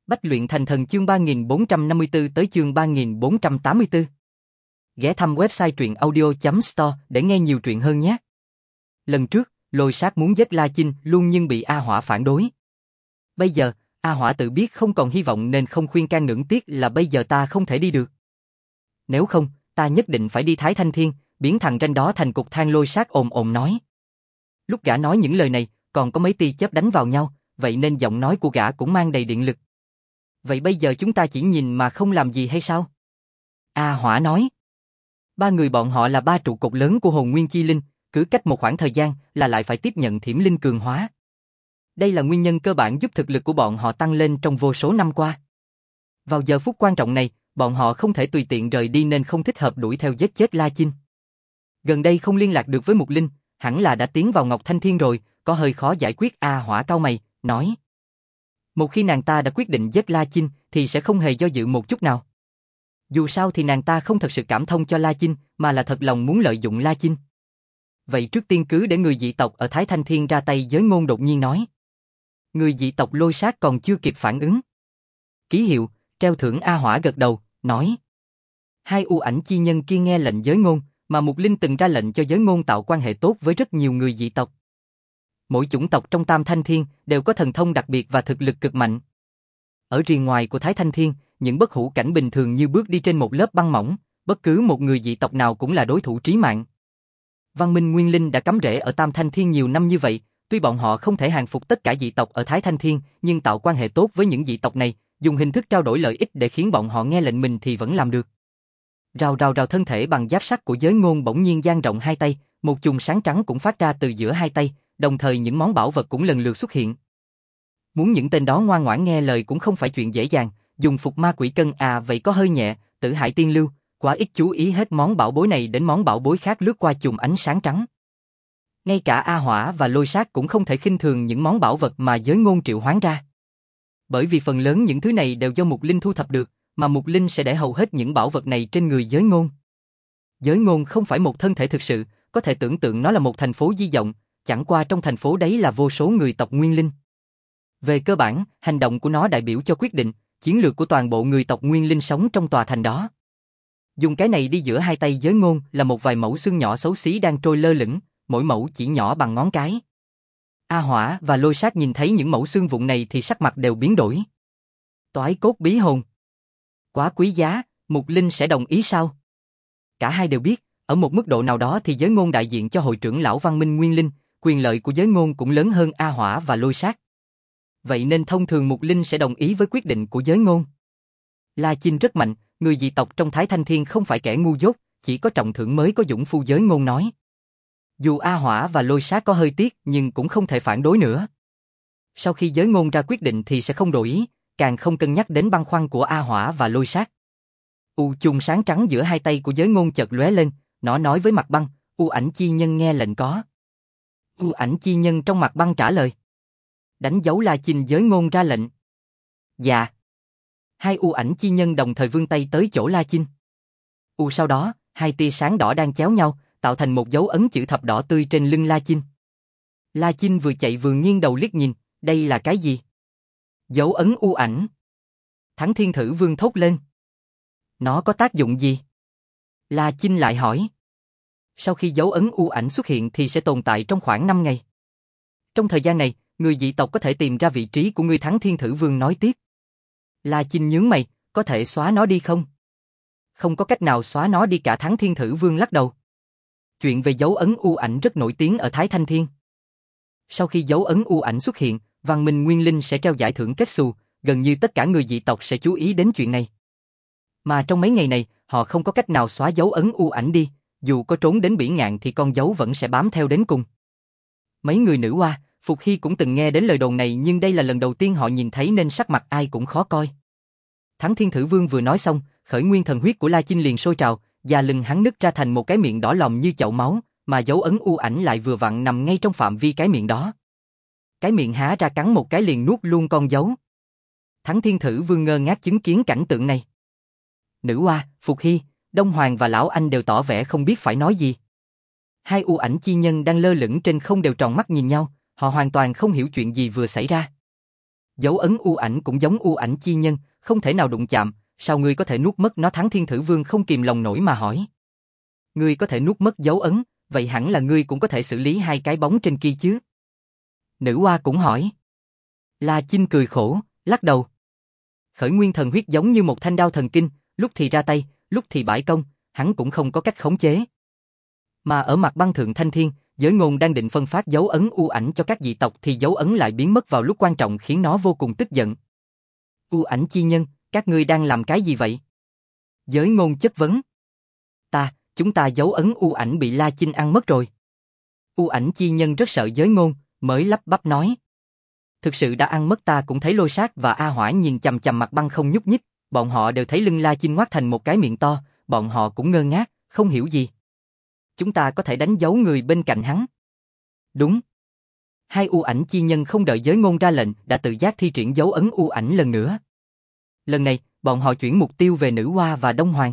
Bách luyện thành thần chương 3454 tới chương 3484. Ghé thăm website truyệnaudio.store để nghe nhiều truyện hơn nhé. Lần trước, Lôi Sát muốn giết La Chinh luôn nhưng bị A Hỏa phản đối. Bây giờ, A Hỏa tự biết không còn hy vọng nên không khuyên can nữa, tiếc là bây giờ ta không thể đi được. Nếu không, ta nhất định phải đi Thái Thanh Thiên, biến thằng ranh đó thành cục than. Lôi Sát ồm ồm nói. Lúc gã nói những lời này, còn có mấy tia chớp đánh vào nhau, vậy nên giọng nói của gã cũng mang đầy điện lực. Vậy bây giờ chúng ta chỉ nhìn mà không làm gì hay sao? A Hỏa nói. Ba người bọn họ là ba trụ cột lớn của hồn nguyên chi linh, cứ cách một khoảng thời gian là lại phải tiếp nhận thiểm linh cường hóa. Đây là nguyên nhân cơ bản giúp thực lực của bọn họ tăng lên trong vô số năm qua. Vào giờ phút quan trọng này, bọn họ không thể tùy tiện rời đi nên không thích hợp đuổi theo giết chết La Chinh. Gần đây không liên lạc được với Mục Linh, hẳn là đã tiến vào Ngọc Thanh Thiên rồi, có hơi khó giải quyết. A Hỏa cau mày, nói. Một khi nàng ta đã quyết định giết La Chinh thì sẽ không hề do dự một chút nào. Dù sao thì nàng ta không thật sự cảm thông cho La Chinh, mà là thật lòng muốn lợi dụng La Chinh. Vậy trước tiên cứ để người dị tộc ở Thái Thanh Thiên ra tay. Giới Ngôn đột nhiên nói. Người dị tộc Lôi Sát còn chưa kịp phản ứng. Ký hiệu, treo thưởng. A Hỏa gật đầu, nói. Hai u ảnh chi nhân kia nghe lệnh Giới Ngôn, mà Mục Linh từng ra lệnh cho Giới Ngôn tạo quan hệ tốt với rất nhiều người dị tộc. Mỗi chủng tộc trong Tam Thanh Thiên đều có thần thông đặc biệt và thực lực cực mạnh. Ở rìa ngoài của Thái Thanh Thiên, những bất hủ cảnh bình thường như bước đi trên một lớp băng mỏng, bất cứ một người dị tộc nào cũng là đối thủ trí mạng. Văn minh Nguyên Linh đã cắm rễ ở Tam Thanh Thiên nhiều năm như vậy, tuy bọn họ không thể hàng phục tất cả dị tộc ở Thái Thanh Thiên, nhưng tạo quan hệ tốt với những dị tộc này, dùng hình thức trao đổi lợi ích để khiến bọn họ nghe lệnh mình thì vẫn làm được. Rào rào rào, thân thể bằng giáp sắt của Giới Ngôn bỗng nhiên dang rộng hai tay, một chùm sáng trắng cũng phát ra từ giữa hai tay, đồng thời những món bảo vật cũng lần lượt xuất hiện. Muốn những tên đó ngoan ngoãn nghe lời cũng không phải chuyện dễ dàng, dùng phục ma quỷ cân vậy có hơi nhẹ. Tử Hải Tiên Lưu, quá ít chú ý hết món bảo bối này đến món bảo bối khác lướt qua chùm ánh sáng trắng. Ngay cả A Hỏa và Lôi Sát cũng không thể khinh thường những món bảo vật mà Giới Ngôn triệu hoán ra. Bởi vì phần lớn những thứ này đều do Mục Linh thu thập được, mà Mục Linh sẽ để hầu hết những bảo vật này trên người Giới Ngôn. Giới Ngôn không phải một thân thể thực sự, có thể tưởng tượng nó là một thành phố di động, chẳng qua trong thành phố đấy là vô số người tộc Nguyên Linh. Về cơ bản, hành động của nó đại biểu cho quyết định chiến lược của toàn bộ người tộc Nguyên Linh sống trong tòa thành đó. Dùng cái này đi giữa hai tay Giới Ngôn là một vài mẩu xương nhỏ xấu xí đang trôi lơ lửng, mỗi mẩu chỉ nhỏ bằng ngón cái. A Hỏa và Lôi Sát nhìn thấy những mẩu xương vụn này thì sắc mặt đều biến đổi. Toái cốt bí hồn. Quá quý giá, Mục Linh sẽ đồng ý sao? Cả hai đều biết, ở một mức độ nào đó thì Giới Ngôn đại diện cho hội trưởng lão văn minh Nguyên Linh, quyền lợi của Giới Ngôn cũng lớn hơn A Hỏa và Lôi Sát. Vậy nên thông thường Mục Linh sẽ đồng ý với quyết định của Giới Ngôn. La Chinh rất mạnh, người dị tộc trong Thái Thanh Thiên không phải kẻ ngu dốt, chỉ có trọng thưởng mới có dũng phu. Giới Ngôn nói. Dù A Hỏa và Lôi Sát có hơi tiếc nhưng cũng không thể phản đối nữa. Sau khi Giới Ngôn ra quyết định thì sẽ không đổi ý, càng không cân nhắc đến băn khoăn của A Hỏa và Lôi Sát. Chùm sáng trắng giữa hai tay của Giới Ngôn chợt lóe lên, nó nói với Mặt Băng, U ảnh chi nhân nghe lệnh có. U ảnh chi nhân trong Mặt Băng trả lời. Đánh dấu La Chinh. Giới Ngôn ra lệnh. Dạ. Hai u ảnh chi nhân đồng thời vươn tay tới chỗ La Chinh. Sau đó, hai tia sáng đỏ đang chéo nhau, tạo thành một dấu ấn chữ thập đỏ tươi trên lưng La Chinh. La Chinh vừa chạy vừa nghiêng đầu liếc nhìn, đây là cái gì? Dấu ấn u ảnh. Thắng Thiên Thử Vương thốt lên. Nó có tác dụng gì? La Chinh lại hỏi. Sau khi dấu ấn u ảnh xuất hiện thì sẽ tồn tại trong khoảng 5 ngày. Trong thời gian này, người dị tộc có thể tìm ra vị trí của ngươi. Thắng Thiên Thử Vương nói tiếp. La Chinh nhướng mày, có thể xóa nó đi không? Không có cách nào xóa nó đi cả. Thắng Thiên Thử Vương lắc đầu. Chuyện về dấu ấn u ảnh rất nổi tiếng ở Thái Thanh Thiên. Sau khi dấu ấn u ảnh xuất hiện, văn minh Nguyên Linh sẽ trao giải thưởng kết xù, gần như tất cả người dị tộc sẽ chú ý đến chuyện này. Mà trong mấy ngày này, họ không có cách nào xóa dấu ấn u ảnh đi, dù có trốn đến Bỉ Ngạn thì con dấu vẫn sẽ bám theo đến cùng. Mấy người nữ hoa, Phục Hy cũng từng nghe đến lời đồn này nhưng đây là lần đầu tiên họ nhìn thấy nên sắc mặt ai cũng khó coi. Thắng Thiên Thử Vương vừa nói xong, khởi nguyên thần huyết của La Chinh liền sôi trào, da lưng hắn nứt ra thành một cái miệng đỏ lòm như chậu máu, mà dấu ấn u ảnh lại vừa vặn nằm ngay trong phạm vi cái miệng đó. Cái miệng há ra cắn một cái liền nuốt luôn con dấu. Thắng Thiên Thử Vương ngơ ngác chứng kiến cảnh tượng này. Nữ hoa, Phục Hy, Đông Hoàng và Lão Anh đều tỏ vẻ không biết phải nói gì. Hai u ảnh chi nhân đang lơ lửng trên không đều tròn mắt nhìn nhau, họ hoàn toàn không hiểu chuyện gì vừa xảy ra. Dấu ấn u ảnh cũng giống u ảnh chi nhân, không thể nào đụng chạm, sao ngươi có thể nuốt mất nó? Thắng Thiên Thử Vương không kìm lòng nổi mà hỏi. Ngươi có thể nuốt mất dấu ấn, vậy hẳn là ngươi cũng có thể xử lý hai cái bóng trên kia chứ? Nữ hoa cũng hỏi. La Chinh cười khổ, lắc đầu. Khởi nguyên thần huyết giống như một thanh đao thần kinh, lúc thì ra tay, lúc thì bãi công, hắn cũng không có cách khống chế. Mà ở mặt băng thượng thanh thiên, giới ngôn đang định phân phát dấu ấn u ảnh cho các dị tộc thì dấu ấn lại biến mất vào lúc quan trọng khiến nó vô cùng tức giận. U ảnh chi nhân, các ngươi đang làm cái gì vậy? Giới ngôn chất vấn. Chúng ta dấu ấn u ảnh bị La Chinh ăn mất rồi. U ảnh chi nhân rất sợ giới ngôn, mới lắp bắp nói. Thực sự đã ăn mất. Ta cũng thấy Lôi Sát và A Hỏa nhìn chằm chằm mặt băng không nhúc nhích, bọn họ đều thấy lưng La Chinh ngoác thành một cái miệng to, bọn họ cũng ngơ ngác, không hiểu gì. Chúng ta có thể đánh dấu người bên cạnh hắn. Đúng. Hai u ảnh chi nhân không đợi giới ngôn ra lệnh đã tự giác thi triển dấu ấn u ảnh lần nữa. Lần này, bọn họ chuyển mục tiêu về Nữ Hoa và Đông Hoàng.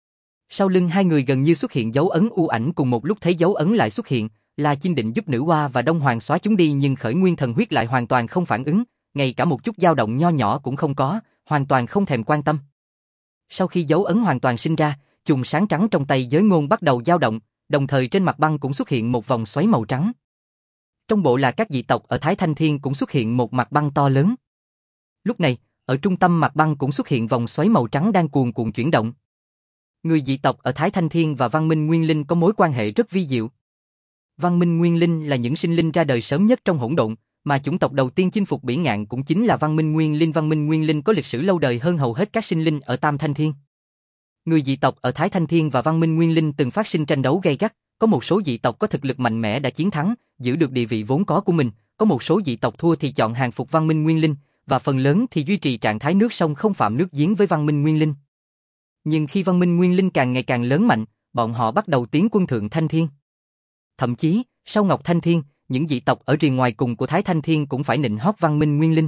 Sau lưng hai người gần như xuất hiện dấu ấn u ảnh, cùng một lúc thấy dấu ấn lại xuất hiện, La Chinh định giúp Nữ Hoa và Đông Hoàng xóa chúng đi nhưng khởi nguyên thần huyết lại hoàn toàn không phản ứng, ngay cả một chút dao động nho nhỏ cũng không có, hoàn toàn không thèm quan tâm. Sau khi dấu ấn hoàn toàn sinh ra, chùm sáng trắng trong tay giới ngôn bắt đầu dao động, đồng thời trên mặt băng cũng xuất hiện một vòng xoáy màu trắng. Trong bộ lạc các dị tộc ở Thái Thanh Thiên cũng xuất hiện một mặt băng to lớn. Lúc này, ở trung tâm mặt băng cũng xuất hiện vòng xoáy màu trắng đang cuồn cuộn chuyển động. Người dị tộc ở Thái Thanh Thiên và Văn Minh Nguyên Linh có mối quan hệ rất vi diệu. Văn Minh Nguyên Linh là những sinh linh ra đời sớm nhất trong hỗn độn, mà chủng tộc đầu tiên chinh phục Bỉ Ngạn cũng chính là Văn Minh Nguyên Linh. Văn Minh Nguyên Linh có lịch sử lâu đời hơn hầu hết các sinh linh ở Tam Thanh Thiên. Người dị tộc ở Thái Thanh Thiên và Văn Minh Nguyên Linh từng phát sinh tranh đấu gay gắt, có một số dị tộc có thực lực mạnh mẽ đã chiến thắng, giữ được địa vị vốn có của mình, có một số dị tộc thua thì chọn hàng phục Văn Minh Nguyên Linh, và phần lớn thì duy trì trạng thái nước sông không phạm nước giếng với Văn Minh Nguyên Linh. Nhưng khi Văn Minh Nguyên Linh càng ngày càng lớn mạnh, bọn họ bắt đầu tiến quân Thượng Thanh Thiên. Thậm chí, sau Ngọc Thanh Thiên, những dị tộc ở rìa ngoài cùng của Thái Thanh Thiên cũng phải nịnh hót Văn Minh Nguyên Linh.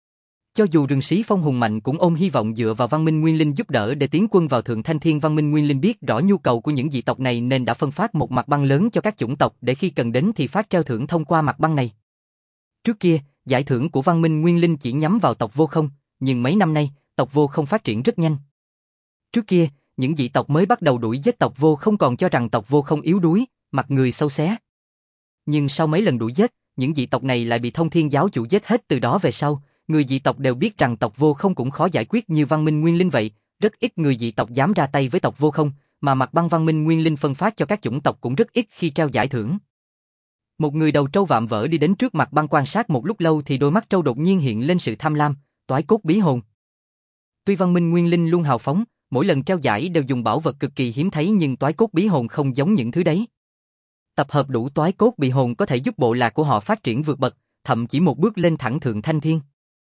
Cho dù Rừng Sĩ Phong hùng mạnh cũng ôm hy vọng dựa vào Văn Minh Nguyên Linh giúp đỡ để tiến quân vào Thượng Thanh Thiên. Văn Minh Nguyên Linh biết rõ nhu cầu của những dị tộc này nên đã phân phát một mặt băng lớn cho các chủng tộc để khi cần đến thì phát treo thưởng thông qua mặt băng này. Trước kia, giải thưởng của Văn Minh Nguyên Linh chỉ nhắm vào tộc Vô Không, nhưng mấy năm nay, tộc Vô Không phát triển rất nhanh. Trước kia, những dị tộc mới bắt đầu đuổi giết tộc Vô Không còn cho rằng tộc Vô Không yếu đuối, mặt người xấu xé. Nhưng sau mấy lần đuổi giết, những dị tộc này lại bị Thông Thiên giáo chủ giết hết. Từ đó về sau, người dị tộc đều biết rằng tộc Vô Không cũng khó giải quyết như Văn Minh Nguyên Linh vậy, rất ít người dị tộc dám ra tay với tộc Vô Không, mà mặt băng Văn Minh Nguyên Linh phân phát cho các chủng tộc cũng rất ít khi trao giải thưởng. Một người đầu trâu vạm vỡ đi đến trước mặt băng quan sát một lúc lâu thì đôi mắt trâu đột nhiên hiện lên sự tham lam, toái cốt bí hồn. Tuy Văn Minh Nguyên Linh luôn hào phóng, mỗi lần trao giải đều dùng bảo vật cực kỳ hiếm thấy nhưng toái cốt bí hồn không giống những thứ đấy. Tập hợp đủ toái cốt bí hồn có thể giúp bộ lạc của họ phát triển vượt bậc, thậm chí một bước lên thẳng Thượng Thanh Thiên.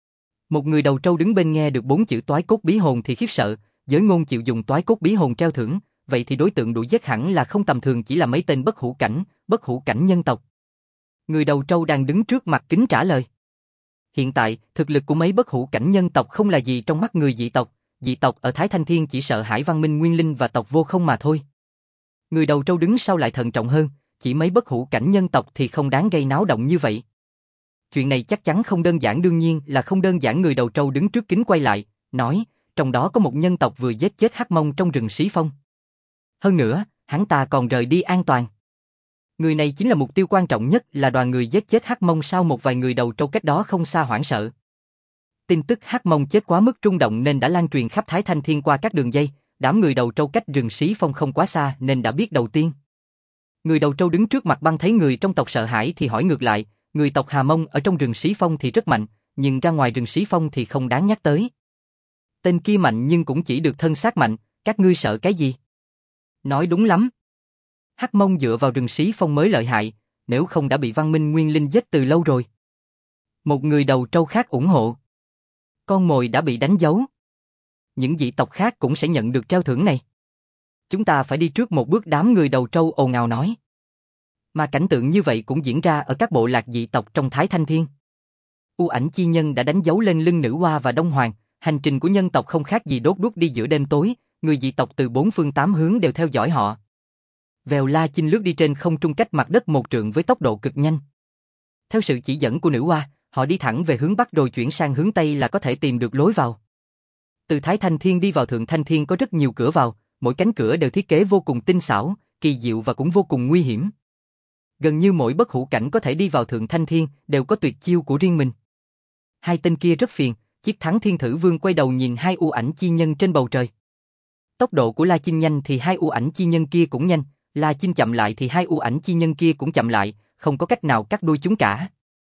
Một người đầu trâu đứng bên nghe được 4 chữ toái cốt bí hồn thì khiếp sợ, giới ngôn chịu dùng toái cốt bí hồn treo thưởng, vậy thì đối tượng đuổi giết hẳn là không tầm thường, chỉ là mấy tên bất hủ cảnh nhân tộc. Người đầu trâu đang đứng trước mặt kính trả lời. Hiện tại, thực lực của mấy bất hủ cảnh nhân tộc không là gì trong mắt người dị tộc ở Thái Thanh Thiên chỉ sợ hãi Văn Minh Nguyên Linh và tộc Vô Không mà thôi. Người đầu trâu đứng sau lại thận trọng hơn, chỉ mấy bất hủ cảnh nhân tộc thì không đáng gây náo động như vậy. Chuyện này chắc chắn không đơn giản, đương nhiên là không đơn giản. Người đầu trâu đứng trước kính quay lại, nói, trong đó có một nhân tộc vừa giết chết Hắc Mông trong rừng Sĩ Phong. Hơn nữa, hắn ta còn rời đi an toàn. Người này chính là mục tiêu quan trọng nhất, là đoàn người giết chết Hắc Mông. Sau một vài người đầu trâu cách đó không xa hoảng sợ. Tin tức Hắc Mông chết quá mức rung động nên đã lan truyền khắp Thái Thanh Thiên qua các đường dây, đám người đầu trâu cách rừng Sĩ Phong không quá xa nên đã biết đầu tiên. Người đầu trâu đứng trước mặt băng thấy người trong tộc sợ hãi thì hỏi ngược lại, người tộc Hà Mông ở trong rừng Sĩ Phong thì rất mạnh, nhưng ra ngoài rừng Sĩ Phong thì không đáng nhắc tới. Tên kia mạnh nhưng cũng chỉ được thân xác mạnh, các ngươi sợ cái gì? Nói đúng lắm. Hắc Mông dựa vào rừng Sĩ Phong mới lợi hại, nếu không đã bị Văn Minh Nguyên Linh giết từ lâu rồi. Một người đầu trâu khác ủng hộ. Con mồi đã bị đánh dấu. Những dị tộc khác cũng sẽ nhận được treo thưởng này. Chúng ta phải đi trước một bước, đám người đầu trâu ồn ào nói. Mà cảnh tượng như vậy cũng diễn ra ở các bộ lạc dị tộc trong Thái Thanh Thiên. U ảnh chi nhân đã đánh dấu lên lưng Nữ Hoa và Đông Hoàng, hành trình của nhân tộc không khác gì đốt đuốc đi giữa đêm tối, người dị tộc từ 4 phương 8 hướng đều theo dõi họ. Vèo La Chinh lướt đi trên không trung cách mặt đất 1 trượng với tốc độ cực nhanh. Theo sự chỉ dẫn của Nữ Hoa, họ đi thẳng về hướng Bắc rồi chuyển sang hướng Tây là có thể tìm được lối vào. Từ Thái Thanh Thiên đi vào Thượng Thanh Thiên có rất nhiều cửa vào, mỗi cánh cửa đều thiết kế vô cùng tinh xảo, kỳ diệu và cũng vô cùng nguy hiểm. Gần như mỗi bất hủ cảnh có thể đi vào Thượng Thanh Thiên đều có tuyệt chiêu của riêng mình. Hai tên kia rất phiền, Chiết Thắng Thiên Thử Vương quay đầu nhìn hai u ảnh chi nhân trên bầu trời. Tốc độ của La Chinh nhanh thì hai u ảnh chi nhân kia cũng nhanh, La Chinh chậm lại thì hai u ảnh chi nhân kia cũng chậm lại, không có cách nào cắt đuôi chúng cả.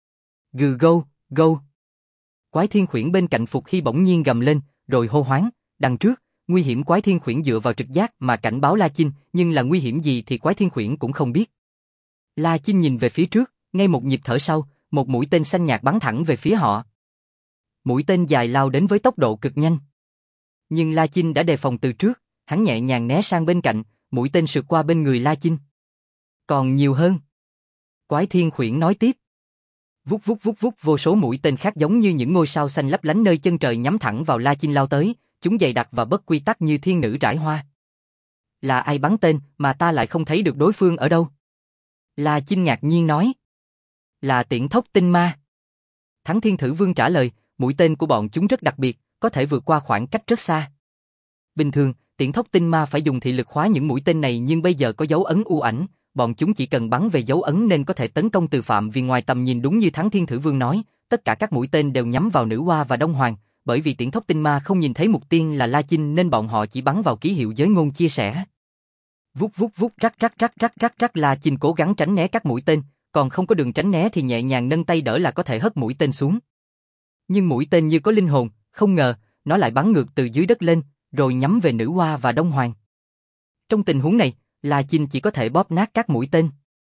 Gừ gâu, gâu. Quái Thiên Khuyển bên cạnh Phục Hy bỗng nhiên gầm lên, rồi hô hoáng, đằng trước, nguy hiểm. Quái Thiên Khuyển dựa vào trực giác mà cảnh báo La Chinh, nhưng là nguy hiểm gì thì Quái Thiên Khuyển cũng không biết. La Chinh nhìn về phía trước, ngay một nhịp thở sau, một mũi tên xanh nhạt bắn thẳng về phía họ. Mũi tên dài lao đến với tốc độ cực nhanh. Nhưng La Chinh đã đề phòng từ trước, hắn nhẹ nhàng né sang bên cạnh, mũi tên sượt qua bên người La Chinh. Còn nhiều hơn. Quái Thiên Khuyển nói tiếp. Vút vút vút vút, vô số mũi tên khác giống như những ngôi sao xanh lấp lánh nơi chân trời nhắm thẳng vào La Chinh lao tới, chúng dày đặc và bất quy tắc như thiên nữ rải hoa. Là ai bắn tên mà ta lại không thấy được đối phương ở đâu? La Chinh ngạc nhiên nói. Là Tiễn Thốc Tinh Ma. Thắng Thiên Thử Vương trả lời, mũi tên của bọn chúng rất đặc biệt, có thể vượt qua khoảng cách rất xa. Bình thường, Tiễn Thốc Tinh Ma phải dùng thị lực khóa những mũi tên này, nhưng bây giờ có dấu ấn u ảnh, bọn chúng chỉ cần bắn về dấu ấn nên có thể tấn công từ phạm vi ngoài tầm nhìn. Đúng như Thắng Thiên Thử Vương nói, tất cả các mũi tên đều nhắm vào Nữ Hoa và Đông Hoàng, bởi vì Tiễn Thốc Tinh Ma không nhìn thấy mục tiêu là La Chinh nên bọn họ chỉ bắn vào ký hiệu giới ngôn chia sẻ. Vút vút vút, rắc rắc rắc rắc rắc rắc. La Chinh cố gắng tránh né các mũi tên, còn không có đường tránh né thì nhẹ nhàng nâng tay đỡ là có thể hất mũi tên xuống. Nhưng mũi tên như có linh hồn, không ngờ, nó lại bắn ngược từ dưới đất lên, rồi nhắm về Nữ Hoa và Đông Hoàng. Trong tình huống này, La Chinh chỉ có thể bóp nát các mũi tên.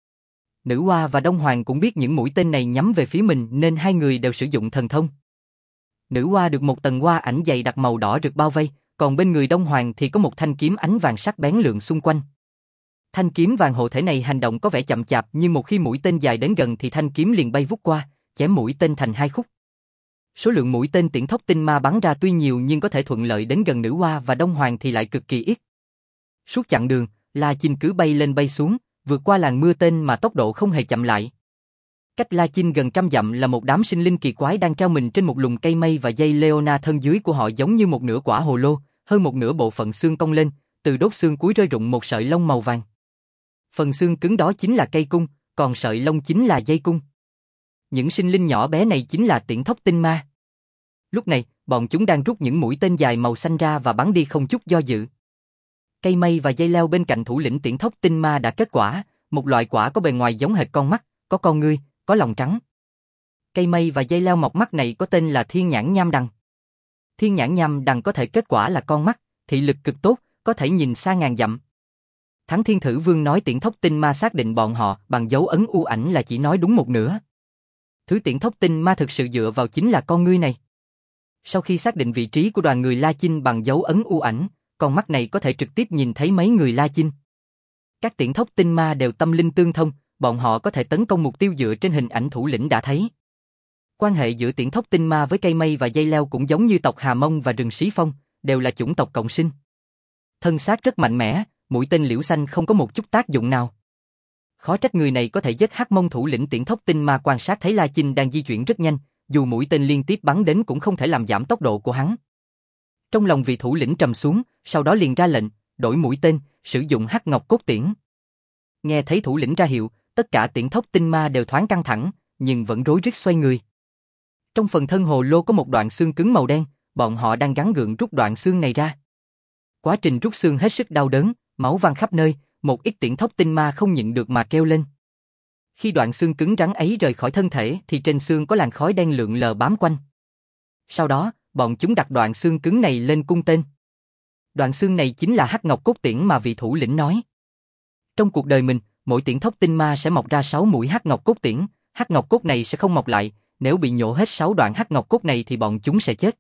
Nữ Hoa và Đông Hoàng cũng biết những mũi tên này nhắm về phía mình nên hai người đều sử dụng thần thông. Nữ Hoa được một tầng hoa ảnh dày đặc màu đỏ rực bao vây, còn bên người Đông Hoàng thì có một thanh kiếm ánh vàng sắc bén lượn xung quanh. Thanh kiếm vàng hộ thể này hành động có vẻ chậm chạp, nhưng một khi mũi tên dài đến gần thì thanh kiếm liền bay vút qua, chém mũi tên thành hai khúc. Số lượng mũi tên Tiễn Thốc Tinh Ma bắn ra tuy nhiều nhưng có thể thuận lợi đến gần Nữ Hoa và Đông Hoàng thì lại cực kỳ ít. Suốt chặng đường, La Chinh cứ bay lên bay xuống, vượt qua làn mưa tên mà tốc độ không hề chậm lại. Cách La Chinh gần 100 dặm là một đám sinh linh kỳ quái đang treo mình trên một lùm cây mây và dây Leona, thân dưới của họ giống như một nửa quả hồ lô, hơn một nửa bộ phận xương cong lên, từ đốt xương cuối rơi rụng một sợi lông màu vàng. Phần xương cứng đó chính là cây cung, còn sợi lông chính là dây cung. Những sinh linh nhỏ bé này chính là Tiễn Thốc Tinh Ma. Lúc này, bọn chúng đang rút những mũi tên dài màu xanh ra và bắn đi không chút do dự. Cây mây và dây leo bên cạnh thủ lĩnh Tiễn Thốc Tinh Ma đã kết quả, một loại quả có bề ngoài giống hệt con mắt, có con ngươi, có lòng trắng. Cây mây và dây leo mọc mắt này có tên là Thiên Nhãn Nham Đằng. Thiên Nhãn Nham Đằng có thể kết quả là con mắt, thị lực cực tốt, có thể nhìn xa ngàn dặm. Thắng Thiên Thử Vương nói Tiễn Thốc Tinh Ma xác định bọn họ bằng dấu ấn u ảnh là chỉ nói đúng một nửa. Thứ Tiễn Thốc Tinh Ma thực sự dựa vào chính là con ngươi này. Sau khi xác định vị trí của đoàn người La Chinh bằng dấu ấn u ảnh, con mắt này có thể trực tiếp nhìn thấy mấy người La Chinh. Các Tiễn Thốc Tinh Ma đều tâm linh tương thông, bọn họ có thể tấn công mục tiêu dựa trên hình ảnh thủ lĩnh đã thấy. Quan hệ giữa Tiễn Thốc Tinh Ma với cây mây và dây leo cũng giống như tộc Hà Mông và rừng Xí Phong, đều là chủng tộc cộng sinh. Thân xác rất mạnh mẽ, mũi tên liễu xanh không có một chút tác dụng nào. Khó trách người này có thể giết Hắc Mông thủ lĩnh. Tiễn Thốc Tinh Ma quan sát thấy La Chinh đang di chuyển rất nhanh, dù mũi tên liên tiếp bắn đến cũng không thể làm giảm tốc độ của hắn. Trong lòng vị thủ lĩnh trầm xuống, sau đó liền ra lệnh, đổi mũi tên, sử dụng Hắc Ngọc Cốt Tiễn. Nghe thấy thủ lĩnh ra hiệu, tất cả Tiễn Thốc Tinh Ma đều thoáng căng thẳng, nhưng vẫn rối rít xoay người. Trong phần thân hồ lô có một đoạn xương cứng màu đen, bọn họ đang gắng gượng rút đoạn xương này ra. Quá trình rút xương hết sức đau đớn, máu văng khắp nơi, một ít Tiễn Thốc Tinh Ma không nhịn được mà kêu lên. Khi đoạn xương cứng rắn ấy rời khỏi thân thể thì trên xương có làn khói đen lượn lờ bám quanh. Sau đó, bọn chúng đặt đoạn xương cứng này lên cung tên. Đoạn xương này chính là Hắc Ngọc Cốt Tiễn mà vị thủ lĩnh nói. Trong cuộc đời mình, mỗi Tiễn Thốc Tinh Ma sẽ mọc ra 6 mũi Hắc Ngọc Cốt Tiễn, Hắc Ngọc Cốt này sẽ không mọc lại, nếu bị nhổ hết 6 đoạn Hắc Ngọc Cốt này thì bọn chúng sẽ chết.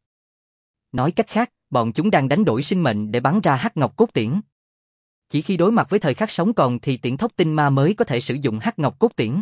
Nói cách khác, bọn chúng đang đánh đổi sinh mệnh để bắn ra Hắc Ngọc Cốt Tiễn. Chỉ khi đối mặt với thời khắc sống còn thì Tiễn Thốc Tinh Ma mới có thể sử dụng Hắc Ngọc Cốt Tiễn.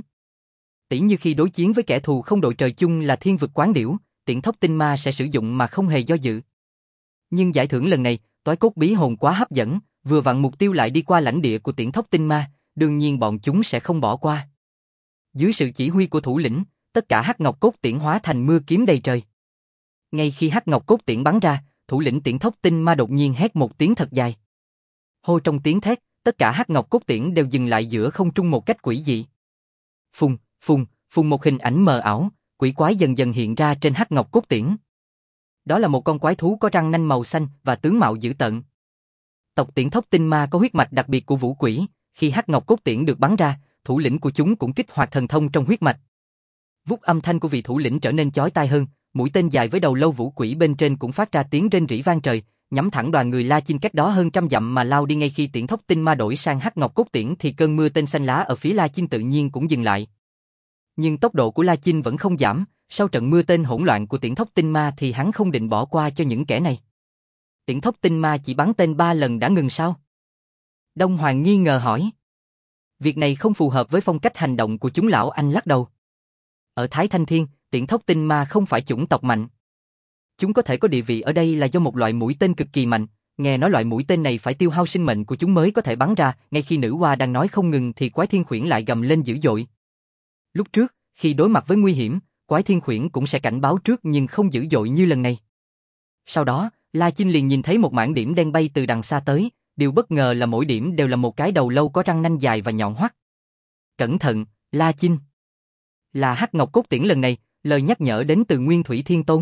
Tỉ như khi đối chiến với kẻ thù không đội trời chung là Thiên Vực Quán Điểu, Tiễn Thốc Tinh Ma sẽ sử dụng mà không hề do dự. Nhưng giải thưởng lần này, Toái Cốt Bí Hồn quá hấp dẫn, vừa vặn mục tiêu lại đi qua lãnh địa của Tiễn Thốc Tinh Ma, đương nhiên bọn chúng sẽ không bỏ qua. Dưới sự chỉ huy của thủ lĩnh, tất cả hắc ngọc cốt tiễn hóa thành mưa kiếm đầy trời. Ngay khi hắc ngọc cốt tiễn bắn ra, thủ lĩnh Tiễn Thốc Tinh Ma đột nhiên hét một tiếng thật dài. Hô, trong tiếng thét, tất cả hắc ngọc cốt tiễn đều dừng lại giữa không trung một cách quỷ dị. Phùng, phùng, phùng, một hình ảnh mờ ảo, quỷ quái dần dần hiện ra trên hắc ngọc cốt tiễn. Đó là một con quái thú có răng nanh màu xanh và tướng mạo dữ tợn. Tộc Tiễn Thốc Tinh Ma có huyết mạch đặc biệt của vũ quỷ, khi hắc ngọc cốt tiễn được bắn ra, thủ lĩnh của chúng cũng kích hoạt thần thông trong huyết mạch. Vút, âm thanh của vị thủ lĩnh trở nên chói tai hơn, mũi tên dài với đầu lâu vũ quỷ bên trên cũng phát ra tiếng rên rỉ vang trời, nhắm thẳng đoàn người La Chinh cách đó hơn trăm dặm mà lao đi. Ngay khi Tiễn Thốc Tinh Ma đổi sang hắc ngọc cốt tiễn thì cơn mưa tên xanh lá ở phía La Chinh tự nhiên cũng dừng lại. Nhưng tốc độ của La Chinh vẫn không giảm, sau trận mưa tên hỗn loạn của Tiễn Thốc Tinh Ma thì hắn không định bỏ qua cho những kẻ này. Tiễn Thốc Tinh Ma chỉ bắn tên 3 lần đã ngừng sao? Đông Hoàng nghi ngờ hỏi. Việc này không phù hợp với phong cách hành động của chúng. Lão Anh lắc đầu. Ở Thái Thanh Thiên, Tiễn Thốc Tinh Ma không phải chủng tộc mạnh. Chúng có thể có địa vị ở đây là do một loại mũi tên cực kỳ mạnh, nghe nói loại mũi tên này phải tiêu hao sinh mệnh của chúng mới có thể bắn ra. Ngay khi nữ hoa đang nói không ngừng thì Quái Thiên Khuyển lại gầm lên dữ dội. Lúc trước, khi đối mặt với nguy hiểm, Quái Thiên Khuyển cũng sẽ cảnh báo trước nhưng không dữ dội như lần này. Sau đó, La Chinh liền nhìn thấy một mảng điểm đen bay từ đằng xa tới, điều bất ngờ là mỗi điểm đều là một cái đầu lâu có răng nanh dài và nhọn hoắt. Cẩn thận, La Chinh. Là hắc ngọc cốt tiễn lần này, lời nhắc nhở đến từ Nguyên Thủy Thiên Tôn.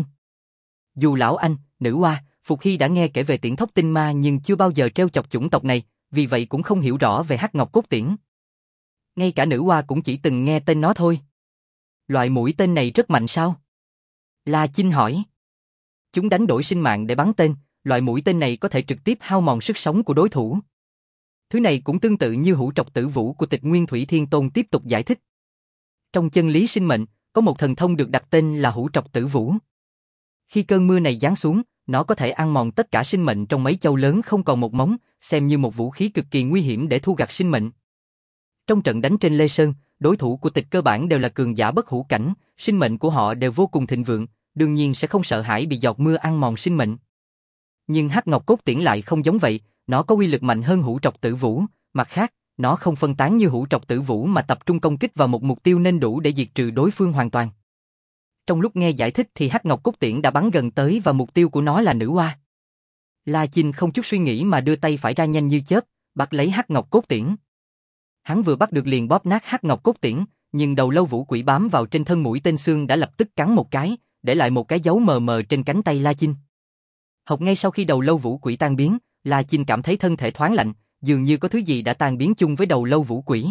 Dù lão Anh, nữ hoa, Phục Hy đã nghe kể về Tiễn Thốc Tinh Ma nhưng chưa bao giờ trêu chọc chủng tộc này, vì vậy cũng không hiểu rõ về hắc ngọc cốt tiễn. Ngay cả nữ hoa cũng chỉ từng nghe tên nó thôi. Loại mũi tên này rất mạnh sao? La Chinh hỏi. Chúng đánh đổi sinh mạng để bắn tên, loại mũi tên này có thể trực tiếp hao mòn sức sống của đối thủ. Thứ này cũng tương tự như hữu trọc tử vũ của Tịch Nguyên Thủy Thiên Tôn tiếp tục giải thích. Trong chân lý sinh mệnh, có một thần thông được đặt tên là hữu trọc tử vũ. Khi cơn mưa này giáng xuống, nó có thể ăn mòn tất cả sinh mệnh trong mấy châu lớn không còn một mống, xem như một vũ khí cực kỳ nguy hiểm để thu gặt sinh mệnh. Trong trận đánh trên Lê Sơn, đối thủ của Tịch cơ bản đều là cường giả bất hủ cảnh, sinh mệnh của họ đều vô cùng thịnh vượng, đương nhiên sẽ không sợ hãi bị giọt mưa ăn mòn sinh mệnh. Nhưng hắc ngọc cốt tiễn lại không giống vậy, nó có uy lực mạnh hơn hữu trọc tử vũ, mặt khác, nó không phân tán như hữu trọc tử vũ mà tập trung công kích vào một mục tiêu nên đủ để diệt trừ đối phương hoàn toàn. Trong lúc nghe giải thích thì hắc ngọc cốt tiễn đã bắn gần tới và mục tiêu của nó là nữ hoa. La Chinh không chút suy nghĩ mà đưa tay phải ra nhanh như chớp, bắt lấy hắc ngọc cốt tiễn. Hắn vừa bắt được liền bóp nát hắc ngọc cốt tiễn, nhưng đầu lâu vũ quỷ bám vào trên thân mũi tên xương đã lập tức cắn một cái, để lại một cái dấu mờ mờ trên cánh tay La Chinh. Học ngay sau khi đầu lâu vũ quỷ tan biến, La Chinh cảm thấy thân thể thoáng lạnh, dường như có thứ gì đã tan biến chung với đầu lâu vũ quỷ.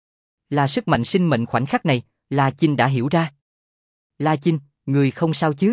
Là sức mạnh sinh mệnh khoảnh khắc này, La Chinh đã hiểu ra. La Chinh, người không sao chứ?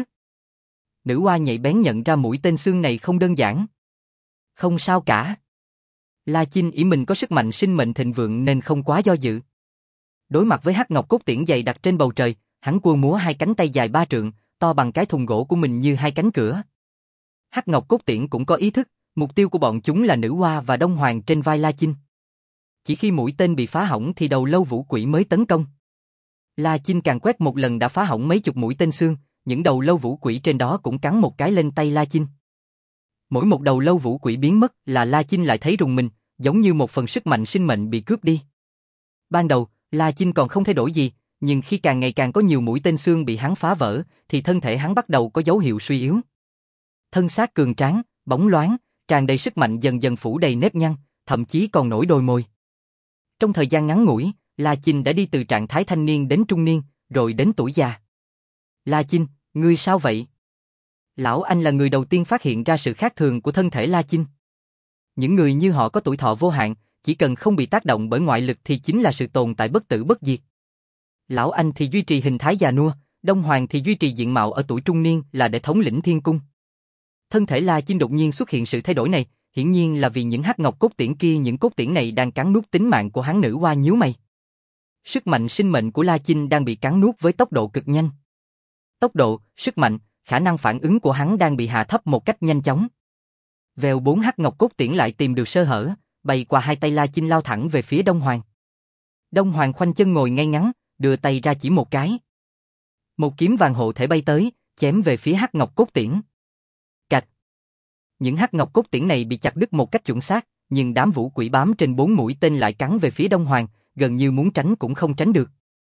Nữ hoa nhạy bén nhận ra mũi tên xương này không đơn giản. Không sao cả. La Chinh ý mình có sức mạnh sinh mệnh thịnh vượng nên không quá do dự. Đối mặt với hắc ngọc cốt tiễn dày đặt trên bầu trời, hắn quơ múa hai cánh tay dài 3 trượng, to bằng cái thùng gỗ của mình như hai cánh cửa. Hắc ngọc cốt tiễn cũng có ý thức, mục tiêu của bọn chúng là nữ hoa và Đông Hoàng trên vai La Chinh. Chỉ khi mũi tên bị phá hỏng thì đầu lâu vũ quỷ mới tấn công. La Chinh càng quét một lần đã phá hỏng mấy chục mũi tên xương, những đầu lâu vũ quỷ trên đó cũng cắn một cái lên tay La Chinh. Mỗi một đầu lâu vũ quỷ biến mất là La Chinh lại thấy rùng mình, giống như một phần sức mạnh sinh mệnh bị cướp đi. Ban đầu, La Chinh còn không thay đổi gì, nhưng khi càng ngày càng có nhiều mũi tên xương bị hắn phá vỡ, thì thân thể hắn bắt đầu có dấu hiệu suy yếu. Thân xác cường tráng, bóng loáng, tràn đầy sức mạnh dần dần phủ đầy nếp nhăn, thậm chí còn nổi đồi mồi. Trong thời gian ngắn ngủi, La Chinh đã đi từ trạng thái thanh niên đến trung niên, rồi đến tuổi già. La Chinh, ngươi sao vậy? Lão Anh là người đầu tiên phát hiện ra sự khác thường của thân thể La Chinh. Những người như họ có tuổi thọ vô hạn, chỉ cần không bị tác động bởi ngoại lực thì chính là sự tồn tại bất tử bất diệt. Lão Anh thì duy trì hình thái già nua, Đông Hoàng thì duy trì diện mạo ở tuổi trung niên là để thống lĩnh thiên cung. Thân thể La Chinh đột nhiên xuất hiện sự thay đổi này, hiển nhiên là vì những hắc ngọc cốt tiễn kia, những cốt tiễn này đang cắn nuốt tính mạng của hắn. Nữ hoa nhíu mày. Sức mạnh sinh mệnh của La Chinh đang bị cắn nuốt với tốc độ cực nhanh. Tốc độ, sức mạnh, khả năng phản ứng của hắn đang bị hạ thấp một cách nhanh chóng. Vèo, 4 hắc ngọc cốt tiễn lại tìm được sơ hở, bay qua hai tay La Chinh lao thẳng về phía Đông Hoàng. Đông Hoàng khoanh chân ngồi ngay ngắn, đưa tay ra chỉ một cái. Một kiếm vàng hộ thể bay tới, chém về phía hắc ngọc cốt tiễn. Cạch. Những hắc ngọc cốt tiễn này bị chặt đứt một cách chuẩn xác, nhưng đám vũ quỷ bám trên 4 mũi tên lại cắn về phía Đông Hoàng, gần như muốn tránh cũng không tránh được.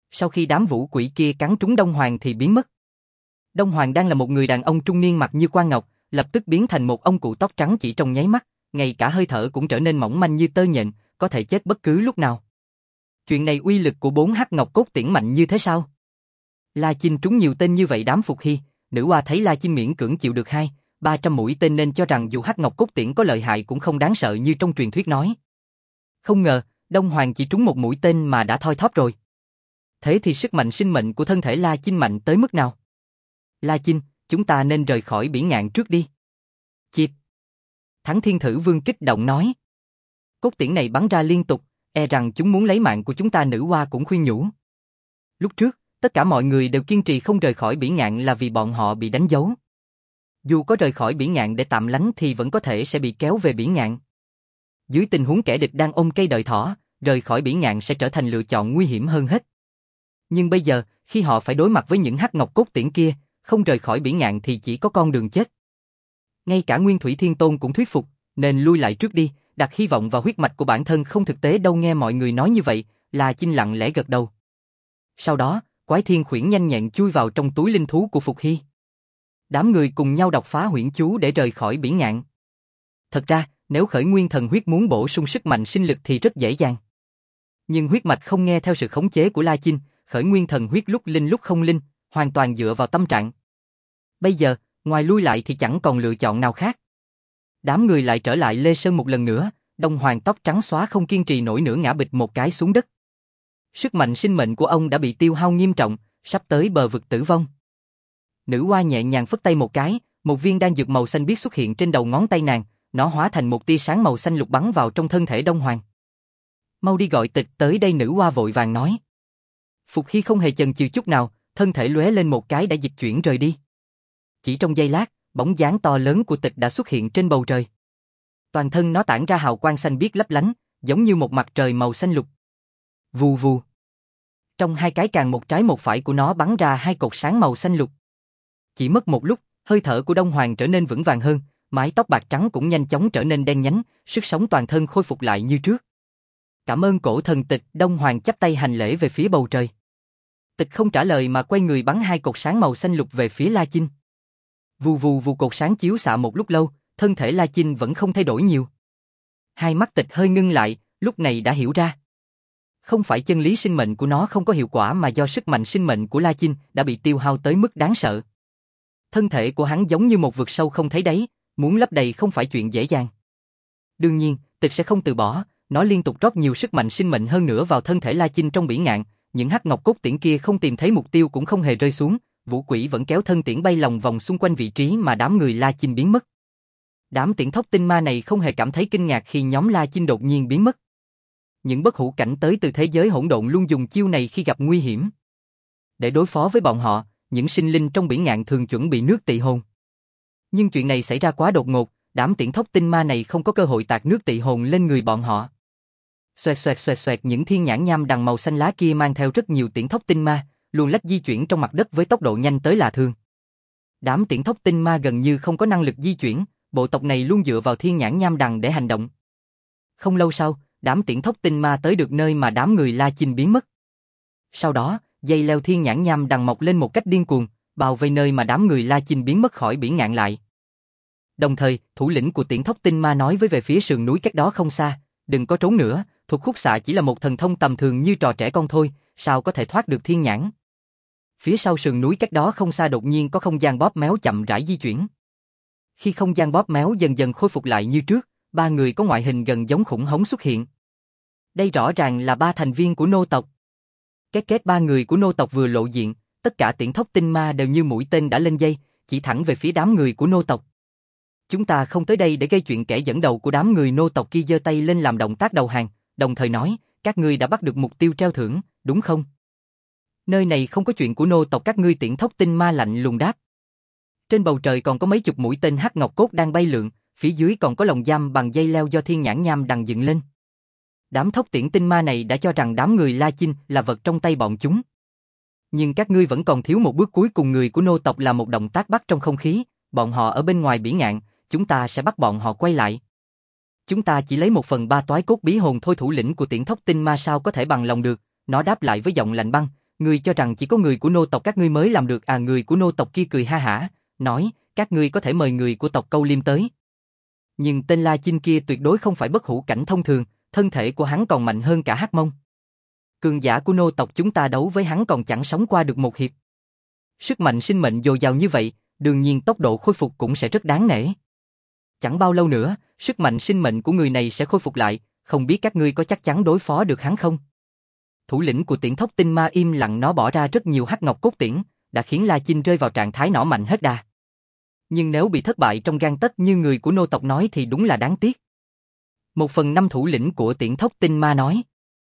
Sau khi đám vũ quỷ kia cắn trúng Đông Hoàng thì biến mất. Đông Hoàng đang là một người đàn ông trung niên mặt như quan ngọc, lập tức biến thành một ông cụ tóc trắng chỉ trong nháy mắt, ngay cả hơi thở cũng trở nên mỏng manh như tơ nhện, có thể chết bất cứ lúc nào. Chuyện này uy lực của 4 hắc ngọc cốt tiễn mạnh như thế sao? La Chinh trúng nhiều tên như vậy đám Phục Hy, nữ oa thấy La Chinh miễn cưỡng chịu được 200-300 mũi tên nên cho rằng dù hắc ngọc cốt tiễn có lợi hại cũng không đáng sợ như trong truyền thuyết nói. Không ngờ, Đông Hoàng chỉ trúng một mũi tên mà đã thoi thóp rồi. Thế thì sức mạnh sinh mệnh của thân thể La Chinh mạnh tới mức nào? La Chinh, chúng ta nên rời khỏi biển ngạn trước đi. Chịp. Thắng Thiên Thử Vương kích động nói. Cốt tiễn này bắn ra liên tục, e rằng chúng muốn lấy mạng của chúng ta, nữ oa cũng khuyên nhủ. Lúc trước, tất cả mọi người đều kiên trì không rời khỏi biển ngạn là vì bọn họ bị đánh dấu. Dù có rời khỏi biển ngạn để tạm lánh thì vẫn có thể sẽ bị kéo về biển ngạn. Dưới tình huống kẻ địch đang ôm cây đợi thỏ, rời khỏi biển ngạn sẽ trở thành lựa chọn nguy hiểm hơn hết. Nhưng bây giờ, khi họ phải đối mặt với những hắc ngọc cốt tiễn kia, không rời khỏi biển ngạn thì chỉ có con đường chết. Ngay cả Nguyên Thủy Thiên Tôn cũng thuyết phục, nên lui lại trước đi, đặt hy vọng vào huyết mạch của bản thân không thực tế đâu. Nghe mọi người nói như vậy, La Chinh lặng lẽ gật đầu. Sau đó, Quái Thiên Khuyển nhanh nhẹn chui vào trong túi linh thú của Phục Hy. Đám người cùng nhau đọc phá huyễn chú để rời khỏi biển ngạn. Thật ra, nếu khởi nguyên thần huyết muốn bổ sung sức mạnh sinh lực thì rất dễ dàng. Nhưng huyết mạch không nghe theo sự khống chế của La Chinh, khởi nguyên thần huyết lúc linh lúc không linh, hoàn toàn dựa vào tâm trạng. Bây giờ, ngoài lui lại thì chẳng còn lựa chọn nào khác. Đám người lại trở lại Lê Sơn một lần nữa, Đông Hoàng tóc trắng xóa không kiên trì nổi nữa ngã bịch một cái xuống đất. Sức mạnh sinh mệnh của ông đã bị tiêu hao nghiêm trọng, sắp tới bờ vực tử vong. Nữ oa nhẹ nhàng phất tay một cái, một viên đan dược màu xanh biếc xuất hiện trên đầu ngón tay nàng, nó hóa thành một tia sáng màu xanh lục bắn vào trong thân thể Đông Hoàng. Mau đi gọi Tịch tới đây, nữ oa vội vàng nói. Phục Hy không hề chần chừ chút nào, thân thể lóe lên một cái đã dịch chuyển rời đi. Chỉ trong giây lát, bóng dáng to lớn của Tịch đã xuất hiện trên bầu trời. Toàn thân nó tản ra hào quang xanh biếc lấp lánh, giống như một mặt trời màu xanh lục. Vù vù. Trong hai cái càng một trái một phải của nó bắn ra hai cột sáng màu xanh lục. Chỉ mất một lúc, hơi thở của Đông Hoàng trở nên vững vàng hơn, mái tóc bạc trắng cũng nhanh chóng trở nên đen nhánh, sức sống toàn thân khôi phục lại như trước. Cảm ơn cổ thần Tịch, Đông Hoàng chắp tay hành lễ về phía bầu trời. Tịch không trả lời mà quay người bắn hai cột sáng màu xanh lục về phía La Chinh. Vù vù vù, cột sáng chiếu xạ một lúc lâu, thân thể La Chinh vẫn không thay đổi nhiều. Hai mắt Tịch hơi ngưng lại, lúc này đã hiểu ra. Không phải chân lý sinh mệnh của nó không có hiệu quả mà do sức mạnh sinh mệnh của La Chinh đã bị tiêu hao tới mức đáng sợ. Thân thể của hắn giống như một vực sâu không thấy đáy, muốn lấp đầy không phải chuyện dễ dàng. Đương nhiên, Tịch sẽ không từ bỏ, nó liên tục rót nhiều sức mạnh sinh mệnh hơn nữa vào thân thể La Chinh trong biển ngạn, những hắc ngọc cốt tiễn kia không tìm thấy mục tiêu cũng không hề rơi xuống, vũ quỷ vẫn kéo thân tiễn bay lòng vòng xung quanh vị trí mà đám người La Chinh biến mất. Đám tiễn thốc tinh ma này không hề cảm thấy kinh ngạc khi nhóm La Chinh đột nhiên biến mất. Những bất hủ cảnh tới từ thế giới hỗn độn luôn dùng chiêu này khi gặp nguy hiểm. Để đối phó với bọn họ, những sinh linh trong biển ngạn thường chuẩn bị nước tị hồn. Nhưng chuyện này xảy ra quá đột ngột, đám tiễn thốc tinh ma này không có cơ hội tạt nước tị hồn lên người bọn họ. Xoẹt xoẹt, những thiên nhãn nham đằng màu xanh lá kia mang theo rất nhiều tiễn thốc tinh ma, luồn lách di chuyển trong mặt đất với tốc độ nhanh tới lạ thường. Đám tiễn thốc tinh ma gần như không có năng lực di chuyển, bộ tộc này luôn dựa vào thiên nhãn nham đằng để hành động. Không lâu sau, đám tiễn thốc tinh ma tới được nơi mà đám người La Chinh biến mất. Sau đó, dây leo thiên nhãn nham đằng mọc lên một cách điên cuồng, bao vây nơi mà đám người La Chinh biến mất khỏi biển ngạn lại. Đồng thời, thủ lĩnh của tiễn thốc tinh ma nói với về phía sườn núi cách đó không xa, đừng có trốn nữa, thuật khúc xạ chỉ là một thần thông tầm thường như trò trẻ con thôi, sao có thể thoát được thiên nhãn. Phía sau sườn núi cách đó không xa đột nhiên có không gian bóp méo chậm rãi di chuyển. Khi không gian bóp méo dần dần khôi phục lại như trước, ba người có ngoại hình gần giống khủng hống xuất hiện. Đây rõ ràng là ba thành viên của nô tộc. Kết ba người của nô tộc vừa lộ diện, tất cả tiễn thốc tinh ma đều như mũi tên đã lên dây, chỉ thẳng về phía đám người của nô tộc. Chúng ta không tới đây để gây chuyện, kẻ dẫn đầu của đám người nô tộc kia giơ tay lên làm động tác đầu hàng, đồng thời nói, các ngươi đã bắt được mục tiêu treo thưởng, đúng không? Nơi này không có chuyện của nô tộc các ngươi, tiễn thốc tinh ma lạnh lùng đáp. Trên bầu trời còn có mấy chục mũi tên hắc ngọc cốt đang bay lượn, phía dưới còn có lồng giam bằng dây leo do thiên nhãn nham đằng dựng lên. Đám thốc tiễn tinh ma này đã cho rằng đám người La Chinh là vật trong tay bọn chúng. Nhưng các ngươi vẫn còn thiếu một bước cuối cùng, người của nô tộc là một động tác bắt trong không khí, bọn họ ở bên ngoài biển ngạn, chúng ta sẽ bắt bọn họ quay lại. Chúng ta chỉ lấy 1/3 toái cốt bí hồn thôi, thủ lĩnh của tiễn thốc tinh ma sao có thể bằng lòng được, nó đáp lại với giọng lạnh băng, Ngươi cho rằng chỉ có người của nô tộc các ngươi mới làm được à? Người của nô tộc kia cười ha hả, nói, các ngươi có thể mời người của tộc Câu Liêm tới. Nhưng tên La Chinh kia tuyệt đối không phải bất hủ cảnh thông thường, thân thể của hắn còn mạnh hơn cả Hắc Mông. Cường giả của nô tộc chúng ta đấu với hắn còn chẳng sống qua được một hiệp. Sức mạnh sinh mệnh dồi dào như vậy, đương nhiên tốc độ khôi phục cũng sẽ rất đáng nể. Chẳng bao lâu nữa, sức mạnh sinh mệnh của người này sẽ khôi phục lại, không biết các ngươi có chắc chắn đối phó được hắn không? Thủ lĩnh của Tiễn Thốc Tinh Ma im lặng, nó bỏ ra rất nhiều hắc ngọc cốt tiễn, đã khiến La Chinh rơi vào trạng thái nỏ mạnh hết đà. Nhưng nếu bị thất bại trong gang tấc như người của nô tộc nói thì đúng là đáng tiếc. 1/5 thủ lĩnh của Tiễn Thốc Tinh Ma nói.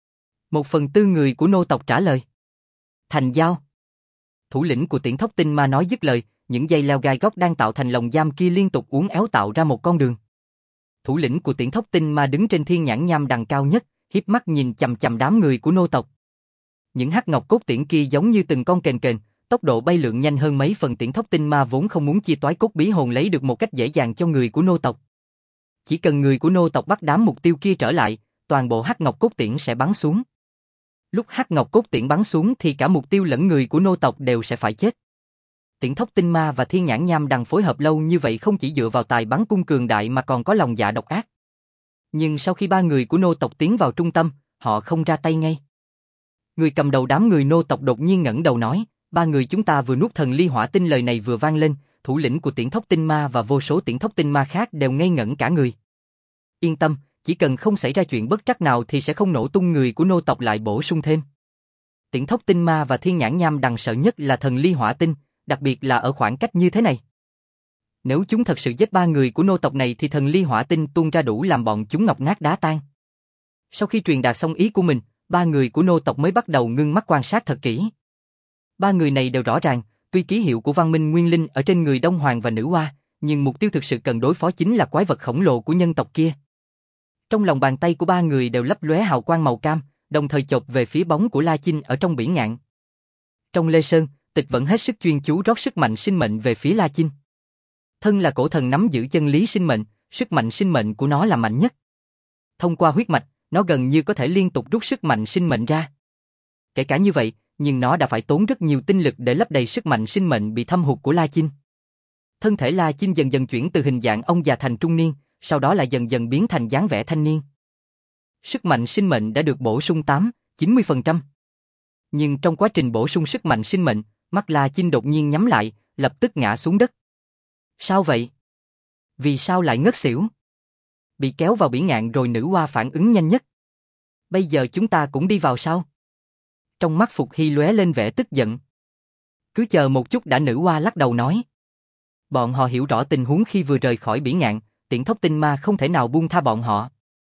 1/4 người của nô tộc trả lời. Thành giao. Thủ lĩnh của Tiễn Thốc Tinh Ma nói dứt lời, những dây leo gai góc đang tạo thành lồng giam kia liên tục uốn éo tạo ra một con đường. Thủ lĩnh của Tiễn Thốc Tinh Ma đứng trên thiên nhãn nham đằng cao nhất, hiếp mắt nhìn chằm chằm đám người của nô tộc. Những hắc ngọc cốt tiễn kia giống như từng con kền kền, tốc độ bay lượn nhanh hơn mấy phần. Tiễn Thốc Tinh Ma vốn không muốn chia toái cốt bí hồn lấy được một cách dễ dàng cho người của nô tộc. Chỉ cần người của nô tộc bắt đám mục tiêu kia trở lại, toàn bộ hắc ngọc cốt tiễn sẽ bắn xuống. Lúc hắc ngọc cốt tiễn bắn xuống thì cả mục tiêu lẫn người của nô tộc đều sẽ phải chết. Tiễn Thốc Tinh Ma và Thiên Nhãn Nham Đằng phối hợp lâu như vậy không chỉ dựa vào tài bắn cung cường đại mà còn có lòng dạ độc ác. Nhưng sau khi ba người của nô tộc tiến vào trung tâm, họ không ra tay ngay. Người cầm đầu đám người nô tộc đột nhiên ngẩng đầu nói, ba người chúng ta vừa nuốt thần ly hỏa tinh. Lời này vừa vang lên, thủ lĩnh của Tiễn Thốc Tinh Ma và vô số Tiễn Thốc Tinh Ma khác đều ngây ngẩn cả người. Yên tâm, chỉ cần không xảy ra chuyện bất trắc nào thì sẽ không nổ tung. Người của nô tộc lại bổ sung thêm. Tiễn Thốc Tinh Ma và Thiên Nhãn Nham Đằng sợ nhất là thần ly hỏa tinh, đặc biệt là ở khoảng cách như thế này. Nếu chúng thật sự giết ba người của nô tộc này thì thần ly hỏa tinh tuôn ra đủ làm bọn chúng ngọc nát đá tan. Sau khi truyền đạt xong ý của mình, ba người của nô tộc mới bắt đầu ngưng mắt quan sát thật kỹ. Ba người này đều rõ ràng, tuy ký hiệu của văn minh nguyên linh ở trên người Đông Hoàng và Nữ Hoa, nhưng mục tiêu thực sự cần đối phó chính là quái vật khổng lồ của nhân tộc kia. Trong lòng bàn tay của ba người đều lấp lóe hào quang màu cam, đồng thời chộp về phía bóng của La Chinh ở trong bỉ ngạn. Trong Lê Sơn, Tịch vẫn hết sức chuyên chú rót sức mạnh sinh mệnh về phía La Chinh. Thân là cổ thần nắm giữ chân lý sinh mệnh, sức mạnh sinh mệnh của nó là mạnh nhất. Thông qua huyết mạch, nó gần như có thể liên tục rút sức mạnh sinh mệnh ra. Kể cả như vậy, nhưng nó đã phải tốn rất nhiều tinh lực để lấp đầy sức mạnh sinh mệnh bị thâm hụt của La Chinh. Thân thể La Chinh dần dần chuyển từ hình dạng ông già thành trung niên, sau đó lại dần dần biến thành dáng vẻ thanh niên. Sức mạnh sinh mệnh đã được bổ sung 90%. Nhưng trong quá trình bổ sung sức mạnh sinh mệnh, mắt La Chinh đột nhiên nhắm lại, lập tức ngã xuống đất. Sao vậy? Vì sao lại ngất xỉu? Bị kéo vào bỉ ngạn rồi. Nữ Hoa phản ứng nhanh nhất. Bây giờ chúng ta cũng đi vào sao? Trong mắt Phục Hy lóe lên vẻ tức giận. Cứ chờ một chút đã. Nữ Hoa lắc đầu nói. Bọn họ hiểu rõ tình huống khi vừa rời khỏi bỉ ngạn, Tiễn Thốc Tinh Ma không thể nào buông tha bọn họ.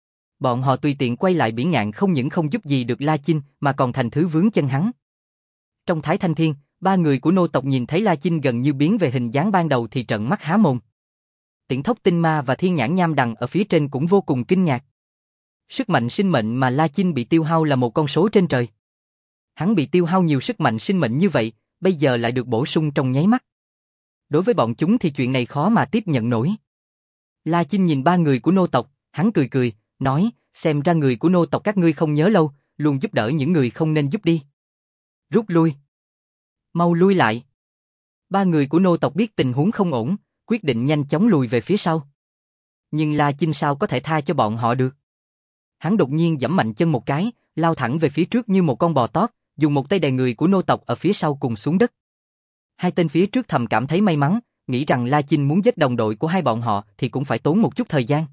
Bọn họ tùy tiện quay lại bỉ ngạn không những không giúp gì được La Chinh mà còn thành thứ vướng chân hắn. Trong Thái Thanh Thiên, ba người của nô tộc nhìn thấy La Chinh gần như biến về hình dáng ban đầu thì trợn mắt há mồm. Tiễn Thốc Tinh Ma và Thiên Nhãn Nham Đằng ở phía trên cũng vô cùng kinh ngạc. Sức mạnh sinh mệnh mà La Chinh bị tiêu hao là một con số trên trời. Hắn bị tiêu hao nhiều sức mạnh sinh mệnh như vậy, bây giờ lại được bổ sung trong nháy mắt. Đối với bọn chúng thì chuyện này khó mà tiếp nhận nổi. La Chinh nhìn ba người của nô tộc, hắn cười cười, nói, xem ra người của nô tộc các ngươi không nhớ lâu, luôn giúp đỡ những người không nên giúp đi. Rút lui. Mau lui lại. Ba người của nô tộc biết tình huống không ổn, quyết định nhanh chóng lùi về phía sau. Nhưng La Chinh sao có thể tha cho bọn họ được? Hắn đột nhiên giẫm mạnh chân một cái, lao thẳng về phía trước như một con bò tót, dùng một tay đè người của nô tộc ở phía sau cùng xuống đất. Hai tên phía trước thầm cảm thấy may mắn, nghĩ rằng La Chinh muốn giết đồng đội của hai bọn họ thì cũng phải tốn một chút thời gian.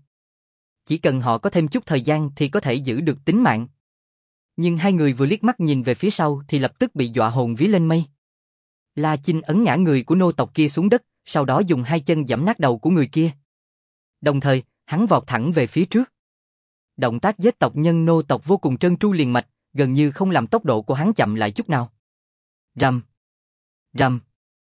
Chỉ cần họ có thêm chút thời gian thì có thể giữ được tính mạng. Nhưng hai người vừa liếc mắt nhìn về phía sau thì lập tức bị dọa hồn vía lên mây. La Chinh ấn ngã người của nô tộc kia xuống đất, sau đó dùng hai chân giẫm nát đầu của người kia. Đồng thời, hắn vọt thẳng về phía trước. Động tác giết tộc nhân nô tộc vô cùng trơn tru liền mạch, gần như không làm tốc độ của hắn chậm lại chút nào. Rầm, rầm.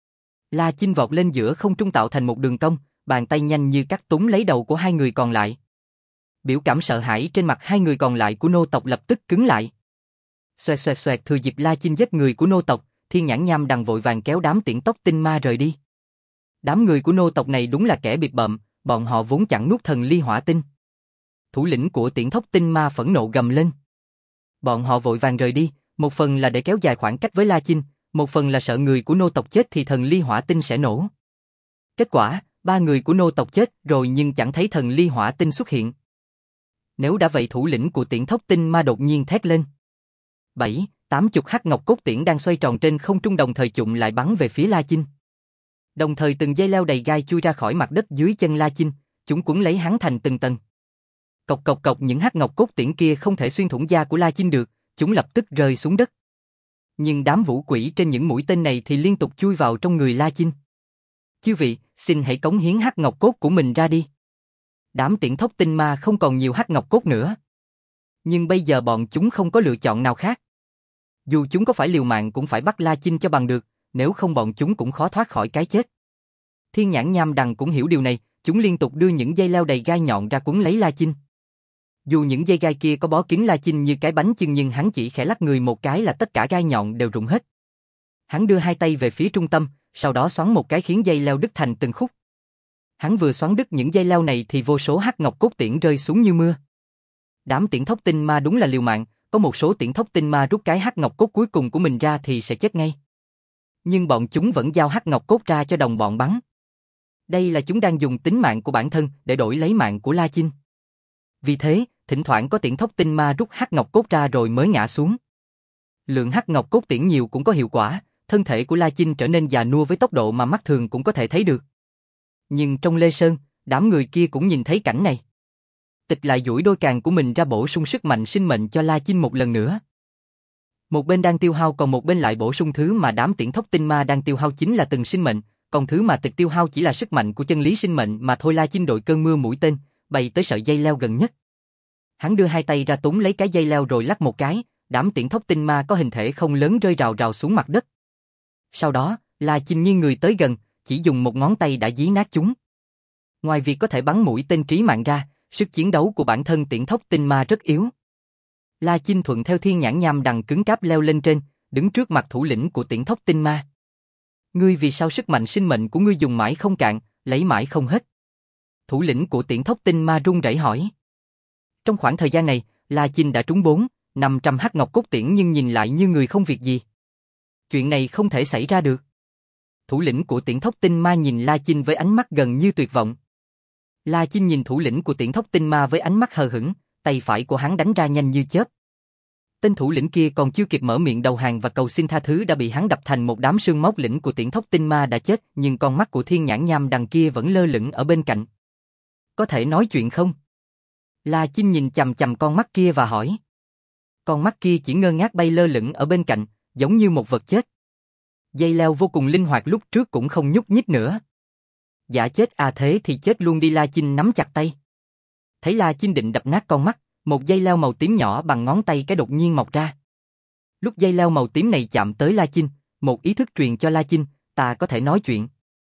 La Chinh vọt lên giữa không trung tạo thành một đường cong, bàn tay nhanh như cắt túm lấy đầu của hai người còn lại. Biểu cảm sợ hãi trên mặt hai người còn lại của nô tộc lập tức cứng lại. Xoẹt xoẹt xoẹt. Thừa dịp La Chinh giết người của nô tộc, Thiên Nhãn Nham Đằng vội vàng kéo đám Tiễn Tốc Tinh Ma rời đi. Đám người của nô tộc này đúng là kẻ bịp bợm, bọn họ vốn chẳng nuốt thần ly hỏa tinh. Thủ lĩnh của Tiễn Tốc Tinh Ma phẫn nộ gầm lên. Bọn họ vội vàng rời đi, Một phần là để kéo dài khoảng cách với La Chinh, một phần là sợ người của nô tộc chết thì thần ly hỏa tinh sẽ nổ. Kết quả, 3 người của nô tộc chết rồi nhưng chẳng thấy thần ly hỏa tinh xuất hiện. Nếu đã vậy thủ lĩnh của Tiễn Thốc Tinh Ma đột nhiên thét lên. 7-80 hắc ngọc cốt tiễn đang xoay tròn trên không trung đồng thời chụm lại bắn về phía La Chinh. Đồng thời từng dây leo đầy gai chui ra khỏi mặt đất dưới chân La Chinh, chúng quấn lấy hắn thành từng tầng. Cộc cộc cộc, những hắc ngọc cốt tiễn kia không thể xuyên thủng da của La Chinh được, chúng lập tức rơi xuống đất. Nhưng đám vũ quỷ trên những mũi tên này thì liên tục chui vào trong người La Chinh. Chư vị, xin hãy cống hiến hắc ngọc cốt của mình ra đi. Đám Tiễn Thốc Tinh Ma không còn nhiều hắc ngọc cốt nữa. Nhưng bây giờ bọn chúng không có lựa chọn nào khác. Dù chúng có phải liều mạng cũng phải bắt La Chinh cho bằng được, nếu không bọn chúng cũng khó thoát khỏi cái chết. Thiên Nhãn Nham Đằng cũng hiểu điều này, chúng liên tục đưa những dây leo đầy gai nhọn ra quấn lấy La Chinh. Dù những dây gai kia có bó kín La Chinh như cái bánh chưng nhưng hắn chỉ khẽ lắc người một cái là tất cả gai nhọn đều rụng hết. Hắn đưa hai tay về phía trung tâm, sau đó xoắn một cái khiến dây leo đứt thành từng khúc. Hắn vừa xoắn đứt những dây leo này thì vô số hắc ngọc cốt tiễn rơi xuống như mưa. Đám Tiễn Thốc Tinh Ma đúng là liều mạng, có một số Tiễn Thốc Tinh Ma rút cái hắc ngọc cốt cuối cùng của mình ra thì sẽ chết ngay. Nhưng bọn chúng vẫn giao hắc ngọc cốt ra cho đồng bọn bắn. Đây là chúng đang dùng tính mạng của bản thân để đổi lấy mạng của La Chinh. Vì thế, thỉnh thoảng có Tiễn Thốc Tinh Ma rút hắc ngọc cốt ra rồi mới ngã xuống. Lượng hắc ngọc cốt tiễn nhiều cũng có hiệu quả, thân thể của La Chinh trở nên già nua với tốc độ mà mắt thường cũng có thể thấy được. Nhưng trong Lê Sơn, đám người kia cũng nhìn thấy cảnh này. Tịch lại duỗi đôi càng của mình ra bổ sung sức mạnh sinh mệnh cho La Chinh một lần nữa. Một bên đang tiêu hao còn một bên lại bổ sung thứ mà đám Tiễn Thốc Tinh Ma đang tiêu hao chính là từng sinh mệnh, còn thứ mà tịch tiêu hao chỉ là sức mạnh của chân lý sinh mệnh mà thôi. La Chinh đội cơn mưa mũi tên, bay tới sợi dây leo gần nhất. Hắn đưa hai tay ra túm lấy cái dây leo rồi lắc một cái, đám Tiễn Thốc Tinh Ma có hình thể không lớn rơi rào rào xuống mặt đất. Sau đó, La Chinh nghiêng người tới gần, chỉ dùng một ngón tay đã dí nát chúng. Ngoài việc có thể bắn mũi tên trí mạng ra, sức chiến đấu của bản thân Tiễn Thốc Tinh Ma rất yếu. La Chinh thuận theo Thiên Nhãn Nham Đằng cứng cáp leo lên trên, đứng trước mặt thủ lĩnh của Tiễn Thốc Tinh Ma. Ngươi vì sao sức mạnh sinh mệnh của ngươi dùng mãi không cạn, lấy mãi không hết? Thủ lĩnh của Tiễn Thốc Tinh Ma run rẩy hỏi. Trong khoảng thời gian này, La Chinh đã trúng 400-500 hắc ngọc cốt tiễn nhưng nhìn lại như người không việc gì. Chuyện này không thể xảy ra được. Thủ lĩnh của Tiễn Thốc Tinh Ma nhìn La Chinh với ánh mắt gần như tuyệt vọng. La Chinh nhìn thủ lĩnh của Tiễn Thốc Tinh Ma với ánh mắt hờ hững, tay phải của hắn đánh ra nhanh như chớp. Tên thủ lĩnh kia còn chưa kịp mở miệng đầu hàng và cầu xin tha thứ đã bị hắn đập thành một đám xương. Móc lĩnh của Tiễn Thốc Tinh Ma đã chết, nhưng con mắt của Thiên Nhãn Nham Đằng kia vẫn lơ lửng ở bên cạnh. Có thể nói chuyện không? La Chinh nhìn chằm chằm con mắt kia và hỏi. Con mắt kia chỉ ngơ ngác bay lơ lửng ở bên cạnh, giống như một vật chết. Dây leo vô cùng linh hoạt lúc trước cũng không nhúc nhích nữa. Dạ chết à, thế thì chết luôn đi. La Chinh nắm chặt tay. Thấy La Chinh định đập nát con mắt, một dây leo màu tím nhỏ bằng ngón tay cái đột nhiên mọc ra. Lúc dây leo màu tím này chạm tới La Chinh, một ý thức truyền cho La Chinh, ta có thể nói chuyện.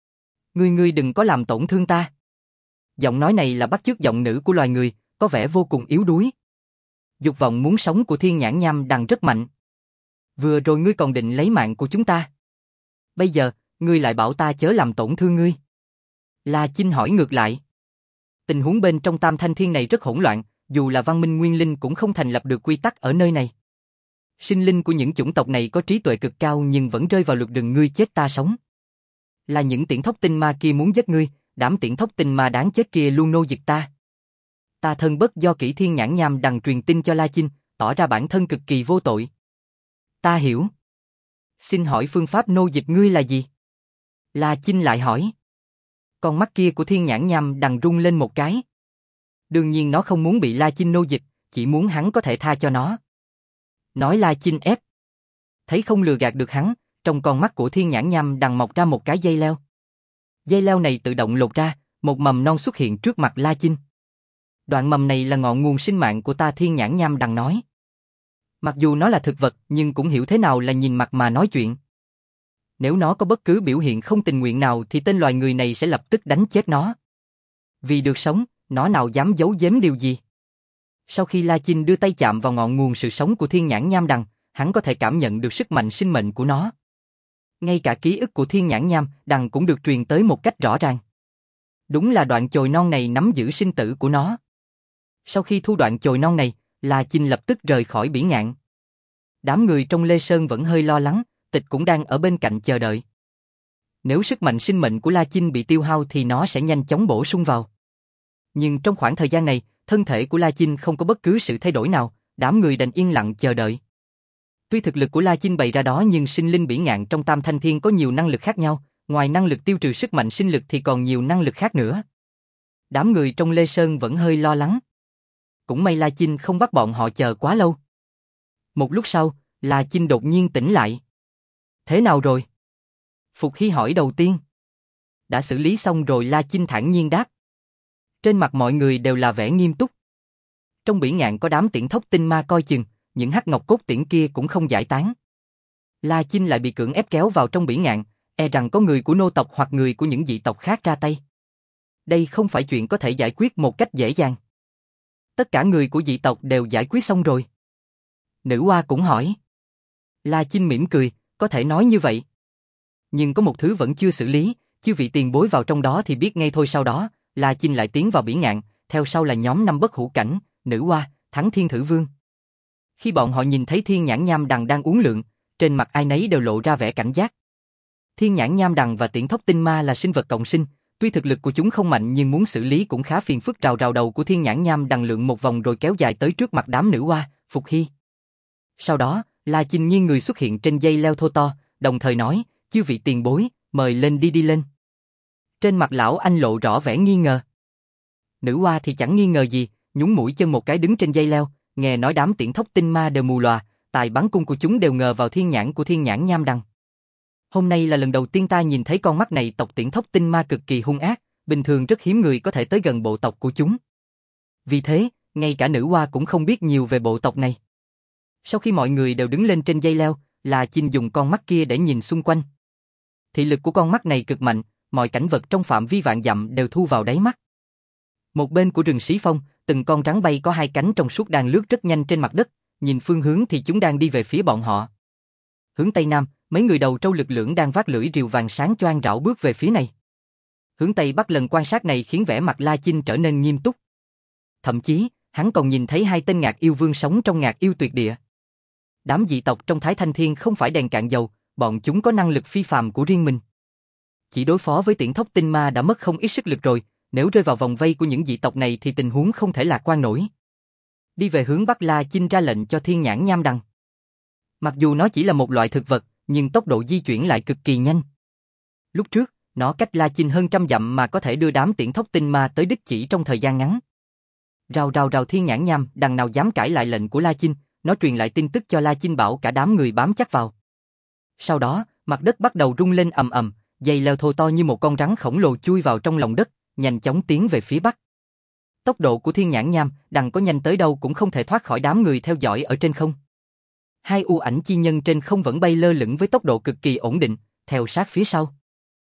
Ngươi đừng có làm tổn thương ta. Giọng nói này là bắt chước giọng nữ của loài người, có vẻ vô cùng yếu đuối. Dục vọng muốn sống của Thiên Nhãn Nham Đằng rất mạnh. Vừa rồi ngươi còn định lấy mạng của chúng ta. Bây giờ, ngươi lại bảo ta chớ làm tổn thương ngươi. La Chinh hỏi ngược lại. Tình huống bên trong Tam Thanh Thiên này rất hỗn loạn, dù là văn minh nguyên linh cũng không thành lập được quy tắc ở nơi này. Sinh linh của những chủng tộc này có trí tuệ cực cao nhưng vẫn rơi vào luật đường ngươi chết ta sống. Là những Tiễn Thốc Tinh Ma kia muốn giết ngươi, đám Tiễn Thốc Tinh Ma đáng chết kia luôn nô dịch ta. Ta thân bất do kỹ. Thiên Nhãn Nham Đằng truyền tin cho La Chinh, tỏ ra bản thân cực kỳ vô tội. Ta hiểu. Xin hỏi phương pháp nô dịch ngươi là gì? La Chinh lại hỏi. Con mắt kia của Thiên Nhãn Nham Đằng rung lên một cái. Đương nhiên nó không muốn bị La Chinh nô dịch, chỉ muốn hắn có thể tha cho nó. Nói La Chinh ép. Thấy không lừa gạt được hắn, trong con mắt của Thiên Nhãn Nham Đằng mọc ra một cái dây leo. Dây leo này tự động lột ra, một mầm non xuất hiện trước mặt La Chinh. Đoạn mầm này là ngọn nguồn sinh mạng của ta. Thiên Nhãn Nham Đằng nói. Mặc dù nó là thực vật nhưng cũng hiểu thế nào là nhìn mặt mà nói chuyện. Nếu nó có bất cứ biểu hiện không tình nguyện nào thì tên loài người này sẽ lập tức đánh chết nó. Vì được sống, nó nào dám giấu giếm điều gì. Sau khi La Chinh đưa tay chạm vào ngọn nguồn sự sống của Thiên Nhãn Nham Đằng, hắn có thể cảm nhận được sức mạnh sinh mệnh của nó. Ngay cả ký ức của Thiên Nhãn Nham Đằng cũng được truyền tới một cách rõ ràng. Đúng là đoạn chồi non này nắm giữ sinh tử của nó. Sau khi thu đoạn chồi non này, La Chinh lập tức rời khỏi Bỉ Ngạn. Đám người trong Lê Sơn vẫn hơi lo lắng, Tịch cũng đang ở bên cạnh chờ đợi. Nếu sức mạnh sinh mệnh của La Chinh bị tiêu hao thì nó sẽ nhanh chóng bổ sung vào. Nhưng trong khoảng thời gian này, thân thể của La Chinh không có bất cứ sự thay đổi nào, đám người đành yên lặng chờ đợi. Tuy thực lực của La Chinh bày ra đó nhưng sinh linh bỉ ngạn trong Tam Thanh Thiên có nhiều năng lực khác nhau, ngoài năng lực tiêu trừ sức mạnh sinh lực thì còn nhiều năng lực khác nữa. Đám người trong Lê Sơn vẫn hơi lo lắng. Cũng may La Chinh không bắt bọn họ chờ quá lâu. Một lúc sau, La Chinh đột nhiên tỉnh lại. Thế nào rồi? Phục Hy hỏi đầu tiên. Đã xử lý xong rồi, La Chinh thản nhiên đáp. Trên mặt mọi người đều là vẻ nghiêm túc. Trong bỉ ngạn có đám tiễn thốc tinh ma coi chừng, những hắc ngọc cốt tiễn kia cũng không giải tán. La Chinh lại bị cưỡng ép kéo vào trong bỉ ngạn, e rằng có người của nô tộc hoặc người của những dị tộc khác ra tay. Đây không phải chuyện có thể giải quyết một cách dễ dàng. Tất cả người của dị tộc đều giải quyết xong rồi. Nữ oa cũng hỏi. La Chinh mỉm cười, có thể nói như vậy. Nhưng có một thứ vẫn chưa xử lý, chư vị tiền bối vào trong đó thì biết ngay thôi. Sau đó, La Chinh lại tiến vào bỉ ngạn, theo sau là nhóm 5 bất hủ cảnh, nữ oa, Thắng Thiên Thử Vương. Khi bọn họ nhìn thấy Thiên Nhãn Nham Đằng đang uốn lượn, trên mặt ai nấy đều lộ ra vẻ cảnh giác. Thiên Nhãn Nham Đằng và Tiễn Thốc Tinh Ma là sinh vật cộng sinh, tuy thực lực của chúng không mạnh nhưng muốn xử lý cũng khá phiền phức. Rào rào đầu của Thiên Nhãn Nham Đằng lượn một vòng rồi kéo dài tới trước mặt đám nữ oa, Phục Hy. Sau đó, La Chinh nghiêng người xuất hiện trên dây leo thô to, đồng thời nói, chư vị tiền bối, mời lên đi lên. Trên mặt lão anh lộ rõ vẻ nghi ngờ. Nữ oa thì chẳng nghi ngờ gì, nhún mũi chân một cái đứng trên dây leo, nghe nói đám tiễn thốc tinh ma đều mù lòa, tài bắn cung của chúng đều ngờ vào thiên nhãn của Thiên Nhãn Nham Đằng. Hôm nay là lần đầu tiên ta nhìn thấy con mắt này. Tộc tiễn thốc tinh ma cực kỳ hung ác, bình thường rất hiếm người có thể tới gần bộ tộc của chúng. Vì thế, ngay cả nữ oa cũng không biết nhiều về bộ tộc này. Sau khi mọi người đều đứng lên trên dây leo, La Chinh dùng con mắt kia để nhìn xung quanh. Thị lực của con mắt này cực mạnh, mọi cảnh vật trong phạm vi vạn dặm đều thu vào đáy mắt. Một bên của rừng Xí Phong, từng con rắn bay có hai cánh trong suốt đang lướt rất nhanh trên mặt đất, nhìn phương hướng thì chúng đang đi về phía bọn họ. Hướng Tây Nam, mấy người đầu trâu lực lưỡng đang vác lưỡi rìu vàng sáng choang rảo bước về phía này. Hướng Tây Bắc lần quan sát này khiến vẻ mặt La Chinh trở nên nghiêm túc. Thậm chí, hắn còn nhìn thấy hai tên ngạc yêu vương sống trong ngạc yêu tuyệt địa. Đám dị tộc trong Thái Thanh Thiên không phải đèn cạn dầu, bọn chúng có năng lực phi phàm của riêng mình. Chỉ đối phó với tiễn thốc tinh ma đã mất không ít sức lực rồi, nếu rơi vào vòng vây của những dị tộc này thì tình huống không thể lạc quan nổi. Đi về hướng Bắc, La Chinh ra lệnh cho Thiên Nhãn Nham Đằng. Mặc dù nó chỉ là một loại thực vật, nhưng tốc độ di chuyển lại cực kỳ nhanh. Lúc trước, nó cách La Chinh hơn 100 dặm mà có thể đưa đám tiễn thốc tinh ma tới đích chỉ trong thời gian ngắn. Rào rào rào, Thiên Nhãn Nham Đằng nào dám cãi lại lệnh của La Chinh, nó truyền lại tin tức cho La Chinh bảo cả đám người bám chắc vào. Sau đó, mặt đất bắt đầu rung lên ầm ầm, dây leo thô to như một con rắn khổng lồ chui vào trong lòng đất, nhanh chóng tiến về phía bắc. Tốc độ của Thiên Nhãn Nham Đằng có nhanh tới đâu cũng không thể thoát khỏi đám người theo dõi ở trên không. Hai u ảnh chi nhân trên không vẫn bay lơ lửng với tốc độ cực kỳ ổn định, theo sát phía sau.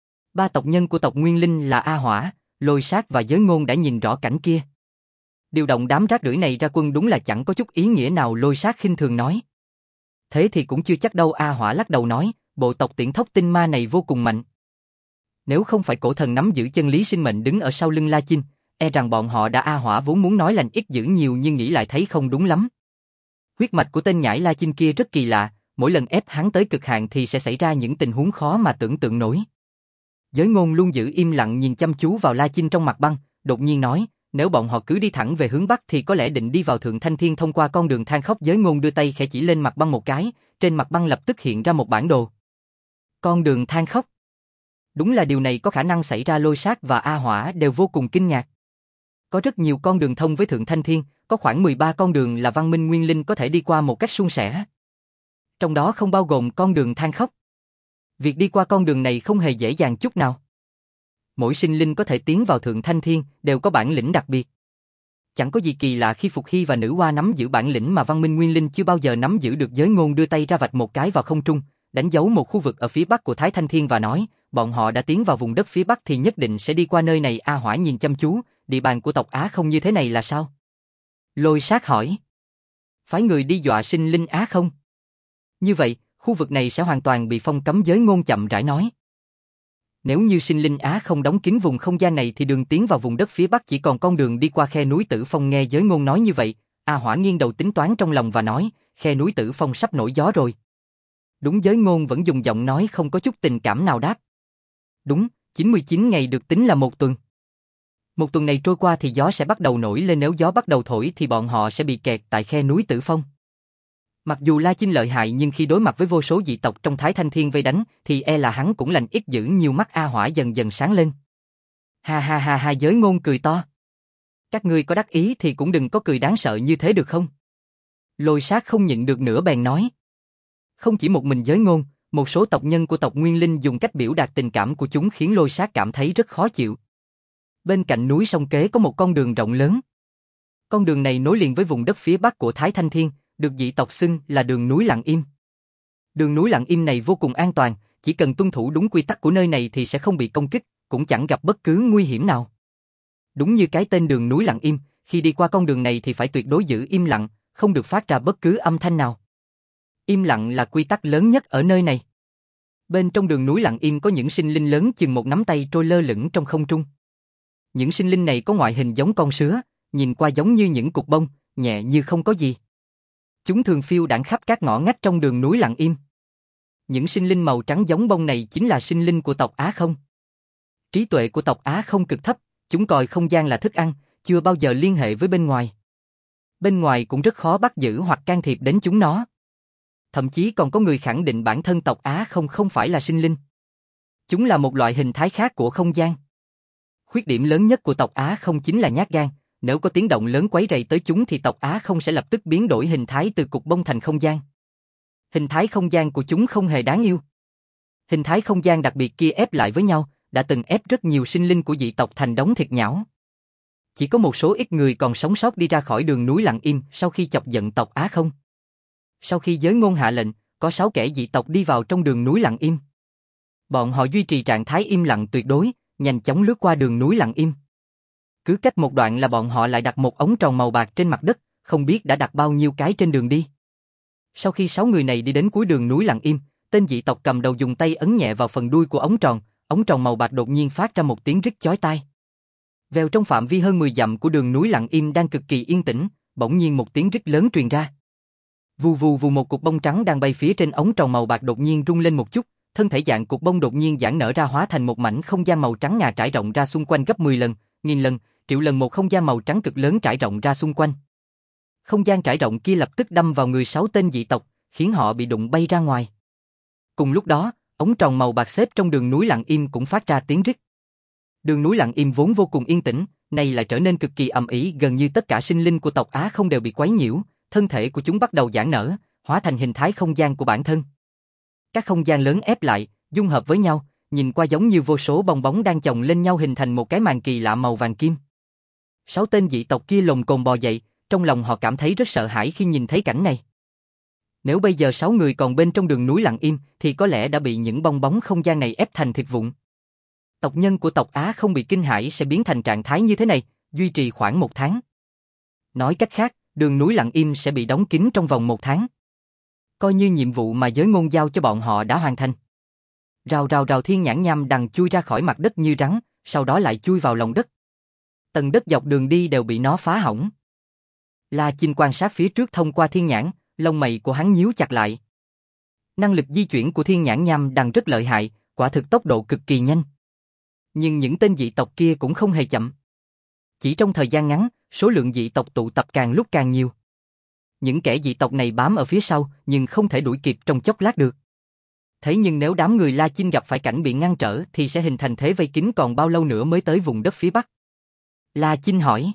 Ba tộc nhân của tộc Nguyên Linh là A Hỏa, Lôi Sát và Giới Ngôn đã nhìn rõ cảnh kia. Điều động đám rác rưởi này ra quân đúng là chẳng có chút ý nghĩa nào, Lôi Sát khinh thường nói. Thế thì cũng chưa chắc đâu, A Hỏa lắc đầu nói, bộ tộc tiễn thốc tinh ma này vô cùng mạnh. Nếu không phải cổ thần nắm giữ chân lý sinh mệnh đứng ở sau lưng La Chinh, e rằng bọn họ đã. A Hỏa vốn muốn nói lành ít dữ nhiều nhưng nghĩ lại thấy không đúng lắm. Huyết mạch của tên nhãi La Chinh kia rất kỳ lạ, mỗi lần ép hắn tới cực hạn thì sẽ xảy ra những tình huống khó mà tưởng tượng nổi. Giới Ngôn luôn giữ im lặng nhìn chăm chú vào La Chinh trong mặt băng, đột nhiên nói, nếu bọn họ cứ đi thẳng về hướng Bắc thì có lẽ định đi vào Thượng Thanh Thiên thông qua con đường than khóc. Giới Ngôn đưa tay khẽ chỉ lên mặt băng một cái, trên mặt băng lập tức hiện ra một bản đồ. Con đường than khóc. Đúng là điều này có khả năng xảy ra. Lôi Sát và A Hỏa đều vô cùng kinh ngạc. Có rất nhiều con đường thông với Thượng Thanh Thiên, có khoảng 13 con đường là văn minh nguyên linh có thể đi qua một cách suôn sẻ. Trong đó không bao gồm con đường than khóc. Việc đi qua con đường này không hề dễ dàng chút nào. Mỗi sinh linh có thể tiến vào Thượng Thanh Thiên đều có bản lĩnh đặc biệt. Chẳng có gì kỳ lạ khi Phục Hy và Nữ Hoa nắm giữ bản lĩnh mà văn minh nguyên linh chưa bao giờ nắm giữ được. Giới Ngôn đưa tay ra vạch một cái vào không trung, đánh dấu một khu vực ở phía bắc của Thái Thanh Thiên và nói, bọn họ đã tiến vào vùng đất phía bắc thì nhất định sẽ đi qua nơi này. A Hỏa nhìn chăm chú, địa bàn của tộc Á không như thế này là sao? Lôi Sát hỏi. Phái người đi dọa sinh linh Á không? Như vậy, khu vực này sẽ hoàn toàn bị phong cấm. Giới Ngôn chậm rãi nói. Nếu như sinh linh Á không đóng kín vùng không gian này thì đường tiến vào vùng đất phía bắc chỉ còn con đường đi qua khe núi Tử Phong. Nghe Giới Ngôn nói như vậy, A Hỏa nghiêng đầu tính toán trong lòng và nói, khe núi Tử Phong sắp nổi gió rồi. Đúng, Giới Ngôn vẫn dùng giọng nói không có chút tình cảm nào đáp. Đúng, 99 ngày được tính là một tuần. Một tuần này trôi qua thì gió sẽ bắt đầu nổi lên, nếu gió bắt đầu thổi thì bọn họ sẽ bị kẹt tại khe núi Tử Phong. Mặc dù La Chinh lợi hại nhưng khi đối mặt với vô số dị tộc trong Thái Thanh Thiên vây đánh thì e là hắn cũng lành ít dữ nhiều. Mắt A Hỏa dần dần sáng lên. Ha ha ha ha, Giới Ngôn cười to. Các ngươi có đắc ý thì cũng đừng có cười đáng sợ như thế được không? Lôi Sát không nhịn được nữa bèn nói. Không chỉ một mình Giới Ngôn, một số tộc nhân của tộc Nguyên Linh dùng cách biểu đạt tình cảm của chúng khiến Lôi Sát cảm thấy rất khó chịu. Bên cạnh núi sông kế có một con đường rộng lớn. Con đường này nối liền với vùng đất phía bắc của Thái Thanh Thiên, được dị tộc xưng là đường núi Lặng Im. Đường núi Lặng Im này vô cùng an toàn, chỉ cần tuân thủ đúng quy tắc của nơi này thì sẽ không bị công kích, cũng chẳng gặp bất cứ nguy hiểm nào. Đúng như cái tên đường núi Lặng Im, khi đi qua con đường này thì phải tuyệt đối giữ im lặng, không được phát ra bất cứ âm thanh nào. Im lặng là quy tắc lớn nhất ở nơi này. Bên trong đường núi Lặng Im có những sinh linh lớn chừng một nắm tay trôi lơ lửng trong không trung. Những sinh linh này có ngoại hình giống con sứa, nhìn qua giống như những cục bông, nhẹ như không có gì. Chúng thường phiêu đãng khắp các ngõ ngách trong đường núi Lặng Im. Những sinh linh màu trắng giống bông này chính là sinh linh của tộc Á Không. Trí tuệ của tộc Á Không cực thấp, chúng coi không gian là thức ăn, chưa bao giờ liên hệ với bên ngoài. Bên ngoài cũng rất khó bắt giữ hoặc can thiệp đến chúng nó. Thậm chí còn có người khẳng định bản thân tộc Á Không không phải là sinh linh. Chúng là một loại hình thái khác của không gian. Khuyết điểm lớn nhất của tộc Á Không chính là nhát gan, nếu có tiếng động lớn quấy rầy tới chúng thì tộc Á Không sẽ lập tức biến đổi hình thái từ cục bông thành không gian. Hình thái không gian của chúng không hề đáng yêu. Hình thái không gian đặc biệt kia ép lại với nhau, đã từng ép rất nhiều sinh linh của dị tộc thành đống thịt nhão. Chỉ có một số ít người còn sống sót đi ra khỏi đường núi Lặng Im sau khi chọc giận tộc Á Không. Sau khi Giới Ngôn hạ lệnh, có 6 kẻ dị tộc đi vào trong đường núi Lặng Im. Bọn họ duy trì trạng thái im lặng tuyệt đối, nhanh chóng lướt qua đường núi Lặng Im. Cứ cách một đoạn là bọn họ lại đặt một ống tròn màu bạc trên mặt đất, không biết đã đặt bao nhiêu cái trên đường đi. Sau khi 6 người này đi đến cuối đường núi Lặng Im, tên dị tộc cầm đầu dùng tay ấn nhẹ vào phần đuôi của ống tròn màu bạc đột nhiên phát ra một tiếng rít chói tai. Vèo, trong phạm vi hơn 10 dặm của đường núi Lặng Im đang cực kỳ yên tĩnh, bỗng nhiên một tiếng rít lớn truyền ra. Vù vù vù, một cục bông trắng đang bay phía trên ống tròn màu bạc đột nhiên rung lên một chút, thân thể dạng cục bông đột nhiên giãn nở ra hóa thành một mảnh không gian màu trắng ngà trải rộng ra xung quanh gấp 10 lần, nghìn lần, triệu lần, một không gian màu trắng cực lớn trải rộng ra xung quanh. Không gian trải rộng kia lập tức đâm vào người 6 tên dị tộc, khiến họ bị đụng bay ra ngoài. Cùng lúc đó, ống tròn màu bạc xếp trong đường núi Lặng Im cũng phát ra tiếng rít. Đường núi Lặng Im vốn vô cùng yên tĩnh, nay lại trở nên cực kỳ ầm ĩ, gần như tất cả sinh linh của tộc Á Không đều bị quấy nhiễu, thân thể của chúng bắt đầu giãn nở, hóa thành hình thái không gian của bản thân. Các không gian lớn ép lại, dung hợp với nhau, nhìn qua giống như vô số bong bóng đang chồng lên nhau hình thành một cái màn kỳ lạ màu vàng kim. 6 tên dị tộc kia lồm cồm bò dậy, trong lòng họ cảm thấy rất sợ hãi khi nhìn thấy cảnh này. Nếu bây giờ 6 người còn bên trong đường núi Lặng Im thì có lẽ đã bị những bong bóng không gian này ép thành thịt vụn. Tộc nhân của tộc Á Không bị kinh hãi sẽ biến thành trạng thái như thế này, duy trì khoảng 1 tháng. Nói cách khác, đường núi Lặng Im sẽ bị đóng kín trong vòng 1 tháng. Coi như nhiệm vụ mà Giới Ngôn giao cho bọn họ đã hoàn thành. Rào rào rào, thiên nhãn nham đằng chui ra khỏi mặt đất như rắn, sau đó lại chui vào lòng đất. Tầng đất dọc đường đi đều bị nó phá hỏng. La Chinh quan sát phía trước thông qua thiên nhãn, lông mày của hắn nhíu chặt lại. Năng lực di chuyển của thiên nhãn nham đằng rất lợi hại, quả thực tốc độ cực kỳ nhanh. Nhưng những tên dị tộc kia cũng không hề chậm. Chỉ trong thời gian ngắn, số lượng dị tộc tụ tập càng lúc càng nhiều. Những kẻ dị tộc này bám ở phía sau, nhưng không thể đuổi kịp trong chốc lát được. Thế nhưng nếu đám người La Chinh gặp phải cảnh bị ngăn trở thì sẽ hình thành thế vây kín, còn bao lâu nữa mới tới vùng đất phía bắc? La Chinh hỏi.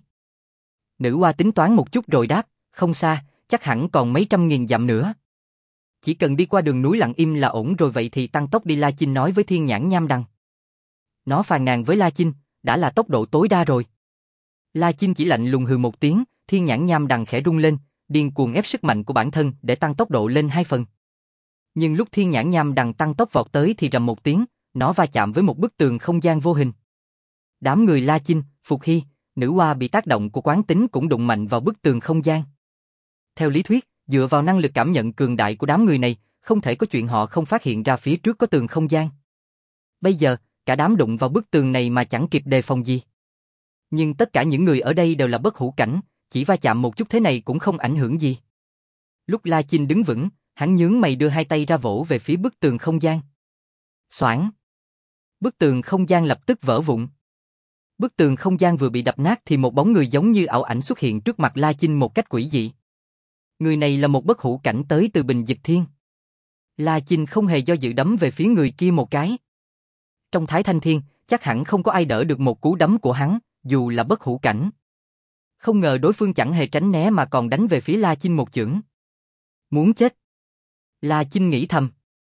Nữ oa tính toán một chút rồi đáp, không xa, chắc hẳn còn mấy trăm nghìn dặm nữa. Chỉ cần đi qua đường núi Lặng Im là ổn rồi, vậy thì tăng tốc đi, La Chinh nói với thiên nhãn nham đằng. Nó phàn nàn với La Chinh, đã là tốc độ tối đa rồi. La Chinh chỉ lạnh lùng hừ một tiếng, thiên nhãn nham đằng khẽ rung lên, điên cuồng ép sức mạnh của bản thân để tăng tốc độ lên 2 phần. Nhưng lúc thiên nhãn nham đằng tăng tốc vọt tới thì rầm một tiếng, nó va chạm với một bức tường không gian vô hình. Đám người La Chinh, Phục Hy, nữ oa bị tác động của quán tính cũng đụng mạnh vào bức tường không gian. Theo lý thuyết, dựa vào năng lực cảm nhận cường đại của đám người này, không thể có chuyện họ không phát hiện ra phía trước có tường không gian. Bây giờ, cả đám đụng vào bức tường này mà chẳng kịp đề phòng gì. Nhưng tất cả những người ở đây đều là bất hủ cảnh, chỉ va chạm một chút thế này cũng không ảnh hưởng gì. Lúc La Chinh đứng vững, hắn nhướng mày đưa hai tay ra vỗ về phía bức tường không gian. Xoảng! Bức tường không gian lập tức vỡ vụn. Bức tường không gian vừa bị đập nát thì một bóng người giống như ảo ảnh xuất hiện trước mặt La Chinh một cách quỷ dị. Người này là một bất hủ cảnh tới từ Bình Dịch Thiên. La Chinh không hề do dự đấm về phía người kia một cái. Trong Thái Thanh Thiên, chắc hẳn không có ai đỡ được một cú đấm của hắn, dù là bất hủ cảnh. Không ngờ đối phương chẳng hề tránh né mà còn đánh về phía La Chinh một chưởng. Muốn chết. La Chinh nghĩ thầm.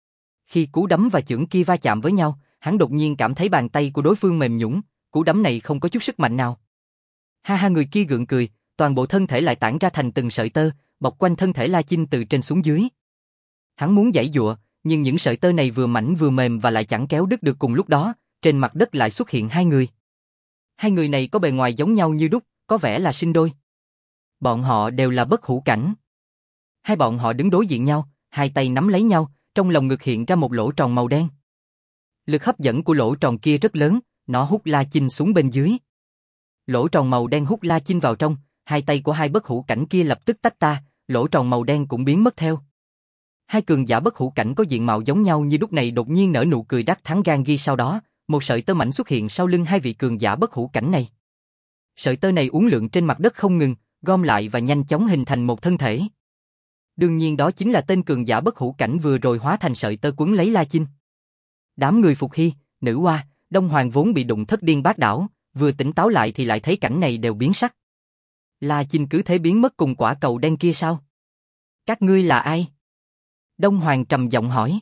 Khi cú đấm và chưởng kia va chạm với nhau, hắn đột nhiên cảm thấy bàn tay của đối phương mềm nhũn, cú đấm này không có chút sức mạnh nào. Ha ha, người kia gượng cười, toàn bộ thân thể lại tản ra thành từng sợi tơ, bọc quanh thân thể La Chinh từ trên xuống dưới. Hắn muốn giãy giụa, nhưng những sợi tơ này vừa mảnh vừa mềm và lại chẳng kéo đứt được. Cùng lúc đó, trên mặt đất lại xuất hiện hai người. Hai người này có bề ngoài giống nhau như đúc, có vẻ là sinh đôi. Bọn họ đều là bất hủ cảnh. Hai bọn họ đứng đối diện nhau, hai tay nắm lấy nhau, trong lồng ngực hiện ra một lỗ tròn màu đen. Lực hấp dẫn của lỗ tròn kia rất lớn, nó hút La Chinh xuống bên dưới. Lỗ tròn màu đen hút La Chinh vào trong, hai tay của hai bất hủ cảnh kia lập tức tách ta, lỗ tròn màu đen cũng biến mất theo. Hai cường giả bất hủ cảnh có diện mạo giống nhau như đúc này đột nhiên nở nụ cười đắc thắng gan ghi, sau đó, một sợi tơ mảnh xuất hiện sau lưng hai vị cường giả bất hủ cảnh này. Sợi tơ này uốn lượn trên mặt đất không ngừng, gom lại và nhanh chóng hình thành một thân thể. Đương nhiên đó chính là tên cường giả bất hủ cảnh vừa rồi hóa thành sợi tơ quấn lấy La Chinh. Đám người Phục Hy, Nữ Hoa, Đông Hoàng vốn bị đụng thất điên bát đảo, vừa tỉnh táo lại thì lại thấy cảnh này đều biến sắc. La Chinh cứ thế biến mất cùng quả cầu đen kia sao? Các ngươi là ai? Đông Hoàng trầm giọng hỏi.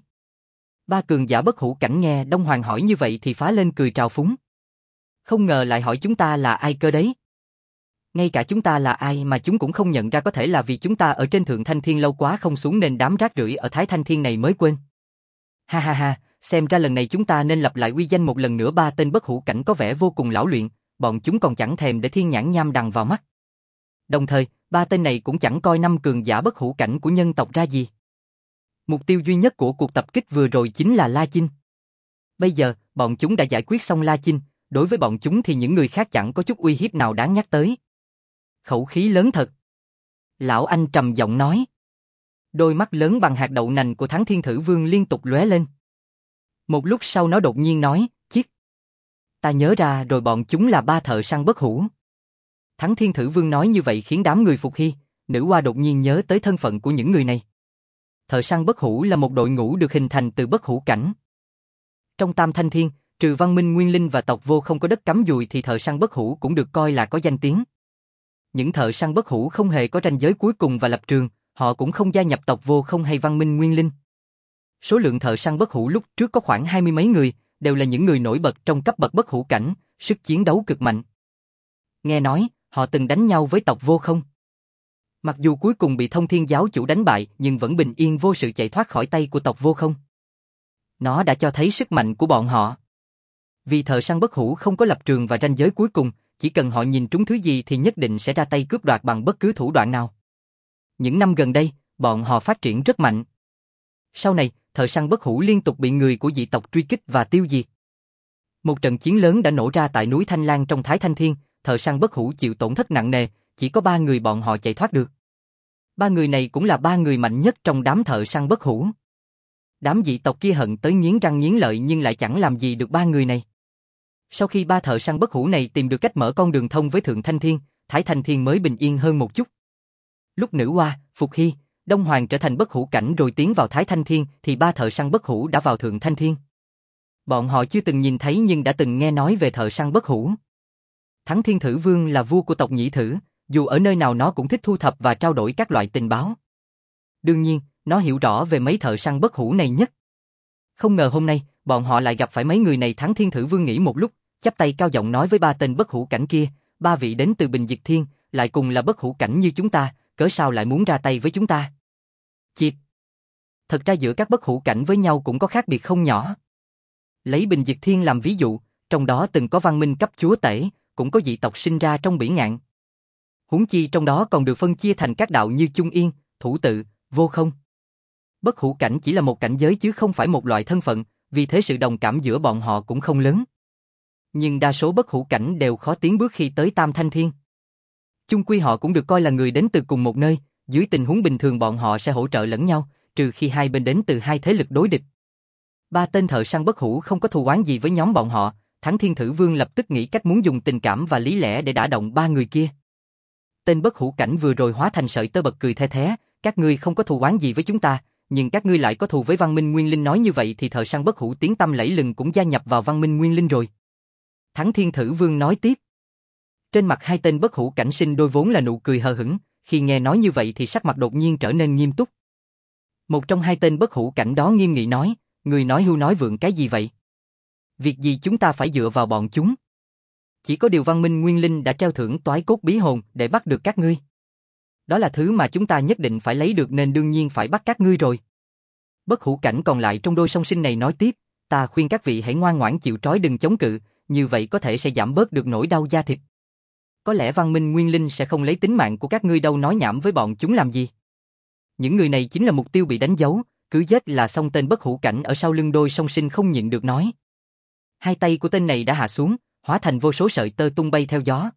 Ba cường giả bất hủ cảnh nghe Đông Hoàng hỏi như vậy thì phá lên cười trào phúng. Không ngờ lại hỏi chúng ta là ai cơ đấy. Ngay cả chúng ta là ai mà chúng cũng không nhận ra, có thể là vì chúng ta ở trên Thượng Thanh Thiên lâu quá không xuống nên đám rác rưởi ở Thái Thanh Thiên này mới quên. Ha ha ha, xem ra lần này chúng ta nên lặp lại uy danh một lần nữa. Ba tên bất hủ cảnh có vẻ vô cùng lão luyện, bọn chúng còn chẳng thèm để thiên nhãn nham đằng vào mắt. Đồng thời, ba tên này cũng chẳng coi năm cường giả bất hủ cảnh của nhân tộc ra gì. Mục tiêu duy nhất của cuộc tập kích vừa rồi chính là La Chinh. Bây giờ, bọn chúng đã giải quyết xong La Chinh, đối với bọn chúng thì những người khác chẳng có chút uy hiếp nào đáng nhắc tới. Khẩu khí lớn thật. Lão Anh trầm giọng nói. Đôi mắt lớn bằng hạt đậu nành của Thắng Thiên Thử Vương liên tục lóe lên. Một lúc sau nó đột nhiên nói, chiếc. Ta nhớ ra rồi, bọn chúng là ba thợ săn bất hủ. Thắng Thiên Thử Vương nói như vậy khiến đám người Phục Hy, Nữ Hoa đột nhiên nhớ tới thân phận của những người này. Thợ săn bất hủ là một đội ngũ được hình thành từ bất hủ cảnh. Trong Tam Thanh Thiên, trừ Văn Minh Nguyên Linh và tộc Vô không có đất cắm dùi thì thợ săn bất hủ cũng được coi là có danh tiếng. Những thợ săn bất hủ không hề có ranh giới cuối cùng và lập trường, họ cũng không gia nhập tộc Vô không hay Văn Minh Nguyên Linh. Số lượng thợ săn bất hủ lúc trước có khoảng 20 mấy người, đều là những người nổi bật trong cấp bậc bất hủ cảnh, sức chiến đấu cực mạnh. Nghe nói, họ từng đánh nhau với tộc Vô không. Mặc dù cuối cùng bị Thông Thiên giáo chủ đánh bại nhưng vẫn bình yên vô sự chạy thoát khỏi tay của tộc Vô không. Nó đã cho thấy sức mạnh của bọn họ. Vì thợ săn bất hủ không có lập trường và ranh giới cuối cùng, chỉ cần họ nhìn trúng thứ gì thì nhất định sẽ ra tay cướp đoạt bằng bất cứ thủ đoạn nào. Những năm gần đây, bọn họ phát triển rất mạnh. Sau này, thợ săn bất hủ liên tục bị người của dị tộc truy kích và tiêu diệt. Một trận chiến lớn đã nổ ra tại núi Thanh Lan trong Thái Thanh Thiên, thợ săn bất hủ chịu tổn thất nặng nề, chỉ có 3 người bọn họ chạy thoát được. 3 người này cũng là 3 người mạnh nhất trong đám thợ săn bất hủ. Đám dị tộc kia hận tới nghiến răng nghiến lợi nhưng lại chẳng làm gì được 3 người này. Sau khi 3 thợ săn bất hủ này tìm được cách mở con đường thông với Thượng Thanh Thiên, Thái Thanh Thiên mới bình yên hơn một chút. Lúc Nữ Hoa, Phục Hy, Đông Hoàng trở thành bất hủ cảnh rồi tiến vào Thái Thanh Thiên thì 3 thợ săn bất hủ đã vào Thượng Thanh Thiên. Bọn họ chưa từng nhìn thấy nhưng đã từng nghe nói về thợ săn bất hủ. Thắng Thiên Thử Vương là vua của tộc Nhĩ Thử, dù ở nơi nào nó cũng thích thu thập và trao đổi các loại tình báo. Đương nhiên, nó hiểu rõ về mấy thợ săn bất hủ này nhất. Không ngờ hôm nay, bọn họ lại gặp phải mấy người này. Thắng Thiên Thử Vương nghĩ một lúc, chắp tay cao giọng nói với 3 tên bất hủ cảnh kia, 3 vị đến từ Bình Dịch Thiên, lại cùng là bất hủ cảnh như chúng ta, cớ sao lại muốn ra tay với chúng ta? Chiệt! Thật ra giữa các bất hủ cảnh với nhau cũng có khác biệt không nhỏ. Lấy Bình Dịch Thiên làm ví dụ, trong đó từng có văn minh cấp chúa tể, cũng có dị tộc sinh ra trong bỉ ngạn. Huống chi trong đó còn được phân chia thành các đạo như Chung Yên, Thủ Tự, Vô Không. Bất hủ cảnh chỉ là một cảnh giới chứ không phải một loại thân phận, vì thế sự đồng cảm giữa bọn họ cũng không lớn. Nhưng đa số bất hủ cảnh đều khó tiến bước khi tới Tam Thanh Thiên. Chung quy họ cũng được coi là người đến từ cùng một nơi, dưới tình huống bình thường bọn họ sẽ hỗ trợ lẫn nhau, trừ khi hai bên đến từ hai thế lực đối địch. Ba tên thợ săn bất hủ không có thù oán gì với nhóm bọn họ, Thắng Thiên Thử Vương lập tức nghĩ cách muốn dùng tình cảm và lý lẽ để đả động ba người kia. Tên bất hủ cảnh vừa rồi hóa thành sợi tơ bật cười the thé, các ngươi không có thù oán gì với chúng ta, nhưng các ngươi lại có thù với văn minh Nguyên Linh, nói như vậy thì thợ săn bất hủ tiếng tăm lẫy lừng cũng gia nhập vào văn minh Nguyên Linh rồi. Thắng Thiên Thử Vương nói tiếp. Trên mặt hai tên bất hủ cảnh sinh đôi vốn là nụ cười hờ hững, khi nghe nói như vậy thì sắc mặt đột nhiên trở nên nghiêm túc. Một trong hai tên bất hủ cảnh đó nghiêm nghị nói, người nói hưu nói vượng cái gì vậy? Việc gì chúng ta phải dựa vào bọn chúng? Chỉ có điều văn minh Nguyên Linh đã treo thưởng toái cốt bí hồn để bắt được các ngươi. Đó là thứ mà chúng ta nhất định phải lấy được nên đương nhiên phải bắt các ngươi rồi. Bất hủ cảnh còn lại trong đôi song sinh này nói tiếp, ta khuyên các vị hãy ngoan ngoãn chịu trói đừng chống cự, như vậy có thể sẽ giảm bớt được nỗi đau da thịt. Có lẽ văn minh Nguyên Linh sẽ không lấy tính mạng của các ngươi đâu, nói nhảm với bọn chúng làm gì. Những người này chính là mục tiêu bị đánh dấu, cứ giết là xong. Tên bất hủ cảnh ở sau lưng đôi song sinh không nhịn được nói. Hai tay của tên này đã hạ xuống, hóa thành vô số sợi tơ tung bay theo gió.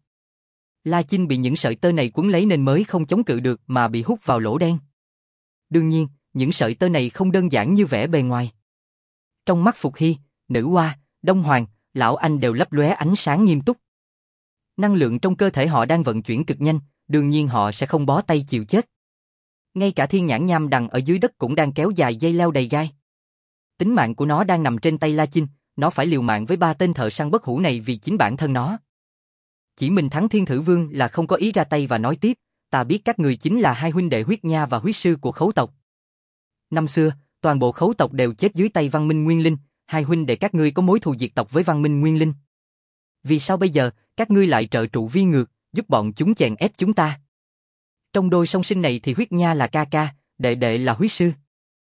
La Chinh bị những sợi tơ này cuốn lấy nên mới không chống cự được mà bị hút vào lỗ đen. Đương nhiên, những sợi tơ này không đơn giản như vẻ bề ngoài. Trong mắt Phục Hy, Nữ Hoa, Đông Hoàng, Lão Anh đều lấp lóe ánh sáng nghiêm túc. Năng lượng trong cơ thể họ đang vận chuyển cực nhanh, đương nhiên họ sẽ không bó tay chịu chết. Ngay cả thiên nhãn nham đằng ở dưới đất cũng đang kéo dài dây leo đầy gai. Tính mạng của nó đang nằm trên tay La Chinh, nó phải liều mạng với ba tên thợ săn bất hủ này vì chính bản thân nó. Chỉ mình Thắng Thiên Thử Vương là không có ý ra tay và nói tiếp, ta biết các người chính là hai huynh đệ Huyết Nha và Huyết Sư của khấu tộc. Năm xưa, toàn bộ khấu tộc đều chết dưới tay văn minh Nguyên Linh, hai huynh đệ các ngươi có mối thù diệt tộc với văn minh Nguyên Linh. Vì sao bây giờ, các ngươi lại trợ trụ vi ngược, giúp bọn chúng chèn ép chúng ta? Trong đôi song sinh này thì Huyết Nha là ca ca, đệ đệ là Huyết Sư.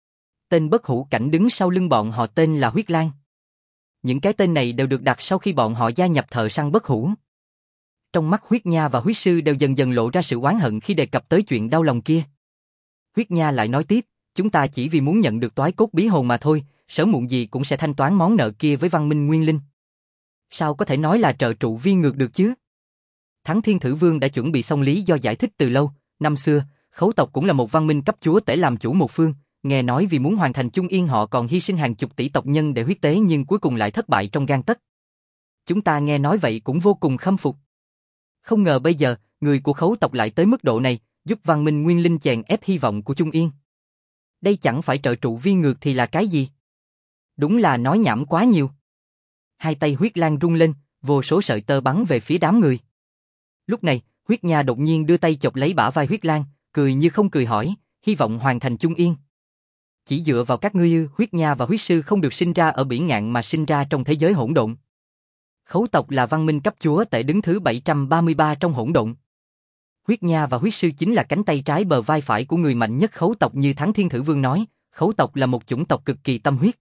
Tên bất hủ cảnh đứng sau lưng bọn họ tên là Huyết Lang. Những cái tên này đều được đặt sau khi bọn họ gia nhập thợ săn bất hủ. Trong mắt Huyết Nha và Huyết Sư đều dần dần lộ ra sự oán hận khi đề cập tới chuyện đau lòng kia. Huyết Nha lại nói tiếp, chúng ta chỉ vì muốn nhận được toái cốt bí hồn mà thôi, sớm muộn gì cũng sẽ thanh toán món nợ kia với văn minh Nguyên Linh. Sao có thể nói là trợ trụ vi ngược được chứ? Thắng Thiên Thử Vương đã chuẩn bị xong lý do giải thích từ lâu. Năm xưa, khấu tộc cũng là một văn minh cấp chúa tể làm chủ một phương, nghe nói vì muốn hoàn thành Chung Yên họ còn hy sinh hàng chục tỷ tộc nhân để huyết tế nhưng cuối cùng lại thất bại trong gang tấc. Chúng ta nghe nói vậy cũng vô cùng khâm phục. Không ngờ bây giờ, người của khấu tộc lại tới mức độ này, giúp văn minh Nguyên Linh chèn ép hy vọng của Chung Yên. Đây chẳng phải trợ trụ vi ngược thì là cái gì? Đúng là nói nhảm quá nhiều. Hai tay Huyết Lang rung lên, vô số sợi tơ bắn về phía đám người. Lúc này, Huyết Nha đột nhiên đưa tay chộp lấy bả vai Huyết Lang, cười như không cười hỏi, hy vọng hoàn thành Chung Yên. Chỉ dựa vào các ngươi ư? Huyết Nha và Huyết Sư không được sinh ra ở Bỉ Ngạn mà sinh ra trong thế giới hỗn độn. Khấu tộc là văn minh cấp chúa tể đứng thứ 733 trong hỗn độn. Huyết Nha và Huyết Sư chính là cánh tay trái bờ vai phải của người mạnh nhất khấu tộc, như Thắng Thiên Thử Vương nói, khấu tộc là một chủng tộc cực kỳ tâm huyết.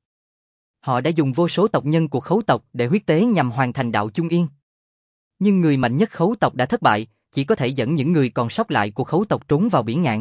Họ đã dùng vô số tộc nhân của khấu tộc để huyết tế nhằm hoàn thành đạo Chung Yên. Nhưng người mạnh nhất khấu tộc đã thất bại, chỉ có thể dẫn những người còn sót lại của khấu tộc trốn vào Bỉ Ngạn.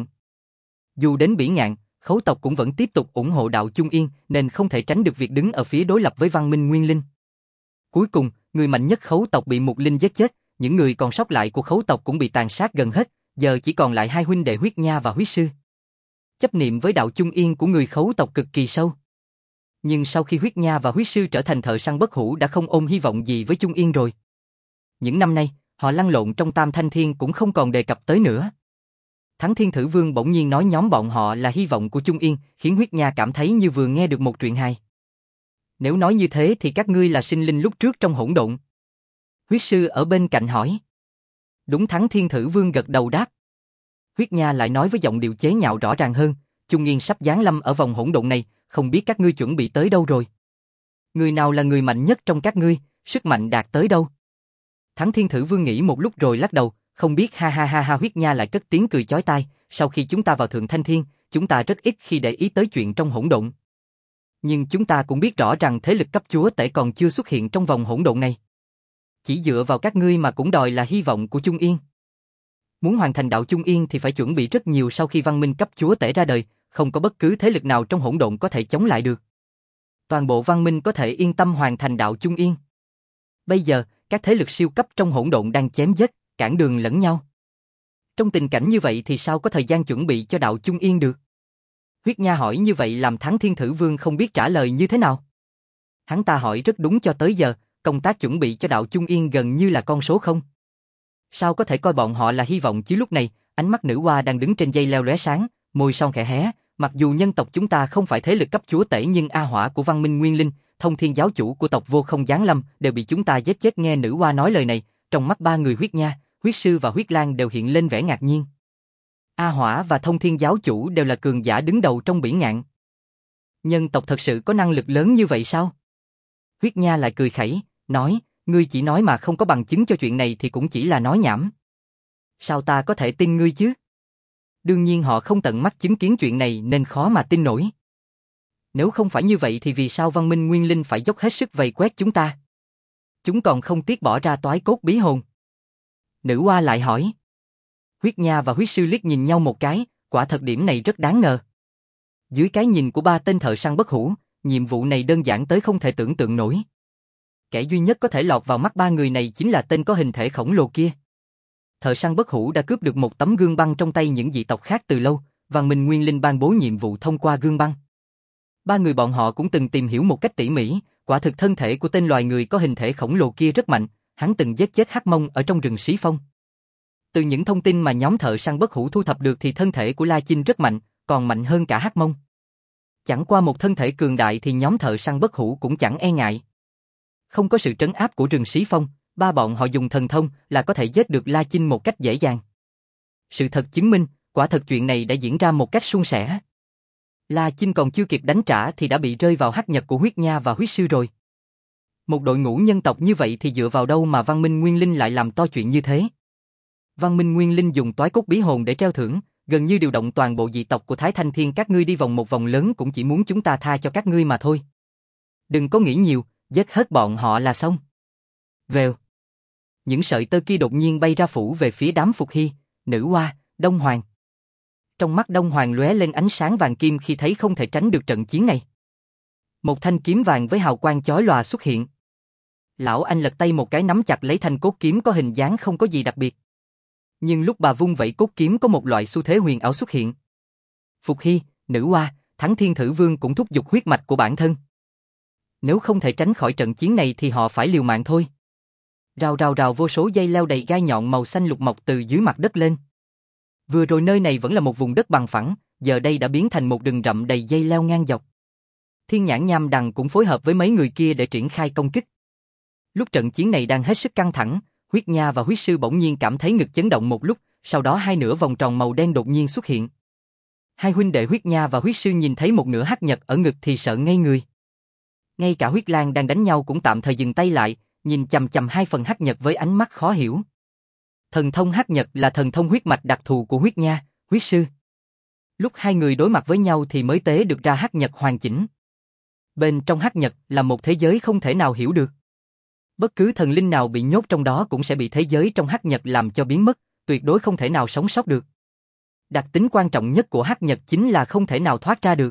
Dù đến Bỉ Ngạn, khấu tộc cũng vẫn tiếp tục ủng hộ đạo Chung Yên nên không thể tránh được việc đứng ở phía đối lập với văn minh Nguyên Linh. Cuối cùng, người mạnh nhất khấu tộc bị Mục Linh giết chết, những người còn sót lại của khấu tộc cũng bị tàn sát gần hết, giờ chỉ còn lại hai huynh đệ Huyết Nha và Huyết Sư. Chấp niệm với đạo Chung Yên của người khấu tộc cực kỳ sâu. Nhưng sau khi Huyết Nha và Huyết Sư trở thành thợ săn bất hủ đã không ôm hy vọng gì với Chung Yên rồi. Những năm nay, họ lăn lộn trong Tam Thanh Thiên cũng không còn đề cập tới nữa. Thắng Thiên Thử Vương bỗng nhiên nói nhóm bọn họ là hy vọng của Chung Yên, khiến Huyết Nha cảm thấy như vừa nghe được một truyện hài. Nếu nói như thế thì các ngươi là sinh linh lúc trước trong hỗn độn. Huyết Sư ở bên cạnh hỏi. Đúng, Thắng Thiên Thử Vương gật đầu đáp. Huyết Nha lại nói với giọng điệu chế nhạo rõ ràng hơn, Chung Yên sắp giáng lâm ở vòng hỗn độn này, không biết các ngươi chuẩn bị tới đâu rồi. Người nào là người mạnh nhất trong các ngươi, sức mạnh đạt tới đâu? Thắng Thiên Thử Vương nghĩ một lúc rồi lắc đầu, không biết. Ha ha ha ha. Huyết Nha lại cất tiếng cười chói tai, sau khi chúng ta vào Thượng Thanh Thiên, chúng ta rất ít khi để ý tới chuyện trong hỗn độn. Nhưng chúng ta cũng biết rõ rằng thế lực cấp chúa tể còn chưa xuất hiện trong vòng hỗn độn này. Chỉ dựa vào các ngươi mà cũng đòi là hy vọng của Chung Yên. Muốn hoàn thành đạo Chung Yên thì phải chuẩn bị rất nhiều. Sau khi văn minh cấp chúa tể ra đời, không có bất cứ thế lực nào trong hỗn độn có thể chống lại được. Toàn bộ văn minh có thể yên tâm hoàn thành đạo Chung Yên. Bây giờ, các thế lực siêu cấp trong hỗn độn đang chém giết, cản đường lẫn nhau. Trong tình cảnh như vậy thì sao có thời gian chuẩn bị cho đạo Chung Yên được? Huyết Nha hỏi như vậy làm Thắng Thiên Thử Vương không biết trả lời như thế nào. Hắn ta hỏi rất đúng, cho tới giờ, công tác chuẩn bị cho đạo Chung Yên gần như là con số không. Sao có thể coi bọn họ là hy vọng chứ? Lúc này, ánh mắt nữ hoa đang đứng trên dây leo lóe sáng, môi son khẽ hé, mặc dù nhân tộc chúng ta không phải thế lực cấp chúa tể nhưng A Hỏa của Văn Minh Nguyên Linh, Thông Thiên giáo chủ của tộc Vô Không giáng lâm đều bị chúng ta giết chết. Nghe nữ hoa nói lời này, trong mắt ba người Huyết Nha, Huyết Sư và Huyết Lang đều hiện lên vẻ ngạc nhiên. A Hỏa và Thông Thiên giáo chủ đều là cường giả đứng đầu trong bỉ ngạn. Nhân tộc thật sự có năng lực lớn như vậy sao? Huyết Nha lại cười khẩy, nói, ngươi chỉ nói mà không có bằng chứng cho chuyện này thì cũng chỉ là nói nhảm. Sao ta có thể tin ngươi chứ? Đương nhiên họ không tận mắt chứng kiến chuyện này nên khó mà tin nổi. Nếu không phải như vậy thì vì sao Văn Minh Nguyên Linh phải dốc hết sức vây quét chúng ta? Chúng còn không tiếc bỏ ra toái cốt bí hồn. Nữ hoa lại hỏi. Huyết Nha và Huyết Sư liếc nhìn nhau một cái, quả thật điểm này rất đáng ngờ. Dưới cái nhìn của ba tên thợ săn bất hủ, nhiệm vụ này đơn giản tới không thể tưởng tượng nổi. Kẻ duy nhất có thể lọt vào mắt ba người này chính là tên có hình thể khổng lồ kia. Thợ săn bất hủ đã cướp được một tấm gương băng trong tay những dị tộc khác từ lâu, Văn Minh Nguyên Linh ban bố nhiệm vụ thông qua gương băng. Ba người bọn họ cũng từng tìm hiểu một cách tỉ mỉ, quả thực thân thể của tên loài người có hình thể khổng lồ kia rất mạnh, hắn từng giết chết Hắc Mông ở trong rừng Xí Phong. Từ những thông tin mà nhóm thợ săn bất hủ thu thập được thì thân thể của La Chinh rất mạnh, còn mạnh hơn cả Hắc Mông. Chẳng qua một thân thể cường đại thì nhóm thợ săn bất hủ cũng chẳng e ngại. Không có sự trấn áp của rừng Xí Phong, ba bọn họ dùng thần thông là có thể giết được La Chinh một cách dễ dàng. Sự thật chứng minh, quả thật chuyện này đã diễn ra một cách suôn sẻ. La Chinh còn chưa kịp đánh trả thì đã bị rơi vào hắc nhật của Huyết Nha và Huyết Sư rồi. Một đội ngũ nhân tộc như vậy thì dựa vào đâu mà Văn Minh Nguyên Linh lại làm to chuyện như thế? Văn Minh Nguyên Linh dùng toái cốt bí hồn để treo thưởng, gần như điều động toàn bộ dị tộc của Thái Thanh Thiên các ngươi đi vòng một vòng lớn cũng chỉ muốn chúng ta tha cho các ngươi mà thôi. Đừng có nghĩ nhiều, giết hết bọn họ là xong. Vèo. Những sợi tơ kia đột nhiên bay ra phủ về phía đám Phục Hy, Nữ Hoa, Đông Hoàng. Trong mắt Đông Hoàng lóe lên ánh sáng vàng kim khi thấy không thể tránh được trận chiến này. Một thanh kiếm vàng với hào quang chói lòa xuất hiện. Lão anh lật tay một cái nắm chặt lấy thanh cốt kiếm có hình dáng không có gì đặc biệt. Nhưng lúc bà vung vẩy cốt kiếm có một loại xu thế huyền ảo xuất hiện. Phục Hy, Nữ Hoa, Thắng Thiên Thử Vương cũng thúc giục huyết mạch của bản thân. Nếu không thể tránh khỏi trận chiến này thì họ phải liều mạng thôi. Rào rào rào vô số dây leo đầy gai nhọn màu xanh lục mọc từ dưới mặt đất lên. Vừa rồi nơi này vẫn là một vùng đất bằng phẳng, giờ đây đã biến thành một rừng rậm đầy dây leo ngang dọc. Thiên Nhãn Nham Đằng cũng phối hợp với mấy người kia để triển khai công kích. Lúc trận chiến này đang hết sức căng thẳng, Huyết Nha và Huyết Sư bỗng nhiên cảm thấy ngực chấn động một lúc, sau đó hai nửa vòng tròn màu đen đột nhiên xuất hiện. Hai huynh đệ Huyết Nha và Huyết Sư nhìn thấy một nửa hắc nhật ở ngực thì sợ ngây người. Ngay cả Huyết Lang đang đánh nhau cũng tạm thời dừng tay lại, nhìn chằm chằm hai phần hắc nhật với ánh mắt khó hiểu. Thần thông hắc nhật là thần thông huyết mạch đặc thù của Huyết Nha, Huyết Sư. Lúc hai người đối mặt với nhau thì mới tế được ra hắc nhật hoàn chỉnh. Bên trong hắc nhật là một thế giới không thể nào hiểu được. Bất cứ thần linh nào bị nhốt trong đó cũng sẽ bị thế giới trong hắc nhật làm cho biến mất, tuyệt đối không thể nào sống sót được. Đặc tính quan trọng nhất của hắc nhật chính là không thể nào thoát ra được.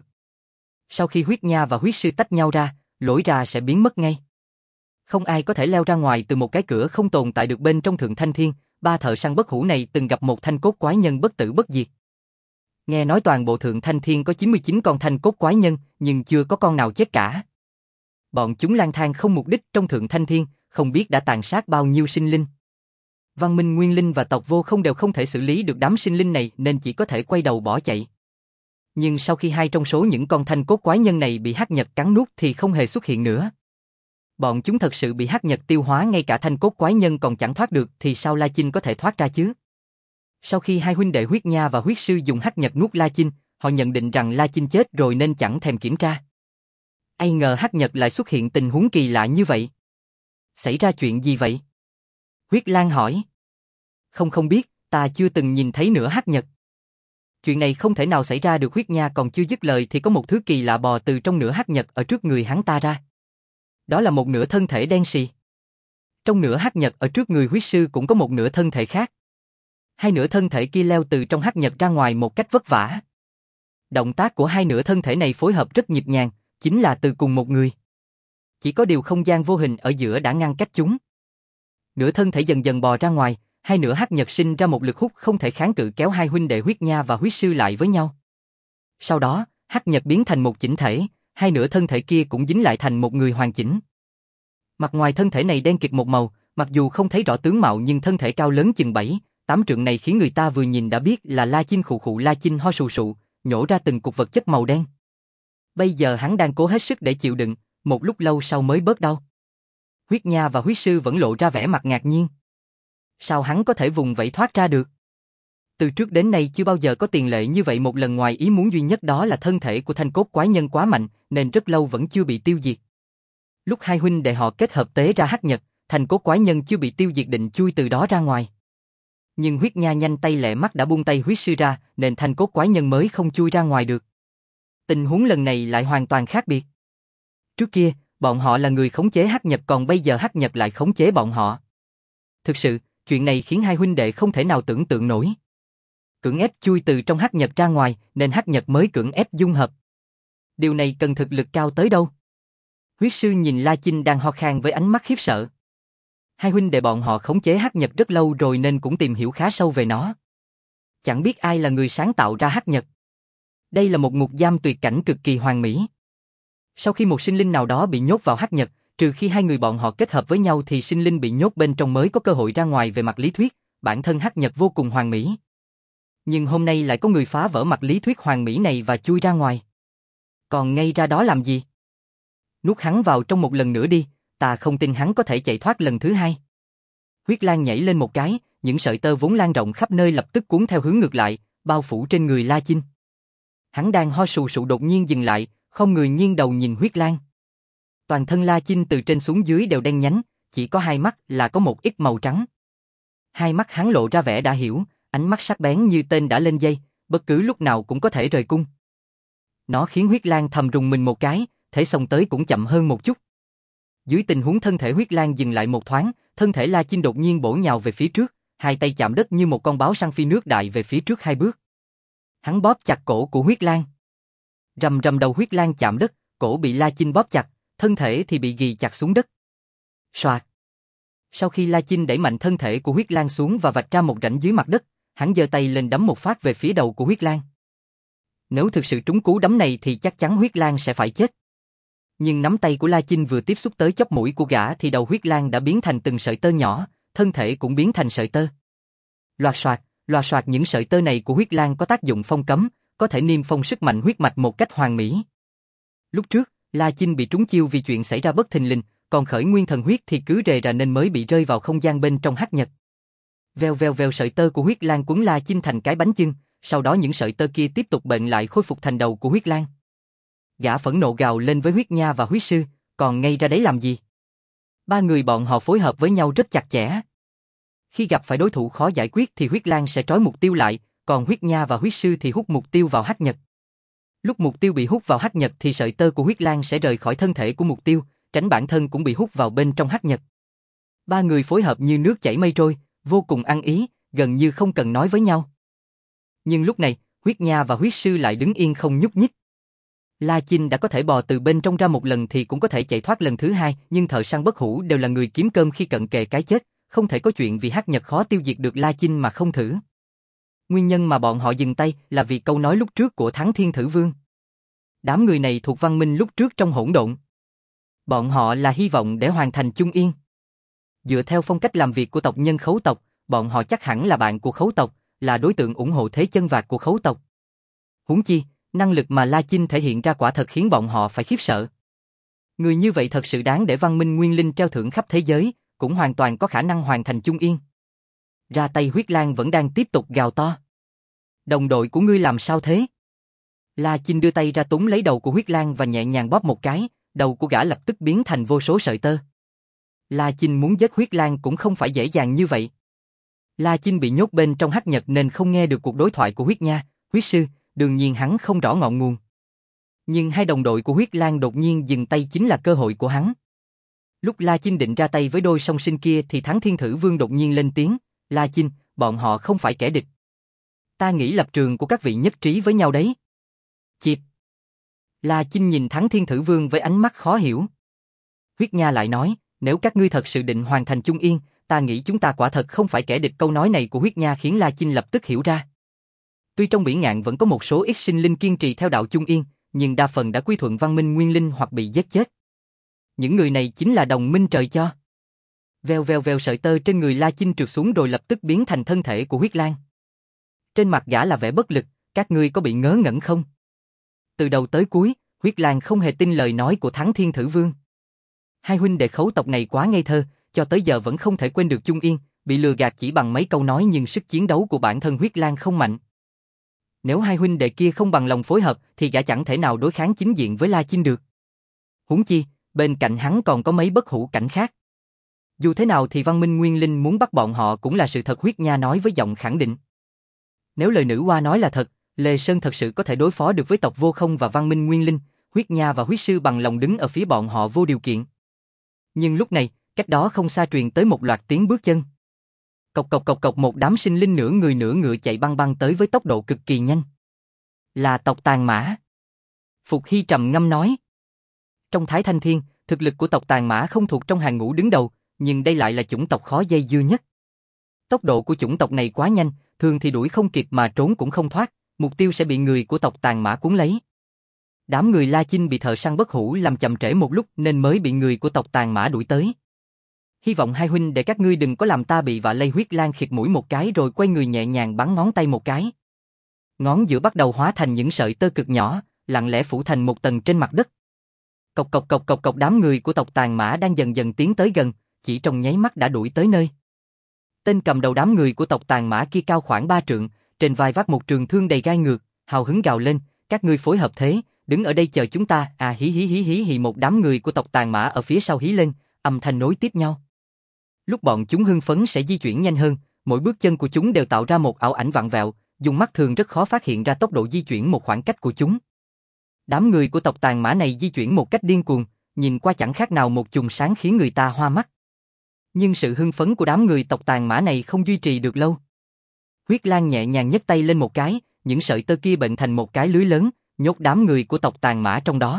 Sau khi Huyết Nha và Huyết Sư tách nhau ra, lối ra sẽ biến mất ngay. Không ai có thể leo ra ngoài từ một cái cửa không tồn tại được bên trong Thượng Thanh Thiên. Ba thợ săn bất hủ này từng gặp một thanh cốt quái nhân bất tử bất diệt. Nghe nói toàn bộ Thượng Thanh Thiên có 99 con thanh cốt quái nhân, nhưng chưa có con nào chết cả. Bọn chúng lang thang không mục đích trong Thượng Thanh Thiên, không biết đã tàn sát bao nhiêu sinh linh. Văn Minh Nguyên Linh và tộc Vô Không đều không thể xử lý được đám sinh linh này nên chỉ có thể quay đầu bỏ chạy. Nhưng sau khi hai trong số những con thanh cốt quái nhân này bị hắc nhật cắn nuốt thì không hề xuất hiện nữa. Bọn chúng thật sự bị hắc nhật tiêu hóa, ngay cả thanh cốt quái nhân còn chẳng thoát được thì sao La Chinh có thể thoát ra chứ? Sau khi hai huynh đệ Huyết Nha và Huyết Sư dùng hắc nhật nuốt La Chinh, họ nhận định rằng La Chinh chết rồi nên chẳng thèm kiểm tra. Ai ngờ hắc nhật lại xuất hiện tình huống kỳ lạ như vậy. Xảy ra chuyện gì vậy? Huyết Lang hỏi. Không biết, ta chưa từng nhìn thấy nửa hắc nhật. Chuyện này không thể nào xảy ra được. Huyết Nha còn chưa dứt lời thì có một thứ kỳ lạ bò từ trong nửa hắc nhật ở trước người hắn ta ra. Đó là một nửa thân thể đen sì. Trong nửa hắc nhật ở trước người Huyết Sư cũng có một nửa thân thể khác. Hai nửa thân thể kia leo từ trong hắc nhật ra ngoài một cách vất vả. Động tác của hai nửa thân thể này phối hợp rất nhịp nhàng, chính là từ cùng một người. Chỉ có điều không gian vô hình ở giữa đã ngăn cách chúng. Nửa thân thể dần dần bò ra ngoài, hai nửa hắc nhật sinh ra một lực hút không thể kháng cự kéo hai huynh đệ huyết nha và huyết sư lại với nhau. Sau đó, hắc nhật biến thành một chỉnh thể, hai nửa thân thể kia cũng dính lại thành một người hoàn chỉnh. Mặt ngoài thân thể này đen kịt một màu, mặc dù không thấy rõ tướng mạo nhưng thân thể cao lớn chừng 7-8 trượng này khiến người ta vừa nhìn đã biết là La Chinh khụ khụ. La Chinh ho sù sụ, nhổ ra từng cục vật chất màu đen. Bây giờ hắn đang cố hết sức để chịu đựng, một lúc lâu sau mới bớt đau. Huyết nha và huyết sư vẫn lộ ra vẻ mặt ngạc nhiên. Sao hắn có thể vùng vẫy thoát ra được? Từ trước đến nay chưa bao giờ có tiền lệ như vậy, một lần ngoài ý muốn duy nhất đó là thân thể của thanh cốt quái nhân quá mạnh, nên rất lâu vẫn chưa bị tiêu diệt. Lúc hai huynh đệ họ kết hợp tế ra hắc nhật, thanh cốt quái nhân chưa bị tiêu diệt định chui từ đó ra ngoài. Nhưng huyết nha nhanh tay lẹ mắt đã buông tay huyết sư ra, nên thanh cốt quái nhân mới không chui ra ngoài được. Tình huống lần này lại hoàn toàn khác biệt. Trước kia, bọn họ là người khống chế hắc nhật, còn bây giờ hắc nhật lại khống chế bọn họ. Thực sự, chuyện này khiến hai huynh đệ không thể nào tưởng tượng nổi. Cưỡng ép chui từ trong hắc nhật ra ngoài, nên hắc nhật mới cưỡng ép dung hợp. Điều này cần thực lực cao tới đâu? Huyết sư nhìn La Chinh đang ho khan với ánh mắt khiếp sợ. Hai huynh đệ bọn họ khống chế hắc nhật rất lâu rồi nên cũng tìm hiểu khá sâu về nó. Chẳng biết ai là người sáng tạo ra hắc nhật. Đây là một ngục giam tuyệt cảnh cực kỳ hoàn mỹ. Sau khi một sinh linh nào đó bị nhốt vào hắc nhật, trừ khi hai người bọn họ kết hợp với nhau thì sinh linh bị nhốt bên trong mới có cơ hội ra ngoài. Về mặt lý thuyết, bản thân hắc nhật vô cùng hoàn mỹ. Nhưng hôm nay lại có người phá vỡ mặt lý thuyết hoàn mỹ này và chui ra ngoài. Còn ngay ra đó làm gì? Nuốt hắn vào trong một lần nữa đi, ta không tin hắn có thể chạy thoát lần thứ hai. Huyết Lang nhảy lên một cái, những sợi tơ vốn lan rộng khắp nơi lập tức cuốn theo hướng ngược lại, bao phủ trên người La Chinh. Hắn đang ho sù sụ đột nhiên dừng lại, không người nghiêng đầu nhìn Huyết Lang. Toàn thân La Chinh từ trên xuống dưới đều đen nhánh, chỉ có hai mắt là có một ít màu trắng. Hai mắt hắn lộ ra vẻ đã hiểu, ánh mắt sắc bén như tên đã lên dây, bất cứ lúc nào cũng có thể rời cung. Nó khiến Huyết Lang thầm rùng mình một cái, thể xông tới cũng chậm hơn một chút. Dưới tình huống thân thể Huyết Lang dừng lại một thoáng, thân thể La Chinh đột nhiên bổ nhào về phía trước, hai tay chạm đất như một con báo săn phi nước đại về phía trước hai bước. Hắn bóp chặt cổ của Huyết Lang. Rầm rầm, đầu Huyết Lang chạm đất, cổ bị La Chinh bóp chặt, thân thể thì bị ghì chặt xuống đất. Soạt. Sau khi La Chinh đẩy mạnh thân thể của Huyết Lang xuống và vạch ra một rãnh dưới mặt đất, hắn giơ tay lên đấm một phát về phía đầu của Huyết Lang. Nếu thực sự trúng cú đấm này thì chắc chắn Huyết Lang sẽ phải chết. Nhưng nắm tay của La Chinh vừa tiếp xúc tới chóp mũi của gã thì đầu Huyết Lang đã biến thành từng sợi tơ nhỏ, thân thể cũng biến thành sợi tơ. Loạt soạt, những sợi tơ này của Huyết Lang có tác dụng phong cấm, có thể niêm phong sức mạnh huyết mạch một cách hoàn mỹ. Lúc trước, La Chinh bị trúng chiêu vì chuyện xảy ra bất thình lình, còn khởi nguyên thần huyết thì cứ rề rà nên mới bị rơi vào không gian bên trong hắc nhật. Vèo vèo vèo, sợi tơ của Huyết Lang quấn La Chinh thành cái bánh chưng, sau đó những sợi tơ kia tiếp tục bệnh lại khôi phục thành đầu của Huyết Lang. Gã phẫn nộ gào lên với Huyết Nha và Huyết Sư, còn ngay ra đấy làm gì? Ba người bọn họ phối hợp với nhau rất chặt chẽ. Khi gặp phải đối thủ khó giải quyết thì Huyết Lang sẽ trói mục tiêu lại, còn Huyết Nha và Huyết Sư thì hút mục tiêu vào hắc nhật. Lúc mục tiêu bị hút vào hắc nhật thì sợi tơ của Huyết Lang sẽ rời khỏi thân thể của mục tiêu, tránh bản thân cũng bị hút vào bên trong hắc nhật. Ba người phối hợp như nước chảy mây trôi, vô cùng ăn ý, gần như không cần nói với nhau. Nhưng lúc này, Huyết Nha và Huyết Sư lại đứng yên không nhúc nhích. La Chinh đã có thể bò từ bên trong ra một lần thì cũng có thể chạy thoát lần thứ hai, nhưng thợ săn bất hủ đều là người kiếm cơm khi cận kề cái chết, không thể có chuyện vì hắc nhật khó tiêu diệt được La Chinh mà không thử. Nguyên nhân mà bọn họ dừng tay là vì câu nói lúc trước của Thắng Thiên Thử Vương. Đám người này thuộc văn minh lúc trước trong hỗn độn. Bọn họ là hy vọng để hoàn thành chung yên. Dựa theo phong cách làm việc của tộc nhân Khấu tộc, bọn họ chắc hẳn là bạn của Khấu tộc, là đối tượng ủng hộ thế chân vạc của Khấu tộc. Huống chi, năng lực mà La Chinh thể hiện ra quả thật khiến bọn họ phải khiếp sợ. Người như vậy thật sự đáng để văn minh nguyên linh treo thưởng khắp thế giới, cũng hoàn toàn có khả năng hoàn thành chung yên. Ra tay. Huyết Lang vẫn đang tiếp tục gào to. Đồng đội của ngươi làm sao thế? La Chinh đưa tay ra túm lấy đầu của Huyết Lang và nhẹ nhàng bóp một cái, đầu của gã lập tức biến thành vô số sợi tơ. La Chinh muốn giết Huyết Lang cũng không phải dễ dàng như vậy. La Chinh bị nhốt bên trong hắc nhật nên không nghe được cuộc đối thoại của Huyết Nha, Huyết Sư, đương nhiên hắn không rõ ngọn nguồn. Nhưng hai đồng đội của Huyết Lang đột nhiên dừng tay chính là cơ hội của hắn. Lúc La Chinh định ra tay với đôi song sinh kia thì Thắng Thiên Thử Vương đột nhiên lên tiếng, La Chinh, bọn họ không phải kẻ địch. Ta nghĩ lập trường của các vị nhất trí với nhau đấy. Chịp. La Chinh nhìn Thắng Thiên Thử Vương với ánh mắt khó hiểu. Huyết Nha lại nói, nếu các ngươi thật sự định hoàn thành chung yên, ta nghĩ chúng ta quả thật không phải kẻ địch. Câu nói này của Huyết Nha khiến La Chinh lập tức hiểu ra. Tuy trong Bỉ Ngạn vẫn có một số ít sinh linh kiên trì theo đạo Trung Yên, nhưng đa phần đã quy thuận văn minh Nguyên Linh hoặc bị giết chết. Những người này chính là đồng minh trời cho. Vèo vèo vèo, sợi tơ trên người La Chinh trượt xuống rồi lập tức biến thành thân thể của Huyết Lang. Trên mặt gã là vẻ bất lực, các ngươi có bị ngớ ngẩn không? Từ đầu tới cuối, Huyết Lang không hề tin lời nói của Thắng Thiên Thử Vương. Hai huynh đệ khấu tộc này quá ngây thơ, cho tới giờ vẫn không thể quên được Trung Yên, bị lừa gạt chỉ bằng mấy câu nói, nhưng sức chiến đấu của bản thân Huyết Lang không mạnh. Nếu hai huynh đệ kia không bằng lòng phối hợp thì gã chẳng thể nào đối kháng chính diện với La Chinh được. Huống chi, bên cạnh hắn còn có mấy bất hủ cảnh khác. Dù thế nào thì văn minh Nguyên Linh muốn bắt bọn họ cũng là sự thật, Huyết Nha nói với giọng khẳng định. Nếu lời nữ hoa nói là thật, Lê Sơn thật sự có thể đối phó được với tộc Vô Không và văn minh Nguyên Linh, Huyết Nha và Huyết Sư bằng lòng đứng ở phía bọn họ vô điều kiện. Nhưng lúc này, cách đó không xa truyền tới một loạt tiếng bước chân. Cộc cộc cộc cộc, một đám sinh linh nửa người nửa ngựa chạy băng băng tới với tốc độ cực kỳ nhanh. Là tộc Tàn Mã. Phục Hy trầm ngâm nói. Trong Thái Thanh Thiên, thực lực của tộc Tàn Mã không thuộc trong hàng ngũ đứng đầu, nhưng đây lại là chủng tộc khó dây dưa nhất. Tốc độ của chủng tộc này quá nhanh, thường thì đuổi không kịp mà trốn cũng không thoát, mục tiêu sẽ bị người của tộc Tàn Mã cuốn lấy. Đám người La Chinh bị thợ săn bất hủ làm chậm trễ một lúc nên mới bị người của tộc Tàn Mã đuổi tới. Hy vọng hai huynh để các ngươi đừng có làm ta bị vạ lây. Huyết Lang khịt mũi một cái rồi quay người nhẹ nhàng bắn ngón tay một cái. Ngón giữa bắt đầu hóa thành những sợi tơ cực nhỏ, lặng lẽ phủ thành một tầng trên mặt đất. Cộc cộc cộc cộc cộc, đám người của tộc Tàn Mã đang dần dần tiến tới gần, chỉ trong nháy mắt đã đuổi tới nơi. Tên cầm đầu đám người của tộc Tàn Mã kia cao khoảng 3 trượng, trên vai vác một trường thương đầy gai ngược, hào hứng gào lên, các ngươi phối hợp thế, đứng ở đây chờ chúng ta. À hí hí hí hí hí. Một đám người của tộc Tàn Mã ở phía sau hí lên, âm thanh nối tiếp nhau. Lúc bọn chúng hưng phấn sẽ di chuyển nhanh hơn, mỗi bước chân của chúng đều tạo ra một ảo ảnh vặn vẹo, dùng mắt thường rất khó phát hiện ra tốc độ di chuyển một khoảng cách của chúng. Đám người của tộc Tàn Mã này di chuyển một cách điên cuồng, nhìn qua chẳng khác nào một chùm sáng khiến người ta hoa mắt. Nhưng sự hưng phấn của đám người tộc Tàn Mã này không duy trì được lâu. Huyết Lang nhẹ nhàng nhấc tay lên một cái, những sợi tơ kia bệnh thành một cái lưới lớn, nhốt đám người của tộc Tàn Mã trong đó.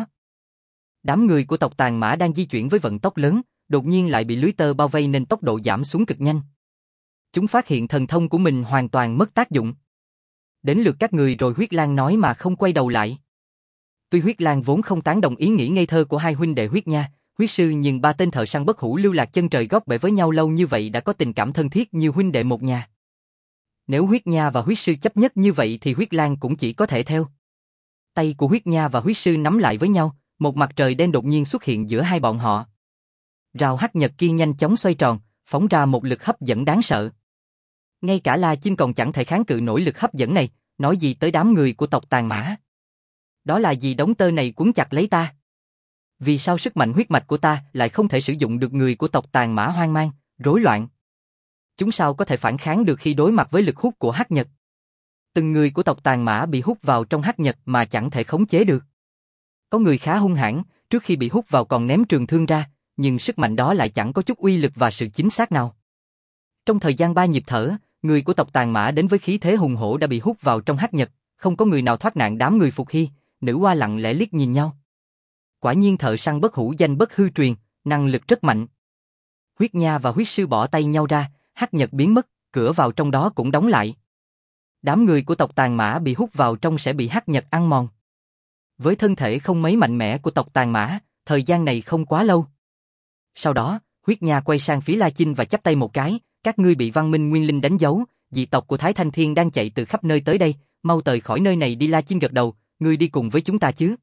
Đám người của tộc Tàn Mã đang di chuyển với vận tốc lớn, đột nhiên lại bị lưới tơ bao vây nên tốc độ giảm xuống cực nhanh. Chúng phát hiện thần thông của mình hoàn toàn mất tác dụng. Đến lượt các người rồi, Huyết Lang nói mà không quay đầu lại. Tuy Huyết Lang vốn không tán đồng ý nghĩ ngây thơ của hai huynh đệ Huyết Nha, Huyết Sư, nhưng ba tên thợ săn bất hủ lưu lạc chân trời góc bể với nhau lâu như vậy đã có tình cảm thân thiết như huynh đệ một nhà. Nếu Huyết Nha và Huyết Sư chấp nhất như vậy thì Huyết Lang cũng chỉ có thể theo. Tay của Huyết Nha và Huyết Sư nắm lại với nhau, một mặt trời đen đột nhiên xuất hiện giữa hai bọn họ. Rào hắc nhật kia nhanh chóng xoay tròn, phóng ra một lực hấp dẫn đáng sợ. Ngay cả La Chinh còn chẳng thể kháng cự nổi lực hấp dẫn này, nói gì tới đám người của tộc Tàn Mã. Đó là gì? Đống tơ này quấn chặt lấy ta. Vì sao sức mạnh huyết mạch của ta lại không thể sử dụng được? Người của tộc Tàn Mã hoang mang, rối loạn. Chúng sao có thể phản kháng được khi đối mặt với lực hút của hắc nhật? Từng người của tộc Tàn Mã bị hút vào trong hắc nhật mà chẳng thể khống chế được. Có người khá hung hãn, trước khi bị hút vào còn ném trường thương ra, nhưng sức mạnh đó lại chẳng có chút uy lực và sự chính xác nào. Trong thời gian 3 nhịp thở, người của tộc Tàn Mã đến với khí thế hùng hổ đã bị hút vào trong hắc nhật, không có người nào thoát nạn. Đám người Phục Hy, Nữ Hoa lặng lẽ liếc nhìn nhau. Quả nhiên thợ săn bất hủ danh bất hư truyền, năng lực rất mạnh. Huyết Nha và Huyết Sư bỏ tay nhau ra, hắc nhật biến mất, cửa vào trong đó cũng đóng lại. Đám người của tộc Tàn Mã bị hút vào trong sẽ bị hắc nhật ăn mòn. Với thân thể không mấy mạnh mẽ của tộc Tàn Mã, thời gian này không quá lâu. Sau đó, Huyết Nha quay sang phía La Chinh và chắp tay một cái, các ngươi bị văn minh Nguyên Linh đánh dấu, dị tộc của Thái Thanh Thiên đang chạy từ khắp nơi tới đây, mau rời khỏi nơi này đi. La Chinh gật đầu, ngươi đi cùng với chúng ta chứ?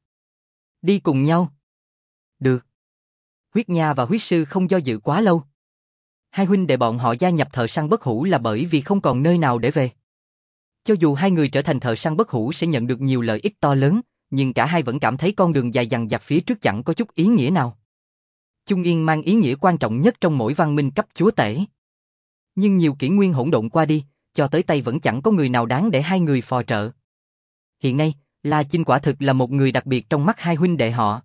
Đi cùng nhau. Được. Huyết Nha và Huyết Sư không do dự quá lâu. Hai huynh đệ bọn họ gia nhập thợ săn bất hủ là bởi vì không còn nơi nào để về. Cho dù hai người trở thành thợ săn bất hủ sẽ nhận được nhiều lợi ích to lớn, nhưng cả hai vẫn cảm thấy con đường dài dằng dặc phía trước chẳng có chút ý nghĩa nào. Trung Yên mang ý nghĩa quan trọng nhất trong mỗi văn minh cấp chúa tể. Nhưng nhiều kỷ nguyên hỗn độn qua đi, cho tới tay vẫn chẳng có người nào đáng để hai người phò trợ. Hiện nay, La Chinh quả thực là một người đặc biệt trong mắt hai huynh đệ họ.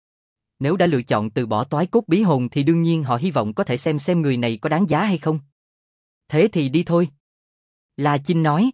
Nếu đã lựa chọn từ bỏ toái cốt bí hồn thì đương nhiên họ hy vọng có thể xem người này có đáng giá hay không. Thế thì đi thôi. La Chinh nói.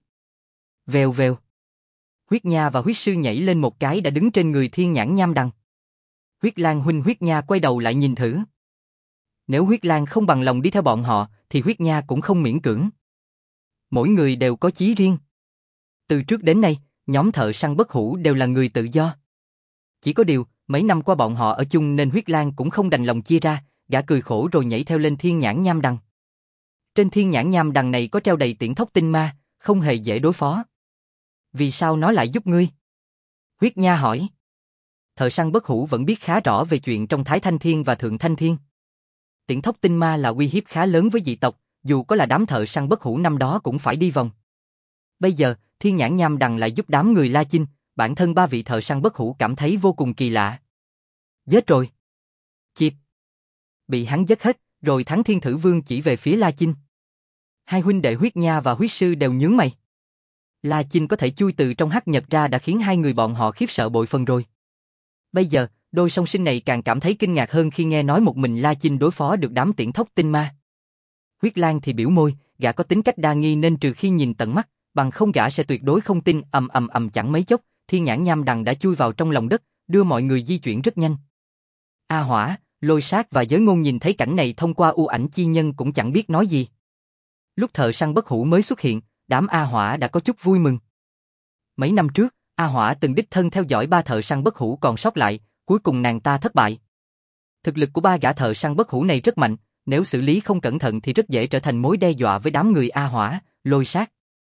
Vèo vèo. Huyết Nha và Huyết Sư nhảy lên một cái đã đứng trên người Thiên Nhãn Nham Đằng. Huyết Lang huynh. Huyết Nha quay đầu lại nhìn thử. Nếu Huyết Lang không bằng lòng đi theo bọn họ, thì huyết nha cũng không miễn cưỡng. Mỗi người đều có chí riêng. Từ trước đến nay, nhóm thợ săn bất hủ đều là người tự do. Chỉ có điều, mấy năm qua bọn họ ở chung nên Huyết Lang cũng không đành lòng chia ra, gã cười khổ rồi nhảy theo lên thiên nhãn nham đằng. Trên thiên nhãn nham đằng này có treo đầy tiễn thốc tinh ma, không hề dễ đối phó. Vì sao nó lại giúp ngươi? Huyết Nha hỏi. Thợ săn bất hủ vẫn biết khá rõ về chuyện trong Thái Thanh Thiên và Thượng Thanh Thiên. Tiễn thốc tinh ma là uy hiếp khá lớn với dị tộc, dù có là đám thợ săn bất hủ năm đó cũng phải đi vòng. Bây giờ, thiên nhãn nham đằng lại giúp đám người La Chinh, bản thân ba vị thợ săn bất hủ cảm thấy vô cùng kỳ lạ. Giết rồi. Chịp. Bị hắn giết hết, rồi Thắng Thiên Thử Vương chỉ về phía La Chinh. Hai huynh đệ Huyết Nha và Huyết Sư đều nhướng mày. La Chinh có thể chui từ trong hắc nhật ra đã khiến hai người bọn họ khiếp sợ bội phần rồi. Bây giờ, đôi song sinh này càng cảm thấy kinh ngạc hơn khi nghe nói một mình La Chinh đối phó được đám tiễn thốc tinh ma. Huyết Lang thì biểu môi, gã có tính cách đa nghi nên trừ khi nhìn tận mắt, bằng không gã sẽ tuyệt đối không tin. Chẳng mấy chốc, thiên nhãn nham đằng đã chui vào trong lòng đất, đưa mọi người di chuyển rất nhanh. A Hỏa, Lôi Sát và Giới Ngôn nhìn thấy cảnh này thông qua u ảnh chi nhân cũng chẳng biết nói gì. Lúc thợ săn bất hủ mới xuất hiện, đám A Hỏa đã có chút vui mừng. Mấy năm trước, A Hỏa từng đích thân theo dõi ba thợ săn bất hủ còn sót lại, cuối cùng nàng ta thất bại. Thực lực của ba gã thợ săn bất hủ này rất mạnh, nếu xử lý không cẩn thận thì rất dễ trở thành mối đe dọa với đám người A Hỏa, Lôi Sát.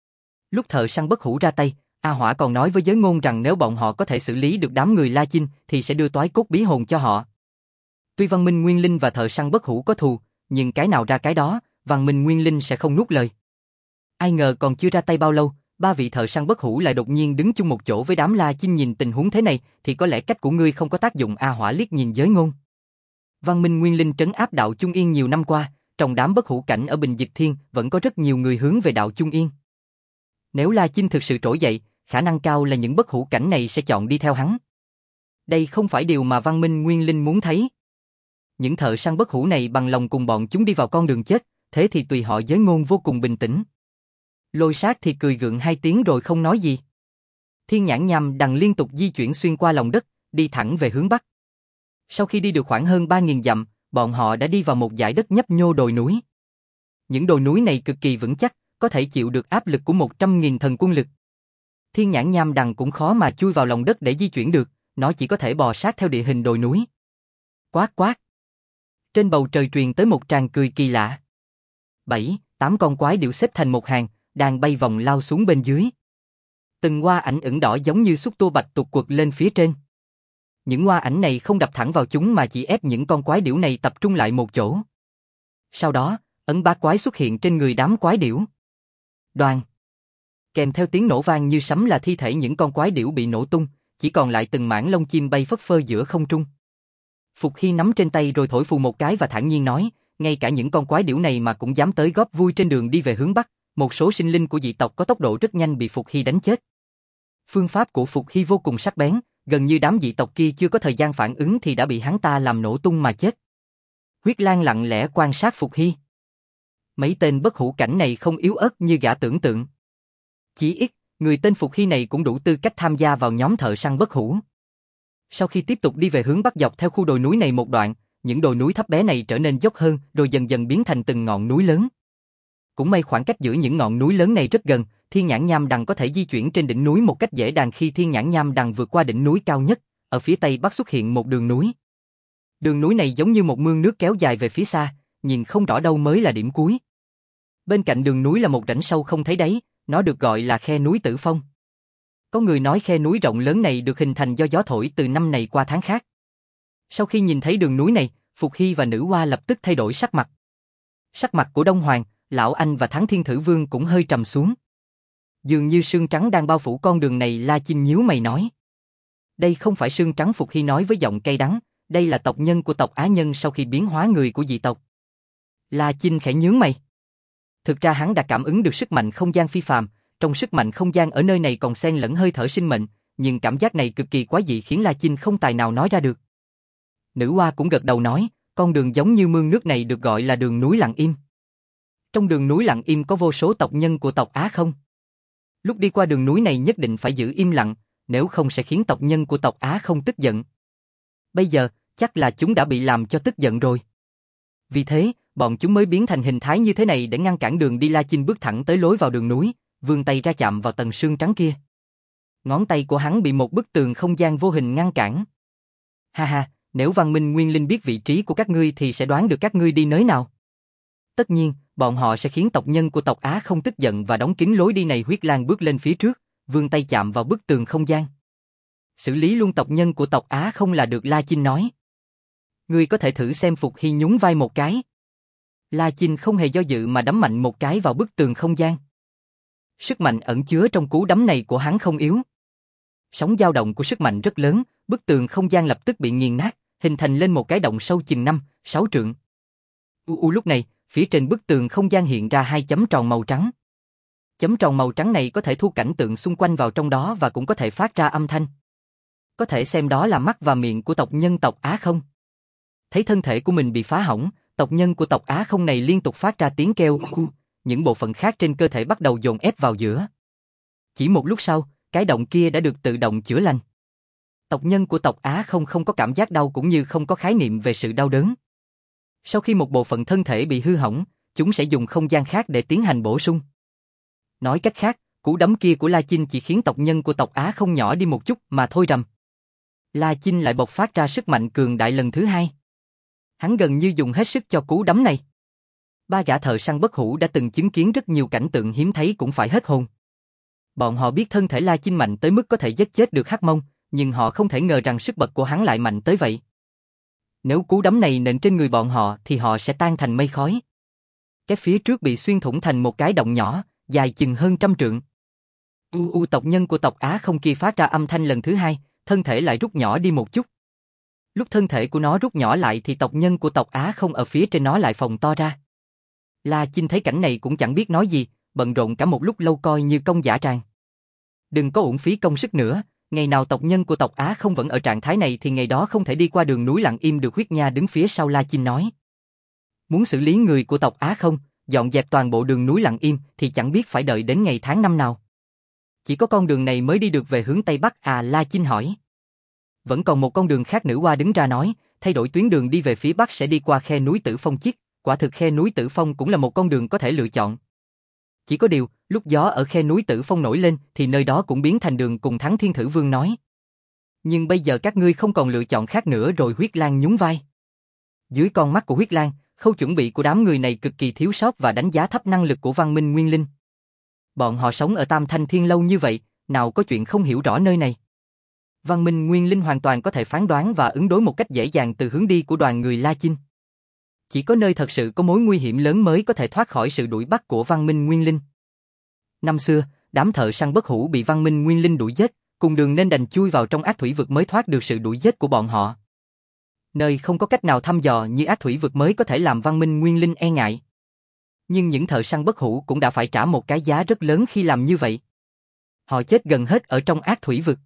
Lúc thợ săn bất hủ ra tay, A Hỏa còn nói với Giới Ngôn rằng nếu bọn họ có thể xử lý được đám người La Chinh thì sẽ đưa toái cốt bí hồn cho họ. Tuy Văn Minh Nguyên Linh và thợ săn bất hủ có thù, nhưng cái nào ra cái đó, Văn Minh Nguyên Linh sẽ không nuốt lời. Ai ngờ còn chưa ra tay bao lâu, ba vị thợ săn bất hủ lại đột nhiên đứng chung một chỗ với đám La Chinh. Nhìn tình huống thế này thì có lẽ cách của ngươi không có tác dụng. A Hỏa liếc nhìn Giới Ngôn. Văn Minh Nguyên Linh trấn áp đạo Trung Yên nhiều năm qua, trong đám bất hủ cảnh ở Bình Dịch Thiên vẫn có rất nhiều người hướng về đạo Trung Yên. Nếu La Chinh thực sự trỗi dậy, khả năng cao là những bất hủ cảnh này sẽ chọn đi theo hắn. Đây không phải điều mà Văn Minh Nguyên Linh muốn thấy. Những thợ săn bất hủ này bằng lòng cùng bọn chúng đi vào con đường chết, thế thì tùy họ. Giới Ngôn vô cùng bình tĩnh. Lôi Sát thì cười gượng hai tiếng rồi không nói gì. Thiên nhãn nham đằng liên tục di chuyển xuyên qua lòng đất, đi thẳng về hướng bắc. Sau khi đi được khoảng hơn 3.000 dặm, bọn họ đã đi vào một dải đất nhấp nhô đồi núi. Những đồi núi này cực kỳ vững chắc, có thể chịu được áp lực của 100.000 thần quân lực. Thiên nhãn nham đằng cũng khó mà chui vào lòng đất để di chuyển được, nó chỉ có thể bò sát theo địa hình đồi núi. Quát quát. Trên bầu trời truyền tới một tràng cười kỳ lạ. 7-8 con quái điểu xếp thành một hàng, đang bay vòng lao xuống bên dưới. Từng hoa ảnh ửng đỏ giống như xúc tua bạch tuộc quật lên phía trên. Những hoa ảnh này không đập thẳng vào chúng mà chỉ ép những con quái điểu này tập trung lại một chỗ. Sau đó, ấn bá quái xuất hiện trên người đám quái điểu. Đoàng. Kèm theo tiếng nổ vang như sấm là thi thể những con quái điểu bị nổ tung, chỉ còn lại từng mảng lông chim bay phất phơ giữa không trung. Phục Hy nắm trên tay rồi thổi phù một cái và thản nhiên nói, ngay cả những con quái điểu này mà cũng dám tới góp vui trên đường đi về hướng Bắc, một số sinh linh của dị tộc có tốc độ rất nhanh bị Phục Hy đánh chết. Phương pháp của Phục Hy vô cùng sắc bén, gần như đám dị tộc kia chưa có thời gian phản ứng thì đã bị hắn ta làm nổ tung mà chết. Huyết Lang lặng lẽ quan sát Phục Hy. Mấy tên bất hủ cảnh này không yếu ớt như gã tưởng tượng. Chỉ ít, người tên Phục Hy này cũng đủ tư cách tham gia vào nhóm thợ săn bất hủ. Sau khi tiếp tục đi về hướng bắc dọc theo khu đồi núi này một đoạn, những đồi núi thấp bé này trở nên dốc hơn rồi dần dần biến thành từng ngọn núi lớn. Cũng may khoảng cách giữa những ngọn núi lớn này rất gần, thiên nhãn nham đằng có thể di chuyển trên đỉnh núi một cách dễ dàng. Khi thiên nhãn nham đằng vượt qua đỉnh núi cao nhất, ở phía tây bắc xuất hiện một đường núi. Đường núi này giống như một mương nước kéo dài về phía xa, nhìn không rõ đâu mới là điểm cuối. Bên cạnh đường núi là một rãnh sâu không thấy đáy, nó được gọi là khe núi Tử Phong. Có người nói khe núi rộng lớn này được hình thành do gió thổi từ năm này qua tháng khác. Sau khi nhìn thấy đường núi này, Phục Hy và Nữ Hoa lập tức thay đổi sắc mặt. Sắc mặt của Đông Hoàng, Lão Anh và Thắng Thiên Thử Vương cũng hơi trầm xuống. Dường như sương trắng đang bao phủ con đường này. La Chinh nhíu mày nói. Đây không phải sương trắng. Phục Hy nói với giọng cay đắng, đây là tộc nhân của tộc Á Nhân sau khi biến hóa người của dị tộc. La Chinh khẽ nhướng mày. Thực ra hắn đã cảm ứng được sức mạnh không gian phi phàm, trong sức mạnh không gian ở nơi này còn xen lẫn hơi thở sinh mệnh, nhưng cảm giác này cực kỳ quái dị khiến La Chinh không tài nào nói ra được. Nữ Hoa cũng gật đầu nói, con đường giống như mương nước này được gọi là đường núi Lặng Im. Trong đường núi Lặng Im có vô số tộc nhân của tộc Á không? Lúc đi qua đường núi này nhất định phải giữ im lặng, nếu không sẽ khiến tộc nhân của tộc Á không tức giận. Bây giờ, chắc là chúng đã bị làm cho tức giận rồi. Vì thế, bọn chúng mới biến thành hình thái như thế này để ngăn cản đường đi. La Chinh bước thẳng tới lối vào đường núi, vươn tay ra chạm vào tầng sương trắng kia. Ngón tay của hắn bị một bức tường không gian vô hình ngăn cản. Ha ha, nếu Văn Minh Nguyên Linh biết vị trí của các ngươi thì sẽ đoán được các ngươi đi nơi nào. Tất nhiên, bọn họ sẽ khiến tộc nhân của tộc Á không tức giận và đóng kín lối đi này. Huyết Lang bước lên phía trước, vươn tay chạm vào bức tường không gian. Xử lý luôn tộc nhân của tộc Á không là được, La Chinh nói. Ngươi có thể thử xem. Phục Hy nhún vai một cái. La Chinh không hề do dự mà đấm mạnh một cái vào bức tường không gian. Sức mạnh ẩn chứa trong cú đấm này của hắn không yếu. Sóng dao động của sức mạnh rất lớn, bức tường không gian lập tức bị nghiền nát, hình thành lên một cái động sâu chừng 5-6 trượng. Lúc này, phía trên bức tường không gian hiện ra 2 chấm tròn màu trắng. Chấm tròn màu trắng này có thể thu cảnh tượng xung quanh vào trong đó và cũng có thể phát ra âm thanh. Có thể xem đó là mắt và miệng của tộc nhân tộc Á không. Thấy thân thể của mình bị phá hỏng, tộc nhân của tộc Á không này liên tục phát ra tiếng kêu. Những bộ phận khác trên cơ thể bắt đầu dồn ép vào giữa. Chỉ một lúc sau, cái động kia đã được tự động chữa lành. Tộc nhân của tộc Á không có cảm giác đau cũng như không có khái niệm về sự đau đớn. Sau khi một bộ phận thân thể bị hư hỏng, chúng sẽ dùng không gian khác để tiến hành bổ sung. Nói cách khác, cú đấm kia của La Chinh chỉ khiến tộc nhân của tộc Á không nhỏ đi một chút mà thôi rầm. La Chinh lại bộc phát ra sức mạnh cường đại lần thứ hai. Hắn gần như dùng hết sức cho cú đấm này. 3 gã thợ săn bất hủ đã từng chứng kiến rất nhiều cảnh tượng hiếm thấy cũng phải hết hồn. Bọn họ biết thân thể La Chinh mạnh tới mức có thể giết chết được Hắc Mông, nhưng họ không thể ngờ rằng sức bật của hắn lại mạnh tới vậy. Nếu cú đấm này nện trên người bọn họ thì họ sẽ tan thành mây khói. Cái phía trước bị xuyên thủng thành một cái động nhỏ, dài chừng hơn 100 trượng. Tộc nhân của tộc Á không kia phát ra âm thanh lần thứ hai, thân thể lại rút nhỏ đi một chút. Lúc thân thể của nó rút nhỏ lại thì tộc nhân của tộc Á không ở phía trên nó lại phồng to ra. La Chinh thấy cảnh này cũng chẳng biết nói gì, bận rộn cả một lúc lâu coi như công dã tràng. Đừng có uổng phí công sức nữa, ngày nào tộc nhân của tộc Á không vẫn ở trạng thái này thì ngày đó không thể đi qua đường núi Lặng Im được. Huyết Nha đứng phía sau La Chinh nói. Muốn xử lý người của tộc Á không, dọn dẹp toàn bộ đường núi Lặng Im thì chẳng biết phải đợi đến ngày tháng năm nào. Chỉ có con đường này mới đi được về hướng Tây Bắc à? La Chinh hỏi. Vẫn còn một con đường khác. Nữ Hoa đứng ra nói, thay đổi tuyến đường đi về phía Bắc sẽ đi qua khe núi Tử Phong Chiết. Quả thực khe núi Tử Phong cũng là một con đường có thể lựa chọn. Chỉ có điều, lúc gió ở khe núi Tử Phong nổi lên thì nơi đó cũng biến thành đường cùng. Thắng Thiên Thử Vương nói. Nhưng bây giờ các ngươi không còn lựa chọn khác nữa rồi. Huyết Lang nhún vai. Dưới con mắt của Huyết Lang, khâu chuẩn bị của đám người này cực kỳ thiếu sót và đánh giá thấp năng lực của Văn Minh Nguyên Linh. Bọn họ sống ở Tam Thanh Thiên lâu như vậy, nào có chuyện không hiểu rõ nơi này. Văn Minh Nguyên Linh hoàn toàn có thể phán đoán và ứng đối một cách dễ dàng từ hướng đi của đoàn người La Chinh. Chỉ có nơi thật sự có mối nguy hiểm lớn mới có thể thoát khỏi sự đuổi bắt của Văn Minh Nguyên Linh. Năm xưa, đám thợ săn bất hủ bị Văn Minh Nguyên Linh đuổi giết, cùng đường nên đành chui vào trong ác thủy vực mới thoát được sự đuổi giết của bọn họ. Nơi không có cách nào thăm dò như ác thủy vực mới có thể làm Văn Minh Nguyên Linh e ngại. Nhưng những thợ săn bất hủ cũng đã phải trả một cái giá rất lớn khi làm như vậy. Họ chết gần hết ở trong ác thủy vực.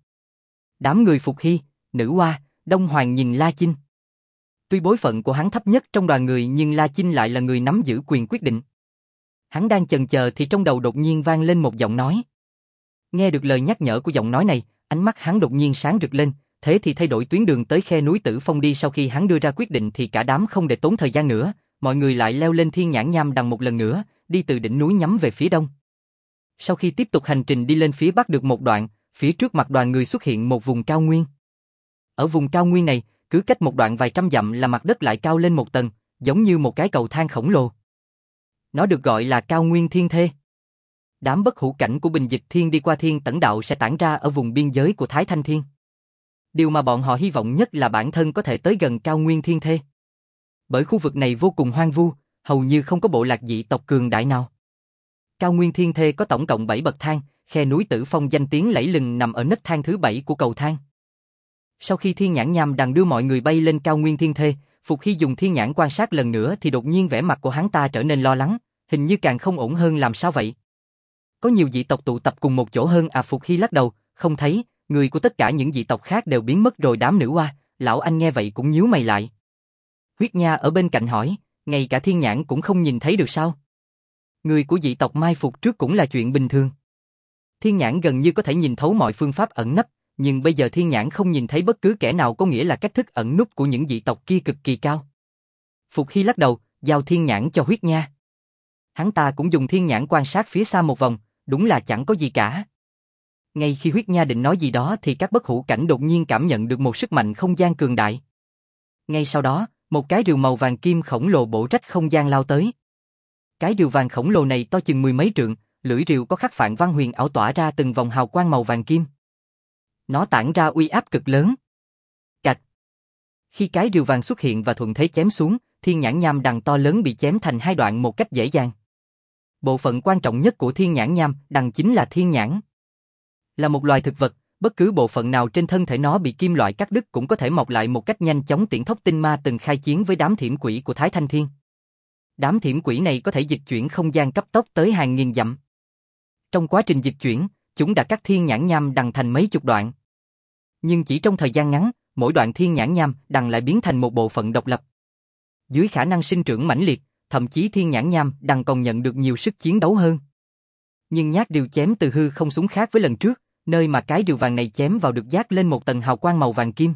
Đám người Phục Hy, Nữ Hoa, Đông Hoàng nhìn La Chinh. Tuy bối phận của hắn thấp nhất trong đoàn người nhưng La Chinh lại là người nắm giữ quyền quyết định. Hắn đang chần chờ thì trong đầu đột nhiên vang lên một giọng nói. Nghe được lời nhắc nhở của giọng nói này, ánh mắt hắn đột nhiên sáng rực lên, thế thì thay đổi tuyến đường tới khe núi Tử Phong đi. Sau khi hắn đưa ra quyết định thì cả đám không để tốn thời gian nữa, mọi người lại leo lên Thiên Nhãn Nham Đằng một lần nữa, đi từ đỉnh núi nhắm về phía đông. Sau khi tiếp tục hành trình đi lên phía bắc được một đoạn, phía trước mặt đoàn người xuất hiện một vùng cao nguyên. Ở vùng cao nguyên này, cứ cách một đoạn vài trăm dặm là mặt đất lại cao lên một tầng, giống như một cái cầu thang khổng lồ. Nó được gọi là Cao Nguyên Thiên Thê. Đám bất hủ cảnh của Bình Dịch Thiên đi qua Thiên Tẩn Đạo sẽ tản ra ở vùng biên giới của Thái Thanh Thiên. Điều mà bọn họ hy vọng nhất là bản thân có thể tới gần Cao Nguyên Thiên Thê. Bởi khu vực này vô cùng hoang vu, hầu như không có bộ lạc dị tộc cường đại nào. Cao Nguyên Thiên Thê có tổng cộng 7 bậc thang, khe núi Tử Phong danh tiếng lẫy lừng nằm ở nấc thang thứ 7 của cầu thang. Sau khi Thiên Nhãn Nham Đằng đưa mọi người bay lên Cao Nguyên Thiên Thê, Phục Hy dùng thiên nhãn quan sát lần nữa thì đột nhiên vẻ mặt của hắn ta trở nên lo lắng, hình như càng không ổn hơn. Làm sao vậy? Có nhiều dị tộc tụ tập cùng một chỗ hơn à? Phục Hy lắc đầu, không thấy, người của tất cả những dị tộc khác đều biến mất rồi. Đám Nữ Hoa, Lão Anh nghe vậy cũng nhíu mày lại. Huyết Nha ở bên cạnh hỏi, ngay cả thiên nhãn cũng không nhìn thấy được sao? Người của dị tộc mai phục trước cũng là chuyện bình thường. Thiên nhãn gần như có thể nhìn thấu mọi phương pháp ẩn nấp, nhưng bây giờ thiên nhãn không nhìn thấy bất cứ kẻ nào, có nghĩa là cách thức ẩn núp của những dị tộc kia cực kỳ cao. Phục Hy lắc đầu, giao thiên nhãn cho Huyết Nha. Hắn ta cũng dùng thiên nhãn quan sát phía xa một vòng, đúng là chẳng có gì cả. Ngay khi Huyết Nha định nói gì đó thì các bất hủ cảnh đột nhiên cảm nhận được một sức mạnh không gian cường đại. Ngay sau đó, một cái rìu màu vàng kim khổng lồ bổ rách không gian lao tới. Cái rìu vàng khổng lồ này to chừng mười mấy trượng, lưỡi rìu có khắc phạn văn huyền ảo tỏa ra từng vòng hào quang màu vàng kim. Nó tản ra uy áp cực lớn. Cạch. Khi cái rìu vàng xuất hiện và thuận thế chém xuống, thiên nhãn nham đằng to lớn bị chém thành hai đoạn một cách dễ dàng. Bộ phận quan trọng nhất của thiên nhãn nham đằng chính là thiên nhãn. Là một loài thực vật, bất cứ bộ phận nào trên thân thể nó bị kim loại cắt đứt cũng có thể mọc lại một cách nhanh chóng. Tiễn Thốc Tinh Ma từng khai chiến với đám thiểm quỷ của Thái Thanh Thiên. Đám thiểm quỷ này có thể dịch chuyển không gian cấp tốc tới hàng nghìn dặm. Trong quá trình dịch chuyển, chúng đã cắt thiên nhãn nham đằng thành mấy chục đoạn. Nhưng chỉ trong thời gian ngắn, mỗi đoạn thiên nhãn nham đằng lại biến thành một bộ phận độc lập. Dưới khả năng sinh trưởng mãnh liệt, thậm chí thiên nhãn nham đằng còn nhận được nhiều sức chiến đấu hơn. Nhưng nhát rìu chém từ hư không xuống khác với lần trước, nơi mà cái rìu vàng này chém vào được dát lên một tầng hào quang màu vàng kim.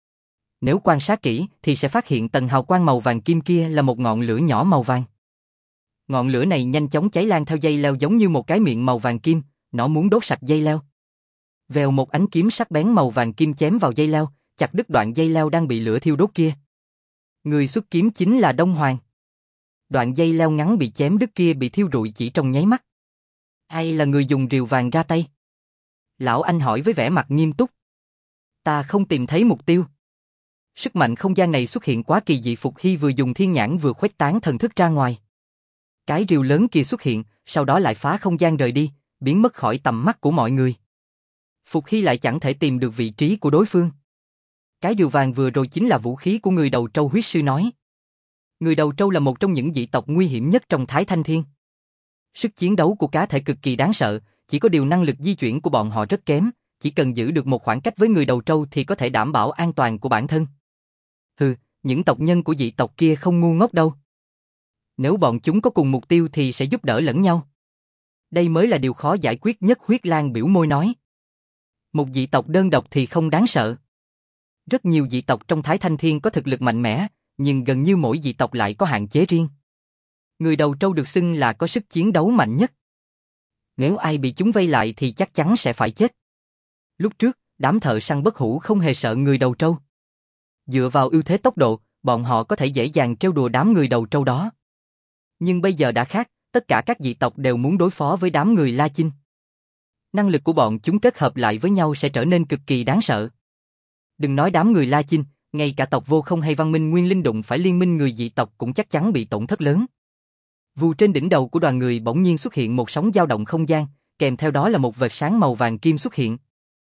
Nếu quan sát kỹ thì sẽ phát hiện tầng hào quang màu vàng kim kia là một ngọn lửa nhỏ màu vàng. Ngọn lửa này nhanh chóng cháy lan theo dây leo giống như một cái miệng màu vàng kim, nó muốn đốt sạch dây leo. Vèo, một ánh kiếm sắc bén màu vàng kim chém vào dây leo, chặt đứt đoạn dây leo đang bị lửa thiêu đốt kia. Người xuất kiếm chính là Đông Hoàng. Đoạn dây leo ngắn bị chém đứt kia bị thiêu rụi chỉ trong nháy mắt. Ai là người dùng rìu vàng ra tay? Lão Anh hỏi với vẻ mặt nghiêm túc. Ta không tìm thấy mục tiêu. Sức mạnh không gian này xuất hiện quá kỳ dị. Phục Hy vừa dùng thiên nhãn vừa khuếch tán thần thức ra ngoài. Cái rìu lớn kia xuất hiện, sau đó lại phá không gian rời đi, biến mất khỏi tầm mắt của mọi người. Phục Hy lại chẳng thể tìm được vị trí của đối phương. Cái rìu vàng vừa rồi chính là vũ khí của người đầu trâu. Huyết sư nói. Người đầu trâu là một trong những dị tộc nguy hiểm nhất trong Thái Thanh Thiên. Sức chiến đấu của cá thể cực kỳ đáng sợ, chỉ có điều năng lực di chuyển của bọn họ rất kém, chỉ cần giữ được một khoảng cách với người đầu trâu thì có thể đảm bảo an toàn của bản thân. Hừ, những tộc nhân của dị tộc kia không ngu ngốc đâu. Nếu bọn chúng có cùng mục tiêu thì sẽ giúp đỡ lẫn nhau. Đây mới là điều khó giải quyết nhất. Huyết Lang biểu môi nói. Một dị tộc đơn độc thì không đáng sợ. Rất nhiều dị tộc trong Thái Thanh Thiên có thực lực mạnh mẽ, nhưng gần như mỗi dị tộc lại có hạn chế riêng. Người đầu trâu được xưng là có sức chiến đấu mạnh nhất. Nếu ai bị chúng vây lại thì chắc chắn sẽ phải chết. Lúc trước, đám thợ săn bất hủ không hề sợ người đầu trâu. Dựa vào ưu thế tốc độ, bọn họ có thể dễ dàng trêu đùa đám người đầu trâu đó. Nhưng bây giờ đã khác, tất cả các dị tộc đều muốn đối phó với đám người La Chinh. Năng lực của bọn chúng kết hợp lại với nhau sẽ trở nên cực kỳ đáng sợ. Đừng nói đám người La Chinh, ngay cả tộc Vô Không hay Văn Minh Nguyên Linh đụng phải liên minh người dị tộc cũng chắc chắn bị tổn thất lớn. Vù, trên đỉnh đầu của đoàn người bỗng nhiên xuất hiện một sóng dao động không gian, kèm theo đó là một vệt sáng màu vàng kim xuất hiện.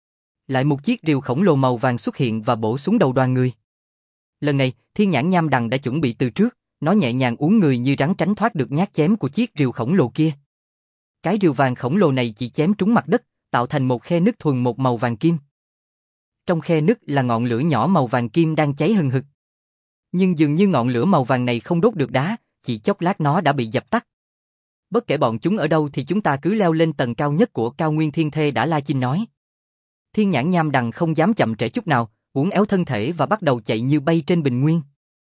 Lại một chiếc rìu khổng lồ màu vàng xuất hiện và bổ xuống đầu đoàn người. Lần này, thiên nhãn nham đằng đã chuẩn bị từ trước, nó nhẹ nhàng uốn người như rắn tránh thoát được nhát chém của chiếc rìu khổng lồ kia. Cái rìu vàng khổng lồ này chỉ chém trúng mặt đất, tạo thành một khe nứt thuần một màu vàng kim. Trong khe nứt là ngọn lửa nhỏ màu vàng kim đang cháy hừng hực. Nhưng dường như ngọn lửa màu vàng này không đốt được đá, chỉ chốc lát nó đã bị dập tắt. Bất kể bọn chúng ở đâu thì chúng ta cứ leo lên tầng cao nhất của Cao Nguyên Thiên Thê, đã La Chinh nói. Thiên nhãn nham đằng không dám chậm trễ chút nào, uốn éo thân thể và bắt đầu chạy như bay trên bình nguyên.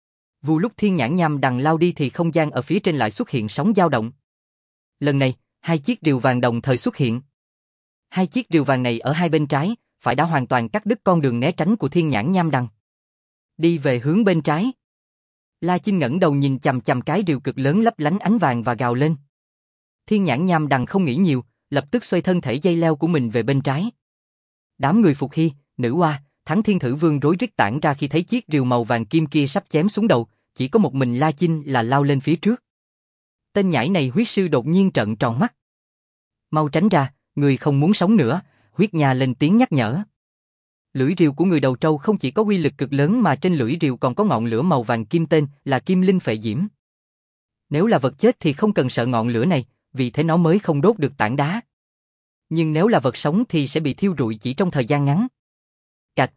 Vụ lúc thiên nhãn nham đằng lao đi thì không gian ở phía trên lại xuất hiện sóng dao động. Lần này, hai chiếc rìu vàng đồng thời xuất hiện. Hai chiếc rìu vàng này ở hai bên trái, phải đã hoàn toàn cắt đứt con đường né tránh của thiên nhãn nham đằng. Đi về hướng bên trái. La Chinh ngẩng đầu nhìn chằm chằm cái rìu cực lớn lấp lánh ánh vàng và gào lên. Thiên nhãn nham đằng không nghĩ nhiều, lập tức xoay thân thể dây leo của mình về bên trái. Đám người Phục Hy, Nữ Oa, Thắng Thiên Thử Vương rối rít tản ra khi thấy chiếc rìu màu vàng kim kia sắp chém xuống đầu, chỉ có một mình La Chinh là lao lên phía trước. Tên nhãi này huyết sư đột nhiên trợn tròn mắt. Mau tránh ra, người không muốn sống nữa, Huyết Nha lên tiếng nhắc nhở. Lưỡi rìu của người đầu trâu không chỉ có uy lực cực lớn mà trên lưỡi rìu còn có ngọn lửa màu vàng kim tên là Kim Linh Phệ Diễm. Nếu là vật chết thì không cần sợ ngọn lửa này, vì thế nó mới không đốt được tảng đá. Nhưng nếu là vật sống thì sẽ bị thiêu rụi chỉ trong thời gian ngắn. Cạch.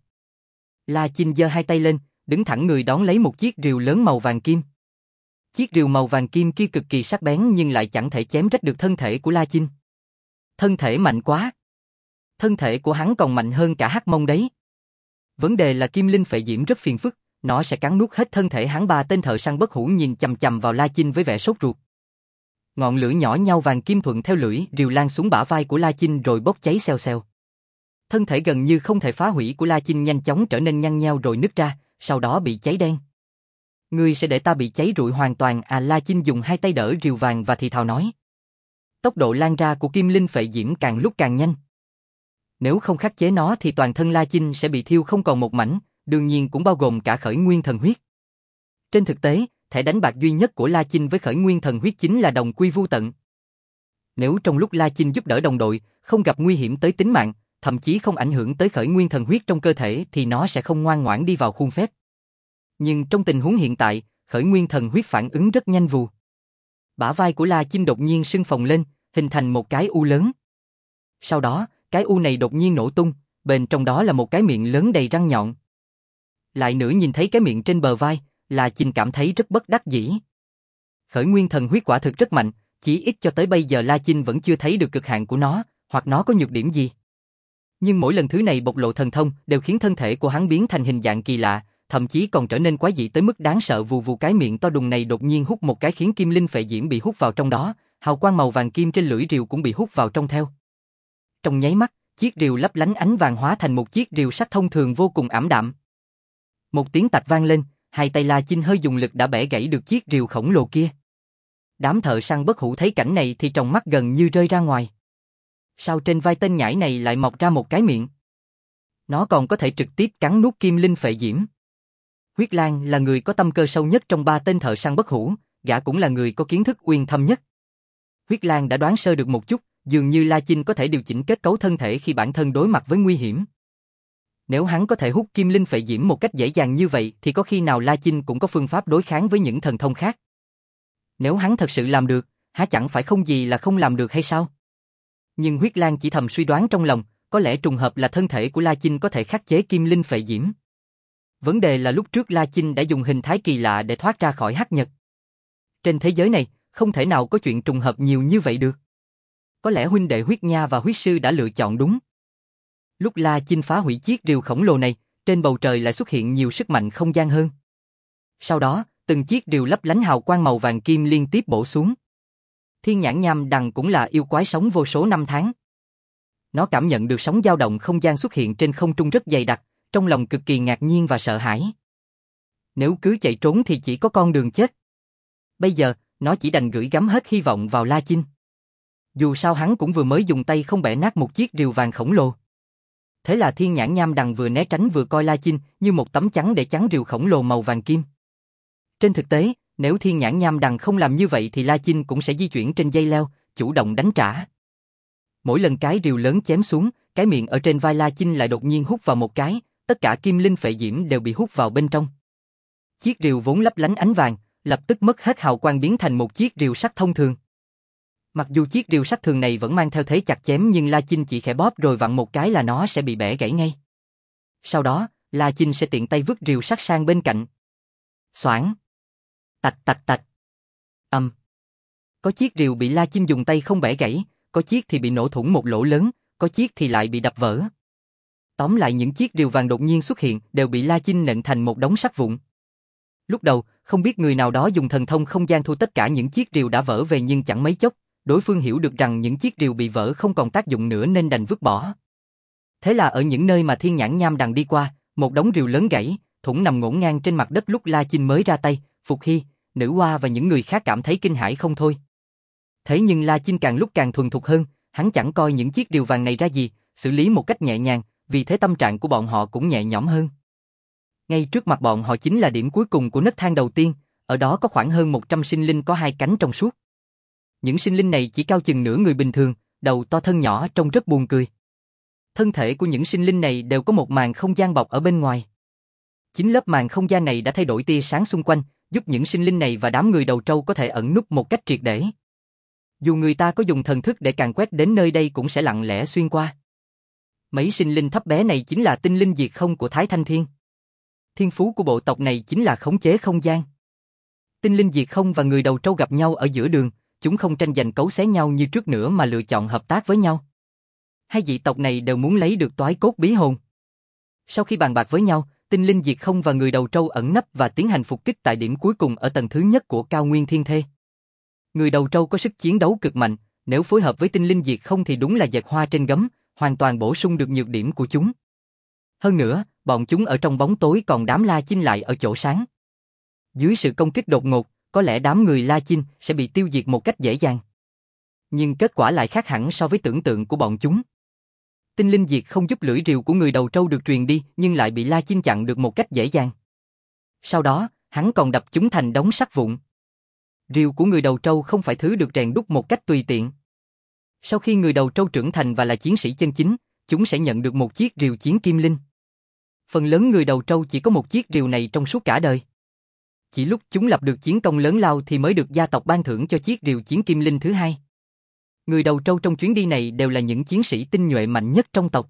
La Chinh giơ hai tay lên, đứng thẳng người đón lấy một chiếc rìu lớn màu vàng kim. Chiếc rìu màu vàng kim kia cực kỳ sắc bén nhưng lại chẳng thể chém rách được thân thể của La Chinh. Thân thể mạnh quá. Thân thể của hắn còn mạnh hơn cả Hắc Mông đấy. Vấn đề là Kim Linh Phệ Diễm rất phiền phức, nó sẽ cắn nuốt hết thân thể hắn. Ba tên thợ săn bất hủ nhìn chằm chằm vào La Chinh với vẻ sốt ruột. Ngọn lửa nhỏ nhau vàng kim thuận theo lưỡi rìu lan xuống bả vai của La Chinh rồi bốc cháy xèo xèo. Thân thể gần như không thể phá hủy của La Chinh nhanh chóng trở nên nhăn nheo rồi nứt ra, sau đó bị cháy đen. Ngươi sẽ để ta bị cháy rụi hoàn toàn à? La Chinh dùng hai tay đỡ rìu vàng và thì thào nói. Tốc độ lan ra của kim linh phệ diễm càng lúc càng nhanh. Nếu không khắc chế nó thì toàn thân La Chinh sẽ bị thiêu không còn một mảnh, đương nhiên cũng bao gồm cả khởi nguyên thần huyết. Trên thực tế, thẻ đánh bạc duy nhất của La Chinh với khởi nguyên thần huyết chính là đồng quy vu tận. Nếu trong lúc La Chinh giúp đỡ đồng đội, không gặp nguy hiểm tới tính mạng, thậm chí không ảnh hưởng tới khởi nguyên thần huyết trong cơ thể thì nó sẽ không ngoan ngoãn đi vào khuôn phép. Nhưng trong tình huống hiện tại, khởi nguyên thần huyết phản ứng rất nhanh vù. Bả vai của La Chinh đột nhiên sưng phồng lên, hình thành một cái u lớn. Sau đó, cái u này đột nhiên nổ tung, bên trong đó là một cái miệng lớn đầy răng nhọn. Lại nữa nhìn thấy cái miệng trên bờ vai, La Chinh cảm thấy rất bất đắc dĩ. Khởi nguyên thần huyết quả thực rất mạnh, chỉ ít cho tới bây giờ La Chinh vẫn chưa thấy được cực hạn của nó, hoặc nó có nhược điểm gì. Nhưng mỗi lần thứ này bộc lộ thần thông đều khiến thân thể của hắn biến thành hình dạng kỳ lạ, thậm chí còn trở nên quái dị tới mức đáng sợ. Vù vù, cái miệng to đùng này đột nhiên hút một cái khiến kim linh phệ diễm bị hút vào trong đó, hào quang màu vàng kim trên lưỡi rìu cũng bị hút vào trong theo. Trong nháy mắt, chiếc rìu lấp lánh ánh vàng hóa thành một chiếc rìu sắt thông thường vô cùng ảm đạm. Một tiếng tạch vang lên, hai tay La Chinh hơi dùng lực đã bẻ gãy được chiếc rìu khổng lồ kia. Đám thợ săn bất hủ thấy cảnh này thì tròng mắt gần như rơi ra ngoài. Sao trên vai tên nhãi này lại mọc ra một cái miệng? Nó còn có thể trực tiếp cắn nuốt kim linh phệ diễm. Huyết Lang là người có tâm cơ sâu nhất trong ba tên thợ săn bất hủ, gã cũng là người có kiến thức uyên thâm nhất. Huyết Lang đã đoán sơ được một chút, dường như La Chinh có thể điều chỉnh kết cấu thân thể khi bản thân đối mặt với nguy hiểm. Nếu hắn có thể hút kim linh phệ diễm một cách dễ dàng như vậy thì có khi nào La Chinh cũng có phương pháp đối kháng với những thần thông khác. Nếu hắn thật sự làm được, há chẳng phải không gì là không làm được hay sao? Nhưng Huyết Lang chỉ thầm suy đoán trong lòng, có lẽ trùng hợp là thân thể của La Chinh có thể khắc chế kim linh phệ diễm. Vấn đề là lúc trước La Chinh đã dùng hình thái kỳ lạ để thoát ra khỏi Hắc Nhật. Trên thế giới này, không thể nào có chuyện trùng hợp nhiều như vậy được. Có lẽ huynh đệ Huyết Nha và Huyết Sư đã lựa chọn đúng. Lúc La Chinh phá hủy chiếc rìu khổng lồ này, trên bầu trời lại xuất hiện nhiều sức mạnh không gian hơn. Sau đó, từng chiếc rìu lấp lánh hào quang màu vàng kim liên tiếp bổ xuống. Thiên Nhãn Nham Đằng cũng là yêu quái sống vô số năm tháng. Nó cảm nhận được sóng dao động không gian xuất hiện trên không trung rất dày đặc, trong lòng cực kỳ ngạc nhiên và sợ hãi. Nếu cứ chạy trốn thì chỉ có con đường chết. Bây giờ, nó chỉ đành gửi gắm hết hy vọng vào La Chinh. Dù sao hắn cũng vừa mới dùng tay không bẻ nát một chiếc rìu vàng khổng lồ. Thế là Thiên Nhãn Nham Đằng vừa né tránh vừa coi La Chinh như một tấm chắn để chắn rìu khổng lồ màu vàng kim. Trên thực tế, nếu Thiên Nhãn Nham Đằng không làm như vậy thì La Chinh cũng sẽ di chuyển trên dây leo, chủ động đánh trả. Mỗi lần cái rìu lớn chém xuống, cái miệng ở trên vai La Chinh lại đột nhiên hút vào một cái, tất cả kim linh phệ diễm đều bị hút vào bên trong. Chiếc rìu vốn lấp lánh ánh vàng, lập tức mất hết hào quang biến thành một chiếc rìu sắt thông thường. Mặc dù chiếc rìu sắt thường này vẫn mang theo thế chặt chém nhưng La Chinh chỉ khẽ bóp rồi vặn một cái là nó sẽ bị bẻ gãy ngay. Sau đó, La Chinh sẽ tiện tay vứt rìu sắt sang bên cạnh. Xoảng. Tạch tạch tạch. Có chiếc rìu bị La Chinh dùng tay không bẻ gãy, có chiếc thì bị nổ thủng một lỗ lớn, có chiếc thì lại bị đập vỡ. Tóm lại những chiếc rìu vàng đột nhiên xuất hiện đều bị La Chinh nện thành một đống sắt vụn. Lúc đầu, không biết người nào đó dùng thần thông không gian thu tất cả những chiếc rìu đã vỡ về nhưng chẳng mấy chốc, đối phương hiểu được rằng những chiếc rìu bị vỡ không còn tác dụng nữa nên đành vứt bỏ. Thế là ở những nơi mà Thiên Nhãn Nham Đằng đi qua, một đống rìu lớn gãy, thủng nằm ngổn ngang trên mặt đất. Lúc La Chinh mới ra tay, Phục Hy, Nữ Hoa và những người khác cảm thấy kinh hãi không thôi. Thế nhưng La Chinh càng lúc càng thuần thục hơn, hắn chẳng coi những chiếc rìu vàng này ra gì, xử lý một cách nhẹ nhàng, vì thế tâm trạng của bọn họ cũng nhẹ nhõm hơn. Ngay trước mặt bọn họ chính là điểm cuối cùng của nấc thang đầu tiên, ở đó có khoảng hơn 100 sinh linh có hai cánh trong suốt. Những sinh linh này chỉ cao chừng nửa người bình thường, đầu to thân nhỏ trông rất buồn cười. Thân thể của những sinh linh này đều có một màn không gian bọc ở bên ngoài. Chính lớp màn không gian này đã thay đổi tia sáng xung quanh, giúp những sinh linh này và đám người đầu trâu có thể ẩn núp một cách triệt để. Dù người ta có dùng thần thức để càn quét đến nơi đây cũng sẽ lặng lẽ xuyên qua. Mấy sinh linh thấp bé này chính là tinh linh diệt không của Thái Thanh Thiên. Thiên phú của bộ tộc này chính là khống chế không gian. Tinh linh diệt không và người đầu trâu gặp nhau ở giữa đường, chúng không tranh giành cấu xé nhau như trước nữa mà lựa chọn hợp tác với nhau. Hai dị tộc này đều muốn lấy được toái cốt bí hồn. Sau khi bàn bạc với nhau, Tinh linh diệt không và người đầu trâu ẩn nấp và tiến hành phục kích tại điểm cuối cùng ở tầng thứ nhất của cao nguyên thiên thê. Người đầu trâu có sức chiến đấu cực mạnh, nếu phối hợp với tinh linh diệt không thì đúng là dệt hoa trên gấm, hoàn toàn bổ sung được nhược điểm của chúng. Hơn nữa, bọn chúng ở trong bóng tối còn đám La Chinh lại ở chỗ sáng. Dưới sự công kích đột ngột, có lẽ đám người La Chinh sẽ bị tiêu diệt một cách dễ dàng. Nhưng kết quả lại khác hẳn so với tưởng tượng của bọn chúng. Tinh linh diệt không giúp lưỡi rìu của người đầu trâu được truyền đi, nhưng lại bị La Chinh chặn được một cách dễ dàng. Sau đó, hắn còn đập chúng thành đống sắt vụn. Rìu của người đầu trâu không phải thứ được rèn đúc một cách tùy tiện. Sau khi người đầu trâu trưởng thành và là chiến sĩ chân chính, chúng sẽ nhận được một chiếc rìu chiến kim linh. Phần lớn người đầu trâu chỉ có một chiếc rìu này trong suốt cả đời. Chỉ lúc chúng lập được chiến công lớn lao thì mới được gia tộc ban thưởng cho chiếc rìu chiến kim linh thứ hai. Người đầu trâu trong chuyến đi này đều là những chiến sĩ tinh nhuệ mạnh nhất trong tộc.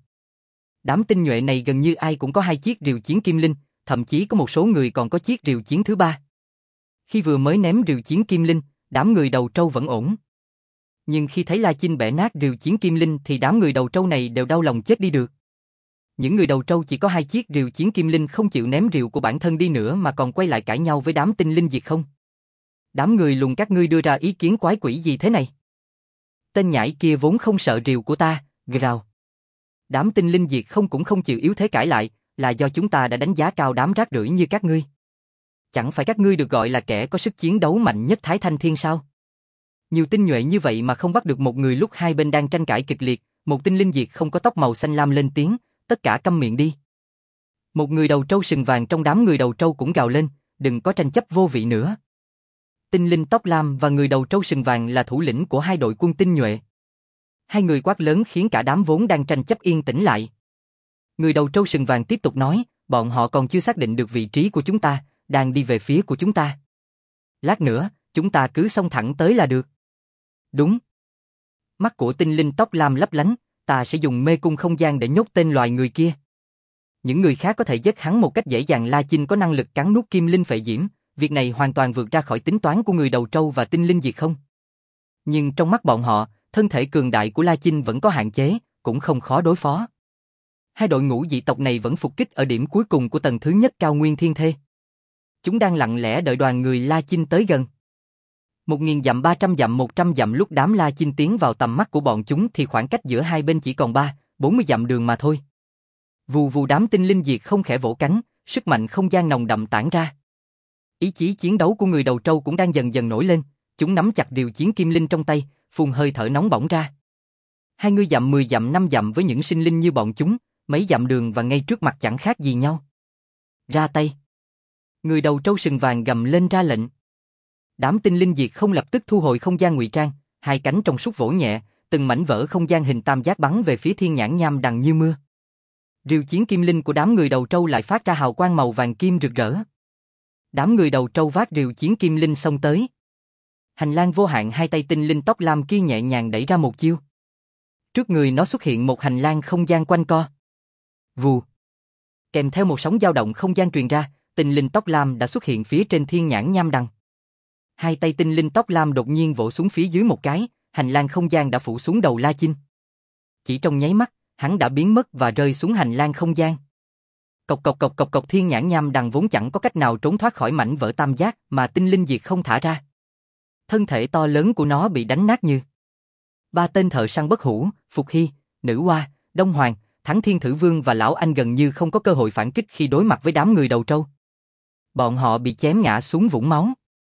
Đám tinh nhuệ này gần như ai cũng có hai chiếc rìu chiến kim linh, thậm chí có một số người còn có chiếc rìu chiến thứ ba. Khi vừa mới ném rìu chiến kim linh, đám người đầu trâu vẫn ổn. Nhưng khi thấy La Chinh bẻ nát rìu chiến kim linh thì đám người đầu trâu này đều đau lòng chết đi được. Những người đầu trâu chỉ có hai chiếc rìu chiến kim linh không chịu ném rìu của bản thân đi nữa mà còn quay lại cãi nhau với đám tinh linh diệt không. Đám người lùn các ngươi đưa ra ý kiến quái quỷ gì thế này? Tên nhãi kia vốn không sợ rìu của ta, gào. Đám tinh linh diệt không cũng không chịu yếu thế cãi lại, là do chúng ta đã đánh giá cao đám rác rưởi như các ngươi. Chẳng phải các ngươi được gọi là kẻ có sức chiến đấu mạnh nhất Thái Thanh Thiên sao? Nhiều tinh nhuệ như vậy mà không bắt được một người lúc hai bên đang tranh cãi kịch liệt, một tinh linh diệt không có tóc màu xanh lam lên tiếng, tất cả câm miệng đi. Một người đầu trâu sừng vàng trong đám người đầu trâu cũng gào lên, đừng có tranh chấp vô vị nữa. Tinh linh tóc lam và người đầu trâu sừng vàng là thủ lĩnh của hai đội quân tinh nhuệ. Hai người quát lớn khiến cả đám vốn đang tranh chấp yên tĩnh lại. Người đầu trâu sừng vàng tiếp tục nói, bọn họ còn chưa xác định được vị trí của chúng ta, đang đi về phía của chúng ta. Lát nữa, chúng ta cứ xông thẳng tới là được. Đúng. Mắt của tinh linh tóc lam lấp lánh, ta sẽ dùng mê cung không gian để nhốt tên loài người kia. Những người khác có thể giết hắn một cách dễ dàng. La Chinh có năng lực cắn nuốt kim linh phệ diễm, việc này hoàn toàn vượt ra khỏi tính toán của người đầu trâu và tinh linh diệt không. Nhưng trong mắt bọn họ, thân thể cường đại của La Chinh vẫn có hạn chế, cũng không khó đối phó. Hai đội ngũ dị tộc này vẫn phục kích ở điểm cuối cùng của tầng thứ nhất cao nguyên thiên thê. Chúng đang lặng lẽ đợi đoàn người La Chinh tới gần. 1000 dặm, 300 dặm, 100 dặm, lúc đám La Chinh tiến vào tầm mắt của bọn chúng thì khoảng cách giữa hai bên chỉ còn 40 dặm đường mà thôi. Vù vù, đám tinh linh diệt không khẽ vỗ cánh, sức mạnh không gian nồng đậm tản ra. Ý chí chiến đấu của người đầu trâu cũng đang dần dần nổi lên, chúng nắm chặt rìu chiến kim linh trong tay, phun hơi thở nóng bỏng ra. 20 dặm, 10 dặm, 5 dặm với những sinh linh như bọn chúng, mấy dặm đường và ngay trước mặt chẳng khác gì nhau. Ra tay. Người đầu trâu sừng vàng gầm lên ra lệnh. Đám tinh linh diệt không lập tức thu hồi không gian ngụy trang, hai cánh trong suốt vỗ nhẹ, từng mảnh vỡ không gian hình tam giác bắn về phía thiên nhãn nham đằng như mưa. Rìu chiến kim linh của đám người đầu trâu lại phát ra hào quang màu vàng kim rực rỡ. Đám người đầu trâu vác rìu chiến kim linh xông tới. Hành lang vô hạn, hai tay tinh linh tóc lam kia nhẹ nhàng đẩy ra một chiêu. Trước người nó xuất hiện một hành lang không gian quanh co. Vù. Kèm theo một sóng dao động không gian truyền ra, tinh linh tóc lam đã xuất hiện phía trên thiên nhãn nham đằng. Hai tay tinh linh tóc lam đột nhiên vỗ xuống phía dưới một cái, hành lang không gian đã phủ xuống đầu La Chinh. Chỉ trong nháy mắt, hắn đã biến mất và rơi xuống hành lang không gian. Cộc cộc cộc cộc cộc, thiên nhãn nham đằng vốn chẳng có cách nào trốn thoát khỏi mảnh vỡ tam giác mà tinh linh diệt không thả ra. Thân thể to lớn của nó bị đánh nát như. Ba tên thợ săn bất hủ, Phục Hy, Nữ Hoa, Đông Hoàng, Thắng Thiên Thử Vương và Lão Anh gần như không có cơ hội phản kích khi đối mặt với đám người đầu trâu. Bọn họ bị chém ngã xuống vũng máu.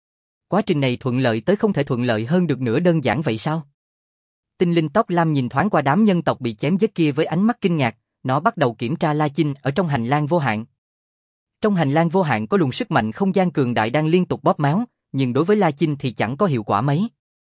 Quá trình này thuận lợi tới không thể thuận lợi hơn được nữa, đơn giản vậy sao? Tinh linh tóc lam nhìn thoáng qua đám nhân tộc bị chém giết kia với ánh mắt kinh ngạc, nó bắt đầu kiểm tra La Chinh ở trong hành lang vô hạn. Trong hành lang vô hạn có luồng sức mạnh không gian cường đại đang liên tục bóp méo, nhưng đối với La Chinh thì chẳng có hiệu quả mấy.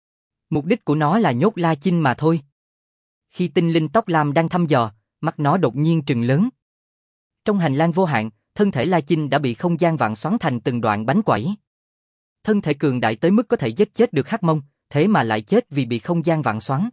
Mục đích của nó là nhốt La Chinh mà thôi. Khi tinh linh tóc lam đang thăm dò, mắt nó đột nhiên trừng lớn. Trong hành lang vô hạn, thân thể La Chinh đã bị không gian vạn xoắn thành từng đoạn bánh quẩy. Thân thể cường đại tới mức có thể giết chết được Hắc Mông, thế mà lại chết vì bị không gian vạn xoắn.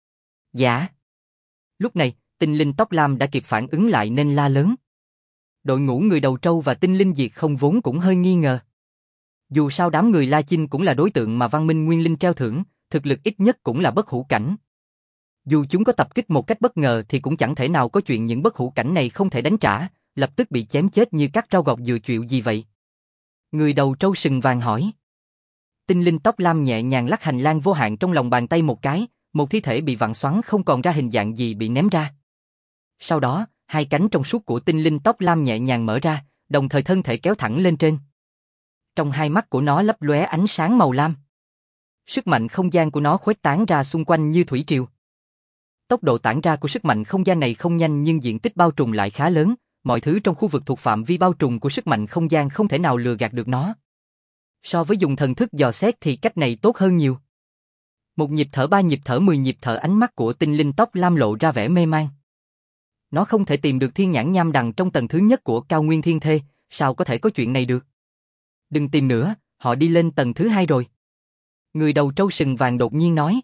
Dạ. Lúc này, tinh linh tóc lam đã kịp phản ứng lại nên la lớn. Đội ngũ người đầu trâu và tinh linh diệt không vốn cũng hơi nghi ngờ. Dù sao đám người La Chinh cũng là đối tượng mà Văn Minh Nguyên Linh treo thưởng, thực lực ít nhất cũng là bất hủ cảnh. Dù chúng có tập kích một cách bất ngờ thì cũng chẳng thể nào có chuyện những bất hủ cảnh này không thể đánh trả, Lập tức bị chém chết như cắt rau gọt dừa chuyện gì vậy? Người đầu trâu sừng vàng hỏi. Tinh linh tóc lam nhẹ nhàng lắc hành lang vô hạn trong lòng bàn tay một cái, một thi thể bị vặn xoắn không còn ra hình dạng gì bị ném ra. Sau đó, hai cánh trong suốt của tinh linh tóc lam nhẹ nhàng mở ra, đồng thời thân thể kéo thẳng lên trên. Trong hai mắt của nó lấp lóe ánh sáng màu lam. Sức mạnh không gian của nó khuếch tán ra xung quanh như thủy triều. Tốc độ tản ra của sức mạnh không gian này không nhanh nhưng diện tích bao trùm lại khá lớn, mọi thứ trong khu vực thuộc phạm vi bao trùm của sức mạnh không gian không thể nào lừa gạt được nó. So với dùng thần thức dò xét thì cách này tốt hơn nhiều. Một nhịp thở, 3 nhịp thở, 10 nhịp thở, ánh mắt của tinh linh tóc lam lộ ra vẻ mê man. Nó không thể tìm được thiên nhãn nham đằng trong tầng thứ nhất của cao nguyên thiên thê, sao có thể có chuyện này được? Đừng tìm nữa, họ đi lên tầng thứ 2 rồi. Người đầu trâu sừng vàng đột nhiên nói.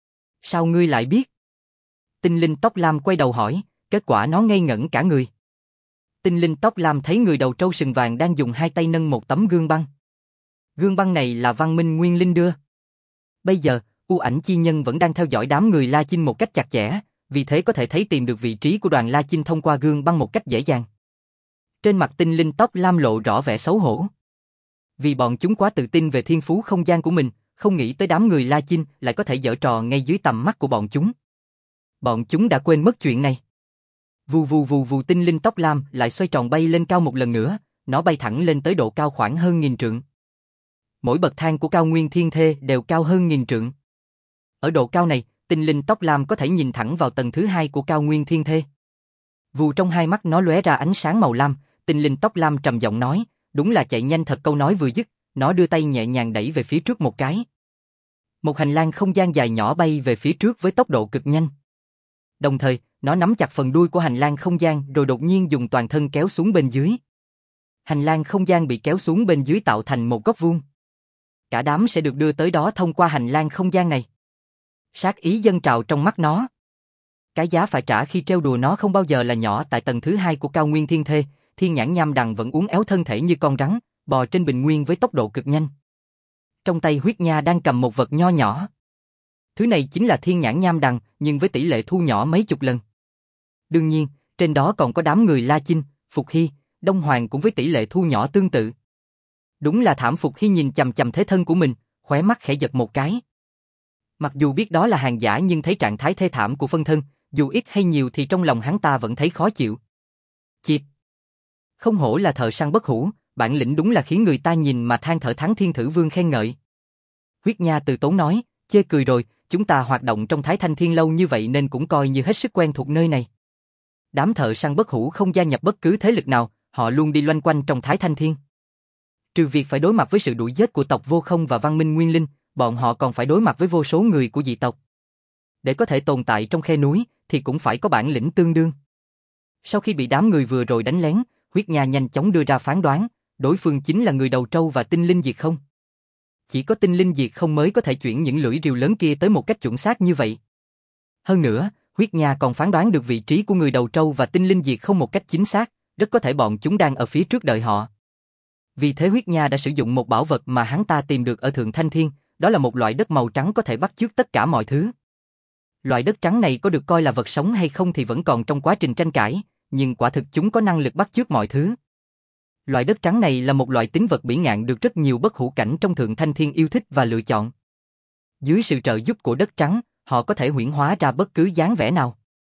Sao ngươi lại biết? Tinh linh tóc lam quay đầu hỏi, kết quả nó ngây ngẩn cả người. Tinh linh tóc lam thấy người đầu trâu sừng vàng đang dùng hai tay nâng một tấm gương băng. Gương băng này là Văn Minh Nguyên Linh đưa. Bây giờ, U Ảnh Chi Nhân vẫn đang theo dõi đám người La Chinh một cách chặt chẽ, vì thế có thể thấy tìm được vị trí của đoàn La Chinh thông qua gương băng một cách dễ dàng. Trên mặt tinh linh tóc lam lộ rõ vẻ xấu hổ. Vì bọn chúng quá tự tin về thiên phú không gian của mình, không nghĩ tới đám người La Chinh lại có thể giở trò ngay dưới tầm mắt của bọn chúng. Bọn chúng đã quên mất chuyện này. Vù vù vù vù, tinh linh tóc lam lại xoay tròn bay lên cao một lần nữa, nó bay thẳng lên tới độ cao khoảng hơn 1000 trượng. Mỗi bậc thang của cao nguyên thiên thê đều cao hơn 1000 trượng. Ở độ cao này, tinh linh tóc lam có thể nhìn thẳng vào tầng thứ 2 của cao nguyên thiên thê. Vù trong hai mắt nó lóe ra ánh sáng màu lam, tinh linh tóc lam trầm giọng nói, đúng là chạy nhanh thật. Câu nói vừa dứt, nó đưa tay nhẹ nhàng đẩy về phía trước một cái. Một hành lang không gian dài nhỏ bay về phía trước với tốc độ cực nhanh. Đồng thời, nó nắm chặt phần đuôi của hành lang không gian rồi đột nhiên dùng toàn thân kéo xuống bên dưới. Hành lang không gian bị kéo xuống bên dưới tạo thành một góc vuông. Cả đám sẽ được đưa tới đó thông qua hành lang không gian này. Sát ý dâng trào trong mắt nó. Cái giá phải trả khi trêu đùa nó không bao giờ là nhỏ. Tại tầng thứ 2 của cao nguyên thiên thê, thiên nhãn nham đằng vẫn uốn éo thân thể như con rắn, bò trên bình nguyên với tốc độ cực nhanh. Trong tay huyết nha đang cầm một vật nho nhỏ. Thứ này chính là thiên nhãn nham đằng, nhưng với tỷ lệ thu nhỏ mấy chục lần. Đương nhiên, trên đó còn có đám người La Chinh, Phục Hy, Đông Hoàng cũng với tỷ lệ thu nhỏ tương tự. Đúng là thảm. Phục Hy nhìn chằm chằm thế thân của mình, khóe mắt khẽ giật một cái. Mặc dù biết đó là hàng giả nhưng thấy trạng thái thê thảm của phân thân, dù ít hay nhiều thì trong lòng hắn ta vẫn thấy khó chịu. Chịp! Không hổ là thợ săn bất hủ, bản lĩnh đúng là khiến người ta nhìn mà than thở. Thắng Thiên Thử Vương khen ngợi. Huyết Nha từ tốn nói, chê cười rồi, chúng ta hoạt động trong Thái Thanh Thiên lâu như vậy nên cũng coi như hết sức quen thuộc nơi này. Đám thợ săn bất hủ không gia nhập bất cứ thế lực nào, họ luôn đi loanh quanh trong Thái Thanh Thiên. Trừ việc phải đối mặt với sự đuổi giết của tộc Vô Không và Văn Minh Nguyên Linh, bọn họ còn phải đối mặt với vô số người của dị tộc. Để có thể tồn tại trong khe núi thì cũng phải có bản lĩnh tương đương. Sau khi bị đám người vừa rồi đánh lén, Huyết Nha nhanh chóng đưa ra phán đoán, đối phương chính là người đầu trâu và tinh linh diệt không. Chỉ có tinh linh diệt không mới có thể chuyển những lưỡi rìu lớn kia tới một cách chuẩn xác như vậy. Hơn nữa, Huyết Nha còn phán đoán được vị trí của người đầu trâu và tinh linh diệt không một cách chính xác, rất có thể bọn chúng đang ở phía trước đợi họ. Vì thế Huyết Nha đã sử dụng một bảo vật mà hắn ta tìm được ở Thượng Thanh Thiên, đó là một loại đất màu trắng có thể bắt chước tất cả mọi thứ. Loại đất trắng này có được coi là vật sống hay không thì vẫn còn trong quá trình tranh cãi, nhưng quả thực chúng có năng lực bắt chước mọi thứ. Loại đất trắng này là một loại tín vật bỉ ngạn được rất nhiều bất hủ cảnh trong Thượng Thanh Thiên yêu thích và lựa chọn. Dưới sự trợ giúp của đất trắng, họ có thể huyễn hóa ra bất cứ dáng vẻ nào.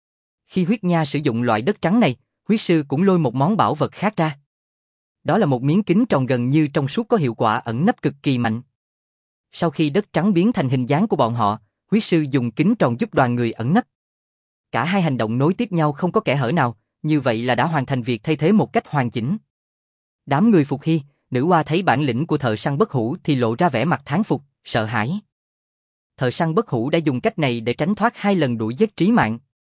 Khi Huyết Nha sử dụng loại đất trắng này, huyết sư cũng lôi một món bảo vật khác ra. Đó là một miếng kính tròn gần như trong suốt có hiệu quả ẩn nấp cực kỳ mạnh. Sau khi đất trắng biến thành hình dáng của bọn họ, huyết sư dùng kính tròn giúp đoàn người ẩn nấp. Cả hai hành động nối tiếp nhau không có kẽ hở nào, như vậy là đã hoàn thành việc thay thế một cách hoàn chỉnh. Đám người Phục Hy, nữ oa thấy bản lĩnh của thợ săn bất hủ thì lộ ra vẻ mặt thán phục, sợ hãi. Thợ săn bất hủ đã dùng cách này để tránh thoát 2 lần đuổi giết trí mạng.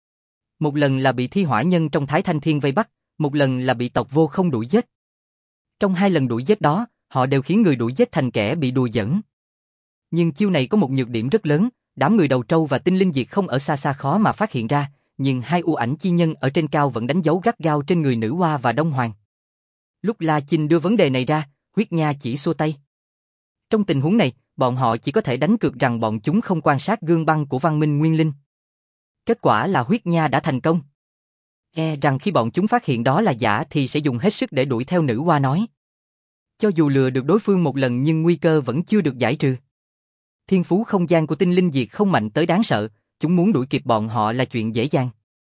Một lần là bị thi hỏa nhân trong Thái Thanh Thiên vây bắt, một lần là bị tộc Vô Không đuổi giết. Trong 2 lần đuổi giết đó, họ đều khiến người đuổi giết thành kẻ bị đùa giỡn. Nhưng chiêu này có một nhược điểm rất lớn, đám người đầu trâu và tinh linh diệt không ở xa xa khó mà phát hiện ra, nhưng 2 u ảnh chi nhân ở trên cao vẫn đánh dấu gắt gao trên người nữ oa và Đông Hoàng. Lúc La Chinh đưa vấn đề này ra, Huyết Nha chỉ xua tay. Trong tình huống này, bọn họ chỉ có thể đánh cược rằng bọn chúng không quan sát gương băng của Văn Minh Nguyên Linh. Kết quả là Huyết Nha đã thành công. E rằng khi bọn chúng phát hiện đó là giả thì sẽ dùng hết sức để đuổi theo nữ hoa nói. Cho dù lừa được đối phương một lần nhưng nguy cơ vẫn chưa được giải trừ. Thiên phú không gian của tinh linh diệt không mạnh tới đáng sợ, chúng muốn đuổi kịp bọn họ là chuyện dễ dàng.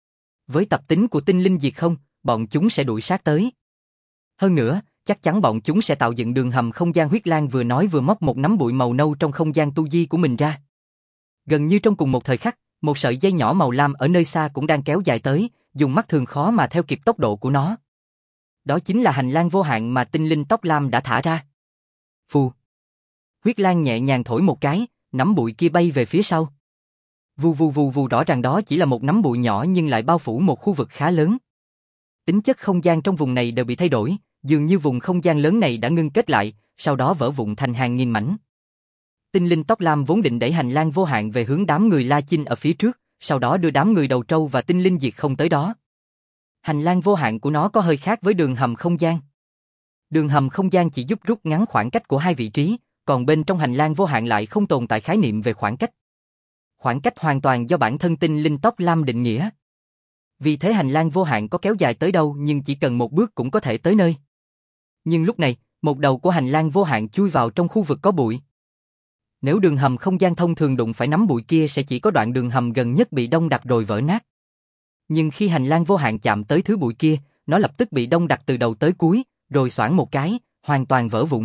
Với tập tính của tinh linh diệt không, bọn chúng sẽ đuổi sát tới. Hơn nữa, chắc chắn bọn chúng sẽ tạo dựng đường hầm không gian. Huyết Lang vừa nói vừa móc một nắm bụi màu nâu trong không gian tu di của mình ra. Gần như trong cùng một thời khắc, một sợi dây nhỏ màu lam ở nơi xa cũng đang kéo dài tới, dùng mắt thường khó mà theo kịp tốc độ của nó. Đó chính là hành lang vô hạn mà tinh linh tóc lam đã thả ra. Phù. Huyết Lang nhẹ nhàng thổi một cái, nắm bụi kia bay về phía sau. Vù vù vù vù, rõ ràng đó chỉ là một nắm bụi nhỏ nhưng lại bao phủ một khu vực khá lớn. Tính chất không gian trong vùng này đều bị thay đổi, dường như vùng không gian lớn này đã ngưng kết lại, sau đó vỡ vụn thành hàng nghìn mảnh. Tinh linh tóc lam vốn định đẩy hành lang vô hạn về hướng đám người La Chinh ở phía trước, sau đó đưa đám người đầu trâu và tinh linh diệt không tới đó. Hành lang vô hạn của nó có hơi khác với đường hầm không gian. Đường hầm không gian chỉ giúp rút ngắn khoảng cách của hai vị trí, còn bên trong hành lang vô hạn lại không tồn tại khái niệm về khoảng cách. Khoảng cách hoàn toàn do bản thân tinh linh tóc lam định nghĩa. Vì thế hành lang vô hạn có kéo dài tới đâu nhưng chỉ cần một bước cũng có thể tới nơi. Nhưng lúc này, một đầu của hành lang vô hạn chui vào trong khu vực có bụi. Nếu đường hầm không gian thông thường đụng phải nắm bụi kia sẽ chỉ có đoạn đường hầm gần nhất bị đông đặc rồi vỡ nát. Nhưng khi hành lang vô hạn chạm tới thứ bụi kia, nó lập tức bị đông đặc từ đầu tới cuối, rồi xoảng một cái, hoàn toàn vỡ vụn.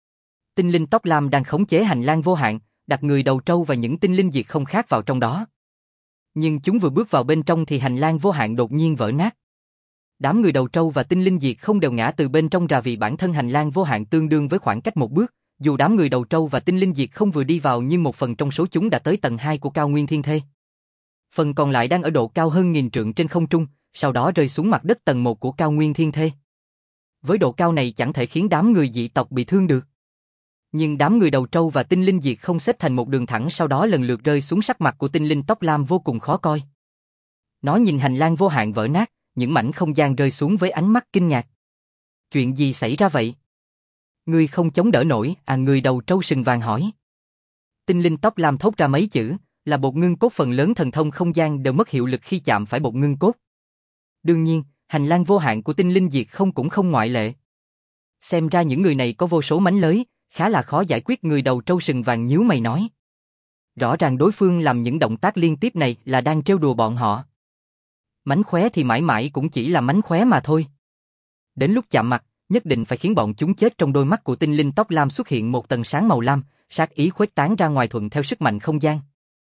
Tinh linh tóc lam đang khống chế hành lang vô hạn, đặt người đầu trâu và những tinh linh diệt không khác vào trong đó. Nhưng chúng vừa bước vào bên trong thì hành lang vô hạn đột nhiên vỡ nát. Đám người đầu trâu và tinh linh diệt không đều ngã từ bên trong ra vì bản thân hành lang vô hạn tương đương với khoảng cách một bước. Dù đám người đầu trâu và tinh linh diệt không vừa đi vào nhưng một phần trong số chúng đã tới tầng 2 của cao nguyên thiên thê. Phần còn lại đang ở độ cao hơn 1000 trượng trên không trung, sau đó rơi xuống mặt đất tầng 1 của cao nguyên thiên thê. Với độ cao này chẳng thể khiến đám người dị tộc bị thương được. Nhưng đám người đầu trâu và tinh linh diệt không xếp thành một đường thẳng sau đó lần lượt rơi xuống, sắc mặt của tinh linh tóc lam vô cùng khó coi. Nó nhìn hành lang vô hạn vỡ nát, những mảnh không gian rơi xuống với ánh mắt kinh ngạc. Chuyện gì xảy ra vậy? Ngươi không chống đỡ nổi, người đầu trâu sừng vàng hỏi. Tinh linh tóc lam thốt ra mấy chữ, là bột ngưng cốt. Phần lớn thần thông không gian đều mất hiệu lực khi chạm phải bột ngưng cốt. Đương nhiên, hành lang vô hạn của tinh linh diệt không cũng không ngoại lệ. Xem ra những người này có vô số mánh lới, khá là khó giải quyết. Người đầu trâu sừng vàng nhíu mày nói. Rõ ràng đối phương làm những động tác liên tiếp này là đang trêu đùa bọn họ. Mánh khóe thì mãi mãi cũng chỉ là mánh khóe mà thôi. Đến lúc chạm mặt, nhất định phải khiến bọn chúng chết. Trong đôi mắt của tinh linh tóc lam xuất hiện một tầng sáng màu lam, sát ý khuếch tán ra ngoài thuận theo sức mạnh không gian.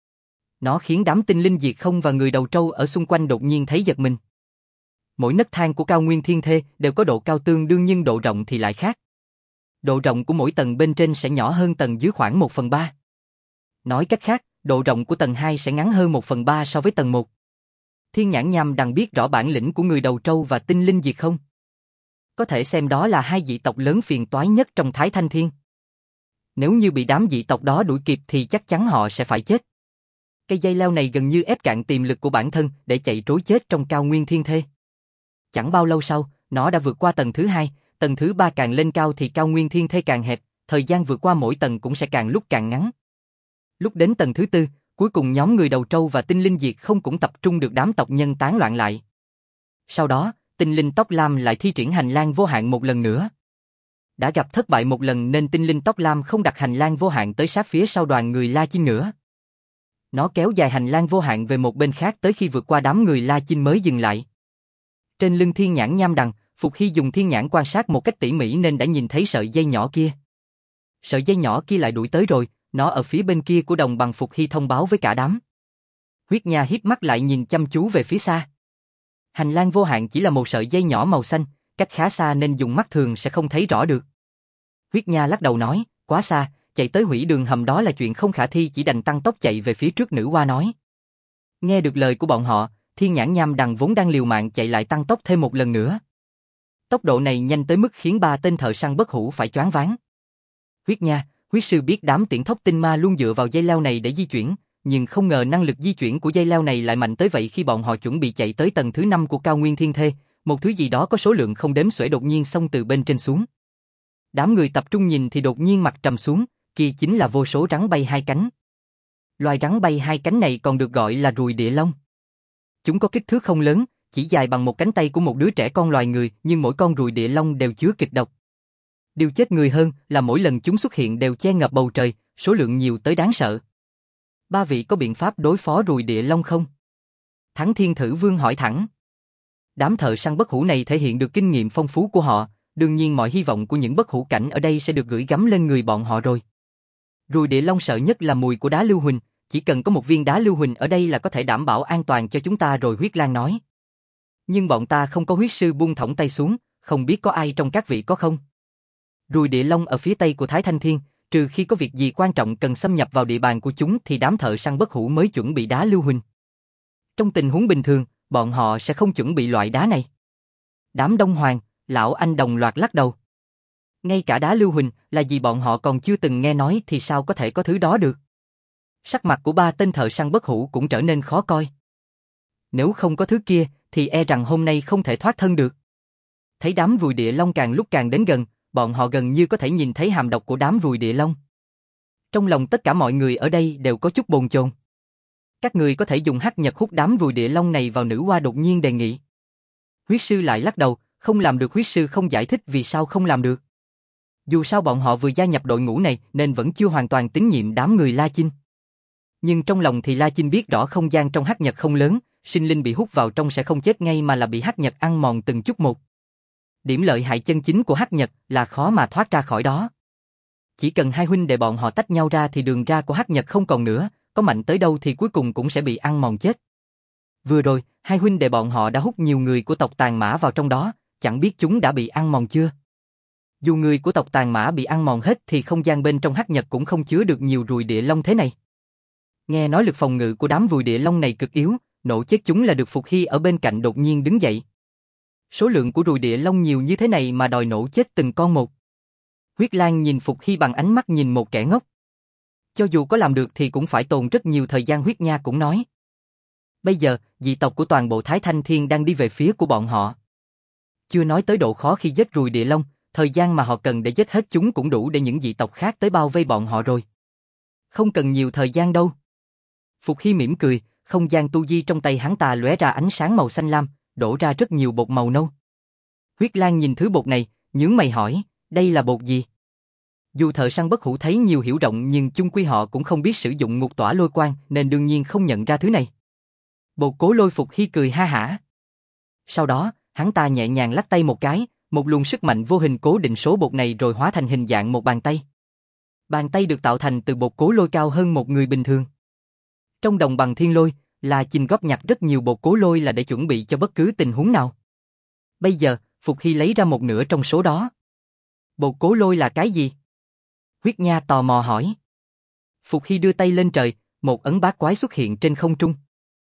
Nó khiến đám tinh linh diệt không và người đầu trâu ở xung quanh đột nhiên thấy giật mình. Mỗi nấc thang của cao nguyên thiên thê đều có độ cao tương đương nhưng độ rộng thì lại khác. Độ rộng của mỗi tầng bên trên sẽ nhỏ hơn tầng dưới khoảng 1/3. Nói cách khác, độ rộng của tầng 2 sẽ ngắn hơn 1/3 so với tầng 1. Thiên Nhãn Nham Đằng biết rõ bản lĩnh của người đầu trâu và tinh linh diệt không. Có thể xem đó là hai dị tộc lớn phiền toái nhất trong Thái Thanh Thiên. Nếu như bị đám dị tộc đó đuổi kịp thì chắc chắn họ sẽ phải chết. Cây dây leo này gần như ép cạn tiềm lực của bản thân để chạy trối chết trong cao nguyên thiên thê. Chẳng bao lâu sau, nó đã vượt qua tầng thứ 2, tầng thứ 3 càng lên cao thì cao nguyên thiên thê càng hẹp, thời gian vượt qua mỗi tầng cũng sẽ càng lúc càng ngắn. Lúc đến tầng thứ 4, cuối cùng nhóm người đầu trâu và tinh linh diệt không cũng tập trung được đám tộc nhân tán loạn lại. Sau đó, tinh linh tóc lam lại thi triển hành lang vô hạn một lần nữa. Đã gặp thất bại một lần nên tinh linh tóc lam không đặt hành lang vô hạn tới sát phía sau đoàn người La Chinh nữa. Nó kéo dài hành lang vô hạn về một bên khác tới khi vượt qua đám người La Chinh mới dừng lại. Trên lưng Thiên Nhãn Nham Đằng, Phục Hy dùng thiên nhãn quan sát một cách tỉ mỉ nên đã nhìn thấy sợi dây nhỏ kia. Sợi dây nhỏ kia lại đuổi tới rồi, nó ở phía bên kia của đồng bằng. Phục Hy thông báo với cả đám. Huyết Nha híp mắt lại nhìn chăm chú về phía xa. Hành lang vô hạn chỉ là một sợi dây nhỏ màu xanh, cách khá xa nên dùng mắt thường sẽ không thấy rõ được. Huyết Nha lắc đầu nói, quá xa, chạy tới hủy đường hầm đó là chuyện không khả thi, chỉ đành tăng tốc chạy về phía trước. Nữ hoa nói. Nghe được lời của bọn họ, Thiên Nhãn Nham Đằng vốn đang liều mạng chạy lại tăng tốc thêm một lần nữa. Tốc độ này nhanh tới mức khiến 3 tên thợ săn bất hủ phải choáng váng. Huyết Nha, huyết sư biết đám tiễn thốc tinh ma luôn dựa vào dây leo này để di chuyển, nhưng không ngờ năng lực di chuyển của dây leo này lại mạnh tới vậy. Khi bọn họ chuẩn bị chạy tới tầng thứ 5 của cao nguyên thiên thê, một thứ gì đó có số lượng không đếm xuể đột nhiên xông từ bên trên xuống. Đám người tập trung nhìn thì đột nhiên mặt trầm xuống, kia chính là vô số rắn bay hai cánh. Loài rắn bay hai cánh này còn được gọi là ruồi địa long. Chúng có kích thước không lớn, chỉ dài bằng một cánh tay của một đứa trẻ con loài người, nhưng mỗi con ruồi địa long đều chứa kịch độc. Điều chết người hơn là mỗi lần chúng xuất hiện đều che ngập bầu trời, số lượng nhiều tới đáng sợ. Ba vị có biện pháp đối phó ruồi địa long không? Thắng Thiên Thử Vương hỏi thẳng. Đám thợ săn bất hủ này thể hiện được kinh nghiệm phong phú của họ, đương nhiên mọi hy vọng của những bất hủ cảnh ở đây sẽ được gửi gắm lên người bọn họ rồi. Ruồi địa long sợ nhất là mùi của đá lưu huỳnh, chỉ cần có một viên đá lưu huỳnh ở đây là có thể đảm bảo an toàn cho chúng ta rồi, Huyết Lang nói. Nhưng bọn ta không có huyết sư buông thõng tay xuống, không biết có ai trong các vị có không? Ruồi địa long ở phía tây của Thái Thanh Thiên, trừ khi có việc gì quan trọng cần xâm nhập vào địa bàn của chúng thì đám thợ săn bất hủ mới chuẩn bị đá lưu huỳnh. Trong tình huống bình thường, bọn họ sẽ không chuẩn bị loại đá này. Đám Đông Hoàng, Lão Anh đồng loạt lắc đầu. Ngay cả đá lưu huỳnh là gì bọn họ còn chưa từng nghe nói thì sao có thể có thứ đó được. Sắc mặt của ba tên thợ săn bất hủ cũng trở nên khó coi. Nếu không có thứ kia thì e rằng hôm nay không thể thoát thân được. Thấy đám ruồi địa long càng lúc càng đến gần, bọn họ gần như có thể nhìn thấy hàm độc của đám ruồi địa long. Trong lòng tất cả mọi người ở đây đều có chút bồn chồn. Các người có thể dùng hắc nhật hút đám ruồi địa long này vào, nữ hoa đột nhiên đề nghị. Huyết sư lại lắc đầu, không làm được. Huyết sư không giải thích vì sao không làm được. Dù sao bọn họ vừa gia nhập đội ngũ này nên vẫn chưa hoàn toàn tín nhiệm đám người La Chinh. Nhưng trong lòng thì La Chinh biết rõ không gian trong hắc nhật không lớn, sinh linh bị hút vào trong sẽ không chết ngay mà là bị hắc nhật ăn mòn từng chút một. Điểm lợi hại chân chính của hắc nhật là khó mà thoát ra khỏi đó. Chỉ cần hai huynh đệ bọn họ tách nhau ra thì đường ra của hắc nhật không còn nữa, có mạnh tới đâu thì cuối cùng cũng sẽ bị ăn mòn chết. Vừa rồi, hai huynh đệ bọn họ đã hút nhiều người của tộc Tàn Mã vào trong đó, chẳng biết chúng đã bị ăn mòn chưa. Dù người của tộc Tàn Mã bị ăn mòn hết thì không gian bên trong hắc nhật cũng không chứa được nhiều ruồi địa long thế này. Nghe nói lực phòng ngự của đám ruồi địa long này cực yếu, nổ chết chúng là được. Phục Hy ở bên cạnh đột nhiên đứng dậy. Số lượng của ruồi địa long nhiều như thế này mà đòi nổ chết từng con một. Huyết Lang nhìn Phục Hy bằng ánh mắt nhìn một kẻ ngốc. Cho dù có làm được thì cũng phải tốn rất nhiều thời gian. Huyết Nha cũng nói. Bây giờ, dị tộc của toàn bộ Thái Thanh Thiên đang đi về phía của bọn họ. Chưa nói tới độ khó khi giết ruồi địa long, thời gian mà họ cần để giết hết chúng cũng đủ để những dị tộc khác tới bao vây bọn họ rồi. Không cần nhiều thời gian đâu. Phục Hy mỉm cười, không gian tu di trong tay hắn ta lóe ra ánh sáng màu xanh lam, đổ ra rất nhiều bột màu nâu. Huyết Lang nhìn thứ bột này, nhướng mày hỏi, đây là bột gì? Dù thợ săn bất hủ thấy nhiều hiểu rộng nhưng chung quy họ cũng không biết sử dụng ngục tỏa lôi quang nên đương nhiên không nhận ra thứ này. Bột Cố Lôi. Phục Hy cười ha hả. Sau đó, hắn ta nhẹ nhàng lắc tay một cái, một luồng sức mạnh vô hình cố định số bột này rồi hóa thành hình dạng một bàn tay. Bàn tay được tạo thành từ bột Cố Lôi cao hơn một người bình thường. Trong đồng bằng thiên lôi, La Chinh góp nhặt rất nhiều bột Cố Lôi là để chuẩn bị cho bất cứ tình huống nào. Bây giờ, Phục Hy lấy ra một nửa trong số đó. Bột Cố Lôi là cái gì? Huyết Nha tò mò hỏi. Phục Hy đưa tay lên trời, một ấn bát quái xuất hiện trên không trung.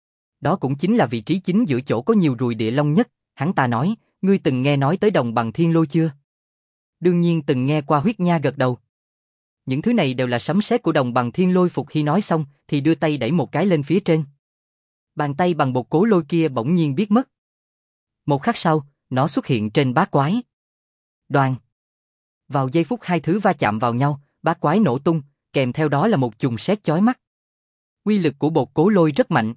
Đó cũng chính là vị trí chính giữa chỗ có nhiều ruồi địa long nhất. Hắn ta nói, ngươi từng nghe nói tới đồng bằng thiên lôi chưa? Đương nhiên từng nghe qua. Huyết Nha gật đầu. Những thứ này đều là sấm sét của đồng bằng thiên lôi. Phục Hy nói xong thì đưa tay đẩy một cái lên phía trên. Bàn tay bằng bột Cố Lôi kia bỗng nhiên biến mất. Một khắc sau, nó xuất hiện trên bát quái. Đoàng. Vào giây phút hai thứ va chạm vào nhau, bát quái nổ tung, kèm theo đó là một chùm sét chói mắt. Uy lực của bột Cố Lôi rất mạnh.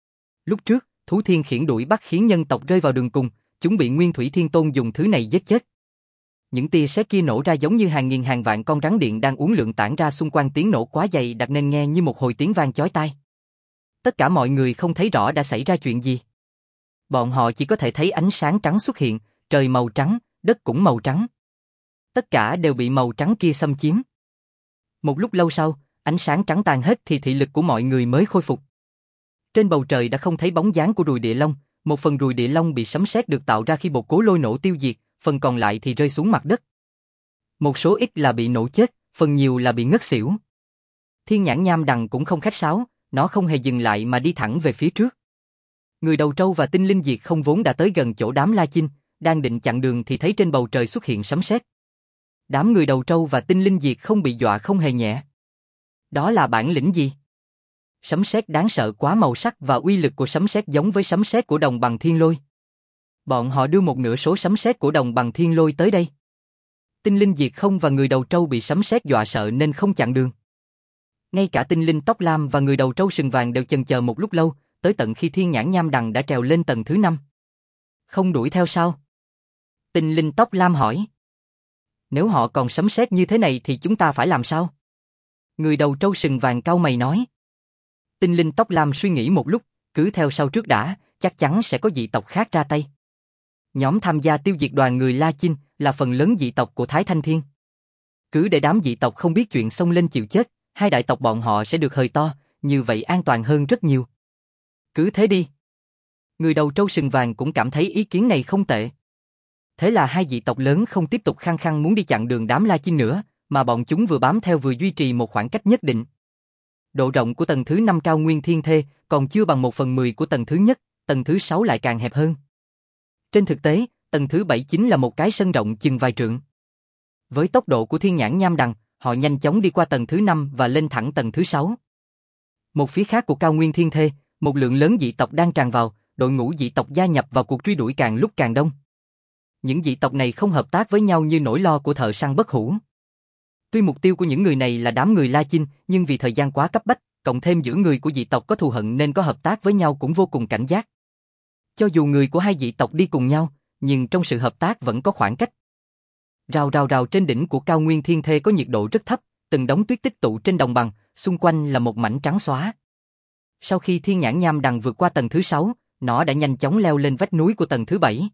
Lúc trước, Thú Thiên khiển đuổi bắt khiến nhân tộc rơi vào đường cùng, chúng bị Nguyên Thủy Thiên Tôn dùng thứ này giết chết. Những tia sét kia nổ ra giống như hàng nghìn hàng vạn con rắn điện đang uốn lượn tản ra xung quanh, tiếng nổ quá dày đặc nên nghe như một hồi tiếng vang chói tai. Tất cả mọi người không thấy rõ đã xảy ra chuyện gì. Bọn họ chỉ có thể thấy ánh sáng trắng xuất hiện, trời màu trắng, đất cũng màu trắng. Tất cả đều bị màu trắng kia xâm chiếm. Một lúc lâu sau, ánh sáng trắng tan hết thì thị lực của mọi người mới khôi phục. Trên bầu trời đã không thấy bóng dáng của ruồi địa long, một phần ruồi địa long bị sấm sét được tạo ra khi bột Cố Lôi nổ tiêu diệt, phần còn lại thì rơi xuống mặt đất. Một số ít là bị nổ chết, phần nhiều là bị ngất xỉu. Thiên Nhãn Nham Đằng cũng không khách sáo, nó không hề dừng lại mà đi thẳng về phía trước. Người đầu trâu và Tinh Linh Diệt không vốn đã tới gần chỗ đám La Chinh, đang định chặn đường thì thấy trên bầu trời xuất hiện sấm sét. Đám người đầu trâu và Tinh Linh Diệt không bị dọa không hề nhẹ. Đó là bản lĩnh gì? Sấm sét đáng sợ quá, màu sắc và uy lực của sấm sét giống với sấm sét của đồng bằng thiên lôi. Bọn họ đưa một nửa số sấm sét của đồng bằng thiên lôi tới đây. Tinh Linh Diệt không và người đầu trâu bị sấm sét dọa sợ nên không chặn đường. Ngay cả Tinh Linh Tóc Lam và người đầu trâu sừng vàng đều chần chờ một lúc lâu, tới tận khi Thiên Nhãn Nham Đằng đã trèo lên tầng thứ 5. Không đuổi theo sao? Tinh linh tóc lam hỏi. Nếu họ còn sấm sét như thế này thì chúng ta phải làm sao? Người đầu trâu sừng vàng cau mày nói. Tinh linh tóc lam suy nghĩ một lúc, cứ theo sau trước đã, chắc chắn sẽ có dị tộc khác ra tay. Nhóm tham gia tiêu diệt đoàn người La Chinh là phần lớn dị tộc của Thái Thanh Thiên. Cứ để đám dị tộc không biết chuyện xông lên chịu chết, hai đại tộc bọn họ sẽ được hời to, như vậy an toàn hơn rất nhiều. Cứ thế đi. Người đầu trâu sừng vàng cũng cảm thấy ý kiến này không tệ. Thế là hai dị tộc lớn không tiếp tục khăng khăng muốn đi chặn đường đám La Chinh nữa, mà bọn chúng vừa bám theo vừa duy trì một khoảng cách nhất định. Độ rộng của tầng thứ 5 cao nguyên thiên thê còn chưa bằng 1/10 của tầng thứ nhất, tầng thứ 6 lại càng hẹp hơn. Trên thực tế, tầng thứ 7 chính là một cái sân rộng chừng vài trượng. Với tốc độ của thiên nhãn nham đằng, họ nhanh chóng đi qua tầng thứ 5 và lên thẳng tầng thứ 6. Một phía khác của cao nguyên thiên thê, một lượng lớn dị tộc đang tràn vào, đội ngũ dị tộc gia nhập vào cuộc truy đuổi càng lúc càng đông. Những dị tộc này không hợp tác với nhau như nỗi lo của thợ săn bất hủ. Tuy mục tiêu của những người này là đám người La Chinh, nhưng vì thời gian quá cấp bách, cộng thêm giữa người của dị tộc có thù hận nên có hợp tác với nhau cũng vô cùng cảnh giác. Cho dù người của hai dị tộc đi cùng nhau, nhưng trong sự hợp tác vẫn có khoảng cách. Rào rào rào trên đỉnh của cao nguyên thiên thê có nhiệt độ rất thấp, từng đống tuyết tích tụ trên đồng bằng, xung quanh là một mảnh trắng xóa. Sau khi thiên nhãn nham đằng vượt qua tầng thứ 6, nó đã nhanh chóng leo lên vách núi của tầng thứ 7.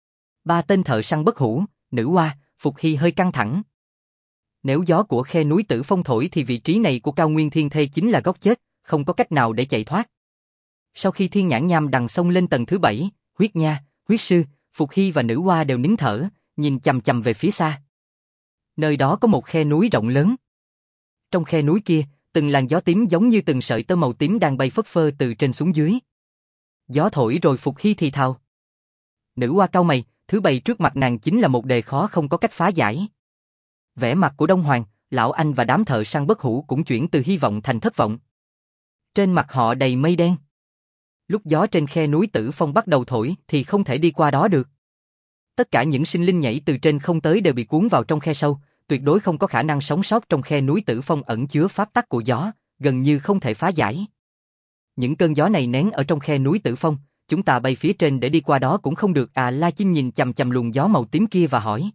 Ba tên thợ săn bất hủ, nữ hoa, Phục Hy hơi căng thẳng. Nếu gió của khe núi Tử Phong thổi thì vị trí này của cao nguyên thiên thê chính là góc chết, không có cách nào để chạy thoát. Sau khi thiên nhãn nham đằng xông lên tầng thứ 7, Huyết Nha, Huyết Sư, Phục Hy và nữ hoa đều nín thở, nhìn chằm chằm về phía xa. Nơi đó có một khe núi rộng lớn. Trong khe núi kia, từng làn gió tím giống như từng sợi tơ màu tím đang bay phất phơ từ trên xuống dưới. Gió thổi rồi Phục Hy thì thào. Nữ hoa cau mày, thứ bày trước mặt nàng chính là một đề khó không có cách phá giải. Vẻ mặt của Đông Hoàng, Lão Anh và đám thợ săn bất hủ cũng chuyển từ hy vọng thành thất vọng. Trên mặt họ đầy mây đen. Lúc gió trên khe núi Tử Phong bắt đầu thổi thì không thể đi qua đó được. Tất cả những sinh linh nhảy từ trên không tới đều bị cuốn vào trong khe sâu, tuyệt đối không có khả năng sống sót trong khe núi Tử Phong ẩn chứa pháp tắc của gió, gần như không thể phá giải. Những cơn gió này nén ở trong khe núi Tử Phong, chúng ta bay phía trên để đi qua đó cũng không được à. La Chinh nhìn chằm chằm luồng gió màu tím kia và hỏi.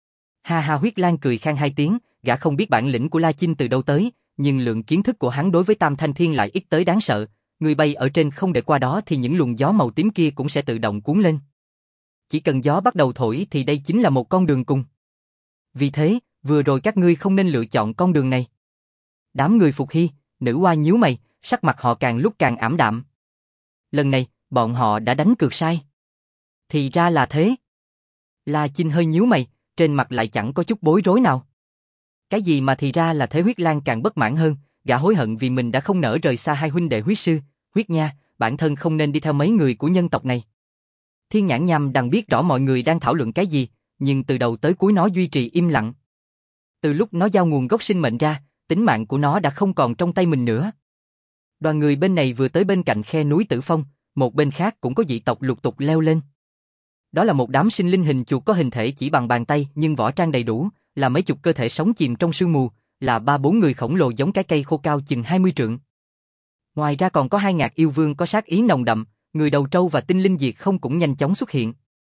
Ha ha, Huyết Lang cười khan hai tiếng, gã không biết bản lĩnh của La Chinh từ đâu tới, nhưng lượng kiến thức của hắn đối với Tam Thanh Thiên lại ít tới đáng sợ, người bay ở trên không để qua đó thì những luồng gió màu tím kia cũng sẽ tự động cuốn lên. Chỉ cần gió bắt đầu thổi thì đây chính là một con đường cùng. Vì thế, vừa rồi các ngươi không nên lựa chọn con đường này. Đám người Phục Hy, nữ hoa nhíu mày, sắc mặt họ càng lúc càng ảm đạm. Lần này, bọn họ đã đánh cược sai. Thì ra là thế. La Chinh hơi nhíu mày, trên mặt lại chẳng có chút bối rối nào. Cái gì mà thì ra là thế? Huyết Lang càng bất mãn hơn, gã hối hận vì mình đã không nỡ rời xa hai huynh đệ Huyết Sư, Huyết Nha, bản thân không nên đi theo mấy người của nhân tộc này. Thiên nhãn nham đằng biết rõ mọi người đang thảo luận cái gì, nhưng từ đầu tới cuối nó duy trì im lặng. Từ lúc nó giao nguồn gốc sinh mệnh ra, tính mạng của nó đã không còn trong tay mình nữa. Đoàn người bên này vừa tới bên cạnh khe núi Tử Phong, một bên khác cũng có dị tộc lục tục leo lên. Đó là một đám sinh linh hình chuột có hình thể chỉ bằng bàn tay nhưng võ trang đầy đủ, là mấy chục cơ thể sống chìm trong sương mù, là 3-4 người khổng lồ giống cái cây khô cao chừng 20 trượng. Ngoài ra còn có 2 ngạc yêu vương có sát ý nồng đậm, người đầu trâu và tinh linh diệt không cũng nhanh chóng xuất hiện.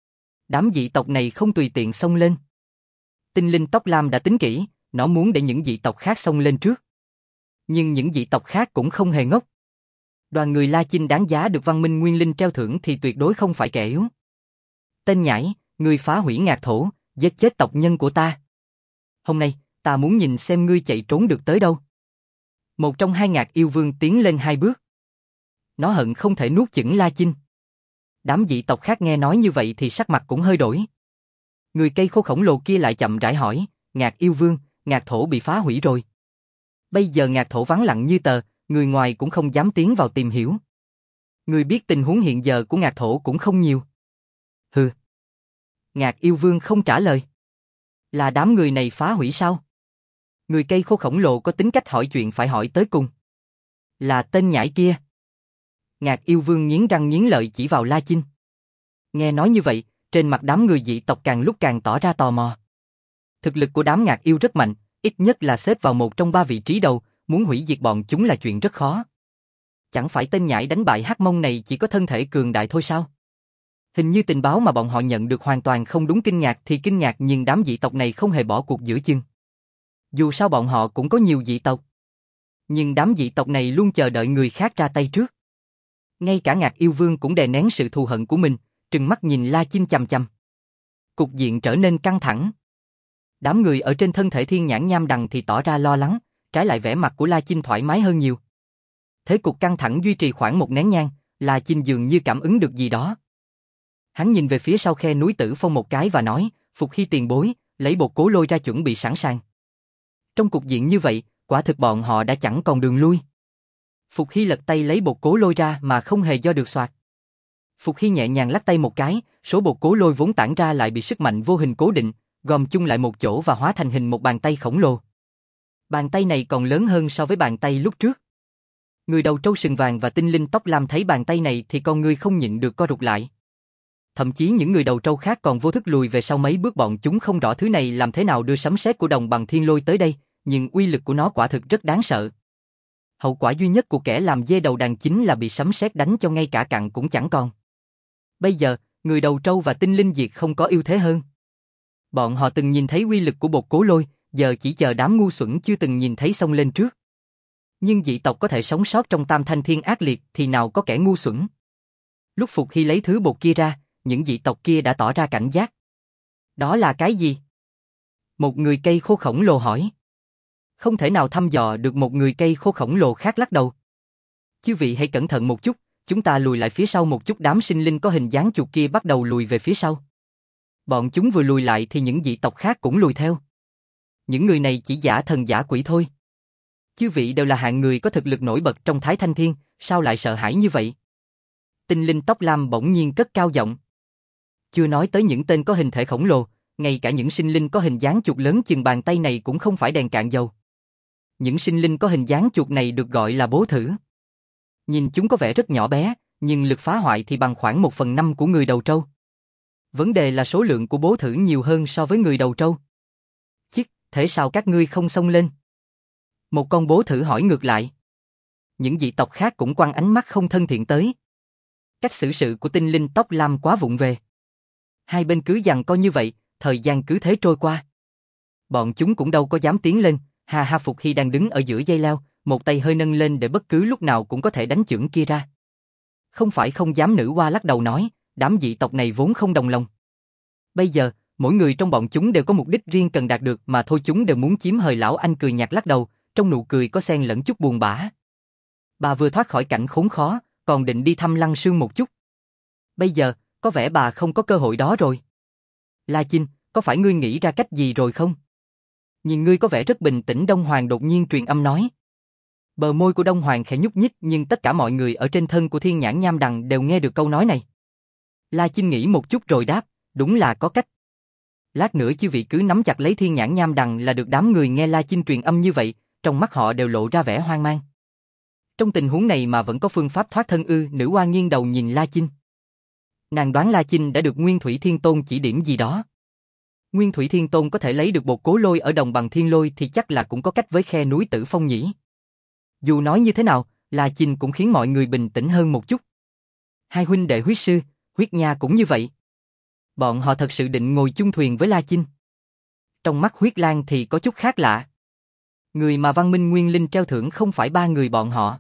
Đám dị tộc này không tùy tiện xông lên. Tinh linh tóc lam đã tính kỹ, nó muốn để những dị tộc khác xông lên trước. Nhưng những dị tộc khác cũng không hề ngốc. Đoàn người La Chinh đáng giá được văn minh nguyên linh treo thưởng thì tuyệt đối không phải kẻ yếu. Tên nhãi, ngươi phá hủy ngạc thổ, giết chết tộc nhân của ta. Hôm nay, ta muốn nhìn xem ngươi chạy trốn được tới đâu. Một trong 2 ngạc yêu vương tiến lên 2 bước. Nó hận không thể nuốt chửng La Chinh. Đám dị tộc khác nghe nói như vậy thì sắc mặt cũng hơi đổi. Người cây khô khổng lồ kia lại chậm rãi hỏi, ngạc yêu vương, ngạc thổ bị phá hủy rồi. Bây giờ ngạc thổ vắng lặng như tờ, người ngoài cũng không dám tiến vào tìm hiểu. Người biết tình huống hiện giờ của ngạc thổ cũng không nhiều. Hừ. Ngạc yêu vương không trả lời. Là đám người này phá hủy sao? Người cây khô khổng lồ có tính cách hỏi chuyện phải hỏi tới cùng. Là tên nhãi kia. Ngạc yêu vương nghiến răng nghiến lợi chỉ vào La Chinh. Nghe nói như vậy, trên mặt đám người dị tộc càng lúc càng tỏ ra tò mò. Thực lực của đám ngạc yêu rất mạnh, ít nhất là xếp vào một trong 3 vị trí đầu, muốn hủy diệt bọn chúng là chuyện rất khó. Chẳng phải tên nhãi đánh bại Hắc Mông này chỉ có thân thể cường đại thôi sao? Hình như tình báo mà bọn họ nhận được hoàn toàn không đúng. Kinh ngạc thì kinh ngạc, nhưng đám dị tộc này không hề bỏ cuộc giữa chừng. Dù sao bọn họ cũng có nhiều dị tộc. Nhưng đám dị tộc này luôn chờ đợi người khác ra tay trước. Ngay cả Ngạc Yêu Vương cũng đè nén sự thù hận của mình, trừng mắt nhìn La Chinh chằm chằm. Cục diện trở nên căng thẳng. Đám người ở trên thân thể Thiên Nhãn Nham Đằng thì tỏ ra lo lắng, trái lại vẻ mặt của La Chinh thoải mái hơn nhiều. Thế cục căng thẳng duy trì khoảng một nén nhang, La Chinh dường như cảm ứng được gì đó. Hắn nhìn về phía sau khe núi Tử Phong một cái và nói, Phục Hy tiền bối, lấy bột cố lôi ra chuẩn bị sẵn sàng. Trong cục diện như vậy, quả thực bọn họ đã chẳng còn đường lui. Phục Hy lật tay lấy bột cố lôi ra mà không hề do được soạt. Phục Hy nhẹ nhàng lắc tay một cái, số bột cố lôi vốn tản ra lại bị sức mạnh vô hình cố định, gom chung lại một chỗ và hóa thành hình một bàn tay khổng lồ. Bàn tay này còn lớn hơn so với bàn tay lúc trước. Người đầu trâu sừng vàng và tinh linh tóc lam thấy bàn tay này thì con người không nhịn được co rụt lại. Thậm chí những người đầu trâu khác còn vô thức lùi về sau mấy bước. Bọn chúng không rõ thứ này làm thế nào đưa sấm sét của đồng bằng thiên lôi tới đây, nhưng uy lực của nó quả thực rất đáng sợ. Hậu quả duy nhất của kẻ làm dê đầu đàn chính là bị sấm sét đánh cho ngay cả cặn cũng chẳng còn. Bây giờ, người đầu trâu và tinh linh diệt không có ưu thế hơn. Bọn họ từng nhìn thấy uy lực của bột cố lôi, giờ chỉ chờ đám ngu xuẩn chưa từng nhìn thấy xông lên trước. Nhưng dị tộc có thể sống sót trong tam thanh thiên ác liệt thì nào có kẻ ngu xuẩn. Lúc Phục Hy lấy thứ bột kia ra, những dị tộc kia đã tỏ ra cảnh giác. Đó là cái gì? Một người cây khô khổng lồ hỏi. Không thể nào thăm dò được. Một người cây khô khổng lồ khác lắc đầu. Chư vị hãy cẩn thận một chút, chúng ta lùi lại phía sau một chút. Đám sinh linh có hình dáng chuột kia bắt đầu lùi về phía sau. Bọn chúng vừa lùi lại thì những dị tộc khác cũng lùi theo. Những người này chỉ giả thần giả quỷ thôi. Chư vị đều là hạng người có thực lực nổi bật trong Thái Thanh Thiên, sao lại sợ hãi như vậy? Tinh linh tóc lam bỗng nhiên cất cao giọng. Chưa nói tới những tên có hình thể khổng lồ, ngay cả những sinh linh có hình dáng chuột lớn chừng bàn tay này cũng không phải đèn cạn dầu. Những sinh linh có hình dáng chuột này được gọi là bố thử. Nhìn chúng có vẻ rất nhỏ bé, nhưng lực phá hoại thì bằng khoảng 1/5 của người đầu trâu. Vấn đề là số lượng của bố thử nhiều hơn so với người đầu trâu. Chiếc, thế sao các ngươi không xông lên? Một con bố thử hỏi ngược lại. Những dị tộc khác cũng quăng ánh mắt không thân thiện tới. Cách xử sự của tinh linh tóc lam quá vụng về. Hai bên cứ giằng co như vậy, thời gian cứ thế trôi qua. Bọn chúng cũng đâu có dám tiến lên. Ha ha, Phục Hy đang đứng ở giữa dây leo, một tay hơi nâng lên để bất cứ lúc nào cũng có thể đánh chưởng kia ra. Không phải không dám. Nữ hoa lắc đầu nói, đám dị tộc này vốn không đồng lòng. Bây giờ, mỗi người trong bọn chúng đều có mục đích riêng cần đạt được mà thôi, chúng đều muốn chiếm hời. Lão Anh cười nhạt lắc đầu, trong nụ cười có xen lẫn chút buồn bã. Bà vừa thoát khỏi cảnh khốn khó, còn định đi thăm Lăng Sương một chút. Bây giờ, có vẻ bà không có cơ hội đó rồi. La Chinh, có phải ngươi nghĩ ra cách gì rồi không? Nhìn ngươi có vẻ rất bình tĩnh. Đông Hoàng đột nhiên truyền âm nói. Bờ môi của Đông Hoàng khẽ nhúc nhích, nhưng tất cả mọi người ở trên thân của Thiên Nhãn Nham Đằng đều nghe được câu nói này. La Chinh nghĩ một chút rồi đáp, đúng là có cách. Lát nữa chư vị cứ nắm chặt lấy Thiên Nhãn Nham Đằng là được. Đám người nghe La Chinh truyền âm như vậy, trong mắt họ đều lộ ra vẻ hoang mang. Trong tình huống này mà vẫn có phương pháp thoát thân ư? Nữ hoa nghiêng đầu nhìn La Chinh. Nàng đoán La Chinh đã được Nguyên Thủy Thiên Tôn chỉ điểm gì đó. Nguyên Thủy Thiên Tôn có thể lấy được bột cố lôi ở đồng bằng thiên lôi thì chắc là cũng có cách với khe núi Tử Phong nhỉ. Dù nói như thế nào, La Chinh cũng khiến mọi người bình tĩnh hơn một chút. Hai huynh đệ huyết sư, huyết nha cũng như vậy. Bọn họ thật sự định ngồi chung thuyền với La Chinh. Trong mắt Huyết Lang thì có chút khác lạ. Người mà Văn Minh Nguyên Linh treo thưởng không phải ba người bọn họ.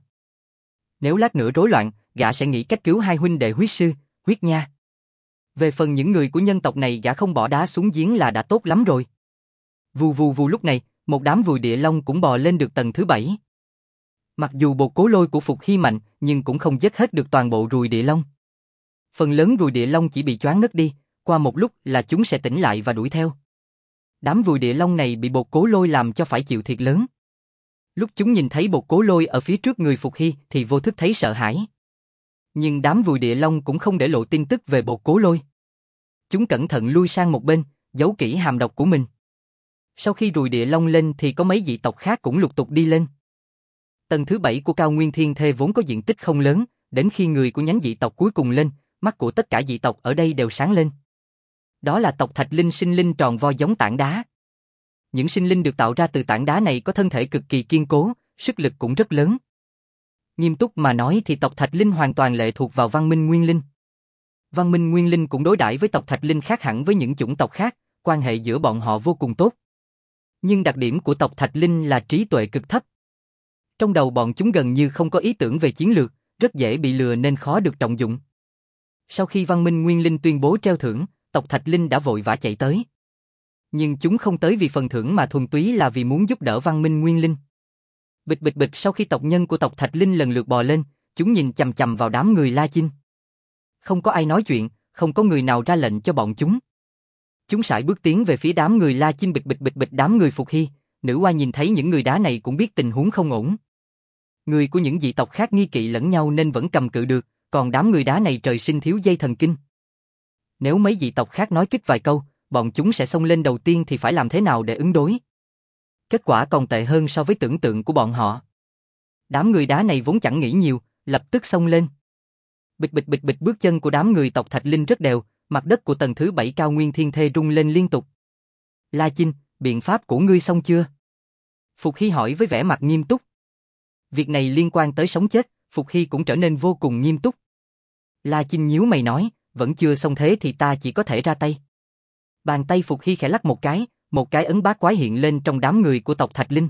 Nếu lát nữa rối loạn, gã sẽ nghĩ cách cứu hai huynh đệ huyết sư, huyết nha. Về phần những người của nhân tộc này, gã không bỏ đá xuống giếng là đã tốt lắm rồi. Vù vù vù, lúc này, một đám vùi địa long cũng bò lên được tầng thứ 7. Mặc dù bột cố lôi của Phục Hy mạnh, nhưng cũng không giết hết được toàn bộ ruồi địa long. Phần lớn ruồi địa long chỉ bị choáng ngất đi, qua một lúc là chúng sẽ tỉnh lại và đuổi theo. Đám ruồi địa long này bị bột cố lôi làm cho phải chịu thiệt lớn. Lúc chúng nhìn thấy bột cố lôi ở phía trước người Phục Hy thì vô thức thấy sợ hãi. Nhưng đám ruồi địa long cũng không để lộ tin tức về bột cố lôi. Chúng cẩn thận lui sang một bên, giấu kỹ hàm độc của mình. Sau khi ruồi địa long lên thì có mấy dị tộc khác cũng lục tục đi lên. Tầng thứ 7 của Cao Nguyên Thiên Thê vốn có diện tích không lớn, đến khi người của nhánh dị tộc cuối cùng lên, mắt của tất cả dị tộc ở đây đều sáng lên. Đó là tộc Thạch Linh, sinh linh tròn vo giống tảng đá. Những sinh linh được tạo ra từ tảng đá này có thân thể cực kỳ kiên cố, sức lực cũng rất lớn. Nghiêm túc mà nói thì tộc Thạch Linh hoàn toàn lệ thuộc vào Văn Minh Nguyên Linh. Văn minh Nguyên Linh cũng đối đãi với tộc Thạch Linh khác hẳn với những chủng tộc khác, quan hệ giữa bọn họ vô cùng tốt. Nhưng đặc điểm của tộc Thạch Linh là trí tuệ cực thấp. Trong đầu bọn chúng gần như không có ý tưởng về chiến lược, rất dễ bị lừa nên khó được trọng dụng. Sau khi Văn minh Nguyên Linh tuyên bố treo thưởng, tộc Thạch Linh đã vội vã chạy tới. Nhưng chúng không tới vì phần thưởng mà thuần túy là vì muốn giúp đỡ Văn minh Nguyên Linh. Bịch bịch bịch, sau khi tộc nhân của tộc Thạch Linh lần lượt bò lên, chúng nhìn chằm chằm vào đám người La Chinh. Không có ai nói chuyện, không có người nào ra lệnh cho bọn chúng. Chúng sải bước tiến về phía đám người La Chinh. Bịch bịch bịch bịch, đám người Phục Hy, Nữ Oa nhìn thấy những người đá này cũng biết tình huống không ổn. Người của những dị tộc khác nghi kỵ lẫn nhau nên vẫn cầm cự được, còn đám người đá này trời sinh thiếu dây thần kinh. Nếu mấy dị tộc khác nói kích vài câu, bọn chúng sẽ xông lên đầu tiên thì phải làm thế nào để ứng đối? Kết quả còn tệ hơn so với tưởng tượng của bọn họ. Đám người đá này vốn chẳng nghĩ nhiều, lập tức xông lên. Bịch bịch bịch bịch, bước chân của đám người tộc Thạch Linh rất đều, mặt đất của tầng thứ 7 cao nguyên thiên thê rung lên liên tục. La Chinh, biện pháp của ngươi xong chưa? Phục Hy hỏi với vẻ mặt nghiêm túc. Việc này liên quan tới sống chết, Phục Hy cũng trở nên vô cùng nghiêm túc. La Chinh nhíu mày nói, vẫn chưa xong thế thì ta chỉ có thể ra tay. Bàn tay Phục Hy khẽ lắc một cái ấn bát quái hiện lên trong đám người của tộc Thạch Linh.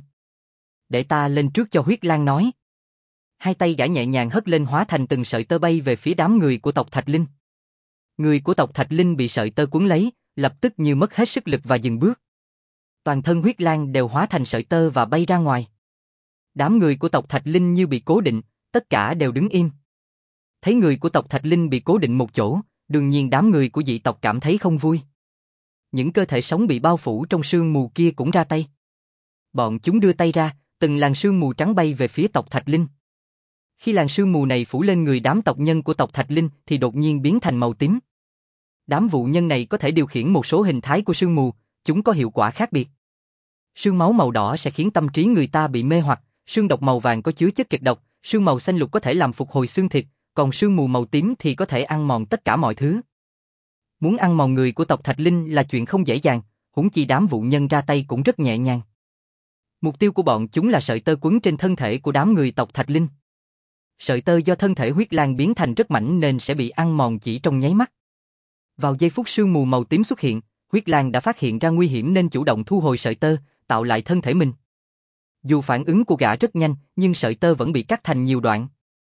Để ta lên trước cho Huyết Lang nói. Hai tay gã nhẹ nhàng hất lên hóa thành từng sợi tơ bay về phía đám người của tộc Thạch Linh. Người của tộc Thạch Linh bị sợi tơ cuốn lấy, lập tức như mất hết sức lực và dừng bước. Toàn thân Huyết Lang đều hóa thành sợi tơ và bay ra ngoài. Đám người của tộc Thạch Linh như bị cố định, tất cả đều đứng im. Thấy người của tộc Thạch Linh bị cố định một chỗ, đương nhiên đám người của dị tộc cảm thấy không vui. Những cơ thể sống bị bao phủ trong sương mù kia cũng ra tay. Bọn chúng đưa tay ra, từng làn sương mù trắng bay về phía tộc Thạch Linh. Khi làn sương mù này phủ lên người đám tộc nhân của tộc Thạch Linh thì đột nhiên biến thành màu tím. Đám vụ nhân này có thể điều khiển một số hình thái của sương mù, chúng có hiệu quả khác biệt. Sương máu màu đỏ sẽ khiến tâm trí người ta bị mê hoặc, sương độc màu vàng có chứa chất kịch độc, sương màu xanh lục có thể làm phục hồi xương thịt, còn sương mù màu tím thì có thể ăn mòn tất cả mọi thứ. Muốn ăn mòn người của tộc Thạch Linh là chuyện không dễ dàng, huống chi đám vụ nhân ra tay cũng rất nhẹ nhàng. Mục tiêu của bọn chúng là sợi tơ quấn trên thân thể của đám người tộc Thạch Linh. Sợi tơ do thân thể Huyết Lang biến thành rất mảnh nên sẽ bị ăn mòn chỉ trong nháy mắt. Vào giây phút sương mù màu tím xuất hiện, Huyết Lang đã phát hiện ra nguy hiểm nên chủ động thu hồi sợi tơ, tạo lại thân thể mình. Dù phản ứng của gã rất nhanh, nhưng sợi tơ vẫn bị cắt thành nhiều đoạn.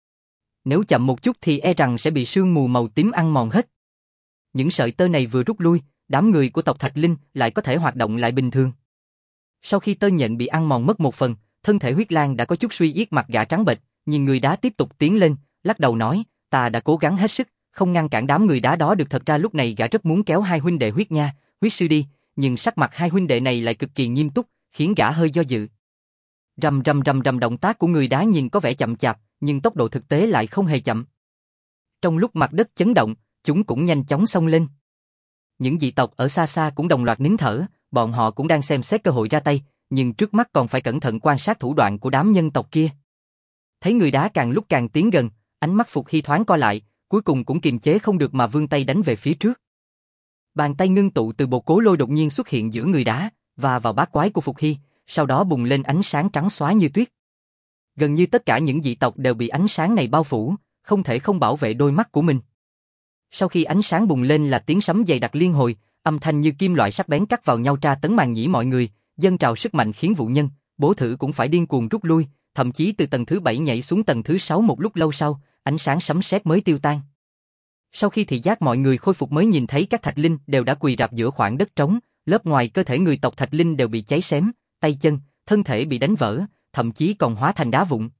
Nếu chậm một chút thì e rằng sẽ bị sương mù màu tím ăn mòn hết. Những sợi tơ này vừa rút lui, đám người của tộc Thạch Linh lại có thể hoạt động lại bình thường. Sau khi tơ nhện bị ăn mòn mất một phần, thân thể Huyết Lang đã có chút suy yếu, mặt gã trắng bệch, nhưng người đá tiếp tục tiến lên, lắc đầu nói, ta đã cố gắng hết sức, không ngăn cản đám người đá đó được. Thật ra lúc này gã rất muốn kéo hai huynh đệ Huyết Nha, Huyết Sư đi, nhưng sắc mặt hai huynh đệ này lại cực kỳ nghiêm túc, khiến gã hơi do dự. Rầm rầm rầm rầm, động tác của người đá nhìn có vẻ chậm chạp, nhưng tốc độ thực tế lại không hề chậm. Trong lúc mặt đất chấn động, chúng cũng nhanh chóng xông lên. Những dị tộc ở xa xa cũng đồng loạt nín thở, bọn họ cũng đang xem xét cơ hội ra tay, nhưng trước mắt còn phải cẩn thận quan sát thủ đoạn của đám nhân tộc kia. Thấy người đá càng lúc càng tiến gần, ánh mắt Phục Hy thoáng co lại, cuối cùng cũng kiềm chế không được mà vươn tay đánh về phía trước. Bàn tay ngưng tụ từ bột cố lôi đột nhiên xuất hiện giữa người đá và vào bát quái của Phục Hy, sau đó bùng lên ánh sáng trắng xóa như tuyết. Gần như tất cả những dị tộc đều bị ánh sáng này bao phủ, không thể không bảo vệ đôi mắt của mình. Sau khi ánh sáng bùng lên là tiếng sấm dày đặc liên hồi, âm thanh như kim loại sắc bén cắt vào nhau tra tấn màng nhĩ mọi người, dâng trào sức mạnh khiến vụ nhân, bố thử cũng phải điên cuồng rút lui, thậm chí từ tầng thứ 7 nhảy xuống tầng thứ 6. Một lúc lâu sau, ánh sáng sấm sét mới tiêu tan. Sau khi thị giác mọi người khôi phục mới nhìn thấy các Thạch Linh đều đã quỳ rạp giữa khoảng đất trống, lớp ngoài cơ thể người tộc Thạch Linh đều bị cháy xém, tay chân, thân thể bị đánh vỡ, thậm chí còn hóa thành đá vụn.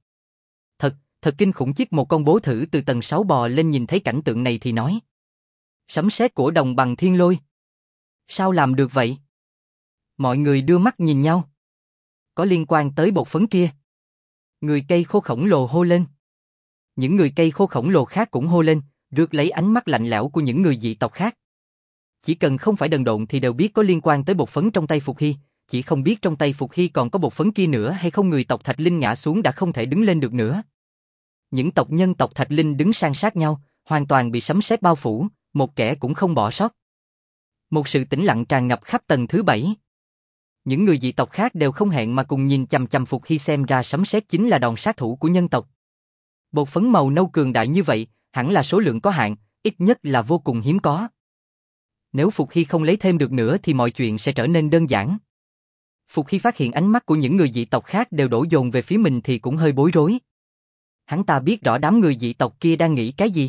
Thật kinh khủng. Chiếc một con bố thử từ tầng 6 bò lên nhìn thấy cảnh tượng này thì nói. Sấm sét của đồng bằng thiên lôi. Sao làm được vậy? Mọi người đưa mắt nhìn nhau. Có liên quan tới bột phấn kia. Người cây khô khổng lồ hô lên. Những người cây khô khổng lồ khác cũng hô lên, rước lấy ánh mắt lạnh lẽo của những người dị tộc khác. Chỉ cần không phải đần độn thì đều biết có liên quan tới bột phấn trong tay Phục Hy, chỉ không biết trong tay Phục Hy còn có bột phấn kia nữa hay không. Người tộc Thạch Linh ngã xuống đã không thể đứng lên được nữa. Những tộc nhân tộc Thạch Linh đứng san sát nhau, hoàn toàn bị sấm sét bao phủ, một kẻ cũng không bỏ sót. Một sự tĩnh lặng tràn ngập khắp tầng thứ 7. Những người dị tộc khác đều không hẹn mà cùng nhìn chằm chằm Phục Hy, xem ra sấm sét chính là đòn sát thủ của nhân tộc. Bột phấn màu nâu cường đại như vậy, hẳn là số lượng có hạn, ít nhất là vô cùng hiếm có. Nếu Phục Hy không lấy thêm được nữa thì mọi chuyện sẽ trở nên đơn giản. Phục Hy phát hiện ánh mắt của những người dị tộc khác đều đổ dồn về phía mình thì cũng hơi bối rối. Hắn ta biết rõ đám người dị tộc kia đang nghĩ cái gì.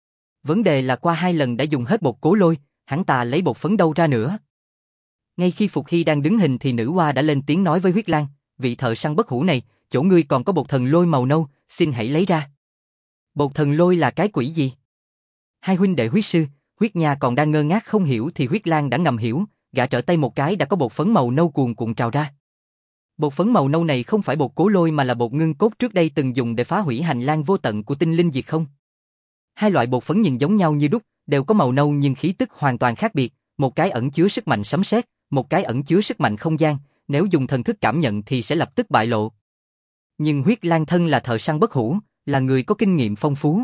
Vấn đề là qua 2 lần đã dùng hết bột cố lôi, hắn ta lấy bột phấn đâu ra nữa. Ngay khi Phục Hy đang đứng hình thì nữ hoa đã lên tiếng nói với Huyết Lang, vị thợ săn bất hủ này, chỗ ngươi còn có bột thần lôi màu nâu, xin hãy lấy ra. Bột thần lôi là cái quỷ gì? Hai huynh đệ huyết sư, Huyết Nha còn đang ngơ ngác không hiểu thì Huyết Lang đã ngầm hiểu, gã trở tay một cái đã có bột phấn màu nâu cuồn cuộn trào ra. Bột phấn màu nâu này không phải bột cố lôi mà là bột ngưng cốt trước đây từng dùng để phá hủy hành lang vô tận của tinh linh diệt không. Hai loại bột phấn nhìn giống nhau như đúc, đều có màu nâu nhưng khí tức hoàn toàn khác biệt, một cái ẩn chứa sức mạnh sấm sét, một cái ẩn chứa sức mạnh không gian, nếu dùng thần thức cảm nhận thì sẽ lập tức bại lộ. Nhưng Huyết Lang thân là thợ săn bất hủ, là người có kinh nghiệm phong phú.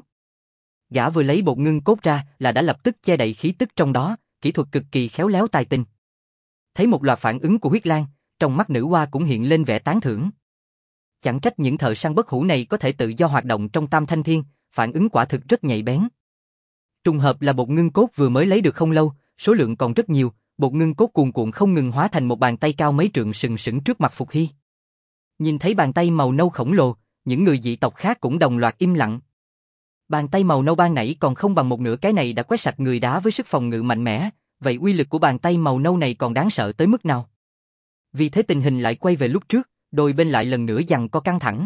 Gã vừa lấy bột ngưng cốt ra là đã lập tức che đậy khí tức trong đó, kỹ thuật cực kỳ khéo léo tài tình. Thấy một loạt phản ứng của Huyết Lang, trong mắt nữ hoa cũng hiện lên vẻ tán thưởng. Chẳng trách những thợ săn bất hủ này có thể tự do hoạt động trong Tam Thanh Thiên, phản ứng quả thực rất nhạy bén. Trùng hợp là bột ngưng cốt vừa mới lấy được không lâu, số lượng còn rất nhiều, bột ngưng cốt cuồn cuộn không ngừng hóa thành một bàn tay cao mấy trượng sừng sững trước mặt Phục Hy. Nhìn thấy bàn tay màu nâu khổng lồ, những người dị tộc khác cũng đồng loạt im lặng. Bàn tay màu nâu ban nãy còn không bằng một nửa cái này đã quét sạch người đá với sức phòng ngự mạnh mẽ, vậy uy lực của bàn tay màu nâu này còn đáng sợ tới mức nào? Vì thế tình hình lại quay về lúc trước, đôi bên lại lần nữa giằng co căng thẳng.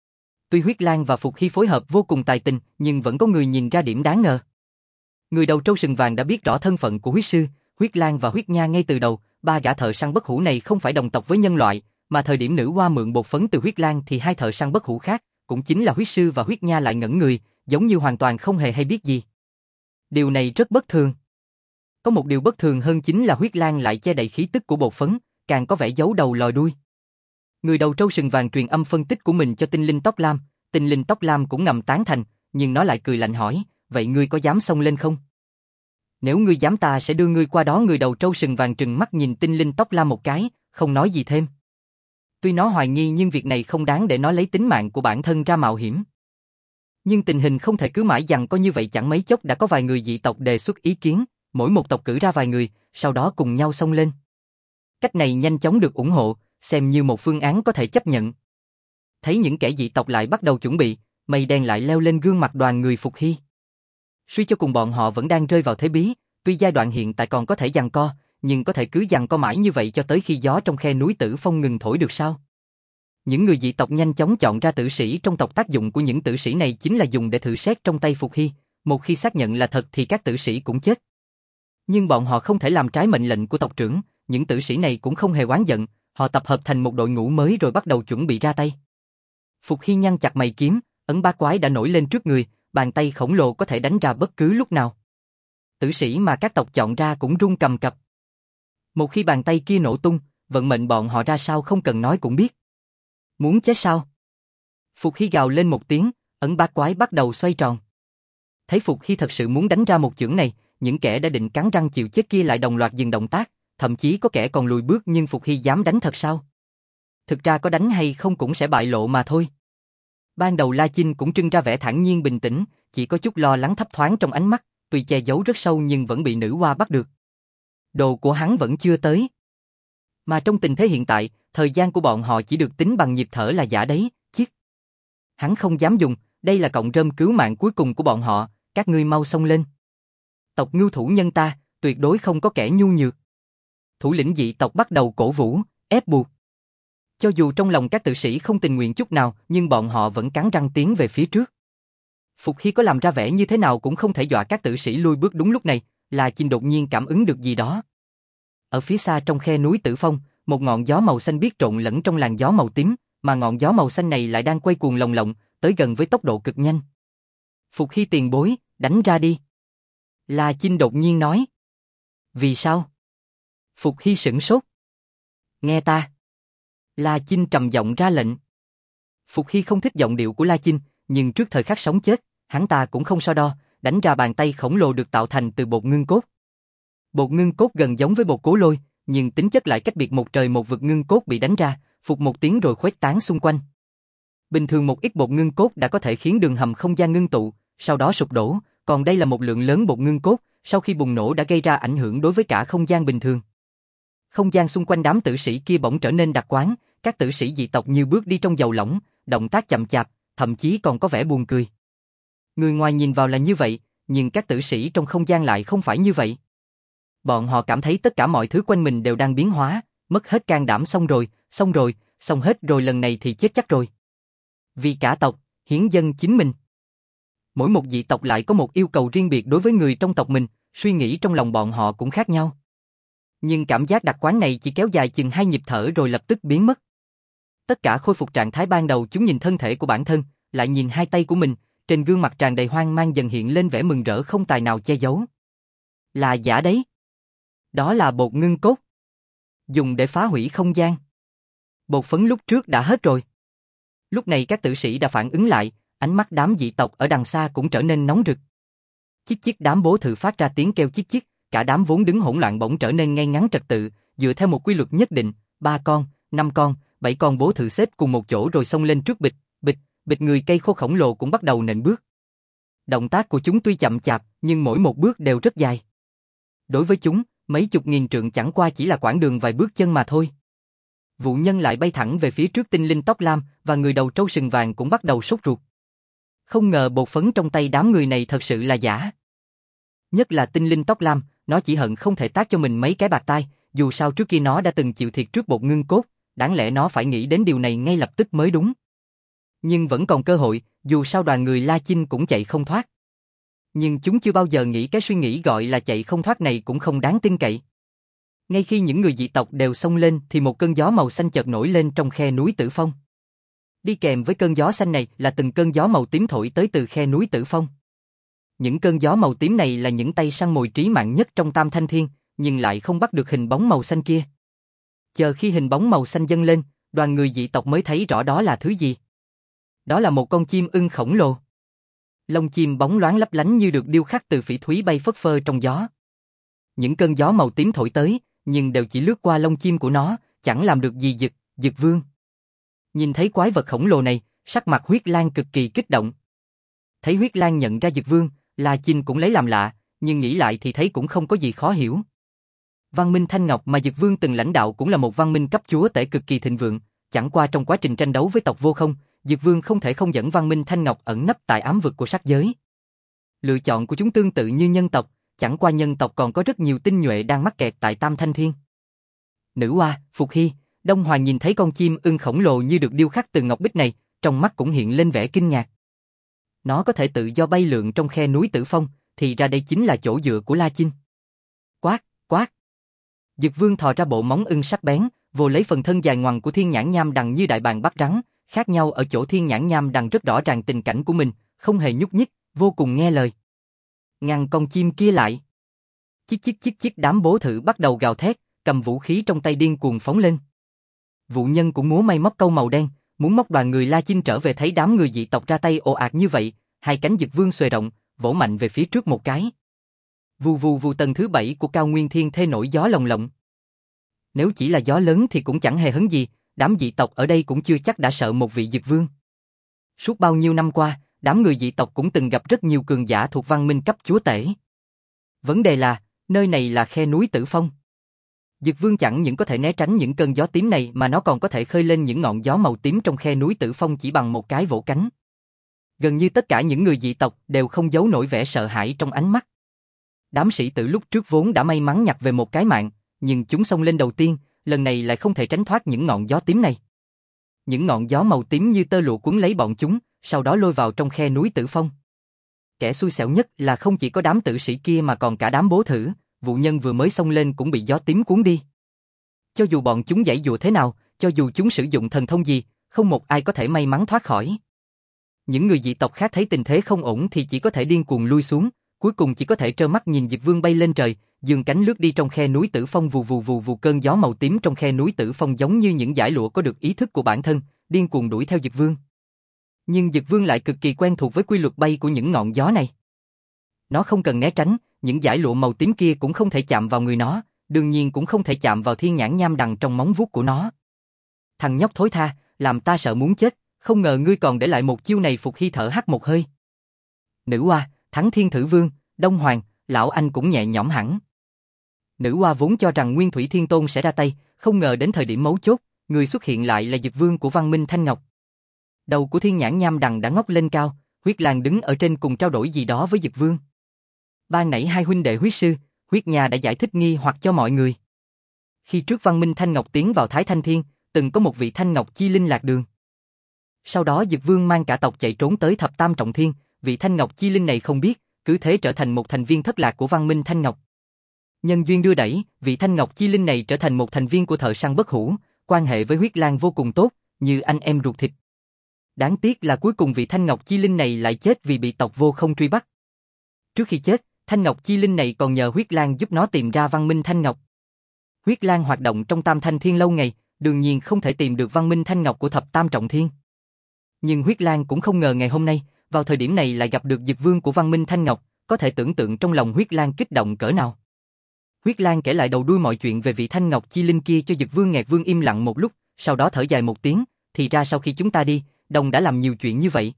Tuy Huyết Lang và Phục Hy phối hợp vô cùng tài tình, nhưng vẫn có người nhìn ra điểm đáng ngờ. Người đầu trâu sừng vàng đã biết rõ thân phận của huyết sư, Huyết Lang và Huyết Nha ngay từ đầu, ba gã thợ săn bất hủ này không phải đồng tộc với nhân loại, mà thời điểm nữ hoa mượn bột phấn từ Huyết Lang thì hai thợ săn bất hủ khác, cũng chính là huyết sư và Huyết Nha lại ngẩn người, giống như hoàn toàn không hề hay biết gì. Điều này rất bất thường. Có một điều bất thường hơn chính là Huyết Lang lại che đậy khí tức của bột phấn, càng có vẻ giấu đầu lòi đuôi. Người đầu trâu sừng vàng truyền âm phân tích của mình cho tinh linh tóc lam, tinh linh tóc lam cũng ngầm tán thành, nhưng nó lại cười lạnh hỏi, vậy ngươi có dám xông lên không? Nếu ngươi dám ta sẽ đưa ngươi qua đó. Người đầu trâu sừng vàng trừng mắt nhìn tinh linh tóc lam một cái, không nói gì thêm. Tuy nó hoài nghi nhưng việc này không đáng để nó lấy tính mạng của bản thân ra mạo hiểm. Nhưng tình hình không thể cứ mãi giằng co như vậy, chẳng mấy chốc đã có vài người dị tộc đề xuất ý kiến, mỗi một tộc cử ra vài người, sau đó cùng nhau xông lên. Cách này nhanh chóng được ủng hộ, xem như một phương án có thể chấp nhận. Thấy những kẻ dị tộc lại bắt đầu chuẩn bị, mây đen lại leo lên gương mặt đoàn người Phục Hy. Suy cho cùng bọn họ vẫn đang rơi vào thế bí, tuy giai đoạn hiện tại còn có thể giằng co, nhưng có thể cứ giằng co mãi như vậy cho tới khi gió trong khe núi Tử Phong ngừng thổi được sao? Những người dị tộc nhanh chóng chọn ra tử sĩ trong tộc, tác dụng của những tử sĩ này chính là dùng để thử xét trong tay Phục Hy, một khi xác nhận là thật thì các tử sĩ cũng chết. Nhưng bọn họ không thể làm trái mệnh lệnh của tộc trưởng, những tử sĩ này cũng không hề oán giận, họ tập hợp thành một đội ngũ mới rồi bắt đầu chuẩn bị ra tay. Phục Hy nhăn chặt mày kiếm, ấn bát quái đã nổi lên trước người, bàn tay khổng lồ có thể đánh ra bất cứ lúc nào. Tử sĩ mà các tộc chọn ra cũng run cầm cập. Một khi bàn tay kia nổ tung, vận mệnh bọn họ ra sao không cần nói cũng biết. Muốn chết sao? Phục Hy gào lên một tiếng, ấn bát quái bắt đầu xoay tròn. Thấy Phục Hy thật sự muốn đánh ra một chưởng này, những kẻ đã định cắn răng chịu chết kia lại đồng loạt dừng động tác, thậm chí có kẻ còn lùi bước. Nhưng Phục Hy dám đánh thật sao? Thực ra có đánh hay không cũng sẽ bại lộ mà thôi. Ban đầu La Chinh cũng trưng ra vẻ thản nhiên bình tĩnh, chỉ có chút lo lắng thấp thoáng trong ánh mắt, tuy che giấu rất sâu nhưng vẫn bị nữ hoa bắt được. Đồ của hắn vẫn chưa tới. Mà trong tình thế hiện tại, thời gian của bọn họ chỉ được tính bằng nhịp thở là giả đấy, chiếc. Hắn không dám dùng, đây là cọng rơm cứu mạng cuối cùng của bọn họ, các ngươi mau xông lên. Tộc ngưu thủ nhân ta, tuyệt đối không có kẻ nhu nhược. Thủ lĩnh dị tộc bắt đầu cổ vũ, ép buộc. Cho dù trong lòng các tử sĩ không tình nguyện chút nào, nhưng bọn họ vẫn cắn răng tiến về phía trước. Phục Hy có làm ra vẻ như thế nào cũng không thể dọa các tử sĩ lui bước. Đúng lúc này, La Chinh đột nhiên cảm ứng được gì đó. Ở phía xa trong khe núi Tử Phong, một ngọn gió màu xanh biếc trộn lẫn trong làn gió màu tím, mà ngọn gió màu xanh này lại đang quay cuồng lồng lộng, tới gần với tốc độ cực nhanh. Phục Hy tiền bối, đánh ra đi. La Chinh đột nhiên nói. Vì sao? Phục Hy sửng sốt. Nghe ta. La Chinh trầm giọng ra lệnh. Phục Hy không thích giọng điệu của La Chinh, nhưng trước thời khắc sống chết, hắn ta cũng không so đo, đánh ra bàn tay khổng lồ được tạo thành từ bột ngưng cốt. Bột ngưng cốt gần giống với bột cố lôi, nhưng tính chất lại cách biệt một trời một vực. Ngưng cốt bị đánh ra, phụt một tiếng rồi khuếch tán xung quanh. Bình thường một ít bột ngưng cốt đã có thể khiến đường hầm không gian ngưng tụ, sau đó sụp đổ, Còn đây là một lượng lớn bột ngưng cốt, sau khi bùng nổ đã gây ra ảnh hưởng đối với cả không gian bình thường. Không gian xung quanh đám tử sĩ kia bỗng trở nên đặc quán, các tử sĩ dị tộc như bước đi trong dầu lỏng, động tác chậm chạp, thậm chí còn có vẻ buồn cười. Người ngoài nhìn vào là như vậy, nhưng các tử sĩ trong không gian lại không phải như vậy. Bọn họ cảm thấy tất cả mọi thứ quanh mình đều đang biến hóa, mất hết can đảm, xong hết rồi, lần này thì chết chắc rồi. Vì cả tộc, hiến dâng chính mình. Mỗi một dị tộc lại có một yêu cầu riêng biệt đối với người trong tộc mình, suy nghĩ trong lòng bọn họ cũng khác nhau. Nhưng cảm giác đặc quán này chỉ kéo dài chừng 2 nhịp thở rồi lập tức biến mất. Tất cả khôi phục trạng thái ban đầu, chúng nhìn thân thể của bản thân, lại nhìn hai tay của mình, trên gương mặt tràn đầy hoang mang dần hiện lên vẻ mừng rỡ không tài nào che giấu. Là giả đấy. Đó là bột ngưng cốt. Dùng để phá hủy không gian. Bột phấn lúc trước đã hết rồi. Lúc này các tử sĩ đã phản ứng lại, ánh mắt đám dị tộc ở đằng xa cũng trở nên nóng rực. Chích chích, đám bố thự phát ra tiếng kêu chích chích, cả đám vốn đứng hỗn loạn bỗng trở nên ngay ngắn trật tự, dựa theo một quy luật nhất định, 3 con, 5 con, 7 con bố thự xếp cùng một chỗ rồi xông lên trước bịch, bịch, bịch, người cây khô khổng lồ cũng bắt đầu nện bước. Động tác của chúng tuy chậm chạp, nhưng mỗi một bước đều rất dài. Đối với chúng, mấy chục nghìn trượng chẳng qua chỉ là quãng đường vài bước chân mà thôi. Vụ nhân lại bay thẳng về phía trước tinh linh tóc lam, và người đầu trâu sừng vàng cũng bắt đầu sốt ruột. Không ngờ bột phấn trong tay đám người này thật sự là giả. Nhất là tinh linh tóc lam, nó chỉ hận không thể tát cho mình mấy cái bạt tai, dù sao trước kia nó đã từng chịu thiệt trước bột ngưng cốt, đáng lẽ nó phải nghĩ đến điều này ngay lập tức mới đúng. Nhưng vẫn còn cơ hội, dù sao đoàn người La Chinh cũng chạy không thoát. Nhưng chúng chưa bao giờ nghĩ cái suy nghĩ gọi là chạy không thoát này cũng không đáng tin cậy. Ngay khi những người dị tộc đều xông lên thì một cơn gió màu xanh chợt nổi lên trong khe núi Tử Phong. Đi kèm với cơn gió xanh này là từng cơn gió màu tím thổi tới từ khe núi Tử Phong. Những cơn gió màu tím này là những tay săn mồi trí mạng nhất trong Tam Thanh Thiên, nhưng lại không bắt được hình bóng màu xanh kia. Chờ khi hình bóng màu xanh dâng lên, đoàn người dị tộc mới thấy rõ đó là thứ gì. Đó là một con chim ưng khổng lồ. Lông chim bóng loáng lấp lánh như được điêu khắc từ phỉ thúy bay phất phơ trong gió. Những cơn gió màu tím thổi tới, nhưng đều chỉ lướt qua lông chim của nó, chẳng làm được gì Dực Vương. Nhìn thấy quái vật khổng lồ này, sắc mặt Huyết Lang cực kỳ kích động. Thấy Huyết Lang nhận ra Dực Vương, La Chinh cũng lấy làm lạ, nhưng nghĩ lại thì thấy cũng không có gì khó hiểu. Văn minh Thanh Ngọc mà Dực Vương từng lãnh đạo cũng là một văn minh cấp chúa tể cực kỳ thịnh vượng, chẳng qua trong quá trình tranh đấu với tộc Vô Không, Dực Vương không thể không dẫn văn minh Thanh Ngọc ẩn nấp tại ám vực của sắc giới. Lựa chọn của chúng tương tự như nhân tộc, chẳng qua nhân tộc còn có rất nhiều tinh nhuệ đang mắc kẹt tại Tam Thanh Thiên. Nữ Hoa, Phục Hy, Đông Hoàng nhìn thấy con chim ưng khổng lồ như được điêu khắc từ ngọc bích này, trong mắt cũng hiện lên vẻ kinh ngạc. Nó có thể tự do bay lượn trong khe núi Tử Phong, thì ra đây chính là chỗ dựa của La Chinh. Quát, quát. Dực Vương thò ra bộ móng ưng sắc bén, vồ lấy phần thân dài ngoằng của Thiên Nhãn Nham Đằng như đại bàng bắt rắn, khác nhau ở chỗ Thiên Nhãn Nham Đằng rất rõ ràng tình cảnh của mình, không hề nhúc nhích, vô cùng nghe lời. Ngăn con chim kia lại. Chích chích chích chích, đám bố thự bắt đầu gào thét, cầm vũ khí trong tay điên cuồng phóng lên. Vụ nhân cũng múa may móc câu màu đen, muốn móc đoàn người La Chinh trở về, thấy đám người dị tộc ra tay ồ ạt như vậy, hai cánh Dực Vương xuề rộng, vỗ mạnh về phía trước một cái. Vù vù vù, tầng thứ 7 của Cao Nguyên Thiên thê nổi gió lồng lộng. Nếu chỉ là gió lớn thì cũng chẳng hề hấn gì, đám dị tộc ở đây cũng chưa chắc đã sợ một vị Dực Vương. Suốt bao nhiêu năm qua, đám người dị tộc cũng từng gặp rất nhiều cường giả thuộc văn minh cấp chúa tể. Vấn đề là, nơi này là khe núi Tử Phong. Dực Vương chẳng những có thể né tránh những cơn gió tím này mà nó còn có thể khơi lên những ngọn gió màu tím trong khe núi Tử Phong chỉ bằng một cái vỗ cánh. Gần như tất cả những người dị tộc đều không giấu nổi vẻ sợ hãi trong ánh mắt. Đám sĩ tử lúc trước vốn đã may mắn nhặt về một cái mạng, nhưng chúng xông lên đầu tiên, lần này lại không thể tránh thoát những ngọn gió tím này. Những ngọn gió màu tím như tơ lụa cuốn lấy bọn chúng, sau đó lôi vào trong khe núi Tử Phong. Kẻ xui xẻo nhất là không chỉ có đám tử sĩ kia mà còn cả đám bố thử, vụ nhân vừa mới xông lên cũng bị gió tím cuốn đi. Cho dù bọn chúng giãy dụa thế nào, cho dù chúng sử dụng thần thông gì, không một ai có thể may mắn thoát khỏi. Những người dị tộc khác thấy tình thế không ổn thì chỉ có thể điên cuồng lui xuống, cuối cùng chỉ có thể trơ mắt nhìn Dực Vương bay lên trời, giương cánh lướt đi trong khe núi Tử Phong. Vù vù vù vù, cơn gió màu tím trong khe núi Tử Phong giống như những dải lụa có được ý thức của bản thân, điên cuồng đuổi theo Dực Vương. Nhưng Dực Vương lại cực kỳ quen thuộc với quy luật bay của những ngọn gió này. Nó không cần né tránh, những dải lụa màu tím kia cũng không thể chạm vào người nó, đương nhiên cũng không thể chạm vào Thiên Nhãn Nham Đằng trong móng vuốt của nó. Thằng nhóc thối tha, làm ta sợ muốn chết, không ngờ ngươi còn để lại một chiêu này. Phục Hy thở hắt một hơi. Nữ Hoa, thắng Thiên Thử Vương, Đông Hoàng, lão anh cũng nhẹ nhõm hẳn. Nữ hoa vốn cho rằng Nguyên Thủy Thiên Tôn sẽ ra tay, không ngờ đến thời điểm mấu chốt, người xuất hiện lại là Dực Vương của Văn Minh Thanh Ngọc. Đầu của Thiên Nhãn Nham Đằng đã ngóc lên cao, Huyết Lang đứng ở trên cùng trao đổi gì đó với Dực Vương. Ban nãy hai huynh đệ huyết sư, Huyết Nha đã giải thích nghi hoặc cho mọi người. Khi trước Văn Minh Thanh Ngọc tiến vào Thái Thanh Thiên, từng có một vị Thanh Ngọc chi linh lạc đường. Sau đó Dực Vương mang cả tộc chạy trốn tới Thập Tam Trọng Thiên, vị Thanh Ngọc chi linh này không biết, cứ thế trở thành một thành viên thất lạc của Văn Minh Thanh Ngọc. Nhân duyên đưa đẩy, vị Thanh Ngọc chi linh này trở thành một thành viên của Thợ Săn Bất Hủ, quan hệ với Huyết Lang vô cùng tốt, như anh em ruột thịt. Đáng tiếc là cuối cùng vị Thanh Ngọc chi linh này lại chết vì bị tộc Vô Không truy bắt. Trước khi chết, Thanh Ngọc chi linh này còn nhờ Huyết Lang giúp nó tìm ra Văn Minh Thanh Ngọc. Huyết Lang hoạt động trong Tam Thanh Thiên lâu ngày, đương nhiên không thể tìm được Văn Minh Thanh Ngọc của Thập Tam Trọng Thiên. Nhưng Huyết Lang cũng không ngờ ngày hôm nay, vào thời điểm này lại gặp được Dực Vương của Văn Minh Thanh Ngọc, có thể tưởng tượng trong lòng Huyết Lang kích động cỡ nào. Huyết Lang kể lại đầu đuôi mọi chuyện về vị Thanh Ngọc chi linh kia cho Dực Vương. Ngạc Vương im lặng một lúc, sau đó thở dài một tiếng, thì ra sau khi chúng ta đi, Đông đã làm nhiều chuyện như vậy.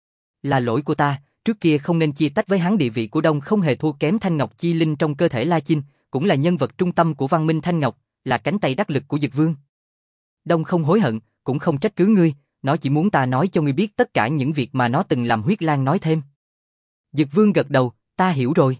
Là lỗi của ta, trước kia không nên chia tách với hắn. Địa vị của Đông không hề thua kém Thanh Ngọc chi linh trong cơ thể La Chinh, cũng là nhân vật trung tâm của Văn Minh Thanh Ngọc, là cánh tay đắc lực của Dực Vương. Đông không hối hận, cũng không trách cứ ngươi, nó chỉ muốn ta nói cho ngươi biết tất cả những việc mà nó từng làm. Huyết Lang nói thêm. Dực Vương gật đầu, ta hiểu rồi.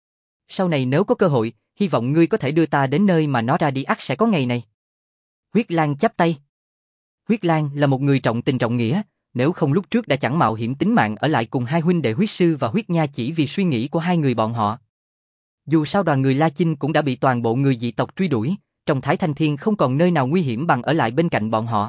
Sau này nếu có cơ hội, hy vọng ngươi có thể đưa ta đến nơi mà nó ra đi, ắt sẽ có ngày này. Huyết Lang chắp tay. Huyết Lang là một người trọng tình trọng nghĩa, nếu không lúc trước đã chẳng mạo hiểm tính mạng ở lại cùng hai huynh đệ Huyết Sư và Huyết Nha chỉ vì suy nghĩ của hai người bọn họ. Dù sao đoàn người La Chinh cũng đã bị toàn bộ người dị tộc truy đuổi, trong Thái Thanh Thiên không còn nơi nào nguy hiểm bằng ở lại bên cạnh bọn họ.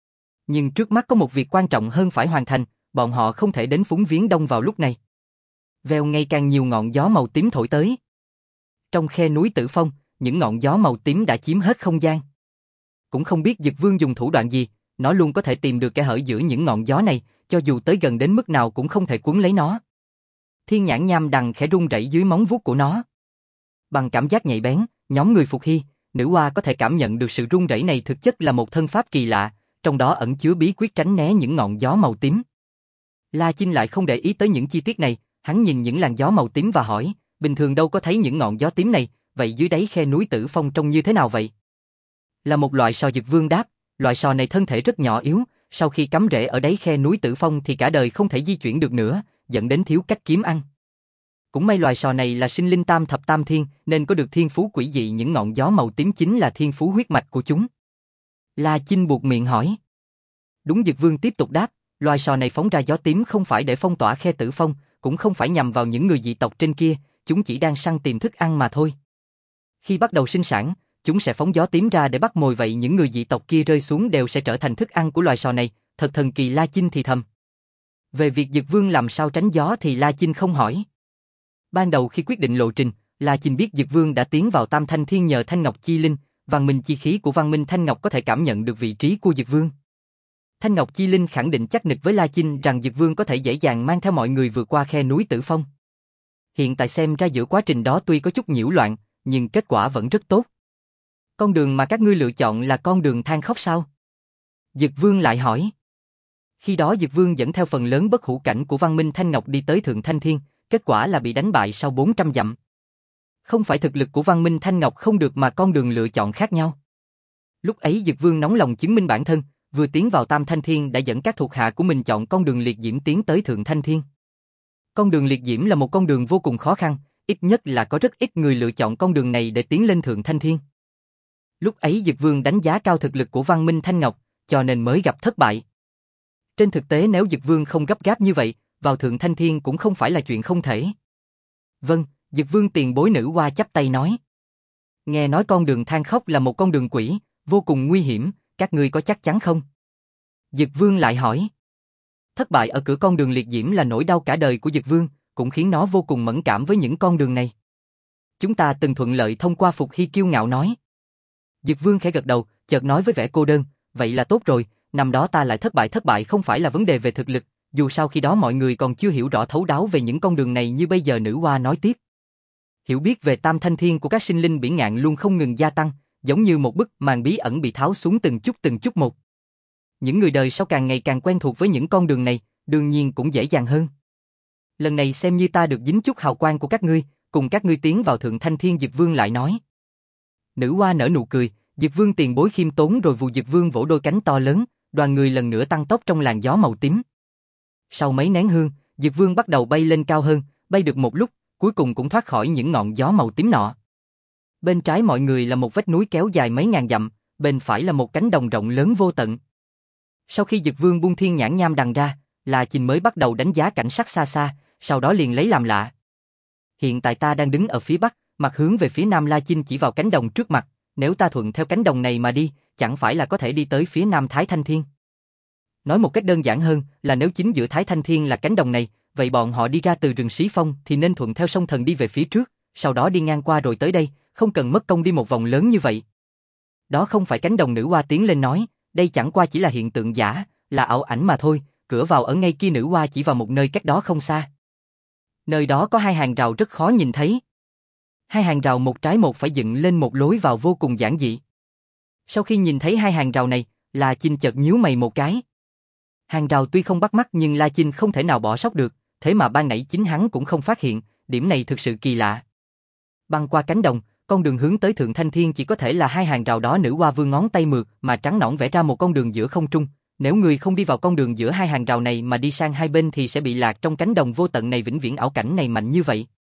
Nhưng trước mắt có một việc quan trọng hơn phải hoàn thành, bọn họ không thể đến phúng viếng Đông vào lúc này. Vèo, ngày càng nhiều ngọn gió màu tím thổi tới. Trong khe núi Tử Phong, những ngọn gió màu tím đã chiếm hết không gian. Cũng không biết Dực Vương dùng thủ đoạn gì, nó luôn có thể tìm được kẽ hở giữa những ngọn gió này, cho dù tới gần đến mức nào cũng không thể cuốn lấy nó. Thiên Nhãn Nham Đằng khẽ rung rẩy dưới móng vuốt của nó. Bằng cảm giác nhạy bén, nhóm người Phục Hy, nữ hoa có thể cảm nhận được sự rung rẩy này thực chất là một thân pháp kỳ lạ, trong đó ẩn chứa bí quyết tránh né những ngọn gió màu tím. La Chinh lại không để ý tới những chi tiết này, hắn nhìn những làn gió màu tím và hỏi, bình thường đâu có thấy những ngọn gió tím này, vậy dưới đáy khe núi Tử Phong trông như thế nào vậy? Là một loại sò. Dực Vương đáp, loại sò này thân thể rất nhỏ yếu, sau khi cắm rễ ở đáy khe núi Tử Phong thì cả đời không thể di chuyển được nữa, dẫn đến thiếu cách kiếm ăn. Cũng may loài sò này là sinh linh tam thập tam thiên, nên có được thiên phú quỷ dị. Những ngọn gió màu tím chính là thiên phú huyết mạch của chúng. La Chinh buột miệng hỏi. Đúng. Dực Vương tiếp tục đáp, loài sò này phóng ra gió tím không phải để phong tỏa khe Tử Phong, cũng không phải nhằm vào những người dị tộc trên kia, chúng chỉ đang săn tìm thức ăn mà thôi. Khi bắt đầu sinh sản, chúng sẽ phóng gió tím ra để bắt mồi, vậy những người dị tộc kia rơi xuống đều sẽ trở thành thức ăn của loài sò này, thật thần kỳ. La Chinh thì thầm. Về việc Dực Vương làm sao tránh gió thì La Chinh không hỏi. Ban đầu khi quyết định lộ trình, La Chinh biết Dực Vương đã tiến vào Tam Thanh Thiên nhờ Thanh Ngọc chi linh, văn minh chi khí của Văn Minh Thanh Ngọc có thể cảm nhận được vị trí của Dực Vương. Thanh Ngọc chi linh khẳng định chắc nịch với La Chinh rằng Dực Vương có thể dễ dàng mang theo mọi người vượt qua khe núi Tử Phong. Hiện tại xem ra giữa quá trình đó tuy có chút nhiễu loạn, nhưng kết quả vẫn rất tốt. Con đường mà các ngươi lựa chọn là con đường than khóc sao? Dực Vương lại hỏi. Khi đó Dực Vương dẫn theo phần lớn bất hủ cảnh của Văn Minh Thanh Ngọc đi tới Thượng Thanh Thiên, kết quả là bị đánh bại sau 400 dặm. Không phải thực lực của Văn Minh Thanh Ngọc không được mà con đường lựa chọn khác nhau. Lúc ấy Dực Vương nóng lòng chứng minh bản thân, vừa tiến vào Tam Thanh Thiên đã dẫn các thuộc hạ của mình chọn con đường liệt diễm tiến tới Thượng Thanh Thiên. Con đường liệt diễm là một con đường vô cùng khó khăn, ít nhất là có rất ít người lựa chọn con đường này để tiến lên Thượng Thanh Thiên. Lúc ấy Dực Vương đánh giá cao thực lực của Văn Minh Thanh Ngọc, cho nên mới gặp thất bại. Trên thực tế nếu Dực Vương không gấp gáp như vậy, vào Thượng Thanh Thiên cũng không phải là chuyện không thể. Vâng, Dực Vương tiền bối. Nữ hoa chắp tay nói. Nghe nói con đường than khóc là một con đường quỷ, vô cùng nguy hiểm, các ngươi có chắc chắn không? Dực Vương lại hỏi. Thất bại ở cửa con đường liệt diễm là nỗi đau cả đời của Dực Vương, cũng khiến nó vô cùng mẫn cảm với những con đường này. Chúng ta từng thuận lợi thông qua. Phục Hy kiêu ngạo nói. Dực Vương khẽ gật đầu, chợt nói với vẻ cô đơn, vậy là tốt rồi, năm đó ta lại thất bại không phải là vấn đề về thực lực, dù sao khi đó mọi người còn chưa hiểu rõ thấu đáo về những con đường này như bây giờ. Nữ hoa nói tiếp. Hiểu biết về Tam Thanh Thiên của các sinh linh bỉ ngạn luôn không ngừng gia tăng, giống như một bức màn bí ẩn bị tháo xuống từng chút một. Những người đời sau càng ngày càng quen thuộc với những con đường này, đương nhiên cũng dễ dàng hơn. Lần này xem như ta được dính chút hào quang của các ngươi, cùng các ngươi tiến vào Thượng Thanh Thiên. Dực Vương lại nói. Nữ hoa nở nụ cười, Dực Vương tiền bối khiêm tốn rồi. Vù Dực Vương vỗ đôi cánh to lớn, đoàn người lần nữa tăng tốc trong làn gió màu tím. Sau mấy nén hương, Dực Vương bắt đầu bay lên cao hơn, bay được một lúc, cuối cùng cũng thoát khỏi những ngọn gió màu tím nọ. Bên trái mọi người là một vách núi kéo dài mấy ngàn dặm, bên phải là một cánh đồng rộng lớn vô tận. Sau khi Dực Vương buông thiên nhãn nham đằng ra, La Chinh mới bắt đầu đánh giá cảnh sắc xa xa, sau đó liền lấy làm lạ. Hiện tại ta đang đứng ở phía bắc, mặt hướng về phía nam. La Chinh chỉ vào cánh đồng trước mặt, nếu ta thuận theo cánh đồng này mà đi, chẳng phải là có thể đi tới phía nam Thái Thanh Thiên. Nói một cách đơn giản hơn là nếu chính giữa Thái Thanh Thiên là cánh đồng này, vậy bọn họ đi ra từ rừng Xí Phong thì nên thuận theo sông Thần đi về phía trước, sau đó đi ngang qua rồi tới đây, không cần mất công đi một vòng lớn như vậy. Đó không phải cánh đồng. Nữ hoa tiến lên nói, đây chẳng qua chỉ là hiện tượng giả, là ảo ảnh mà thôi, cửa vào ở ngay kia. Nữ hoa chỉ vào một nơi cách đó không xa. Nơi đó có hai hàng rào rất khó nhìn thấy. Hai hàng rào một trái một phải dựng lên một lối vào vô cùng giản dị. Sau khi nhìn thấy hai hàng rào này, La Chinh chợt nhíu mày một cái. Hàng rào tuy không bắt mắt nhưng La Chinh không thể nào bỏ sót được, thế mà ban nãy chính hắn cũng không phát hiện, điểm này thực sự kỳ lạ. Băng qua cánh đồng, con đường hướng tới Thượng Thanh Thiên chỉ có thể là hai hàng rào đó. Nữ hoa vươn ngón tay mượt mà trắng nõn vẽ ra một con đường giữa không trung. Nếu người không đi vào con đường giữa hai hàng rào này mà đi sang hai bên thì sẽ bị lạc trong cánh đồng vô tận này. Vĩnh viễn ảo cảnh này mạnh như vậy.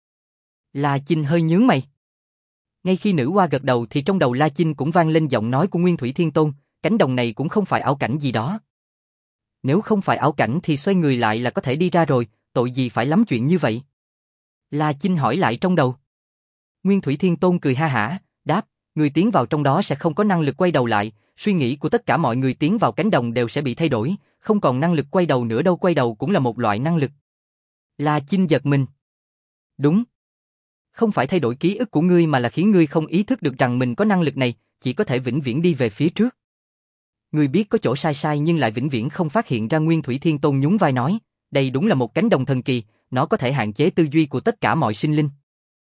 La Chinh hơi nhướng mày. Ngay khi nữ hoa gật đầu thì trong đầu La Chinh cũng vang lên giọng nói của Nguyên Thủy Thiên Tôn, cánh đồng này cũng không phải ảo cảnh gì đó. Nếu không phải ảo cảnh thì xoay người lại là có thể đi ra rồi, tội gì phải lắm chuyện như vậy? La Chinh hỏi lại trong đầu. Nguyên Thủy Thiên Tôn cười ha hả, đáp, người tiến vào trong đó sẽ không có năng lực quay đầu lại, suy nghĩ của tất cả mọi người tiến vào cánh đồng đều sẽ bị thay đổi, không còn năng lực quay đầu nữa đâu. Quay đầu cũng là một loại năng lực. La Chinh giật mình. Đúng. Không phải thay đổi ký ức của ngươi mà là khiến ngươi không ý thức được rằng mình có năng lực này, chỉ có thể vĩnh viễn đi về phía trước. Ngươi biết có chỗ sai nhưng lại vĩnh viễn không phát hiện ra. Nguyên Thủy Thiên Tôn nhún vai nói, đây đúng là một cánh đồng thần kỳ, nó có thể hạn chế tư duy của tất cả mọi sinh linh.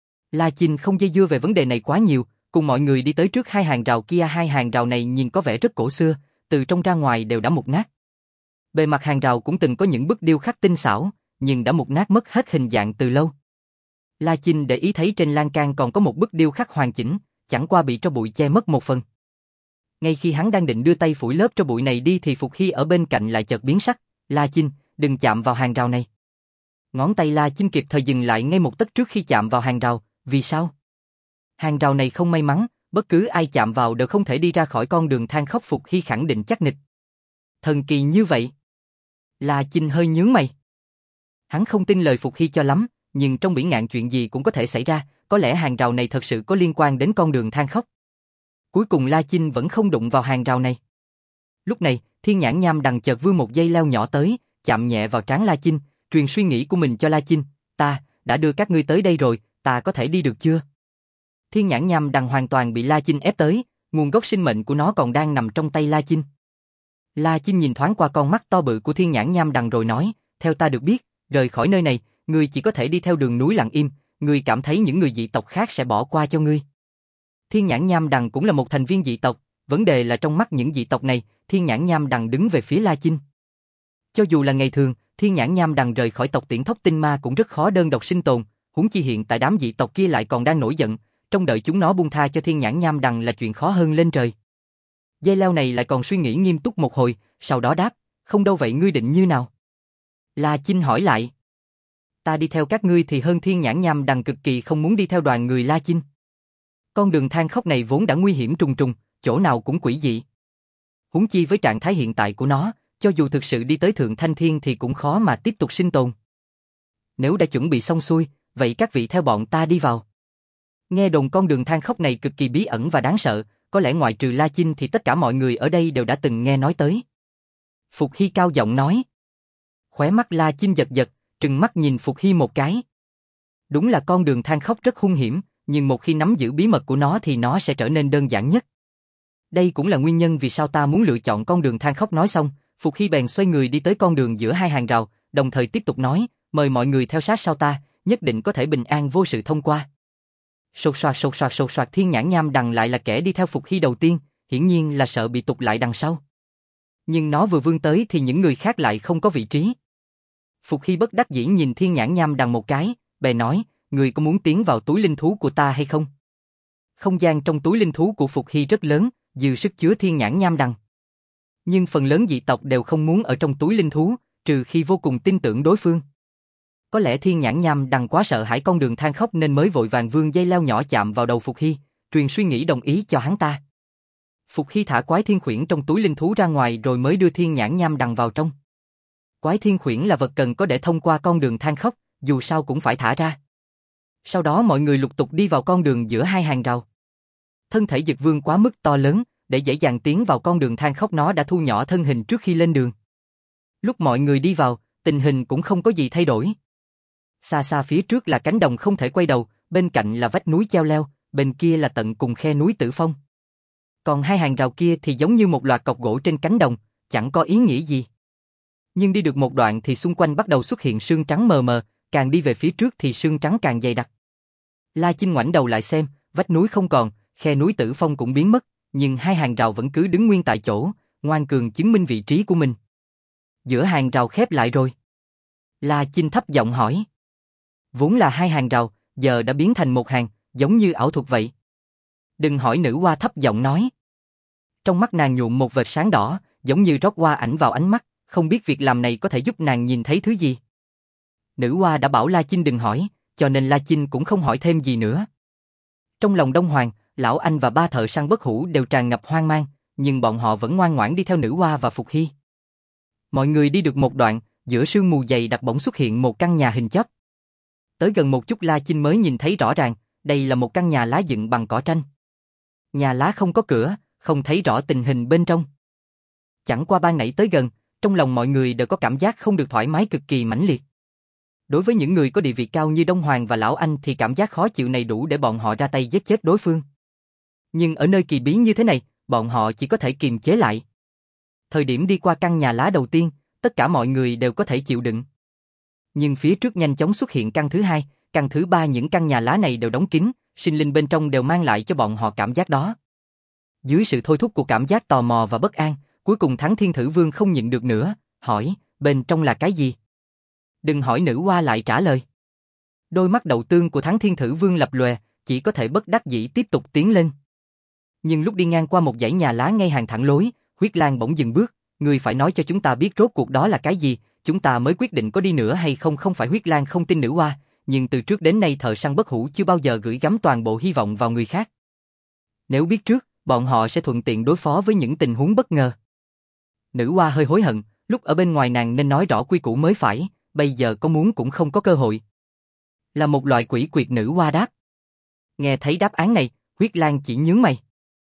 La Chinh không dây dưa về vấn đề này quá nhiều, cùng mọi người đi tới trước hai hàng rào kia. Hai hàng rào này nhìn có vẻ rất cổ xưa, từ trong ra ngoài đều đã mục nát. Bề mặt hàng rào cũng từng có những bức điêu khắc tinh xảo, nhưng đã mục nát mất hết hình dạng từ lâu. La Chinh để ý thấy trên lan can còn có một bức điêu khắc hoàn chỉnh, chẳng qua bị tro bụi che mất một phần. Ngay khi hắn đang định đưa tay phủi lớp tro bụi này đi thì Phục Hy ở bên cạnh lại chợt biến sắc. La Chinh, đừng chạm vào hàng rào này. Ngón tay La Chinh kịp thời dừng lại ngay một tấc trước khi chạm vào hàng rào. Vì sao? Hàng rào này không may mắn, bất cứ ai chạm vào đều không thể đi ra khỏi con đường than khóc. Phục Hy khẳng định chắc nịch. Thần kỳ như vậy? La Chinh hơi nhướng mày. Hắn không tin lời Phục Hy cho lắm, nhưng trong biển ngạn chuyện gì cũng có thể xảy ra, có lẽ hàng rào này thật sự có liên quan đến con đường than khóc. Cuối cùng La Chinh vẫn không đụng vào hàng rào này. Lúc này, thiên nhãn nham đằng chợt vươn một dây leo nhỏ tới, chạm nhẹ vào trán La Chinh, truyền suy nghĩ của mình cho La Chinh. Ta đã đưa các ngươi tới đây rồi, ta có thể đi được chưa? Thiên nhãn nham đằng hoàn toàn bị La Chinh ép tới, nguồn gốc sinh mệnh của nó còn đang nằm trong tay La Chinh. La Chinh nhìn thoáng qua con mắt to bự của thiên nhãn nham đằng rồi nói, theo ta được biết, rời khỏi nơi này, ngươi chỉ có thể đi theo đường núi lặng im, ngươi cảm thấy những người dị tộc khác sẽ bỏ qua cho ngươi. Thiên nhãn nham đằng cũng là một thành viên dị tộc, vấn đề là trong mắt những dị tộc này, thiên nhãn nham đằng đứng về phía La Chinh. Cho dù là ngày thường, thiên nhãn nham đằng rời khỏi tộc Tiễn Thốc Tinh Ma cũng rất khó đơn độc sinh tồn, huống chi hiện tại đám dị tộc kia lại còn đang nổi giận, trong đợi chúng nó buông tha cho thiên nhãn nham đằng là chuyện khó hơn lên trời. Dây leo này lại còn suy nghĩ nghiêm túc một hồi, sau đó đáp, không đâu vậy ngươi định như nào? La Chinh hỏi lại. Ta đi theo các ngươi thì hơn. Thiên nhãn nham đằng cực kỳ không muốn đi theo đoàn người La Chinh. Con đường than khóc này vốn đã nguy hiểm trùng trùng, chỗ nào cũng quỷ dị. Huống chi với trạng thái hiện tại của nó, cho dù thực sự đi tới Thượng Thanh Thiên thì cũng khó mà tiếp tục sinh tồn. Nếu đã chuẩn bị xong xuôi, vậy các vị theo bọn ta đi vào. Nghe đồn con đường than khóc này cực kỳ bí ẩn và đáng sợ, có lẽ ngoại trừ La Chinh thì tất cả mọi người ở đây đều đã từng nghe nói tới. Phục Hy cao giọng nói. Khóe mắt La Chinh giật giật, trừng mắt nhìn Phục Hy một cái. Đúng là con đường than khóc rất hung hiểm, nhưng một khi nắm giữ bí mật của nó thì nó sẽ trở nên đơn giản nhất. Đây cũng là nguyên nhân vì sao ta muốn lựa chọn con đường than khóc. Nói xong, Phục Hy bèn xoay người đi tới con đường giữa hai hàng rào, đồng thời tiếp tục nói, mời mọi người theo sát sau ta, nhất định có thể bình an vô sự thông qua. Sột soạt, thiên nhãn nham đằng lại là kẻ đi theo Phục Hy đầu tiên, hiển nhiên là sợ bị tụt lại đằng sau. Nhưng nó vừa vươn tới thì những người khác lại không có vị trí. Phục Hy bất đắc dĩ nhìn thiên nhãn nham đằng một cái, bèn nói, người có muốn tiến vào túi linh thú của ta hay không? Không gian trong túi linh thú của Phục Hy rất lớn, dư sức chứa thiên nhãn nham đằng. Nhưng phần lớn dị tộc đều không muốn ở trong túi linh thú, trừ khi vô cùng tin tưởng đối phương. Có lẽ thiên nhãn nham đằng quá sợ hãi con đường than khóc nên mới vội vàng vươn dây leo nhỏ chạm vào đầu Phục Hy, truyền suy nghĩ đồng ý cho hắn ta. Phục Hy thả quái thiên khuyển trong túi linh thú ra ngoài rồi mới đưa thiên nhãn nham đằng vào trong. Quái thiên khuyển là vật cần có để thông qua con đường than khóc, dù sao cũng phải thả ra. Sau đó mọi người lục tục đi vào con đường giữa hai hàng rào. Thân thể Dực Vương quá mức to lớn, để dễ dàng tiến vào con đường than khóc nó đã thu nhỏ thân hình trước khi lên đường. Lúc mọi người đi vào, tình hình cũng không có gì thay đổi. Xa xa phía trước là cánh đồng không thể quay đầu, bên cạnh là vách núi cheo leo, bên kia là tận cùng khe núi Tử Phong. Còn hai hàng rào kia thì giống như một loạt cọc gỗ trên cánh đồng, chẳng có ý nghĩa gì. Nhưng đi được một đoạn thì xung quanh bắt đầu xuất hiện sương trắng mờ mờ, càng đi về phía trước thì sương trắng càng dày đặc. La Chinh ngoảnh đầu lại xem, vách núi không còn, khe núi Tử Phong cũng biến mất, nhưng hai hàng rào vẫn cứ đứng nguyên tại chỗ, ngoan cường chứng minh vị trí của mình. Giữa hàng rào khép lại rồi. La Chinh thấp giọng hỏi. Vốn là hai hàng rào, giờ đã biến thành một hàng, giống như ảo thuật vậy. Đừng hỏi, nữ hoa thấp giọng nói. Trong mắt nàng nhuộm một vệt sáng đỏ, giống như rót hoa ảnh vào ánh mắt, không biết việc làm này có thể giúp nàng nhìn thấy thứ gì. Nữ hoa đã bảo La Chinh đừng hỏi, cho nên La Chinh cũng không hỏi thêm gì nữa. Trong lòng Đông Hoàng, Lão Anh và ba thợ săn bất hủ đều tràn ngập hoang mang, nhưng bọn họ vẫn ngoan ngoãn đi theo nữ hoa và Phục Hy. Mọi người đi được một đoạn, giữa sương mù dày đặc bỗng xuất hiện một căn nhà hình chóp. Tới gần một chút La Chinh mới nhìn thấy rõ ràng, đây là một căn nhà lá dựng bằng cỏ tranh. Nhà lá không có cửa, không thấy rõ tình hình bên trong. Chẳng qua ban nãy tới gần, trong lòng mọi người đều có cảm giác không được thoải mái cực kỳ mãnh liệt. Đối với những người có địa vị cao như Đông Hoàng và Lão Anh thì cảm giác khó chịu này đủ để bọn họ ra tay giết chết đối phương. Nhưng ở nơi kỳ bí như thế này, bọn họ chỉ có thể kiềm chế lại. Thời điểm đi qua căn nhà lá đầu tiên, tất cả mọi người đều có thể chịu đựng. Nhưng phía trước nhanh chóng xuất hiện căn thứ hai, căn thứ ba, những căn nhà lá này đều đóng kín, sinh linh bên trong đều mang lại cho bọn họ cảm giác đó. Dưới sự thôi thúc của cảm giác tò mò và bất an, cuối cùng Thắng Thiên Thử Vương không nhịn được nữa, hỏi, bên trong là cái gì? Đừng hỏi, nữ hoa lại trả lời. Đôi mắt đậu tương của Thắng Thiên Thử Vương lập lòe, chỉ có thể bất đắc dĩ tiếp tục tiến lên. Nhưng lúc đi ngang qua một dãy nhà lá ngay hàng thẳng lối, Huyết Lang bỗng dừng bước, người phải nói cho chúng ta biết rốt cuộc đó là cái gì, chúng ta mới quyết định có đi nữa hay không. Không phải Huyết Lang không tin nữ hoa, nhưng từ trước đến nay thợ săn bất hủ chưa bao giờ gửi gắm toàn bộ hy vọng vào người khác. Nếu biết trước, bọn họ sẽ thuận tiện đối phó với những tình huống bất ngờ. Nữ hoa hơi hối hận, lúc ở bên ngoài nàng nên nói rõ quy củ mới phải, bây giờ có muốn cũng không có cơ hội. Là một loại quỷ quyệt, nữ hoa đáp. Nghe thấy đáp án này, Huyết Lang chỉ nhướng mày.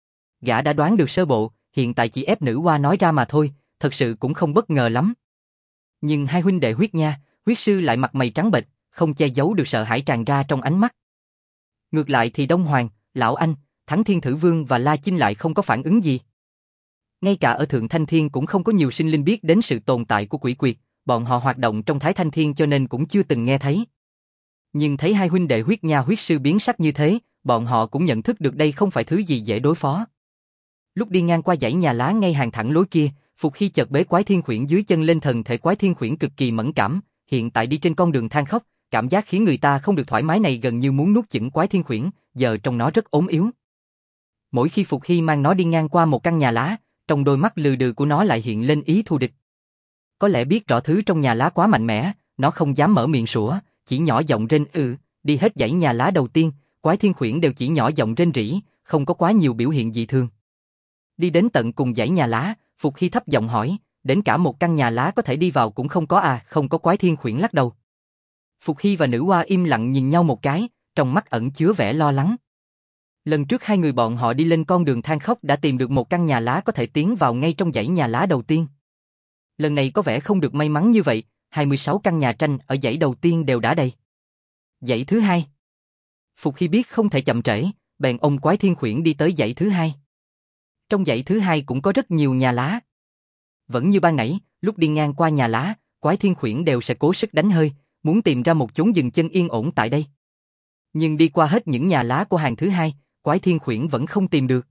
Gã đã đoán được sơ bộ, hiện tại chỉ ép nữ hoa nói ra mà thôi, thật sự cũng không bất ngờ lắm. Nhưng hai huynh đệ Huyết Nha, Huyết Sư lại mặt mày trắng bệch, không che giấu được sợ hãi tràn ra trong ánh mắt. Ngược lại thì Đông Hoàng, Lão Anh, Thắng Thiên Thử Vương và La Chinh lại không có phản ứng gì. Ngay cả ở Thượng Thanh Thiên cũng không có nhiều sinh linh biết đến sự tồn tại của quỷ quyệt, bọn họ hoạt động trong Thái Thanh Thiên cho nên cũng chưa từng nghe thấy. Nhưng thấy hai huynh đệ Huyết Nha Huyết Sư biến sắc như thế, bọn họ cũng nhận thức được đây không phải thứ gì dễ đối phó. Lúc đi ngang qua dãy nhà lá ngay hàng thẳng lối kia, Phục Hy chợt bế Quái Thiên Khuyển dưới chân lên. Thần thể Quái Thiên Khuyển cực kỳ mẫn cảm, hiện tại đi trên con đường than khóc, cảm giác khiến người ta không được thoải mái này gần như muốn nuốt chửng Quái Thiên Khuyển, giờ trong nó rất ốm yếu. Mỗi khi Phục Hy mang nó đi ngang qua một căn nhà lá, trong đôi mắt lừ đừ của nó lại hiện lên ý thù địch. Có lẽ biết rõ thứ trong nhà lá quá mạnh mẽ, nó không dám mở miệng sủa, chỉ nhỏ giọng rên đi hết dãy nhà lá đầu tiên, Quái Thiên Khuyển đều chỉ nhỏ giọng rên rỉ, không có quá nhiều biểu hiện dị thường. Đi đến tận cùng dãy nhà lá, Phục Hy thấp giọng hỏi, đến cả một căn nhà lá có thể đi vào cũng không có à? Không có. Quái Thiên Khuyển lắc đầu. Phục Hy và nữ hoa im lặng nhìn nhau một cái, trong mắt ẩn chứa vẻ lo lắng. Lần trước hai người bọn họ đi lên con đường than khóc đã tìm được một căn nhà lá có thể tiến vào ngay trong dãy nhà lá đầu tiên. Lần này có vẻ không được may mắn như vậy, 26 căn nhà tranh ở dãy đầu tiên đều đã đầy. Dãy thứ hai. Phục Hy biết không thể chậm trễ, bèn ôm Quái Thiên Khuyển đi tới dãy thứ hai. Trong dãy thứ hai cũng có rất nhiều nhà lá. Vẫn như ban nãy, lúc đi ngang qua nhà lá, Quái Thiên Khuyển đều sẽ cố sức đánh hơi, muốn tìm ra một chốn dừng chân yên ổn tại đây. Nhưng đi qua hết những nhà lá của hàng thứ hai, Quái Thiên Khuyển vẫn không tìm được.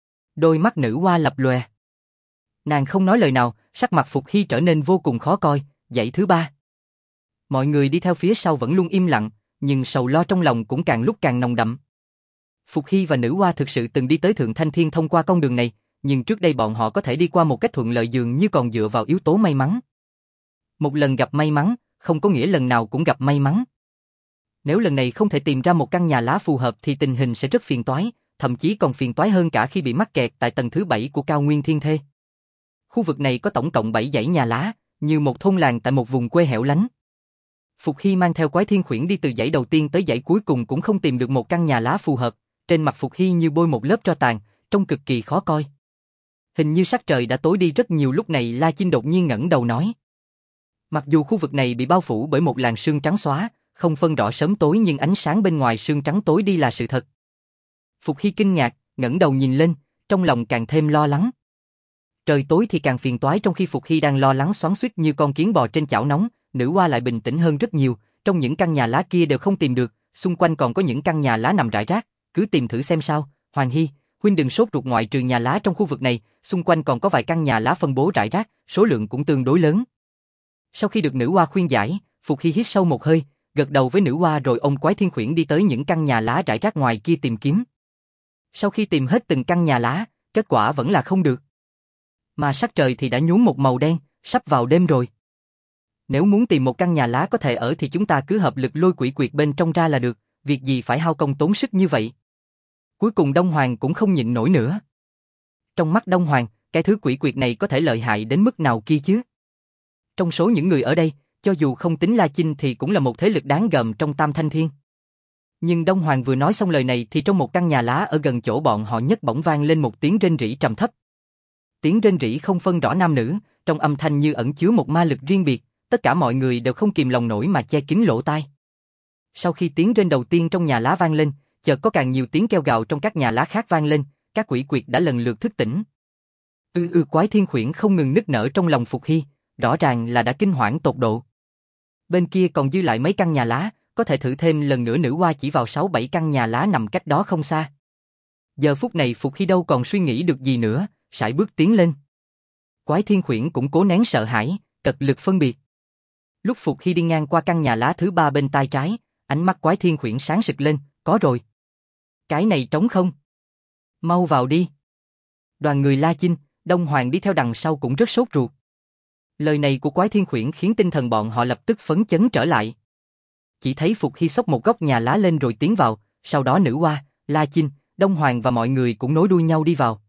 Đôi mắt nữ hoa lập lòe. Nàng không nói lời nào, sắc mặt Phục Hy trở nên vô cùng khó coi. Dãy thứ ba. Mọi người đi theo phía sau vẫn luôn im lặng, nhưng sầu lo trong lòng cũng càng lúc càng nồng đậm. Phục Hy và Nữ Hoa thực sự từng đi tới Thượng Thanh Thiên thông qua con đường này, nhưng trước đây bọn họ có thể đi qua một cách thuận lợi dường như còn dựa vào yếu tố may mắn. Một lần gặp may mắn, không có nghĩa lần nào cũng gặp may mắn. Nếu lần này không thể tìm ra một căn nhà lá phù hợp thì tình hình sẽ rất phiền toái, thậm chí còn phiền toái hơn cả khi bị mắc kẹt tại tầng thứ 7 của Cao Nguyên Thiên Thê. Khu vực này có tổng cộng 7 dãy nhà lá, như một thôn làng tại một vùng quê hẻo lánh. Phục Hy mang theo Quái Thiên Khuyển đi từ dãy đầu tiên tới dãy cuối cùng cũng không tìm được một căn nhà lá phù hợp, trên mặt Phục Hy như bôi một lớp tro tàn, trông cực kỳ khó coi. Hình như sắc trời đã tối đi rất nhiều, lúc này La Chinh đột nhiên ngẩng đầu nói. Mặc dù khu vực này bị bao phủ bởi một làn sương trắng xóa, không phân rõ sớm tối nhưng ánh sáng bên ngoài sương trắng tối đi là sự thật. Phục Hy kinh ngạc, ngẩng đầu nhìn lên, trong lòng càng thêm lo lắng. Trời tối thì càng phiền toái, trong khi Phục Hy đang lo lắng xoắn xuýt như con kiến bò trên chảo nóng, Nữ Hoa lại bình tĩnh hơn rất nhiều, trong những căn nhà lá kia đều không tìm được, xung quanh còn có những căn nhà lá nằm rải rác, cứ tìm thử xem sao. Hoàng Hy, huynh đừng sốt ruột, ngoại trừ nhà lá trong khu vực này, xung quanh còn có vài căn nhà lá phân bố rải rác, số lượng cũng tương đối lớn. Sau khi được Nữ Hoa khuyên giải, Phục Hy hít sâu một hơi, gật đầu với Nữ Hoa rồi ôm Quái Thiên Khuyển đi tới những căn nhà lá rải rác ngoài kia tìm kiếm. Sau khi tìm hết từng căn nhà lá, kết quả vẫn là không được. Mà sắc trời thì đã nhuốm một màu đen, sắp vào đêm rồi. Nếu muốn tìm một căn nhà lá có thể ở thì chúng ta cứ hợp lực lôi quỷ quyệt bên trong ra là được, việc gì phải hao công tốn sức như vậy. Cuối cùng Đông Hoàng cũng không nhịn nổi nữa. Trong mắt Đông Hoàng, cái thứ quỷ quyệt này có thể lợi hại đến mức nào kia chứ? Trong số những người ở đây, cho dù không tính La Chinh thì cũng là một thế lực đáng gờm trong Tam Thanh Thiên. Nhưng Đông Hoàng vừa nói xong lời này thì trong một căn nhà lá ở gần chỗ bọn họ nhất bỗng vang lên một tiếng rên rỉ trầm thấp. Tiếng rên rỉ không phân rõ nam nữ, trong âm thanh như ẩn chứa một ma lực riêng biệt, tất cả mọi người đều không kìm lòng nổi mà che kín lỗ tai. Sau khi tiếng rên đầu tiên trong nhà lá vang lên, chợt có càng nhiều tiếng kêu gào trong các nhà lá khác vang lên, các quỷ quyệt đã lần lượt thức tỉnh. Quái Thiên Khuyển không ngừng nức nở trong lòng Phục Hy, rõ ràng là đã kinh hoảng tột độ. Bên kia còn dư lại mấy căn nhà lá, có thể thử thêm lần nữa. Nữ Hoa chỉ vào 6-7 căn nhà lá nằm cách đó không xa. Giờ phút này Phục Hy đâu còn suy nghĩ được gì nữa, sải bước tiến lên. Quái Thiên Khuyển cũng cố nén sợ hãi, cật lực phân biệt. Lúc Phục Hy đi ngang qua căn nhà lá thứ 3 bên tay trái, ánh mắt Quái Thiên Khuyển sáng rực lên, có rồi. Cái này trống không? Mau vào đi. Đoàn người La Chinh, Đông Hoàng đi theo đằng sau cũng rất sốt ruột. Lời này của Quái Thiên Khuyển khiến tinh thần bọn họ lập tức phấn chấn trở lại. Chỉ thấy Phục Hy xốc một góc nhà lá lên rồi tiến vào, sau đó Nữ Hoa, La Chinh, Đông Hoàng và mọi người cũng nối đuôi nhau đi vào.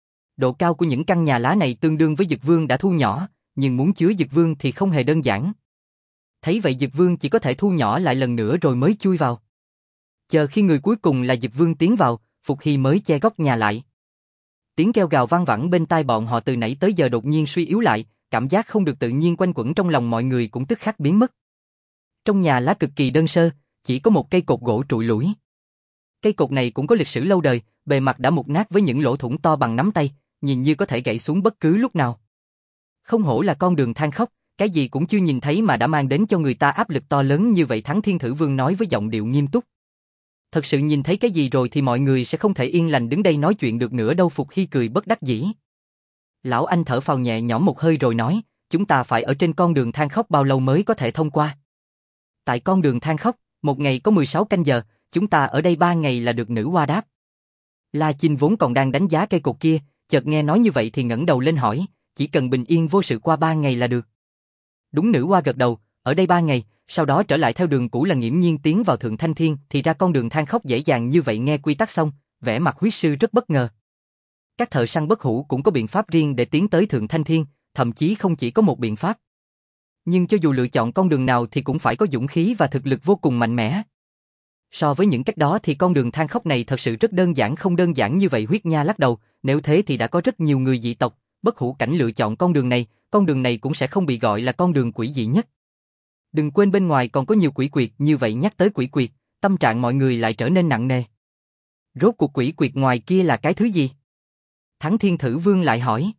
Độ cao của những căn nhà lá này tương đương với Dực Vương đã thu nhỏ, nhưng muốn chứa Dực Vương thì không hề đơn giản. Thấy vậy Dực Vương chỉ có thể thu nhỏ lại lần nữa rồi mới chui vào. Chờ khi người cuối cùng là Dực Vương tiến vào, Phục Hy mới che góc nhà lại. Tiếng kêu gào vang vẳng bên tai bọn họ từ nãy tới giờ đột nhiên suy yếu lại, cảm giác không được tự nhiên quanh quẩn trong lòng mọi người cũng tức khắc biến mất. Trong nhà lá cực kỳ đơn sơ, chỉ có một cây cột gỗ trụi lủi. Cây cột này cũng có lịch sử lâu đời, bề mặt đã mục nát với những lỗ thủng to bằng nắm tay, nhìn như có thể gãy xuống bất cứ lúc nào. Không hổ là con đường than khóc, cái gì cũng chưa nhìn thấy mà đã mang đến cho người ta áp lực to lớn như vậy. Thắng Thiên Thử Vương nói với giọng điệu nghiêm túc. Thật sự nhìn thấy cái gì rồi thì mọi người sẽ không thể yên lành đứng đây nói chuyện được nữa đâu. Phục Hy cười bất đắc dĩ. Lão anh thở phào nhẹ nhõm một hơi rồi nói, chúng ta phải ở trên con đường than khóc bao lâu mới có thể thông qua? Tại con đường than khóc, một ngày có 16 canh giờ, chúng ta ở đây 3 ngày là được. Nữ Hoa đáp. La Chinh vốn còn đang đánh giá cây cột kia, chợt nghe nói như vậy thì ngẩng đầu lên hỏi, chỉ cần bình yên vô sự qua 3 ngày là được. Đúng. Nữ Hoa gật đầu, ở đây 3 ngày, sau đó trở lại theo đường cũ là nghiễm nhiên tiến vào Thượng Thanh Thiên, thì ra con đường than khóc dễ dàng như vậy. Nghe quy tắc xong, vẻ mặt huyết sư rất bất ngờ. Các thợ săn bất hủ cũng có biện pháp riêng để tiến tới Thượng Thanh Thiên, thậm chí không chỉ có một biện pháp. Nhưng cho dù lựa chọn con đường nào thì cũng phải có dũng khí và thực lực vô cùng mạnh mẽ. So với những cách đó thì con đường than khóc này thật sự rất đơn giản. Không đơn giản như vậy. Huyết Nha lắc đầu, nếu thế thì đã có rất nhiều người dị tộc, bất hủ cảnh lựa chọn con đường này cũng sẽ không bị gọi là con đường quỷ dị nhất. Đừng quên bên ngoài còn có nhiều quỷ quyệt, như vậy nhắc tới quỷ quyệt, tâm trạng mọi người lại trở nên nặng nề. Rốt cuộc quỷ quyệt ngoài kia là cái thứ gì? Thắng Thiên Thử Vương lại hỏi.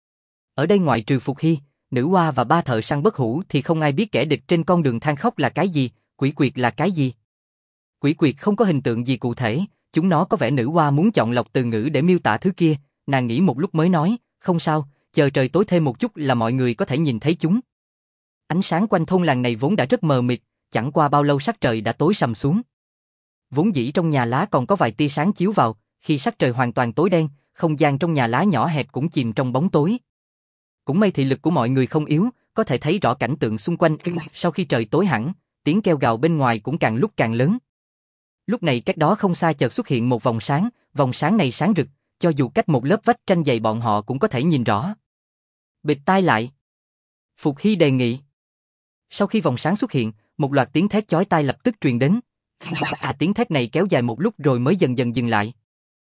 Ở đây ngoại trừ Phục Hy, Nữ Hoa và 3 thợ săn bất hủ thì không ai biết kẻ địch trên con đường than khóc là cái gì, quỷ quyệt là cái gì. Quỷ quyệt không có hình tượng gì cụ thể, chúng nó có vẻ Nữ Hoa muốn chọn lọc từ ngữ để miêu tả thứ kia, nàng nghĩ một lúc mới nói, không sao, chờ trời tối thêm một chút là mọi người có thể nhìn thấy chúng. Ánh sáng quanh thôn làng này vốn đã rất mờ mịt, chẳng qua bao lâu sắc trời đã tối sầm xuống. Vốn dĩ trong nhà lá còn có vài tia sáng chiếu vào, khi sắc trời hoàn toàn tối đen, không gian trong nhà lá nhỏ hẹp cũng chìm trong bóng tối. Cũng may thị lực của mọi người không yếu, có thể thấy rõ cảnh tượng xung quanh. Sau khi trời tối hẳn, tiếng kêu gào bên ngoài cũng càng lúc càng lớn. Lúc này cách đó không xa chợt xuất hiện một vòng sáng này sáng rực, cho dù cách một lớp vách tranh dày bọn họ cũng có thể nhìn rõ. Bịt tai lại. Phục Hy đề nghị. Sau khi vòng sáng xuất hiện, một loạt tiếng thét chói tai lập tức truyền đến. Tiếng thét này kéo dài một lúc rồi mới dần dần dừng lại.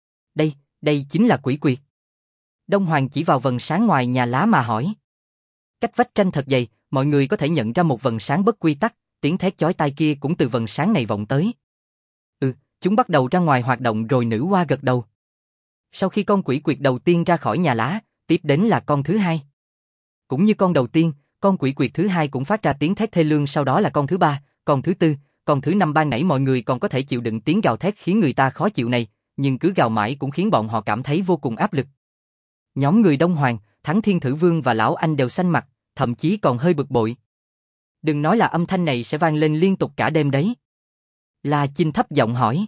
Đây chính là quỷ quyệt. Đông Hoàng chỉ vào vầng sáng ngoài nhà lá mà hỏi. Cách vách tranh thật dày, mọi người có thể nhận ra một vầng sáng bất quy tắc, tiếng thét chói tai kia cũng từ vầng sáng này vọng tới. Chúng bắt đầu ra ngoài hoạt động rồi nữ hoa gật đầu. Sau khi con quỷ quyệt đầu tiên ra khỏi nhà lá, tiếp đến là con thứ hai. Cũng như con đầu tiên, con quỷ quyệt thứ hai cũng phát ra tiếng thét thê lương, sau đó là con thứ ba, con thứ tư, con thứ năm. Ban nãy mọi người còn có thể chịu đựng tiếng gào thét khiến người ta khó chịu này, nhưng cứ gào mãi cũng khiến bọn họ cảm thấy vô cùng áp lực. Nhóm người Đông Hoàng, Thắng Thiên Thử Vương và Lão Anh đều xanh mặt, thậm chí còn hơi bực bội. Đừng nói là âm thanh này sẽ vang lên liên tục cả đêm đấy. La Chinh thấp giọng hỏi.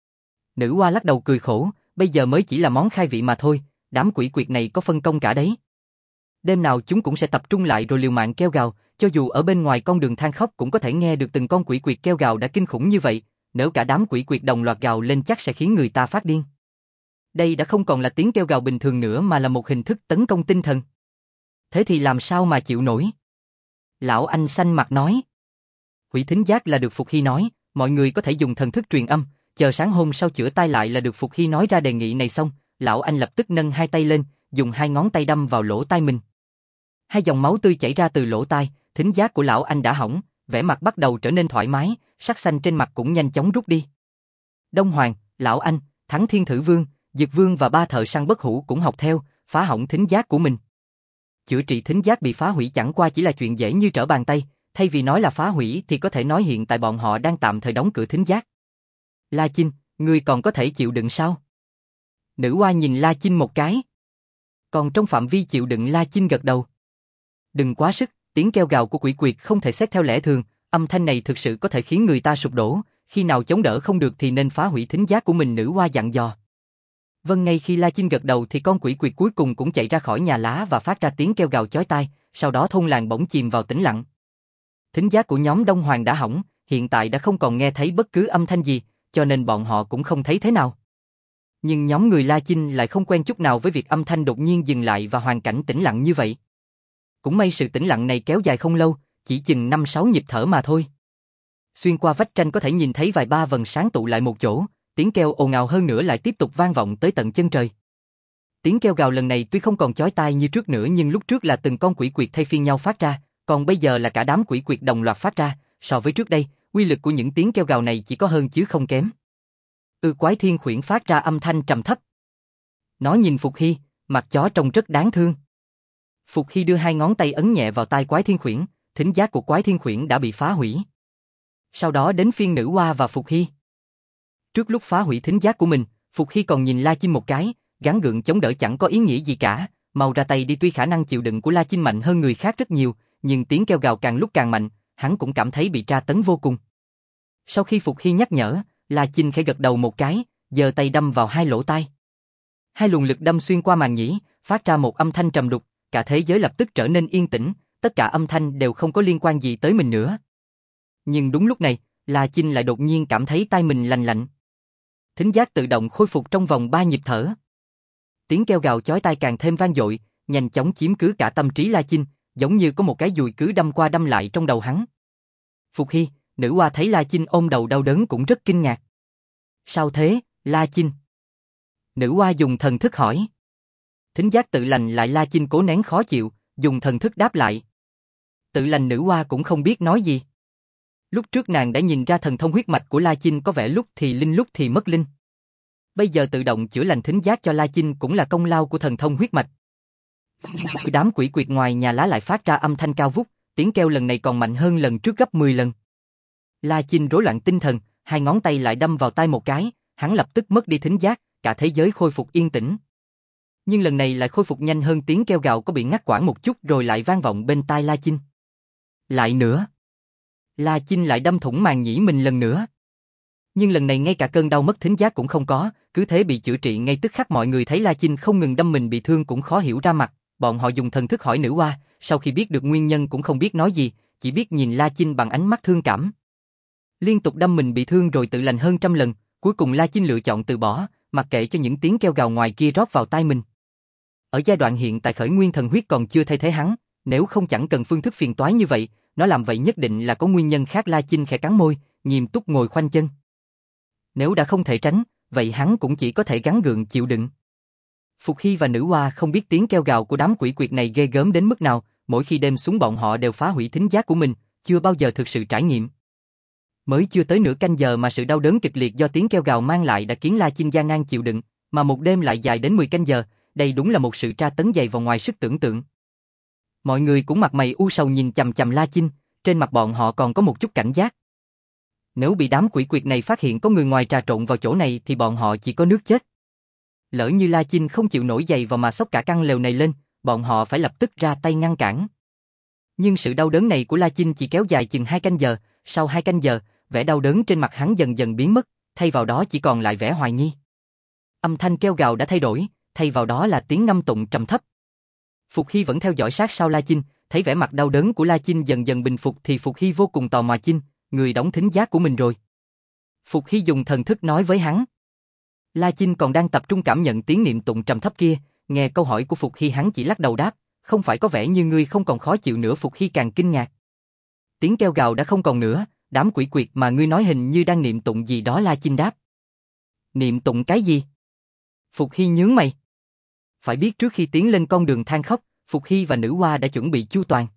Nữ hoa lắc đầu cười khổ, bây giờ mới chỉ là món khai vị mà thôi, đám quỷ quyệt này có phân công cả đấy. Đêm nào chúng cũng sẽ tập trung lại rồi liều mạng kêu gào, cho dù ở bên ngoài con đường than khóc cũng có thể nghe được từng con quỷ quyệt kêu gào đã kinh khủng như vậy, nếu cả đám quỷ quyệt đồng loạt gào lên chắc sẽ khiến người ta phát điên. Đây đã không còn là tiếng kêu gào bình thường nữa mà là một hình thức tấn công tinh thần. Thế thì làm sao mà chịu nổi? Lão Anh xanh mặt nói. Hủy thính giác là được Phục Hy nói, mọi người có thể dùng thần thức truyền âm, chờ sáng hôm sau chữa tai lại là được. Phục Hy nói ra đề nghị này xong, Lão Anh lập tức nâng hai tay lên, dùng hai ngón tay đâm vào lỗ tai mình. Hai dòng máu tươi chảy ra từ lỗ tai, thính giác của Lão Anh đã hỏng, vẻ mặt bắt đầu trở nên thoải mái, sắc xanh trên mặt cũng nhanh chóng rút đi. Đông Hoàng, Lão Anh, Thắng Thiên Thử Vương, Dực Vương và ba thợ săn bất hủ cũng học theo, phá hỏng thính giác của mình. Chữa trị thính giác bị phá hủy chẳng qua chỉ là chuyện dễ như trở bàn tay, thay vì nói là phá hủy thì có thể nói hiện tại bọn họ đang tạm thời đóng cửa thính giác. La Chinh, ngươi còn có thể chịu đựng sao? Nữ hoa nhìn La Chinh một cái. Còn trong phạm vi chịu đựng. La Chinh gật đầu. Đừng quá sức, tiếng kêu gào của quỷ quyệt không thể xét theo lẽ thường, âm thanh này thực sự có thể khiến người ta sụp đổ, khi nào chống đỡ không được thì nên phá hủy thính giác của mình. Nữ hoa dặn dò. Vâng, ngay khi La Chinh gật đầu thì con quỷ quyệt cuối cùng cũng chạy ra khỏi nhà lá và phát ra tiếng kêu gào chói tai, sau đó thôn làng bỗng chìm vào tĩnh lặng. Thính giác của nhóm Đông Hoàng đã hỏng, hiện tại đã không còn nghe thấy bất cứ âm thanh gì, cho nên bọn họ cũng không thấy thế nào. Nhưng nhóm người La Chinh lại không quen chút nào với việc âm thanh đột nhiên dừng lại và hoàn cảnh tĩnh lặng như vậy. Cũng may sự tĩnh lặng này kéo dài không lâu, chỉ chừng 5-6 nhịp thở mà thôi. Xuyên qua vách tranh có thể nhìn thấy vài ba vầng sáng tụ lại một chỗ, tiếng kêu ồn ào hơn nữa lại tiếp tục vang vọng tới tận chân trời. Tiếng kêu gào lần này tuy không còn chói tai như trước nữa, nhưng lúc trước là từng con quỷ quyệt thay phiên nhau phát ra, còn bây giờ là cả đám quỷ quyệt đồng loạt phát ra, so với trước đây, uy lực của những tiếng kêu gào này chỉ có hơn chứ không kém. Quái Thiên Khuyển phát ra âm thanh trầm thấp. Nó nhìn Phục Hy, mặt chó trông rất đáng thương. Phục Hy đưa hai ngón tay ấn nhẹ vào tai Quái Thiên Khuyển, thính giác của Quái Thiên Khuyển đã bị phá hủy. Sau đó đến phiên Nữ Hoa và Phục Hy. Trước lúc phá hủy thính giác của mình, Phục Hy còn nhìn La Chinh một cái, gắng gượng chống đỡ chẳng có ý nghĩa gì cả, mau ra tay đi. Tuy khả năng chịu đựng của La Chinh mạnh hơn người khác rất nhiều, nhưng tiếng kêu gào càng lúc càng mạnh, hắn cũng cảm thấy bị tra tấn vô cùng. Sau khi Phục Hy nhắc nhở, La Chinh khẽ gật đầu một cái, giơ tay đâm vào hai lỗ tai. Hai luồng lực đâm xuyên qua màng nhĩ, phát ra một âm thanh trầm đục, cả thế giới lập tức trở nên yên tĩnh, tất cả âm thanh đều không có liên quan gì tới mình nữa. Nhưng đúng lúc này, La Chinh lại đột nhiên cảm thấy tai mình lành lạnh. Thính giác tự động khôi phục trong vòng 3 nhịp thở. Tiếng kêu gào chói tai càng thêm vang dội, nhanh chóng chiếm cứ cả tâm trí La Chinh, giống như có một cái dùi cứ đâm qua đâm lại trong đầu hắn. Phục Hy, Nữ Hoa thấy La Chinh ôm đầu đau đớn cũng rất kinh ngạc. Sao thế, La Chinh? Nữ Hoa dùng thần thức hỏi. Thính giác tự lành lại. La Chinh cố nén khó chịu, dùng thần thức đáp lại. Tự lành. Nữ Hoa cũng không biết nói gì. Lúc trước nàng đã nhìn ra thần thông huyết mạch của La Chinh có vẻ lúc thì linh lúc thì mất linh. Bây giờ tự động chữa lành thính giác cho La Chinh cũng là công lao của thần thông huyết mạch. Đám quỷ quyệt ngoài nhà lá lại phát ra âm thanh cao vút, tiếng kêu lần này còn mạnh hơn lần trước gấp 10 lần. La Chinh rối loạn tinh thần, hai ngón tay lại đâm vào tai một cái, hắn lập tức mất đi thính giác, cả thế giới khôi phục yên tĩnh. Nhưng lần này lại khôi phục nhanh hơn, tiếng kêu gào có bị ngắt quãng một chút rồi lại vang vọng bên tai La Chinh. Lại nữa. La Chinh lại đâm thủng màng nhĩ mình lần nữa. Nhưng lần này ngay cả cơn đau mất thính giác cũng không có, cứ thế bị chữa trị ngay tức khắc. Mọi người thấy La Chinh không ngừng đâm mình bị thương cũng khó hiểu ra mặt, bọn họ dùng thần thức hỏi nữ oa, sau khi biết được nguyên nhân cũng không biết nói gì, chỉ biết nhìn La Chinh bằng ánh mắt thương cảm. Liên tục đâm mình bị thương rồi tự lành hơn trăm lần, cuối cùng La Chinh lựa chọn từ bỏ, mặc kệ cho những tiếng kêu gào ngoài kia rót vào tai mình. Ở giai đoạn hiện tại khởi nguyên thần huyết còn chưa thay thế hắn, nếu không chẳng cần phương thức phiền toái như vậy, nó làm vậy nhất định là có nguyên nhân khác. La Chinh khẽ cắn môi, nghiêm túc ngồi khoanh chân. Nếu đã không thể tránh, vậy hắn cũng chỉ có thể gắng gượng chịu đựng. Phục Hy và nữ oa không biết tiếng kêu gào của đám quỷ quyệt này ghê gớm đến mức nào, mỗi khi đêm xuống bọn họ đều phá hủy thính giác của mình, chưa bao giờ thực sự trải nghiệm. Mới chưa tới nửa canh giờ mà sự đau đớn kịch liệt do tiếng kêu gào mang lại đã khiến La Chinh gian nan chịu đựng, mà một đêm lại dài đến 10 canh giờ, đây đúng là một sự tra tấn dày vào ngoài sức tưởng tượng. Mọi người cũng mặt mày u sầu nhìn chằm chằm La Chinh, trên mặt bọn họ còn có một chút cảnh giác. Nếu bị đám quỷ quyệt này phát hiện có người ngoài trà trộn vào chỗ này thì bọn họ chỉ có nước chết. Lỡ như La Chinh không chịu nổi giày vào mà xốc cả căn lều này lên, bọn họ phải lập tức ra tay ngăn cản. Nhưng sự đau đớn này của La Chinh chỉ kéo dài chừng 2 canh giờ, sau 2 canh giờ, vẻ đau đớn trên mặt hắn dần dần biến mất, thay vào đó chỉ còn lại vẻ hoài nghi. Âm thanh kêu gào đã thay đổi, thay vào đó là tiếng ngâm tụng trầm thấp. Phục Hy vẫn theo dõi sát sau La Chinh, thấy vẻ mặt đau đớn của La Chinh dần dần bình phục thì Phục Hy vô cùng tò mò. Chinh, người đóng thính giác của mình rồi. Phục Hy dùng thần thức nói với hắn. La Chinh còn đang tập trung cảm nhận tiếng niệm tụng trầm thấp kia, nghe câu hỏi của Phục Hy hắn chỉ lắc đầu đáp, không phải có vẻ như ngươi không còn khó chịu nữa. Phục Hy càng kinh ngạc. Tiếng kêu gào đã không còn nữa, đám quỷ quyệt mà ngươi nói hình như đang niệm tụng gì đó. La Chinh đáp. Niệm tụng cái gì? Phục Hy nhướng mày. Phải biết trước khi tiến lên con đường than khóc, Phục Hy và nữ oa đã chuẩn bị chu toàn.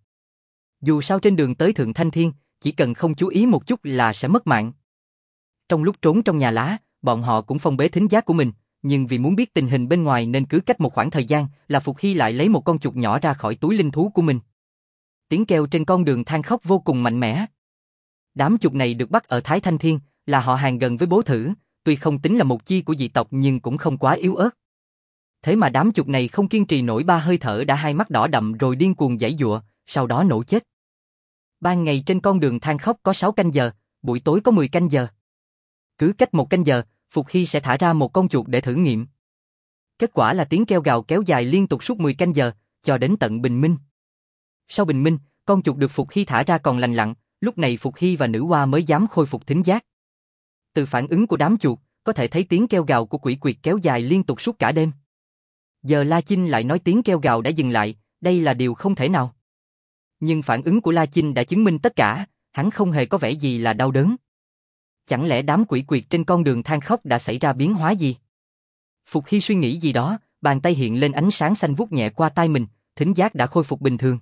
Dù sao trên đường tới Thượng Thanh Thiên, chỉ cần không chú ý một chút là sẽ mất mạng. Trong lúc trốn trong nhà lá, bọn họ cũng phong bế thính giác của mình, nhưng vì muốn biết tình hình bên ngoài nên cứ cách một khoảng thời gian là Phục Hy lại lấy một con chuột nhỏ ra khỏi túi linh thú của mình. Tiếng kêu trên con đường than khóc vô cùng mạnh mẽ. Đám chuột này được bắt ở Thái Thanh Thiên, là họ hàng gần với Bố Thử, tuy không tính là một chi của dị tộc nhưng cũng không quá yếu ớt. Thế mà đám chuột này không kiên trì nổi 3 hơi thở đã hai mắt đỏ đậm rồi điên cuồng giãy giụa, sau đó nổ chết. Ban ngày trên con đường than khóc có 6 canh giờ, buổi tối có 10 canh giờ. Cứ cách 1 canh giờ, Phục Hy sẽ thả ra một con chuột để thử nghiệm. Kết quả là tiếng kêu gào kéo dài liên tục suốt 10 canh giờ, cho đến tận bình minh. Sau bình minh, con chuột được Phục Hy thả ra còn lành lặn, lúc này Phục Hy và nữ oa mới dám khôi phục thính giác. Từ phản ứng của đám chuột, có thể thấy tiếng kêu gào của quỷ quyệt kéo dài liên tục suốt cả đêm. Giờ La Chinh lại nói tiếng kêu gào đã dừng lại, đây là điều không thể nào. Nhưng phản ứng của La Chinh đã chứng minh tất cả, hắn không hề có vẻ gì là đau đớn. Chẳng lẽ đám quỷ quyệt trên con đường than khóc đã xảy ra biến hóa gì? Phục Hy suy nghĩ gì đó, bàn tay hiện lên ánh sáng xanh vuốt nhẹ qua tai mình, thính giác đã khôi phục bình thường.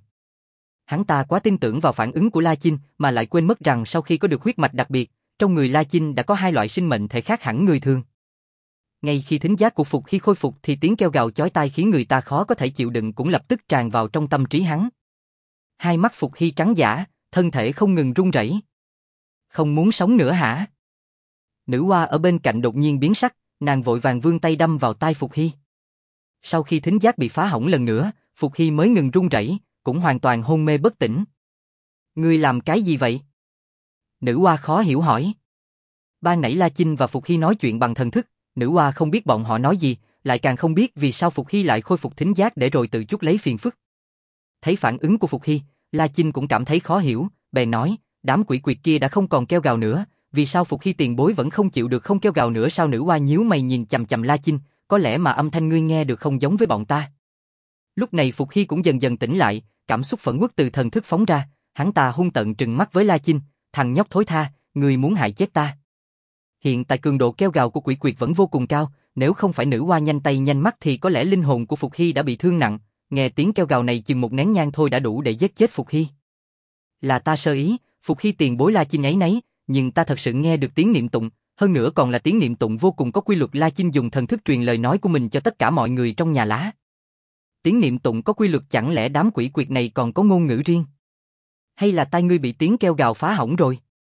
Hắn ta quá tin tưởng vào phản ứng của La Chinh mà lại quên mất rằng sau khi có được huyết mạch đặc biệt, trong người La Chinh đã có 2 loại sinh mệnh thể khác hẳn người thường. Ngay khi thính giác của Phục Hy khôi phục thì tiếng kêu gào chói tai khiến người ta khó có thể chịu đựng cũng lập tức tràn vào trong tâm trí hắn. Hai mắt Phục Hy trắng dã, thân thể không ngừng run rẩy. Không muốn sống nữa hả? Nữ oa ở bên cạnh đột nhiên biến sắc, nàng vội vàng vươn tay đâm vào tai Phục Hy. Sau khi thính giác bị phá hỏng lần nữa, Phục Hy mới ngừng run rẩy, cũng hoàn toàn hôn mê bất tỉnh. Ngươi làm cái gì vậy? Nữ oa khó hiểu hỏi. Ban nãy La Chinh và Phục Hy nói chuyện bằng thần thức, nữ oa không biết bọn họ nói gì, lại càng không biết vì sao Phục Hy lại khôi phục thính giác để rồi tự chuốc lấy phiền phức. Thấy phản ứng của Phục Hy, La Chinh cũng cảm thấy khó hiểu, bèn nói, đám quỷ quyệt kia đã không còn kêu gào nữa, vì sao Phục Hy tiền bối vẫn không chịu được không kêu gào nữa sao? Nữ oa nhíu mày nhìn chằm chằm La Chinh, có lẽ mà âm thanh ngươi nghe được không giống với bọn ta. Lúc này Phục Hy cũng dần dần tỉnh lại, cảm xúc phẫn uất từ thần thức phóng ra, hắn ta hung tợn trừng mắt với La Chinh, thằng nhóc thối tha, ngươi muốn hại chết ta. Hiện tại cường độ kêu gào của quỷ quyệt vẫn vô cùng cao, nếu không phải nữ oa nhanh tay nhanh mắt thì có lẽ linh hồn của Phục Hy đã bị thương nặng, nghe tiếng kêu gào này chừng một nén nhang thôi đã đủ để giết chết Phục Hy. Là ta sơ ý, Phục Hy tiền bối. La Chinh áy náy, nhưng ta thật sự nghe được tiếng niệm tụng, hơn nữa còn là tiếng niệm tụng vô cùng có quy luật. La Chinh dùng thần thức truyền lời nói của mình cho tất cả mọi người trong nhà lá. Tiếng niệm tụng có quy luật, chẳng lẽ đám quỷ quyệt này còn có ngôn ngữ riêng? Hay là tai ngươi bị tiếng kêu gào phá hỏng rồi?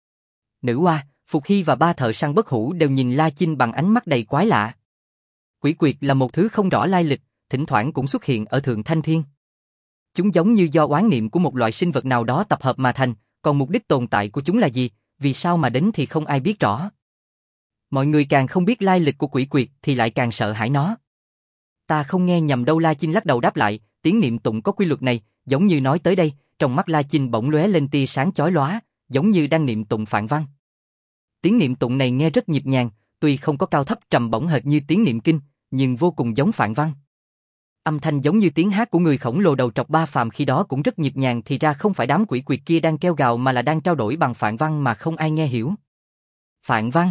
Nữ oa, Phục Hy và 3 thợ săn bất hủ đều nhìn La Chinh bằng ánh mắt đầy quái lạ. Quỷ quyệt là một thứ không rõ lai lịch, thỉnh thoảng cũng xuất hiện ở Thượng Thanh Thiên. Chúng giống như do oán niệm của một loại sinh vật nào đó tập hợp mà thành, còn mục đích tồn tại của chúng là gì, vì sao mà đến thì không ai biết rõ. Mọi người càng không biết lai lịch của quỷ quyệt thì lại càng sợ hãi nó. Ta không nghe nhầm đâu, La Chinh lắc đầu đáp lại, tiếng niệm tụng có quy luật này, giống như nói tới đây, trong mắt La Chinh bỗng lóe lên tia sáng chói lóa, giống như đang niệm tụng phạn văn. Tiếng niệm tụng này nghe rất nhịp nhàng, tuy không có cao thấp trầm bổng hệt như tiếng niệm kinh, nhưng vô cùng giống phạn văn. Âm thanh giống như tiếng hát của người khổng lồ đầu trọc Ba Phàm khi đó cũng rất nhịp nhàng, thì ra không phải đám quỷ quyệt kia đang kêu gào mà là đang trao đổi bằng phạn văn mà không ai nghe hiểu. Phạn văn.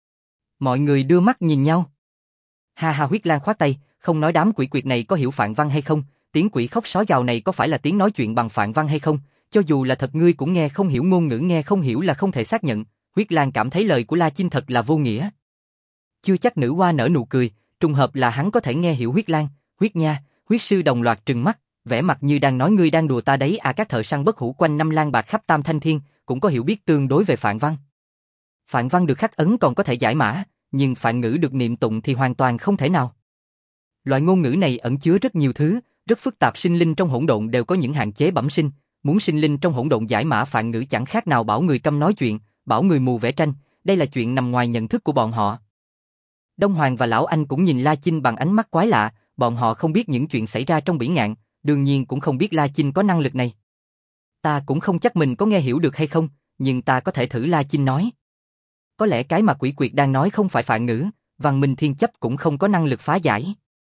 Mọi người đưa mắt nhìn nhau. Ha ha, Huyết Lang khoát tay, không nói đám quỷ quyệt này có hiểu phạn văn hay không, tiếng quỷ khóc sói gào này có phải là tiếng nói chuyện bằng phạn văn hay không, cho dù là thật ngươi cũng nghe không hiểu, ngôn ngữ nghe không hiểu là không thể xác nhận. Huyết Lang cảm thấy lời của La Chinh thật là vô nghĩa. Chưa chắc Nữ Hoa nở nụ cười, trùng hợp là hắn có thể nghe hiểu Huyết Lang. Huyết Nha, Huyết Sư đồng loạt trừng mắt, vẻ mặt như đang nói ngươi đang đùa ta đấy à. Các thợ săn bất hủ quanh năm lang bạc khắp Tam Thanh Thiên cũng có hiểu biết tương đối về phạn văn. Phạn văn được khắc ấn còn có thể giải mã, nhưng phạn ngữ được niệm tụng thì hoàn toàn không thể nào. Loại ngôn ngữ này ẩn chứa rất nhiều thứ, rất phức tạp, sinh linh trong hỗn độn đều có những hạn chế bẩm sinh, muốn sinh linh trong hỗn độn giải mã phạn ngữ chẳng khác nào bảo người câm nói chuyện, bảo người mù vẽ tranh, đây là chuyện nằm ngoài nhận thức của bọn họ. Đông Hoàng và Lão Anh cũng nhìn La Chinh bằng ánh mắt quái lạ, bọn họ không biết những chuyện xảy ra trong Bỉ Ngạn, đương nhiên cũng không biết La Chinh có năng lực này. Ta cũng không chắc mình có nghe hiểu được hay không, nhưng ta có thể thử, La Chinh nói. Có lẽ cái mà quỷ quyệt đang nói không phải phạn ngữ, Văn Minh Thiên Chấp cũng không có năng lực phá giải.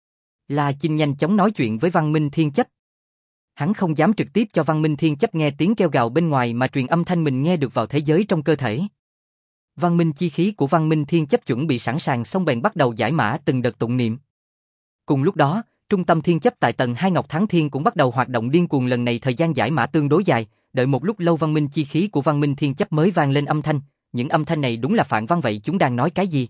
La Chinh nhanh chóng nói chuyện với Văn Minh Thiên Chấp. Hắn không dám trực tiếp cho Văn Minh Thiên Chấp nghe tiếng kêu gào bên ngoài mà truyền âm thanh mình nghe được vào thế giới trong cơ thể. Văn Minh chi khí của Văn Minh Thiên Chấp chuẩn bị sẵn sàng xong bèn bắt đầu giải mã từng đợt tụng niệm. Cùng lúc đó, trung tâm Thiên Chấp tại tầng 2 Ngọc Thắng Thiên cũng bắt đầu hoạt động điên cuồng, lần này thời gian giải mã tương đối dài, đợi một lúc lâu Văn Minh chi khí của Văn Minh Thiên Chấp mới vang lên âm thanh, những âm thanh này đúng là phạn văn, vậy chúng đang nói cái gì?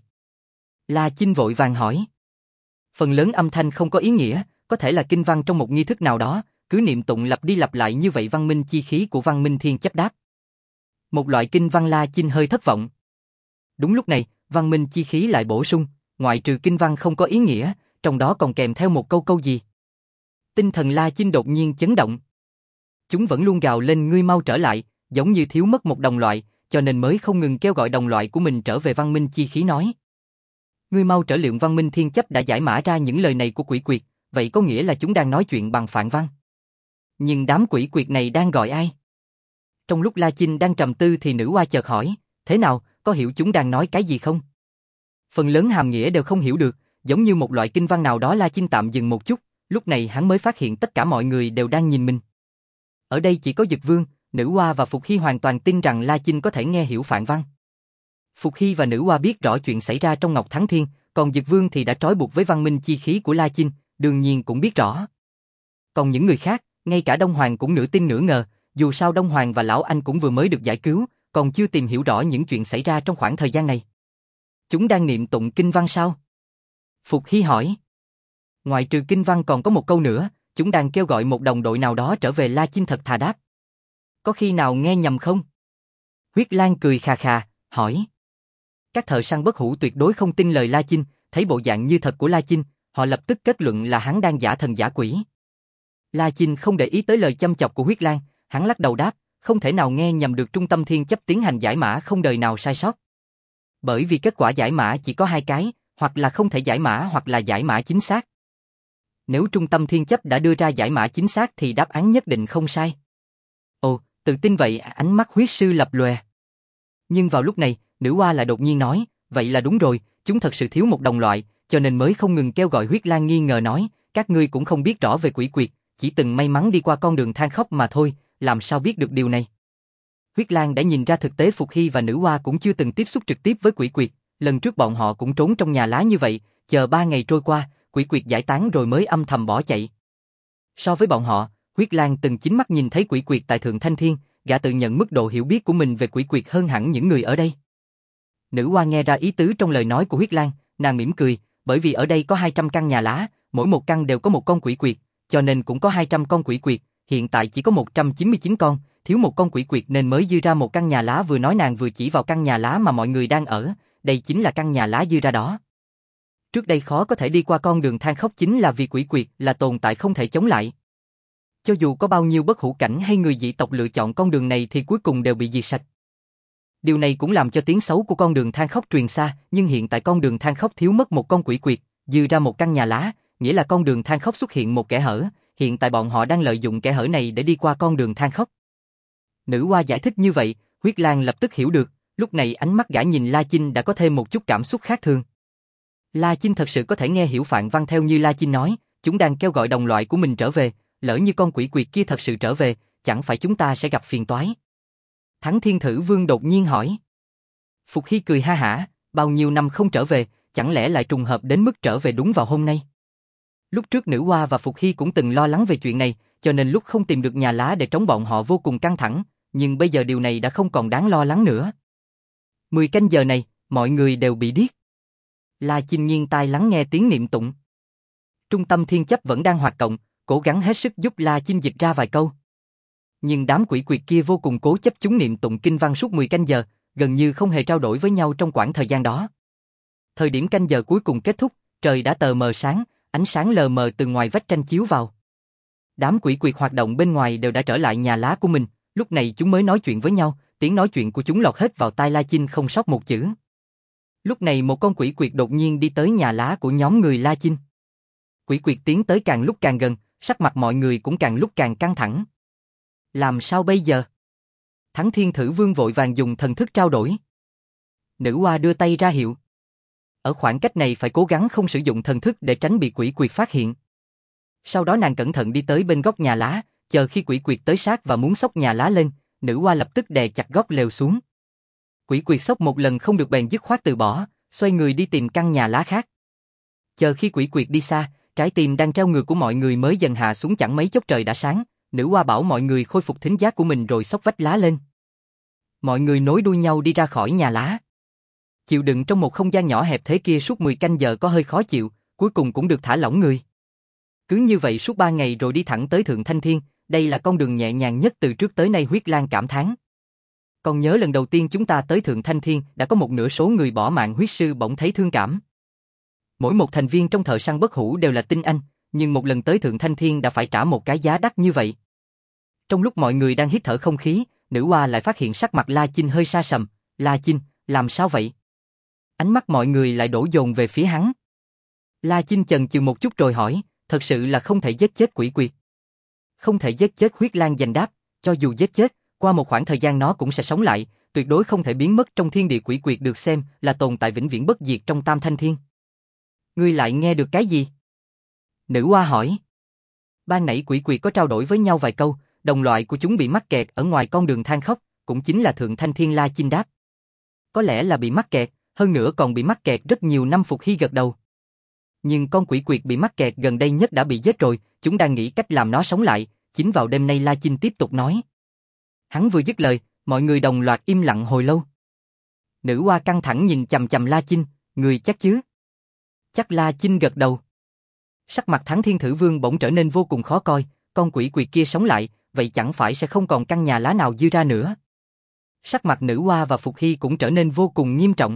La Chinh vội vàng hỏi. Phần lớn âm thanh không có ý nghĩa, có thể là kinh văn trong một nghi thức nào đó, cứ niệm tụng lặp đi lặp lại như vậy. Văn Minh chi khí của Văn Minh Thiên Chấp đáp. Một loại kinh văn. La Chinh hơi thất vọng. Đúng lúc này, Văn Minh chi khí lại bổ sung, ngoại trừ kinh văn không có ý nghĩa, trong đó còn kèm theo một câu gì. Tinh thần La Chinh đột nhiên chấn động. Chúng vẫn luôn gào lên ngươi mau trở lại, giống như thiếu mất một đồng loại, cho nên mới không ngừng kêu gọi đồng loại của mình trở về. Văn Minh chi khí nói. Ngươi mau trở liệu. Văn Minh Thiên Chấp đã giải mã ra những lời này của quỷ quyệt, vậy có nghĩa là chúng đang nói chuyện bằng phạn văn. Nhưng đám quỷ quyệt này đang gọi ai? Trong lúc La Chinh đang trầm tư thì Nữ Hoa chợt hỏi, thế nào, có hiểu chúng đang nói cái gì không? Phần lớn hàm nghĩa đều không hiểu được, giống như một loại kinh văn nào đó. La Chinh tạm dừng một chút, lúc này hắn mới phát hiện tất cả mọi người đều đang nhìn mình. Ở đây chỉ có Dực Vương, Nữ Hoa và Phục Hy hoàn toàn tin rằng La Chinh có thể nghe hiểu phạn văn. Phục Hy và Nữ Hoa biết rõ chuyện xảy ra trong Ngọc Thắng Thiên, còn Dực Vương thì đã trói buộc với Văn Minh chi khí của La Chinh, đương nhiên cũng biết rõ. Còn những người khác, ngay cả Đông Hoàng cũng nửa tin nửa ngờ, dù sao Đông Hoàng và Lão Anh cũng vừa mới được giải cứu, còn chưa tìm hiểu rõ những chuyện xảy ra trong khoảng thời gian này. Chúng đang niệm tụng kinh văn sao? Phục Hy hỏi. Ngoại trừ kinh văn còn có một câu nữa, chúng đang kêu gọi một đồng đội nào đó trở về. La Chinh thật thà đáp. Có khi nào nghe nhầm không? Huyết Lang cười khà khà, hỏi. Các thợ săn bất hủ tuyệt đối không tin lời La Chinh, thấy bộ dạng như thật của La Chinh, họ lập tức kết luận là hắn đang giả thần giả quỷ. La Chinh không để ý tới lời châm chọc của Huyết Lang, hắn lắc đầu đáp, không thể nào nghe nhầm được. Trung tâm Thiên Chấp tiến hành giải mã không đời nào sai sót. Bởi vì kết quả giải mã chỉ có hai cái, hoặc là không thể giải mã hoặc là giải mã chính xác. Nếu Trung tâm Thiên Chấp đã đưa ra giải mã chính xác thì đáp án nhất định không sai. Ồ, tự tin vậy? Ánh mắt Huyết Sư lập lòe. Nhưng vào lúc này, Nữ Hoa lại đột nhiên nói, vậy là đúng rồi, chúng thật sự thiếu một đồng loại, cho nên mới không ngừng kêu gọi. Huyết Lang nghi ngờ nói, các ngươi cũng không biết rõ về quỷ quyệt, chỉ từng may mắn đi qua con đường than khóc mà thôi, làm sao biết được điều này? Huyết Lang đã nhìn ra thực tế Phục Hy và Nữ Hoa cũng chưa từng tiếp xúc trực tiếp với quỷ quyệt, lần trước bọn họ cũng trốn trong nhà lá như vậy, chờ 3 ngày trôi qua, quỷ quyệt giải tán rồi mới âm thầm bỏ chạy. So với bọn họ, Huyết Lang từng chính mắt nhìn thấy quỷ quyệt tại Thượng Thanh Thiên, gã tự nhận mức độ hiểu biết của mình về quỷ quyệt hơn hẳn những người ở đây. Nữ Hoa nghe ra ý tứ trong lời nói của Huyết Lang, nàng mỉm cười, bởi vì ở đây có 200 căn nhà lá, mỗi một căn đều có một con quỷ quyệt, cho nên cũng có 200 con quỷ quyệt, hiện tại chỉ có 199 con, thiếu một con quỷ quyệt nên mới dư ra một căn nhà lá. Vừa nói nàng vừa chỉ vào căn nhà lá mà mọi người đang ở, đây chính là căn nhà lá dư ra đó. Trước đây khó có thể đi qua con đường than khóc chính là vì quỷ quyệt là tồn tại không thể chống lại. Cho dù có bao nhiêu bất hủ cảnh hay người dị tộc lựa chọn con đường này thì cuối cùng đều bị diệt sạch. Điều này cũng làm cho tiếng xấu của con đường than khóc truyền xa, nhưng hiện tại con đường than khóc thiếu mất một con quỷ quyệt, dư ra một căn nhà lá, nghĩa là con đường than khóc xuất hiện một kẽ hở, hiện tại bọn họ đang lợi dụng kẽ hở này để đi qua con đường than khóc. Nữ hoa giải thích như vậy, Huyết Lang lập tức hiểu được, lúc này ánh mắt gã nhìn La Chinh đã có thêm một chút cảm xúc khác thường. La Chinh thật sự có thể nghe hiểu Phạn Văn theo như La Chinh nói, chúng đang kêu gọi đồng loại của mình trở về, lỡ như con quỷ quyệt kia thật sự trở về, chẳng phải chúng ta sẽ gặp phiền toái. Thắng Thiên Thử Vương đột nhiên hỏi. Phục Hy cười ha hả, bao nhiêu năm không trở về, chẳng lẽ lại trùng hợp đến mức trở về đúng vào hôm nay? Lúc trước Nữ Hoa và Phục Hy cũng từng lo lắng về chuyện này, cho nên lúc không tìm được nhà lá để trống bọn họ vô cùng căng thẳng, nhưng bây giờ điều này đã không còn đáng lo lắng nữa. 10 canh giờ này, mọi người đều bị điếc. La Chinh nghiêng tai lắng nghe tiếng niệm tụng. Trung tâm thiên chấp vẫn đang hoạt động, cố gắng hết sức giúp La Chinh dịch ra vài câu. Nhưng đám quỷ quyệt kia vô cùng cố chấp chúng niệm tụng kinh văn suốt 10 canh giờ, gần như không hề trao đổi với nhau trong quãng thời gian đó. Thời điểm canh giờ cuối cùng kết thúc, trời đã tờ mờ sáng, ánh sáng lờ mờ từ ngoài vách tranh chiếu vào. Đám quỷ quyệt hoạt động bên ngoài đều đã trở lại nhà lá của mình, lúc này chúng mới nói chuyện với nhau, tiếng nói chuyện của chúng lọt hết vào tai La Chinh không sót một chữ. Lúc này một con quỷ quyệt đột nhiên đi tới nhà lá của nhóm người La Chinh. Quỷ quyệt tiến tới càng lúc càng gần, sắc mặt mọi người cũng càng lúc càng căng thẳng. Làm sao bây giờ? Thắng Thiên Thử Vương vội vàng dùng thần thức trao đổi. Nữ Hoa đưa tay ra hiệu. Ở khoảng cách này phải cố gắng không sử dụng thần thức để tránh bị quỷ quyệt phát hiện. Sau đó nàng cẩn thận đi tới bên góc nhà lá, chờ khi quỷ quyệt tới sát và muốn xốc nhà lá lên, Nữ Hoa lập tức đè chặt góc lều xuống. Quỷ quyệt xốc một lần không được bèn dứt khoát từ bỏ, xoay người đi tìm căn nhà lá khác. Chờ khi quỷ quyệt đi xa, trái tim đang treo ngược của mọi người mới dần hạ xuống, chẳng mấy chốc trời đã sáng. Nữ Hoa bảo mọi người khôi phục thính giác của mình rồi xốc vách lá lên. Mọi người nối đuôi nhau đi ra khỏi nhà lá. Chịu đựng trong một không gian nhỏ hẹp thế kia suốt 10 canh giờ có hơi khó chịu, cuối cùng cũng được thả lỏng người. Cứ như vậy suốt 3 ngày rồi đi thẳng tới Thượng Thanh Thiên, đây là con đường nhẹ nhàng nhất từ trước tới nay, Huyết Lang cảm thán. Còn nhớ lần đầu tiên chúng ta tới Thượng Thanh Thiên đã có một nửa số người bỏ mạng, huyết sư bỗng thấy thương cảm. Mỗi một thành viên trong thợ săn bất hủ đều là tinh anh, nhưng một lần tới Thượng Thanh Thiên đã phải trả một cái giá đắt như vậy. Trong lúc mọi người đang hít thở không khí, Nữ Hoa lại phát hiện sắc mặt La Chinh hơi sa sầm. La Chinh, làm sao vậy? Ánh mắt mọi người lại đổ dồn về phía hắn. La Chinh chần chừ một chút rồi hỏi, thật sự là không thể giết chết quỷ quyệt. Không thể giết chết, Huyết Lang giành đáp, cho dù giết chết, qua một khoảng thời gian nó cũng sẽ sống lại, tuyệt đối không thể biến mất trong thiên địa. Quỷ quyệt được xem là tồn tại vĩnh viễn bất diệt trong Tam Thanh Thiên. Ngươi lại nghe được cái gì? Nữ Hoa hỏi. Ban nãy quỷ quyệt có trao đổi với nhau vài câu, đồng loại của chúng bị mắc kẹt ở ngoài con đường than khóc, cũng chính là Thượng Thanh Thiên. La Chinh đáp. Có lẽ là bị mắc kẹt, hơn nữa còn bị mắc kẹt rất nhiều năm. Phục Hy gật đầu. Nhưng con quỷ quyệt bị mắc kẹt gần đây nhất đã bị giết rồi, chúng đang nghĩ cách làm nó sống lại. Chính vào đêm nay, La Chinh tiếp tục nói. Hắn vừa dứt lời, mọi người đồng loạt im lặng hồi lâu. Nữ Hoa căng thẳng nhìn chằm chằm La Chinh, người chắc chứ? Chắc. La Chinh gật đầu. Sắc mặt Thắng Thiên Thử Vương bỗng trở nên vô cùng khó coi, con quỷ quyệt kia sống lại, vậy chẳng phải sẽ không còn căn nhà lá nào dư ra nữa. Sắc mặt Nữ Hoa và Phục Hy cũng trở nên vô cùng nghiêm trọng.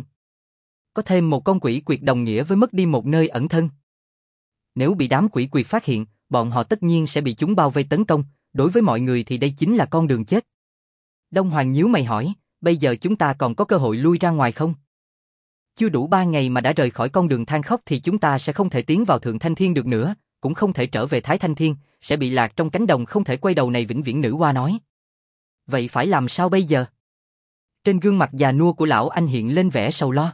Có thêm một con quỷ quyệt đồng nghĩa với mất đi một nơi ẩn thân. Nếu bị đám quỷ quyệt phát hiện, bọn họ tất nhiên sẽ bị chúng bao vây tấn công, đối với mọi người thì đây chính là con đường chết. Đông Hoàng nhíu mày hỏi, bây giờ chúng ta còn có cơ hội lui ra ngoài không? Chưa đủ 3 ngày mà đã rời khỏi con đường than khóc thì chúng ta sẽ không thể tiến vào Thượng Thanh Thiên được nữa, cũng không thể trở về Thái Thanh Thiên, sẽ bị lạc trong cánh đồng không thể quay đầu này vĩnh viễn. Nữ Hoa nói. Vậy phải làm sao bây giờ? Trên gương mặt già nua của lão anh hiện lên vẻ sầu lo.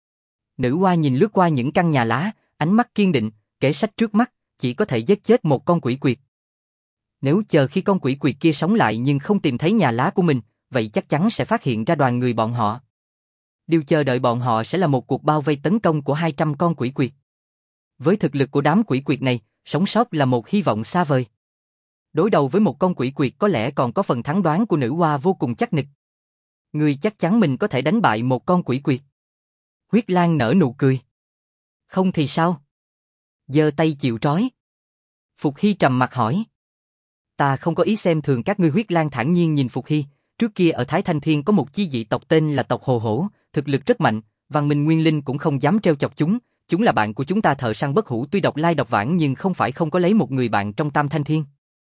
Nữ Hoa nhìn lướt qua những căn nhà lá, ánh mắt kiên định, kế sách trước mắt, chỉ có thể giết chết một con quỷ quyệt. Nếu chờ khi con quỷ quyệt kia sống lại nhưng không tìm thấy nhà lá của mình, vậy chắc chắn sẽ phát hiện ra đoàn người bọn họ. Điều chờ đợi bọn họ sẽ là một cuộc bao vây tấn công của 200 con quỷ quyệt. Với thực lực của đám quỷ quyệt này, sống sót là một hy vọng xa vời. Đối đầu với một con quỷ quyệt có lẽ còn có phần thắng đoán của Nữ Hoa vô cùng chắc nịch. Ngươi chắc chắn mình có thể đánh bại một con quỷ quyệt. Huyết Lang nở nụ cười. Không thì sao? Giơ tay chịu trói. Phục Hy trầm mặt hỏi. Ta không có ý xem thường các ngươi. Huyết Lang thản nhiên nhìn Phục Hy. Trước kia ở Thái Thanh Thiên có một chi dị tộc tên là tộc Hồ Hổ, thực lực rất mạnh, văn minh nguyên linh cũng không dám trêu chọc chúng. Chúng là bạn của chúng ta thợ săn bất hủ, tuy độc lai độc vãng nhưng không phải không có lấy một người bạn trong Tam Thanh Thiên.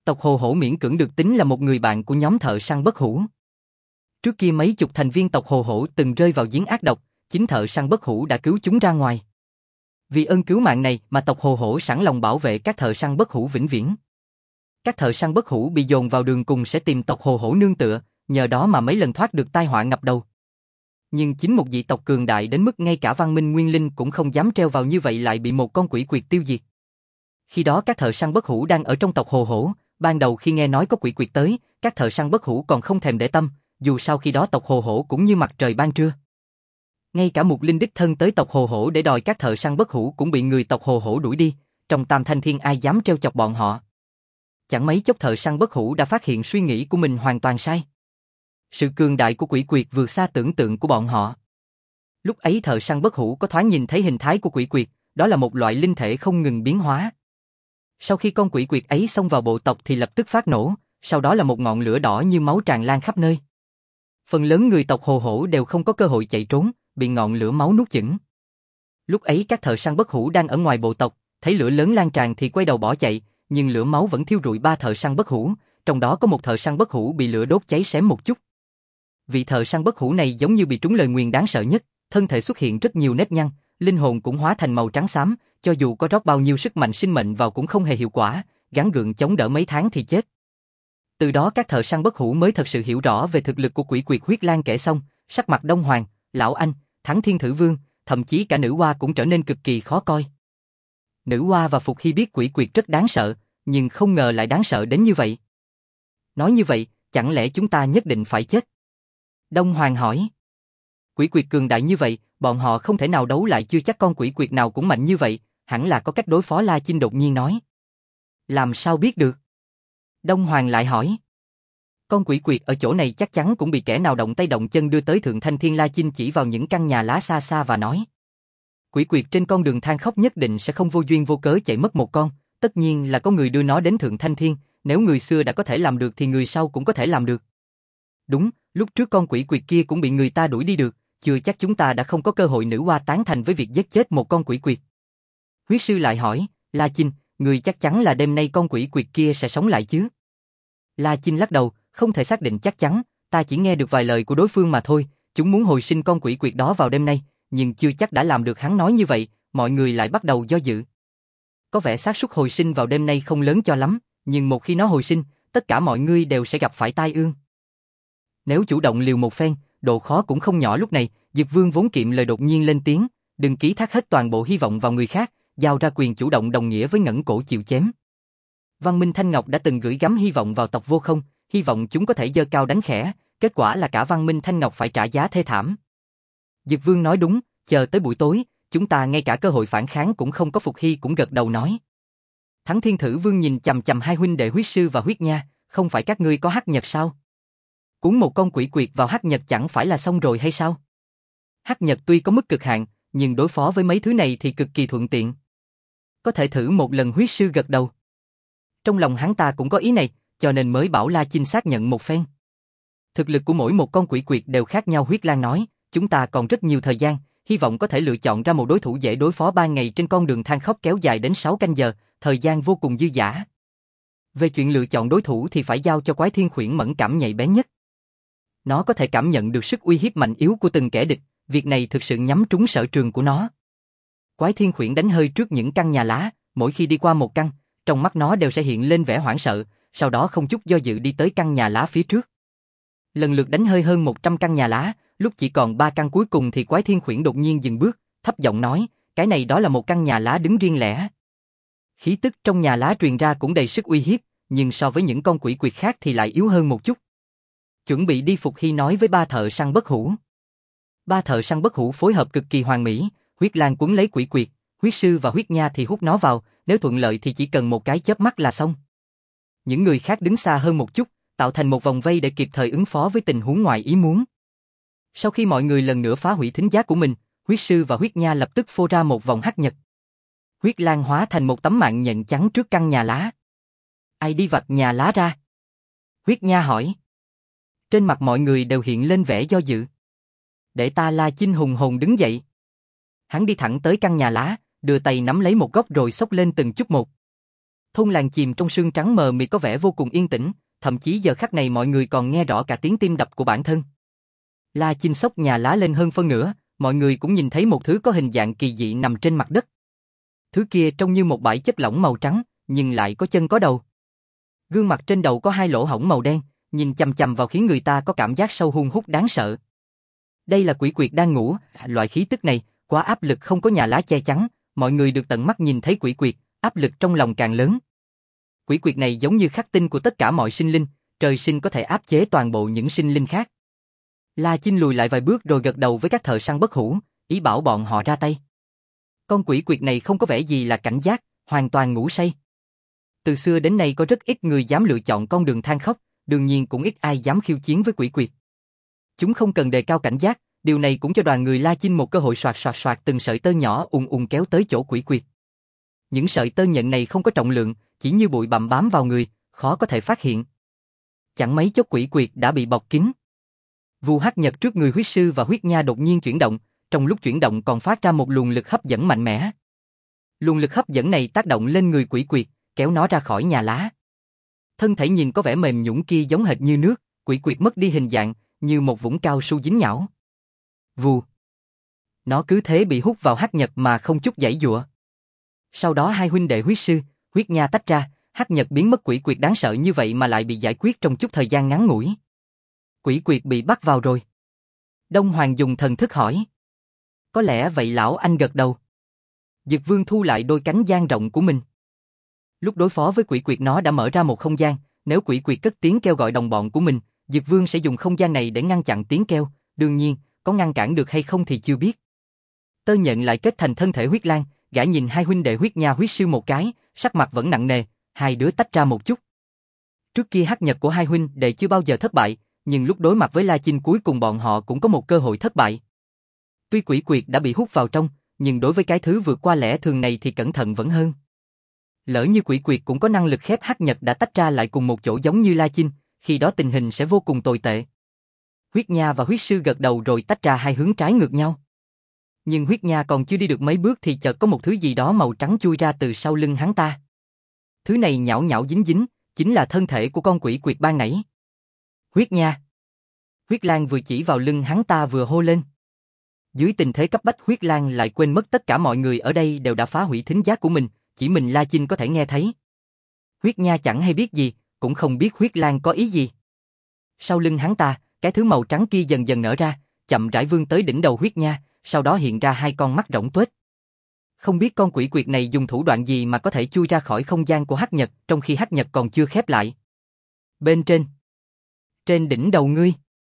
Tộc Hồ Hổ miễn cưỡng được tính là một người bạn của nhóm thợ săn bất hủ. Trước kia mấy chục thành viên tộc Hồ Hổ từng rơi vào giếng ác độc, chính thợ săn bất hủ đã cứu chúng ra ngoài. Vì ơn cứu mạng này mà tộc Hồ Hổ sẵn lòng bảo vệ các thợ săn bất hủ vĩnh viễn. Các thợ săn bất hủ bị dồn vào đường cùng sẽ tìm tộc Hồ Hổ nương tựa, nhờ đó mà mấy lần thoát được tai họa ngập đầu. Nhưng chính một dị tộc cường đại đến mức ngay cả văn minh nguyên linh cũng không dám treo vào như vậy lại bị một con quỷ quyệt tiêu diệt. Khi đó các thợ săn bất hủ đang ở trong tộc Hồ Hổ, ban đầu khi nghe nói có quỷ quyệt tới, các thợ săn bất hủ còn không thèm để tâm, dù sao khi đó tộc Hồ Hổ cũng như mặt trời ban trưa. Ngay cả một linh đích thân tới tộc Hồ Hổ để đòi các thợ săn bất hủ cũng bị người tộc Hồ Hổ đuổi đi, trong Tam Thanh Thiên ai dám trêu chọc bọn họ. Chẳng mấy chốc thợ săn bất hủ đã phát hiện suy nghĩ của mình hoàn toàn sai. Sự cường đại của quỷ quyệt vượt xa tưởng tượng của bọn họ. Lúc ấy thợ săn bất hủ có thoáng nhìn thấy hình thái của quỷ quyệt, đó là một loại linh thể không ngừng biến hóa. Sau khi con quỷ quyệt ấy xông vào bộ tộc thì lập tức phát nổ, sau đó là một ngọn lửa đỏ như máu tràn lan khắp nơi. Phần lớn người tộc Hồ Hổ đều không có cơ hội chạy trốn, bị ngọn lửa máu nuốt chửng. Lúc ấy các thợ săn bất hủ đang ở ngoài bộ tộc, thấy lửa lớn lan tràn thì quay đầu bỏ chạy, nhưng lửa máu vẫn thiêu rụi 3 thợ săn bất hủ, trong đó có một thợ săn bất hủ bị lửa đốt cháy xém một chút. Vị thợ săn bất hủ này giống như bị trúng lời nguyền đáng sợ nhất, thân thể xuất hiện rất nhiều nếp nhăn, linh hồn cũng hóa thành màu trắng xám, cho dù có rót bao nhiêu sức mạnh sinh mệnh vào cũng không hề hiệu quả, gắng gượng chống đỡ mấy tháng thì chết. Từ đó các thợ săn bất hủ mới thật sự hiểu rõ về thực lực của quỷ quyệt huyết lang kể xong, sắc mặt Đông Hoàng, Lão Anh, Thắng Thiên Thử Vương, thậm chí cả Nữ Hoa cũng trở nên cực kỳ khó coi. Nữ Hoa và Phục Hy biết quỷ quyệt rất đáng sợ, nhưng không ngờ lại đáng sợ đến như vậy. Nói như vậy, chẳng lẽ chúng ta nhất định phải chết? Đông Hoàng hỏi. Quỷ quyệt cường đại như vậy, bọn họ không thể nào đấu lại, chưa chắc con quỷ quyệt nào cũng mạnh như vậy, hẳn là có cách đối phó. La Chinh đột nhiên nói. Làm sao biết được? Đông Hoàng lại hỏi. Con quỷ quyệt ở chỗ này chắc chắn cũng bị kẻ nào động tay động chân đưa tới Thượng Thanh Thiên. La Chinh chỉ vào những căn nhà lá xa xa và nói. Quỷ quyệt trên con đường than khóc nhất định sẽ không vô duyên vô cớ chạy mất một con, tất nhiên là có người đưa nó đến Thượng Thanh Thiên, nếu người xưa đã có thể làm được thì người sau cũng có thể làm được. Đúng, lúc trước con quỷ quyệt kia cũng bị người ta đuổi đi được, chưa chắc chúng ta đã không có cơ hội. Nữ Hoa tán thành với việc giết chết một con quỷ quyệt. Huyết sư lại hỏi, La Chinh, người chắc chắn là đêm nay con quỷ quyệt kia sẽ sống lại chứ? La Chinh lắc đầu, không thể xác định chắc chắn, ta chỉ nghe được vài lời của đối phương mà thôi, chúng muốn hồi sinh con quỷ quyệt đó vào đêm nay, nhưng chưa chắc đã làm được. Hắn nói như vậy, mọi người lại bắt đầu do dự. Có vẻ xác suất hồi sinh vào đêm nay không lớn cho lắm, nhưng một khi nó hồi sinh, tất cả mọi người đều sẽ gặp phải tai ương. Nếu chủ động liều một phen, độ khó cũng không nhỏ. Lúc này, Dực Vương vốn kiệm lời đột nhiên lên tiếng, đừng ký thác hết toàn bộ hy vọng vào người khác, giao ra quyền chủ động đồng nghĩa với ngẩng cổ chịu chém. Văn Minh Thanh Ngọc đã từng gửi gắm hy vọng vào tộc Vô Không, hy vọng chúng có thể giơ cao đánh khẽ, kết quả là cả Văn Minh Thanh Ngọc phải trả giá thê thảm. Dực Vương nói đúng, chờ tới buổi tối, chúng ta ngay cả cơ hội phản kháng cũng không có. Phục Hy cũng gật đầu nói. Thắng Thiên Thử Vương nhìn chằm chằm hai huynh đệ Huyết Sư và Huyết Nha, không phải các ngươi có hắc nhật sao? Cuốn một con quỷ quyệt vào hắc nhật chẳng phải là xong rồi hay sao? Hắc nhật tuy có mức cực hạn, nhưng đối phó với mấy thứ này thì cực kỳ thuận tiện. Có thể thử một lần. Huyết Sư gật đầu. Trong lòng hắn ta cũng có ý này, cho nên mới bảo La Chinh xác nhận một phen. Thực lực của mỗi một con quỷ quyệt đều khác nhau. Huyết Lang nói, chúng ta còn rất nhiều thời gian, hy vọng có thể lựa chọn ra một đối thủ dễ đối phó. 3 ngày trên con đường than khóc kéo dài đến 6 canh giờ, thời gian vô cùng dư dả. Về chuyện lựa chọn đối thủ thì phải giao cho Quái Thiên Khuyển mẫn cảm nhạy bén nhất. Nó có thể cảm nhận được sức uy hiếp mạnh yếu của từng kẻ địch, việc này thực sự nhắm trúng sở trường của nó. Quái Thiên Khuyển đánh hơi trước những căn nhà lá, mỗi khi đi qua một căn, trong mắt nó đều sẽ hiện lên vẻ hoảng sợ, sau đó không chút do dự đi tới căn nhà lá phía trước. Lần lượt đánh hơi hơn 100 căn nhà lá, lúc chỉ còn 3 căn cuối cùng thì Quái Thiên Khuyển đột nhiên dừng bước, thấp giọng nói, cái này đó là một căn nhà lá đứng riêng lẻ. Khí tức trong nhà lá truyền ra cũng đầy sức uy hiếp, nhưng so với những con quỷ quyệt khác thì lại yếu hơn một chút. Chuẩn bị đi. Phục Hy nói với 3 thợ săn bất hủ. 3 thợ săn bất hủ phối hợp cực kỳ hoàn mỹ, Huyết Lang cuốn lấy quỷ quyệt, Huyết Sư và Huyết Nha thì hút nó vào, nếu thuận lợi thì chỉ cần một cái chớp mắt là xong. Những người khác đứng xa hơn một chút, tạo thành một vòng vây để kịp thời ứng phó với tình huống ngoài ý muốn. Sau khi mọi người lần nữa phá hủy thính giác của mình, Huyết Sư và Huyết Nha lập tức phô ra một vòng hắc nhật. Huyết Lang hóa thành một tấm mạng nhện trắng trước căn nhà lá. Ai đi vạch nhà lá ra? Huyết Nha hỏi. Trên mặt mọi người đều hiện lên vẻ do dự. Để ta. La Chinh hùng hồn đứng dậy. Hắn đi thẳng tới căn nhà lá, đưa tay nắm lấy một góc rồi xốc lên từng chút một. Thôn làng chìm trong sương trắng mờ mịt có vẻ vô cùng yên tĩnh, thậm chí giờ khắc này mọi người còn nghe rõ cả tiếng tim đập của bản thân. La Chinh xốc nhà lá lên hơn phân nửa, mọi người cũng nhìn thấy một thứ có hình dạng kỳ dị nằm trên mặt đất. Thứ kia trông như một bãi chất lỏng màu trắng, nhưng lại có chân có đầu. Gương mặt trên đầu có hai lỗ hổng màu đen, nhìn chằm chằm vào khiến người ta có cảm giác sâu hun hút đáng sợ. Đây là quỷ quyệt đang ngủ, loại khí tức này, quá áp lực không có nhà lá che chắn, mọi người được tận mắt nhìn thấy quỷ quyệt, áp lực trong lòng càng lớn. Quỷ quyệt này giống như khắc tinh của tất cả mọi sinh linh, trời sinh có thể áp chế toàn bộ những sinh linh khác. La Chinh lùi lại vài bước rồi gật đầu với các thợ săn bất hủ, ý bảo bọn họ ra tay. Con quỷ quyệt này không có vẻ gì là cảnh giác, hoàn toàn ngủ say. Từ xưa đến nay có rất ít người dám lựa chọn con đường than khóc, đương nhiên cũng ít ai dám khiêu chiến với quỷ quyệt. Chúng không cần đề cao cảnh giác, điều này cũng cho đoàn người La Chinh một cơ hội soạt soạt soạt từng sợi tơ nhỏ ùn ùn kéo tới chỗ quỷ quyệt. Những sợi tơ nhện này không có trọng lượng, chỉ như bụi bặm bám vào người, khó có thể phát hiện. Chẳng mấy chốc quỷ quyệt đã bị bọc kín. Vu Hắc Nhật trước người huyết sư và huyết nha đột nhiên chuyển động, trong lúc chuyển động còn phát ra một luồng lực hấp dẫn mạnh mẽ. Luồng lực hấp dẫn này tác động lên người quỷ quyệt, kéo nó ra khỏi nhà lá. Thân thể nhìn có vẻ mềm nhũn kia giống hệt như nước, quỷ quyệt mất đi hình dạng, như một vũng cao su dính nhão. Vù. Nó cứ thế bị hút vào Hắc Nhật mà không chút giãy giụa. Sau đó hai huynh đệ huyết sư, huyết nha tách ra, Hắc Nhật biến mất quỷ quyệt đáng sợ như vậy mà lại bị giải quyết trong chút thời gian ngắn ngủi. Quỷ quyệt bị bắt vào rồi. Đông Hoàng dùng thần thức hỏi. Có lẽ vậy lão anh gật đầu. Dực Vương thu lại đôi cánh dang rộng của mình. Lúc đối phó với quỷ quyệt nó đã mở ra một không gian, nếu quỷ quyệt cất tiếng kêu gọi đồng bọn của mình, Dực Vương sẽ dùng không gian này để ngăn chặn tiếng kêu, đương nhiên, có ngăn cản được hay không thì chưa biết. Tơ nhện lại kết thành thân thể huyết lang, gã nhìn hai huynh đệ huyết nha huyết sư một cái, sắc mặt vẫn nặng nề, hai đứa tách ra một chút. Trước kia Hắc Nhật của hai huynh đệ chưa bao giờ thất bại, nhưng lúc đối mặt với La Chinh cuối cùng bọn họ cũng có một cơ hội thất bại. Tuy quỷ quyệt đã bị hút vào trong, nhưng đối với cái thứ vượt qua lẽ thường này thì cẩn thận vẫn hơn. Lỡ như quỷ quyệt cũng có năng lực khép Hắc Nhật đã tách ra lại cùng một chỗ giống như La Chinh, khi đó tình hình sẽ vô cùng tồi tệ. Huyết Nha và huyết sư gật đầu rồi tách ra hai hướng trái ngược nhau. Nhưng huyết nha còn chưa đi được mấy bước thì chợt có một thứ gì đó màu trắng chui ra từ sau lưng hắn ta. Thứ này nhão nhão dính dính, chính là thân thể của con quỷ quyệt ban nãy. Huyết nha. Huyết Lang vừa chỉ vào lưng hắn ta vừa hô lên. Dưới tình thế cấp bách Huyết Lang lại quên mất tất cả mọi người ở đây đều đã phá hủy thính giác của mình, chỉ mình La Chinh có thể nghe thấy. Huyết nha chẳng hay biết gì, cũng không biết Huyết Lang có ý gì. Sau lưng hắn ta, cái thứ màu trắng kia dần dần nở ra, chậm rãi vươn tới đỉnh đầu Huyết nha, sau đó hiện ra hai con mắt rỗng tuếch. Không biết con quỷ quyệt này dùng thủ đoạn gì mà có thể chui ra khỏi không gian của Hắc Nhật, trong khi Hắc Nhật còn chưa khép lại. Bên trên đỉnh đầu ngươi.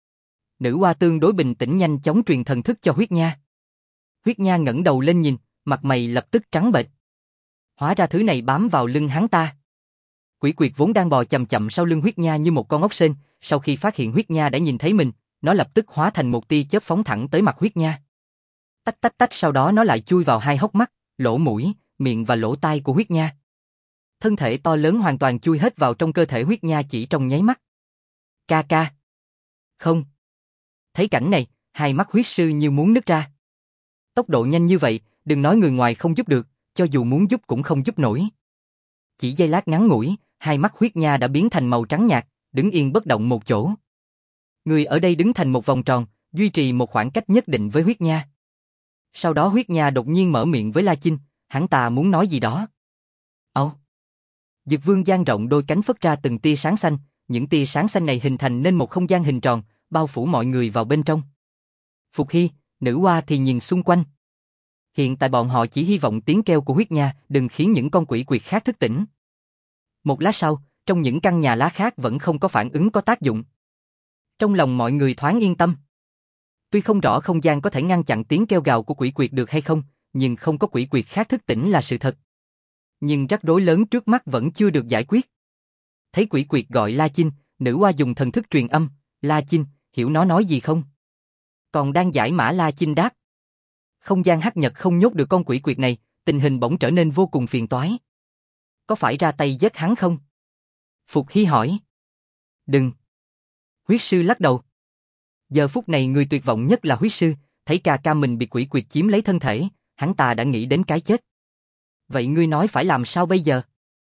Nữ hoa tương đối bình tĩnh nhanh chóng truyền thần thức cho Huyết Nha. Huyết Nha ngẩng đầu lên nhìn, mặt mày lập tức trắng bệch. Hóa ra thứ này bám vào lưng hắn ta. Quỷ quyệt vốn đang bò chậm chậm sau lưng Huyết Nha như một con ốc sên, sau khi phát hiện Huyết Nha đã nhìn thấy mình, nó lập tức hóa thành một tia chớp phóng thẳng tới mặt Huyết Nha. Tách tách tách, sau đó nó lại chui vào hai hốc mắt, lỗ mũi, miệng và lỗ tai của Huyết Nha. Thân thể to lớn hoàn toàn chui hết vào trong cơ thể Huyết Nha chỉ trong nháy mắt. Ca ca. Không. Thấy cảnh này, hai mắt huyết sư như muốn nứt ra. Tốc độ nhanh như vậy, đừng nói người ngoài không giúp được, cho dù muốn giúp cũng không giúp nổi. Chỉ giây lát ngắn ngủi, hai mắt Huyết Nha đã biến thành màu trắng nhạt, đứng yên bất động một chỗ. Người ở đây đứng thành một vòng tròn, duy trì một khoảng cách nhất định với Huyết Nha. Sau đó Huyết Nha đột nhiên mở miệng với La Chinh, hắn ta muốn nói gì đó. Ồ! Dực Vương dang rộng đôi cánh phất ra từng tia sáng xanh, những tia sáng xanh này hình thành nên một không gian hình tròn, bao phủ mọi người vào bên trong. Phục Hy, nữ hoa thì nhìn xung quanh. Hiện tại bọn họ chỉ hy vọng tiếng kêu của Huyết Nha đừng khiến những con quỷ quyệt khác thức tỉnh. Một lát sau, trong những căn nhà lá khác vẫn không có phản ứng có tác dụng. Trong lòng mọi người thoáng yên tâm. Tuy không rõ không gian có thể ngăn chặn tiếng kêu gào của quỷ quyệt được hay không, nhưng không có quỷ quyệt khác thức tỉnh là sự thật. Nhưng rắc rối lớn trước mắt vẫn chưa được giải quyết. Thấy quỷ quyệt gọi La Chinh, nữ hoa dùng thần thức truyền âm, La Chinh, hiểu nó nói gì không? Còn đang giải mã La Chinh đáp. Không gian Hắc Nhật không nhốt được con quỷ quyệt này, tình hình bỗng trở nên vô cùng phiền toái. Có phải ra tay giết hắn không? Phục Hy hỏi. Đừng. Huyết sư lắc đầu. Giờ phút này người tuyệt vọng nhất là huyết sư, thấy ca ca mình bị quỷ quyệt chiếm lấy thân thể, hắn ta đã nghĩ đến cái chết. Vậy ngươi nói phải làm sao bây giờ?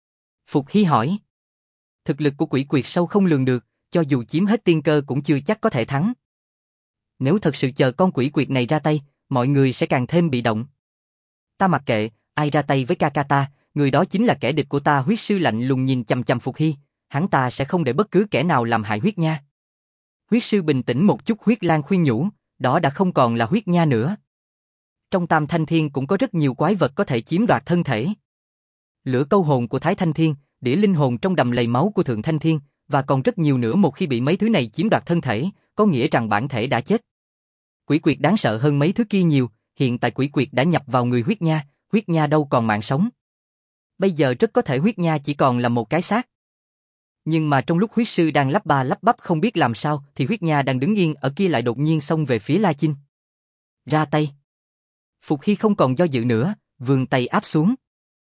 Phục Hy hỏi. Thực lực của quỷ quyệt sâu không lường được, cho dù chiếm hết tiên cơ cũng chưa chắc có thể thắng. Nếu thật sự chờ con quỷ quyệt này ra tay, mọi người sẽ càng thêm bị động. Ta mặc kệ, ai ra tay với ca ca ta, người đó chính là kẻ địch của ta. Huyết sư lạnh lùng nhìn chằm chằm Phục Hy, hắn ta sẽ không để bất cứ kẻ nào làm hại Huyết Nha. Huyết sư bình tĩnh một chút. Huyết Lang khuyên nhủ, đó đã không còn là Huyết Nha nữa. Trong Tam Thanh Thiên cũng có rất nhiều quái vật có thể chiếm đoạt thân thể. Lửa câu hồn của Thái Thanh Thiên, đĩa linh hồn trong đầm lầy máu của Thượng Thanh Thiên, và còn rất nhiều nữa. Một khi bị mấy thứ này chiếm đoạt thân thể, có nghĩa rằng bản thể đã chết. Quỷ quyệt đáng sợ hơn mấy thứ kia nhiều, hiện tại quỷ quyệt đã nhập vào người Huyết Nha đâu còn mạng sống. Bây giờ rất có thể Huyết Nha chỉ còn là một cái xác. Nhưng mà trong lúc huyết sư đang lắp ba lắp bắp không biết làm sao, thì Huyết Nha đang đứng yên ở kia lại đột nhiên xông về phía La Chinh. Ra tay. Phục Hy không còn do dự nữa, vươn tay áp xuống.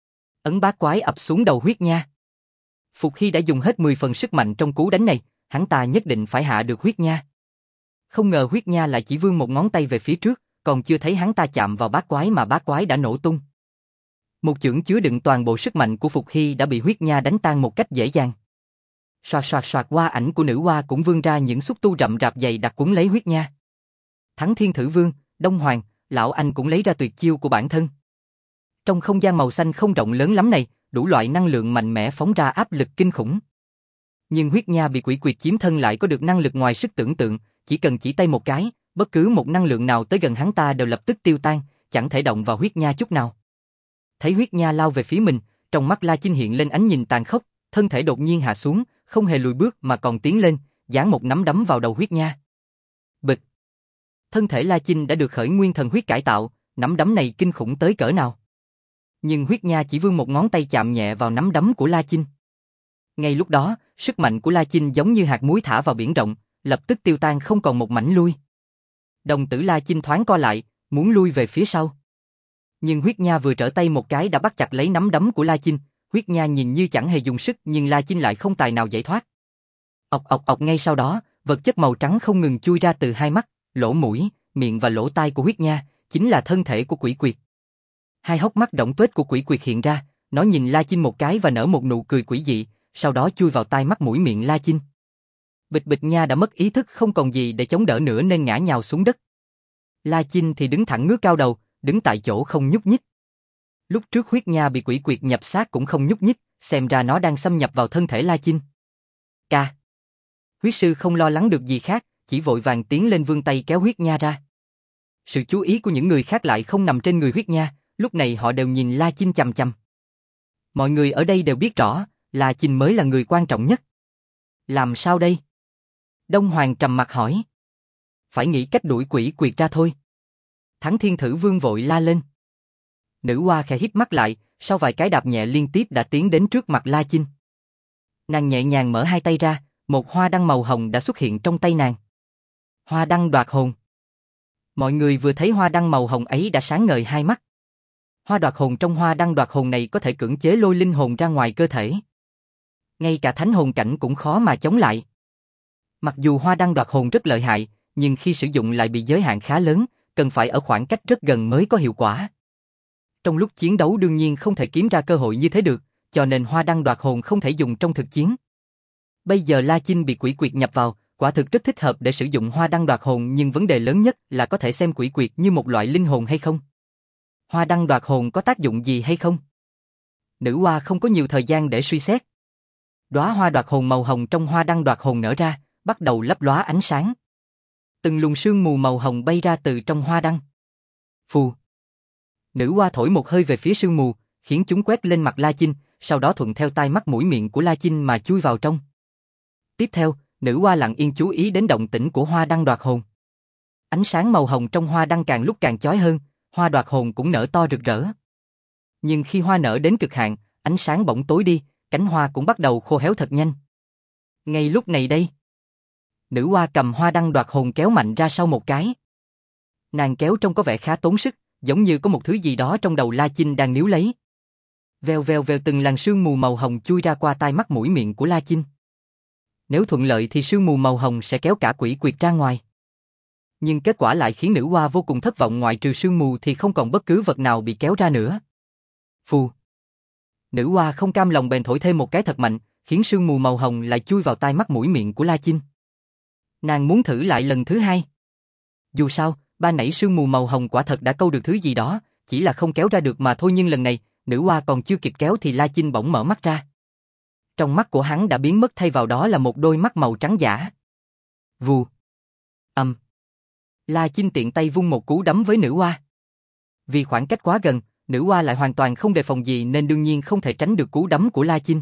Ấn bát quái ập xuống đầu Huyết Nha. Phục Hy đã dùng hết 10 phần sức mạnh trong cú đánh này, hắn ta nhất định phải hạ được Huyết Nha. Không ngờ Huyết Nha lại chỉ vươn một ngón tay về phía trước, còn chưa thấy hắn ta chạm vào bát quái mà bát quái đã nổ tung. Một chưởng chứa đựng toàn bộ sức mạnh của Phục Hy đã bị Huyết Nha đánh tan một cách dễ dàng. Soạt soạt soạt, hoa ảnh của nữ hoa cũng vươn ra những xúc tu rậm rạp dày đặc quấn lấy Huyết Nha. Thắng Thiên Thử Vương, Đông Hoàng, Lão Anh cũng lấy ra tuyệt chiêu của bản thân. Trong không gian màu xanh không rộng lớn lắm này, đủ loại năng lượng mạnh mẽ phóng ra áp lực kinh khủng. Nhưng Huyết Nha bị quỷ quyệt chiếm thân lại có được năng lực ngoài sức tưởng tượng, chỉ cần chỉ tay một cái, bất cứ một năng lượng nào tới gần hắn ta đều lập tức tiêu tan, chẳng thể động vào Huyết Nha chút nào. Thấy Huyết Nha lao về phía mình, trong mắt La Chinh hiện lên ánh nhìn tàn khốc, thân thể đột nhiên hạ xuống, không hề lùi bước mà còn tiến lên, giáng một nắm đấm vào đầu Huyết Nha. Bịch. Thân thể La Chinh đã được khởi nguyên thần huyết cải tạo, nắm đấm này kinh khủng tới cỡ nào. Nhưng Huyết Nha chỉ vươn một ngón tay chạm nhẹ vào nắm đấm của La Chinh. Ngay lúc đó, sức mạnh của La Chinh giống như hạt muối thả vào biển rộng, lập tức tiêu tan không còn một mảnh lui. Đồng tử La Chinh thoáng co lại, muốn lui về phía sau. Nhưng Huyết Nha vừa trở tay một cái đã bắt chặt lấy nắm đấm của La Chinh. Huyết Nha nhìn như chẳng hề dùng sức nhưng La Chinh lại không tài nào giải thoát. Ọc ọc ọc, ngay sau đó, vật chất màu trắng không ngừng chui ra từ hai mắt, lỗ mũi, miệng và lỗ tai của Huyết Nha, chính là thân thể của quỷ quyệt. Hai hốc mắt đổng tuếch của quỷ quyệt hiện ra, nó nhìn La Chinh một cái và nở một nụ cười quỷ dị, sau đó chui vào tai mắt mũi miệng La Chinh. Bịch bịch, Nha đã mất ý thức không còn gì để chống đỡ nữa nên ngã nhào xuống đất. La Chinh thì đứng thẳng ngước cao đầu, đứng tại chỗ không nhúc nhích. Lúc trước Huyết Nha bị quỷ quyệt nhập xác cũng không nhúc nhích, xem ra nó đang xâm nhập vào thân thể La Chinh. Ca. Huyết sư không lo lắng được gì khác, chỉ vội vàng tiến lên vươn tay kéo Huyết Nha ra. Sự chú ý của những người khác lại không nằm trên người Huyết Nha, lúc này họ đều nhìn La Chinh chằm chằm. Mọi người ở đây đều biết rõ, La Chinh mới là người quan trọng nhất. Làm sao đây? Đông Hoàng trầm mặt hỏi. Phải nghĩ cách đuổi quỷ quyệt ra thôi. Thắng Thiên Thử Vương vội la lên. Nữ hoa khẽ híp mắt lại, sau vài cái đạp nhẹ liên tiếp đã tiến đến trước mặt La Chinh. Nàng nhẹ nhàng mở hai tay ra, một hoa đăng màu hồng đã xuất hiện trong tay nàng. Hoa đăng đoạt hồn. Mọi người vừa thấy hoa đăng màu hồng ấy đã sáng ngời hai mắt. Hoa đoạt hồn trong hoa đăng đoạt hồn này có thể cưỡng chế lôi linh hồn ra ngoài cơ thể. Ngay cả thánh hồn cảnh cũng khó mà chống lại. Mặc dù hoa đăng đoạt hồn rất lợi hại, nhưng khi sử dụng lại bị giới hạn khá lớn, cần phải ở khoảng cách rất gần mới có hiệu quả. Trong lúc chiến đấu đương nhiên không thể kiếm ra cơ hội như thế được, cho nên hoa đăng đoạt hồn không thể dùng trong thực chiến. Bây giờ La Chinh bị quỷ quyệt nhập vào, quả thực rất thích hợp để sử dụng hoa đăng đoạt hồn, nhưng vấn đề lớn nhất là có thể xem quỷ quyệt như một loại linh hồn hay không. Hoa đăng đoạt hồn có tác dụng gì hay không? Nữ hoa không có nhiều thời gian để suy xét. Đóa hoa đoạt hồn màu hồng trong hoa đăng đoạt hồn nở ra, bắt đầu lấp lóa ánh sáng. Từng luồng sương mù màu hồng bay ra từ trong hoa đăng. Phù. Nữ hoa thổi một hơi về phía sương mù, khiến chúng quét lên mặt La Chinh, sau đó thuận theo tai mắt mũi miệng của La Chinh mà chui vào trong. Tiếp theo, nữ hoa lặng yên chú ý đến động tĩnh của hoa đăng đoạt hồn. Ánh sáng màu hồng trong hoa đăng càng lúc càng chói hơn, hoa đoạt hồn cũng nở to rực rỡ. Nhưng khi hoa nở đến cực hạn, ánh sáng bỗng tối đi, cánh hoa cũng bắt đầu khô héo thật nhanh. Ngay lúc này đây, nữ hoa cầm hoa đăng đoạt hồn kéo mạnh ra sau một cái. Nàng kéo trông có vẻ khá tốn sức, giống như có một thứ gì đó trong đầu La Chinh đang níu lấy. Vèo vèo vèo, từng làn sương mù màu hồng chui ra qua tai mắt mũi miệng của La Chinh. Nếu thuận lợi thì sương mù màu hồng sẽ kéo cả quỷ quyệt ra ngoài. Nhưng kết quả lại khiến nữ hoa vô cùng thất vọng, ngoại trừ sương mù thì không còn bất cứ vật nào bị kéo ra nữa. Phù. Nữ hoa không cam lòng bèn thổi thêm một cái thật mạnh, khiến sương mù màu hồng lại chui vào tai mắt mũi miệng của La Chinh. Nàng muốn thử lại lần thứ hai. Dù sao, ban nãy sương mù màu hồng quả thật đã câu được thứ gì đó, chỉ là không kéo ra được mà thôi, nhưng lần này, nữ hoa còn chưa kịp kéo thì La Chinh bỗng mở mắt ra. Trong mắt của hắn đã biến mất, thay vào đó là một đôi mắt màu trắng giả. Vù. La Chinh tiện tay vung một cú đấm với nữ hoa. Vì khoảng cách quá gần, nữ hoa lại hoàn toàn không đề phòng gì nên đương nhiên không thể tránh được cú đấm của La Chinh.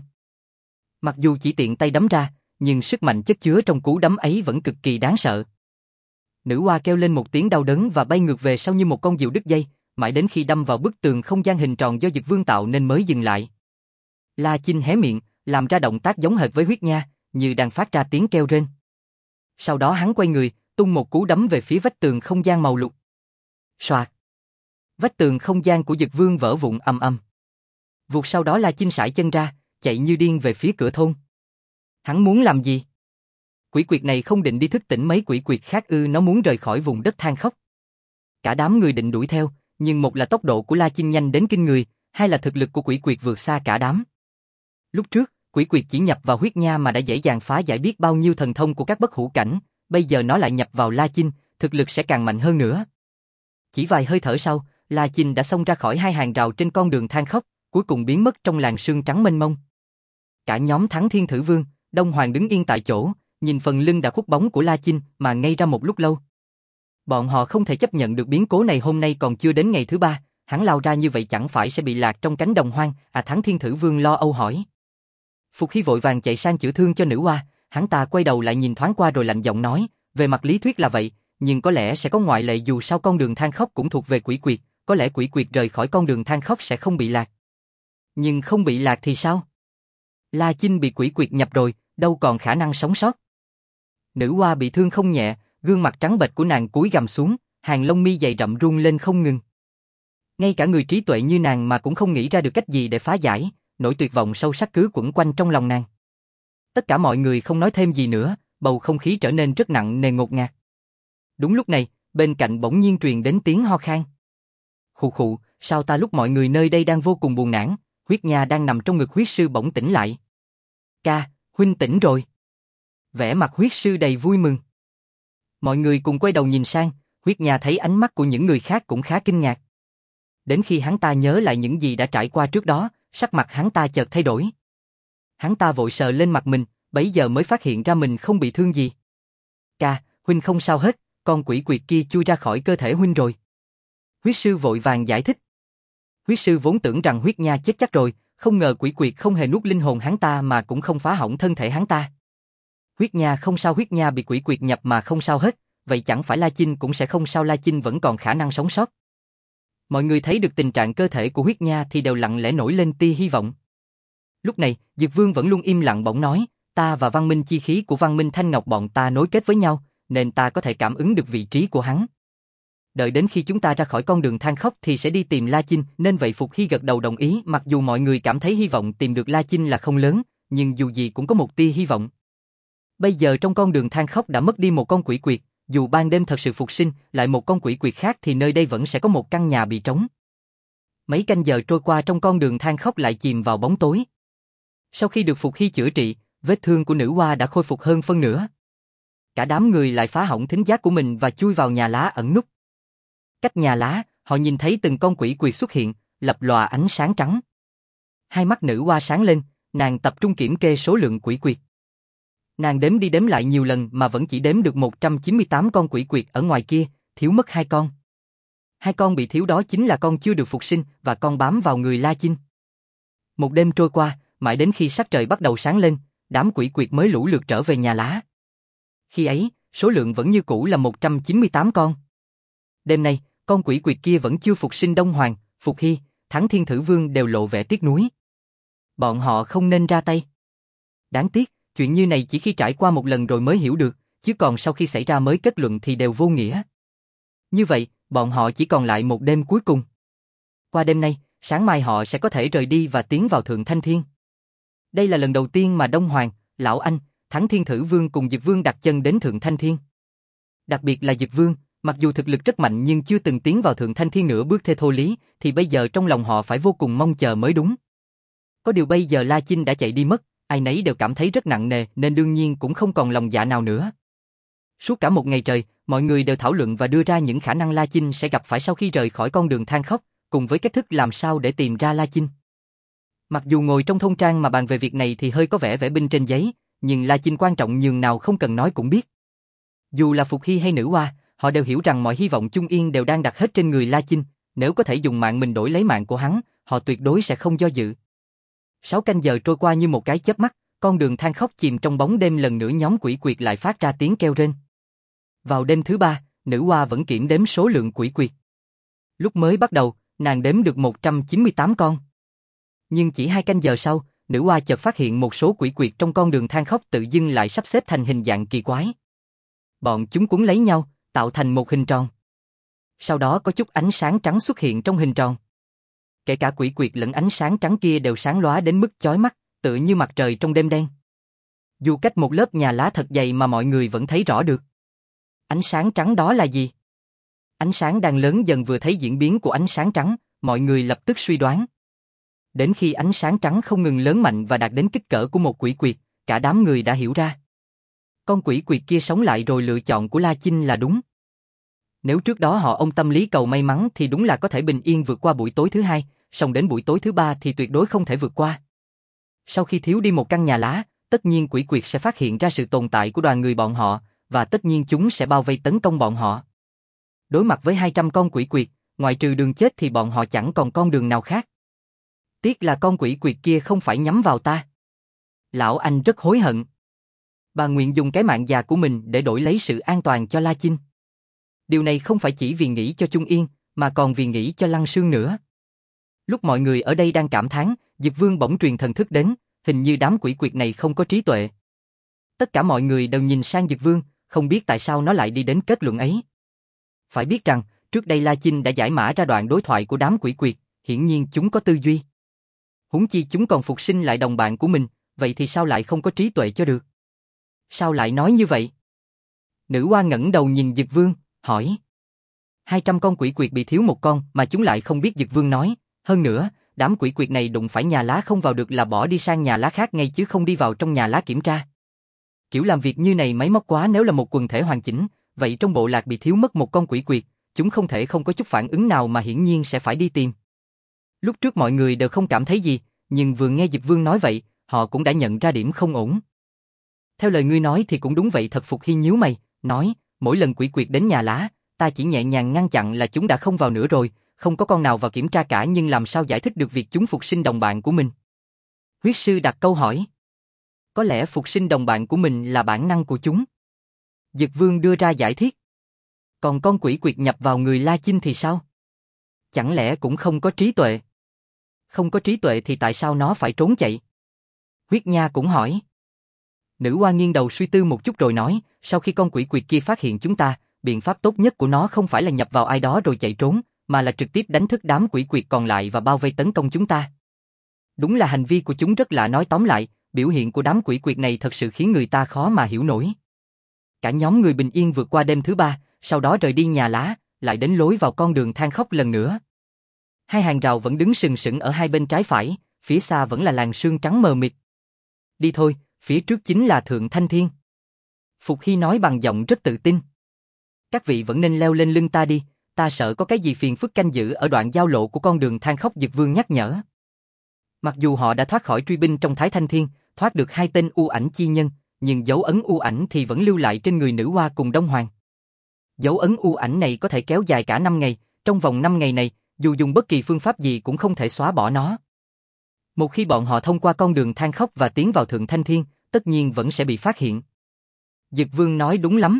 Mặc dù chỉ tiện tay đấm ra, nhưng sức mạnh chất chứa trong cú đấm ấy vẫn cực kỳ đáng sợ. Nữ hoa kêu lên một tiếng đau đớn và bay ngược về sau như một con diều đứt dây, mãi đến khi đâm vào bức tường không gian hình tròn do Dực Vương tạo nên mới dừng lại. La Chinh hé miệng, làm ra động tác giống hệt với huyết nha, như đang phát ra tiếng kêu rên. Sau đó hắn quay người, tung một cú đấm về phía vách tường không gian màu lục. Soạt. Vách tường không gian của Dực Vương vỡ vụn ầm ầm. Vụt sau đó La Chinh sải chân ra, chạy như điên về phía cửa thôn. Hắn muốn làm gì? Quỷ quyệt này không định đi thức tỉnh mấy quỷ quyệt khác ư? Nó muốn rời khỏi vùng đất than khóc. Cả đám người định đuổi theo, nhưng một là tốc độ của La Chinh nhanh đến kinh người, hai là thực lực của quỷ quyệt vượt xa cả đám. Lúc trước, quỷ quyệt chỉ nhập vào huyết nha mà đã dễ dàng phá giải biết bao nhiêu thần thông của các bất hủ cảnh, bây giờ nó lại nhập vào La Chinh, thực lực sẽ càng mạnh hơn nữa. Chỉ vài hơi thở sau, La Chinh đã xông ra khỏi hai hàng rào trên con đường than khóc, cuối cùng biến mất trong làn sương trắng mênh mông. Cả nhóm Thắng Thiên Thử Vương, Đông Hoàng đứng yên tại chỗ, nhìn phần lưng đã khuất bóng của La Chinh mà ngây ra một lúc lâu. Bọn họ không thể chấp nhận được biến cố này, hôm nay còn chưa đến ngày thứ ba, hắn lao ra như vậy chẳng phải sẽ bị lạc trong cánh đồng hoang? Thắng Thiên Thử Vương lo âu hỏi. Phục Hy vội vàng chạy sang chữa thương cho nữ hoa, hắn ta quay đầu lại nhìn thoáng qua rồi lạnh giọng nói, về mặt lý thuyết là vậy, nhưng có lẽ sẽ có ngoại lệ, dù sao con đường than khóc cũng thuộc về quỷ quyệt, có lẽ quỷ quyệt rời khỏi con đường than khóc sẽ không bị lạc. Nhưng không bị lạc thì sao? La Chinh bị quỷ quyệt nhập rồi, đâu còn khả năng sống sót. Nữ hoa bị thương không nhẹ, gương mặt trắng bệch của nàng cúi gằm xuống, hàng lông mi dày rậm rung lên không ngừng. Ngay cả người trí tuệ như nàng mà cũng không nghĩ ra được cách gì để phá giải, nỗi tuyệt vọng sâu sắc cứ quẩn quanh trong lòng nàng. Tất cả mọi người không nói thêm gì nữa, bầu không khí trở nên rất nặng nề ngột ngạt. Đúng lúc này, bên cạnh bỗng nhiên truyền đến tiếng ho khan. Khụ khụ, sao ta? Lúc mọi người nơi đây đang vô cùng buồn nản, huyết nha đang nằm trong ngực huyết sư bỗng tỉnh lại. Ca, huynh tỉnh rồi. Vẻ mặt huyết sư đầy vui mừng. Mọi người cùng quay đầu nhìn sang, huyết nha thấy ánh mắt của những người khác cũng khá kinh ngạc. Đến khi hắn ta nhớ lại những gì đã trải qua trước đó, sắc mặt hắn ta chợt thay đổi. Hắn ta vội sờ lên mặt mình, bấy giờ mới phát hiện ra mình không bị thương gì. Ca, huynh không sao hết, con quỷ quyệt kia chui ra khỏi cơ thể huynh rồi. Huyết sư vội vàng giải thích. Huyết sư vốn tưởng rằng huyết nha chết chắc rồi, không ngờ quỷ quyệt không hề nuốt linh hồn hắn ta mà cũng không phá hỏng thân thể hắn ta. Huyết nha không sao, huyết nha bị quỷ quyệt nhập mà không sao hết, vậy chẳng phải La Chinh cũng sẽ không sao? La Chinh vẫn còn khả năng sống sót. Mọi người thấy được tình trạng cơ thể của huyết nha thì đều lặng lẽ nổi lên tia hy vọng. Lúc này, Dực Vương vẫn luôn im lặng bỗng nói, ta và văn minh chi khí của văn minh Thanh Ngọc bọn ta nối kết với nhau, nên ta có thể cảm ứng được vị trí của hắn. Đợi đến khi chúng ta ra khỏi con đường than khóc thì sẽ đi tìm La Chinh, nên vậy Phục Hy gật đầu đồng ý, mặc dù mọi người cảm thấy hy vọng tìm được La Chinh là không lớn, nhưng dù gì cũng có một tia hy vọng. Bây giờ trong con đường than khóc đã mất đi một con quỷ quyệt, dù ban đêm thật sự phục sinh lại một con quỷ quyệt khác thì nơi đây vẫn sẽ có một căn nhà bị trống. Mấy canh giờ trôi qua trong con đường than khóc lại chìm vào bóng tối. Sau khi được Phục Hy chữa trị, vết thương của nữ hoa đã khôi phục hơn phân nửa. Cả đám người lại phá hỏng thính giác của mình và chui vào nhà lá ẩn núp. Cách nhà lá, họ nhìn thấy từng con quỷ quyệt xuất hiện, lập lòa ánh sáng trắng. Hai mắt nữ hoa sáng lên, nàng tập trung kiểm kê số lượng quỷ quyệt. Nàng đếm đi đếm lại nhiều lần mà vẫn chỉ đếm được 198 con quỷ quyệt ở ngoài kia, thiếu mất 2 con. 2 con bị thiếu đó chính là con chưa được phục sinh và con bám vào người La Chinh. Một đêm trôi qua, mãi đến khi sắc trời bắt đầu sáng lên, đám quỷ quyệt mới lũ lượt trở về nhà lá. Khi ấy, số lượng vẫn như cũ là 198 con. Đêm nay, con quỷ quyệt kia vẫn chưa phục sinh. Đông Hoàng, Phục Hy, Thắng Thiên Thử Vương đều lộ vẻ tiếc nuối. Bọn họ không nên ra tay. Đáng tiếc, chuyện như này chỉ khi trải qua một lần rồi mới hiểu được, chứ còn sau khi xảy ra mới kết luận thì đều vô nghĩa. Như vậy, bọn họ chỉ còn lại một đêm cuối cùng. Qua đêm nay, sáng mai họ sẽ có thể rời đi và tiến vào Thượng Thanh Thiên. Đây là lần đầu tiên mà Đông Hoàng, Lão Anh, Thắng Thiên Thử Vương cùng Dực Vương đặt chân đến Thượng Thanh Thiên. Đặc biệt là Dực Vương, mặc dù thực lực rất mạnh nhưng chưa từng tiến vào Thượng Thanh Thiên nửa bước thê thô lý, thì bây giờ trong lòng họ phải vô cùng mong chờ mới đúng. Có điều bây giờ La Chinh đã chạy đi mất, ai nấy đều cảm thấy rất nặng nề nên đương nhiên cũng không còn lòng dạ nào nữa. Suốt cả một ngày trời, mọi người đều thảo luận và đưa ra những khả năng La Chinh sẽ gặp phải sau khi rời khỏi con đường than khóc, cùng với cách thức làm sao để tìm ra La Chinh. Mặc dù ngồi trong thôn trang mà bàn về việc này thì hơi có vẻ vẽ binh trên giấy, nhưng La Chinh quan trọng nhường nào không cần nói cũng biết. Dù là Phục Hy hay Nữ Hoa, họ đều hiểu rằng mọi hy vọng chung yên đều đang đặt hết trên người La Chinh, nếu có thể dùng mạng mình đổi lấy mạng của hắn, họ tuyệt đối sẽ không do dự. 6 canh giờ trôi qua như một cái chớp mắt, con đường than khóc chìm trong bóng đêm, lần nữa nhóm quỷ quyệt lại phát ra tiếng kêu rên. Vào đêm thứ 3, Nữ Hoa vẫn kiểm đếm số lượng quỷ quyệt. Lúc mới bắt đầu, nàng đếm được 198 con. Nhưng chỉ 2 canh giờ sau, Nữ Hoa chợt phát hiện một số quỷ quyệt trong con đường than khóc tự dưng lại sắp xếp thành hình dạng kỳ quái. Bọn chúng quấn lấy nhau, tạo thành một hình tròn. Sau đó có chút ánh sáng trắng xuất hiện trong hình tròn. Kể cả quỷ quyệt lẫn ánh sáng trắng kia đều sáng lóa đến mức chói mắt, tựa như mặt trời trong đêm đen. Dù cách một lớp nhà lá thật dày mà mọi người vẫn thấy rõ được. Ánh sáng trắng đó là gì? Ánh sáng đang lớn dần, vừa thấy diễn biến của ánh sáng trắng, mọi người lập tức suy đoán. Đến khi ánh sáng trắng không ngừng lớn mạnh và đạt đến kích cỡ của một quỷ quyệt, cả đám người đã hiểu ra. Con quỷ quyệt kia sống lại rồi, lựa chọn của La Chinh là đúng. Nếu trước đó họ ông tâm lý cầu may mắn thì đúng là có thể bình yên vượt qua buổi tối thứ 2, song đến buổi tối thứ 3 thì tuyệt đối không thể vượt qua. Sau khi thiếu đi một căn nhà lá, tất nhiên quỷ quyệt sẽ phát hiện ra sự tồn tại của đoàn người bọn họ, và tất nhiên chúng sẽ bao vây tấn công bọn họ. Đối mặt với 200 con quỷ quyệt, ngoại trừ đường chết thì bọn họ chẳng còn con đường nào khác. Tiếc là con quỷ quyệt kia không phải nhắm vào ta. Lão Anh rất hối hận. Bà nguyện dùng cái mạng già của mình để đổi lấy sự an toàn cho La Chinh. Điều này không phải chỉ vì nghĩ cho Chung Yên, mà còn vì nghĩ cho Lăng Sương nữa. Lúc mọi người ở đây đang cảm thán, Dực Vương bỗng truyền thần thức đến, hình như đám quỷ quyệt này không có trí tuệ. Tất cả mọi người đều nhìn sang Dực Vương, không biết tại sao nó lại đi đến kết luận ấy. Phải biết rằng, trước đây La Chinh đã giải mã ra đoạn đối thoại của đám quỷ quyệt, hiển nhiên chúng có tư duy. Huống chi chúng còn phục sinh lại đồng bạn của mình, vậy thì sao lại không có trí tuệ cho được? Sao lại nói như vậy? Nữ Hoa ngẩng đầu nhìn Dực Vương, hỏi. 200 con quỷ quyệt bị thiếu một con mà chúng lại không biết. Dực Vương nói, hơn nữa, đám quỷ quyệt này đụng phải nhà lá không vào được là bỏ đi sang nhà lá khác ngay chứ không đi vào trong nhà lá kiểm tra. Kiểu làm việc như này máy móc quá. Nếu là một quần thể hoàn chỉnh, vậy trong bộ lạc bị thiếu mất một con quỷ quyệt, chúng không thể không có chút phản ứng nào mà hiển nhiên sẽ phải đi tìm. Lúc trước mọi người đều không cảm thấy gì, nhưng vừa nghe Dực Vương nói vậy, họ cũng đã nhận ra điểm không ổn. Theo lời ngươi nói thì cũng đúng vậy. Thật. Phục Hy nhíu mày, nói, mỗi lần quỷ quyệt đến nhà lá, ta chỉ nhẹ nhàng ngăn chặn là chúng đã không vào nữa rồi, không có con nào vào kiểm tra cả, nhưng làm sao giải thích được việc chúng phục sinh đồng bạn của mình? Huyết sư đặt câu hỏi. Có lẽ phục sinh đồng bạn của mình là bản năng của chúng. Dực Vương đưa ra giải thích. Còn con quỷ quyệt nhập vào người La Chinh thì sao? Chẳng lẽ cũng không có trí tuệ? Không có trí tuệ thì tại sao nó phải trốn chạy? Huyết Nha cũng hỏi. Nữ Hoa nghiêng đầu suy tư một chút rồi nói, sau khi con quỷ quyệt kia phát hiện chúng ta, biện pháp tốt nhất của nó không phải là nhập vào ai đó rồi chạy trốn, mà là trực tiếp đánh thức đám quỷ quyệt còn lại và bao vây tấn công chúng ta. Đúng là hành vi của chúng rất lạ. Nói tóm lại, biểu hiện của đám quỷ quyệt này thật sự khiến người ta khó mà hiểu nổi. Cả nhóm người bình yên vượt qua đêm thứ 3, sau đó rời đi nhà lá, lại đến lối vào con đường than khóc lần nữa. Hai hàng rào vẫn đứng sừng sững ở hai bên trái phải, phía xa vẫn là làn sương trắng mờ mịt. Đi thôi, phía trước chính là Thượng Thanh Thiên. Phục Hy nói bằng giọng rất tự tin. Các vị vẫn nên leo lên lưng ta đi, ta sợ có cái gì phiền phức canh giữ ở đoạn giao lộ của con đường than khóc. Dực Vương nhắc nhở. Mặc dù họ đã thoát khỏi truy binh trong Thái Thanh Thiên, thoát được 2 tên u ảnh chi nhân, nhưng dấu ấn u ảnh thì vẫn lưu lại trên người Nữ Hoa cùng Đông Hoàng. Dấu ấn u ảnh này có thể kéo dài cả 5 ngày, trong vòng 5 ngày này, dù dùng bất kỳ phương pháp gì cũng không thể xóa bỏ nó. Một khi bọn họ thông qua con đường than khóc và tiến vào Thượng Thanh Thiên, tất nhiên vẫn sẽ bị phát hiện. Dực Vương nói đúng lắm.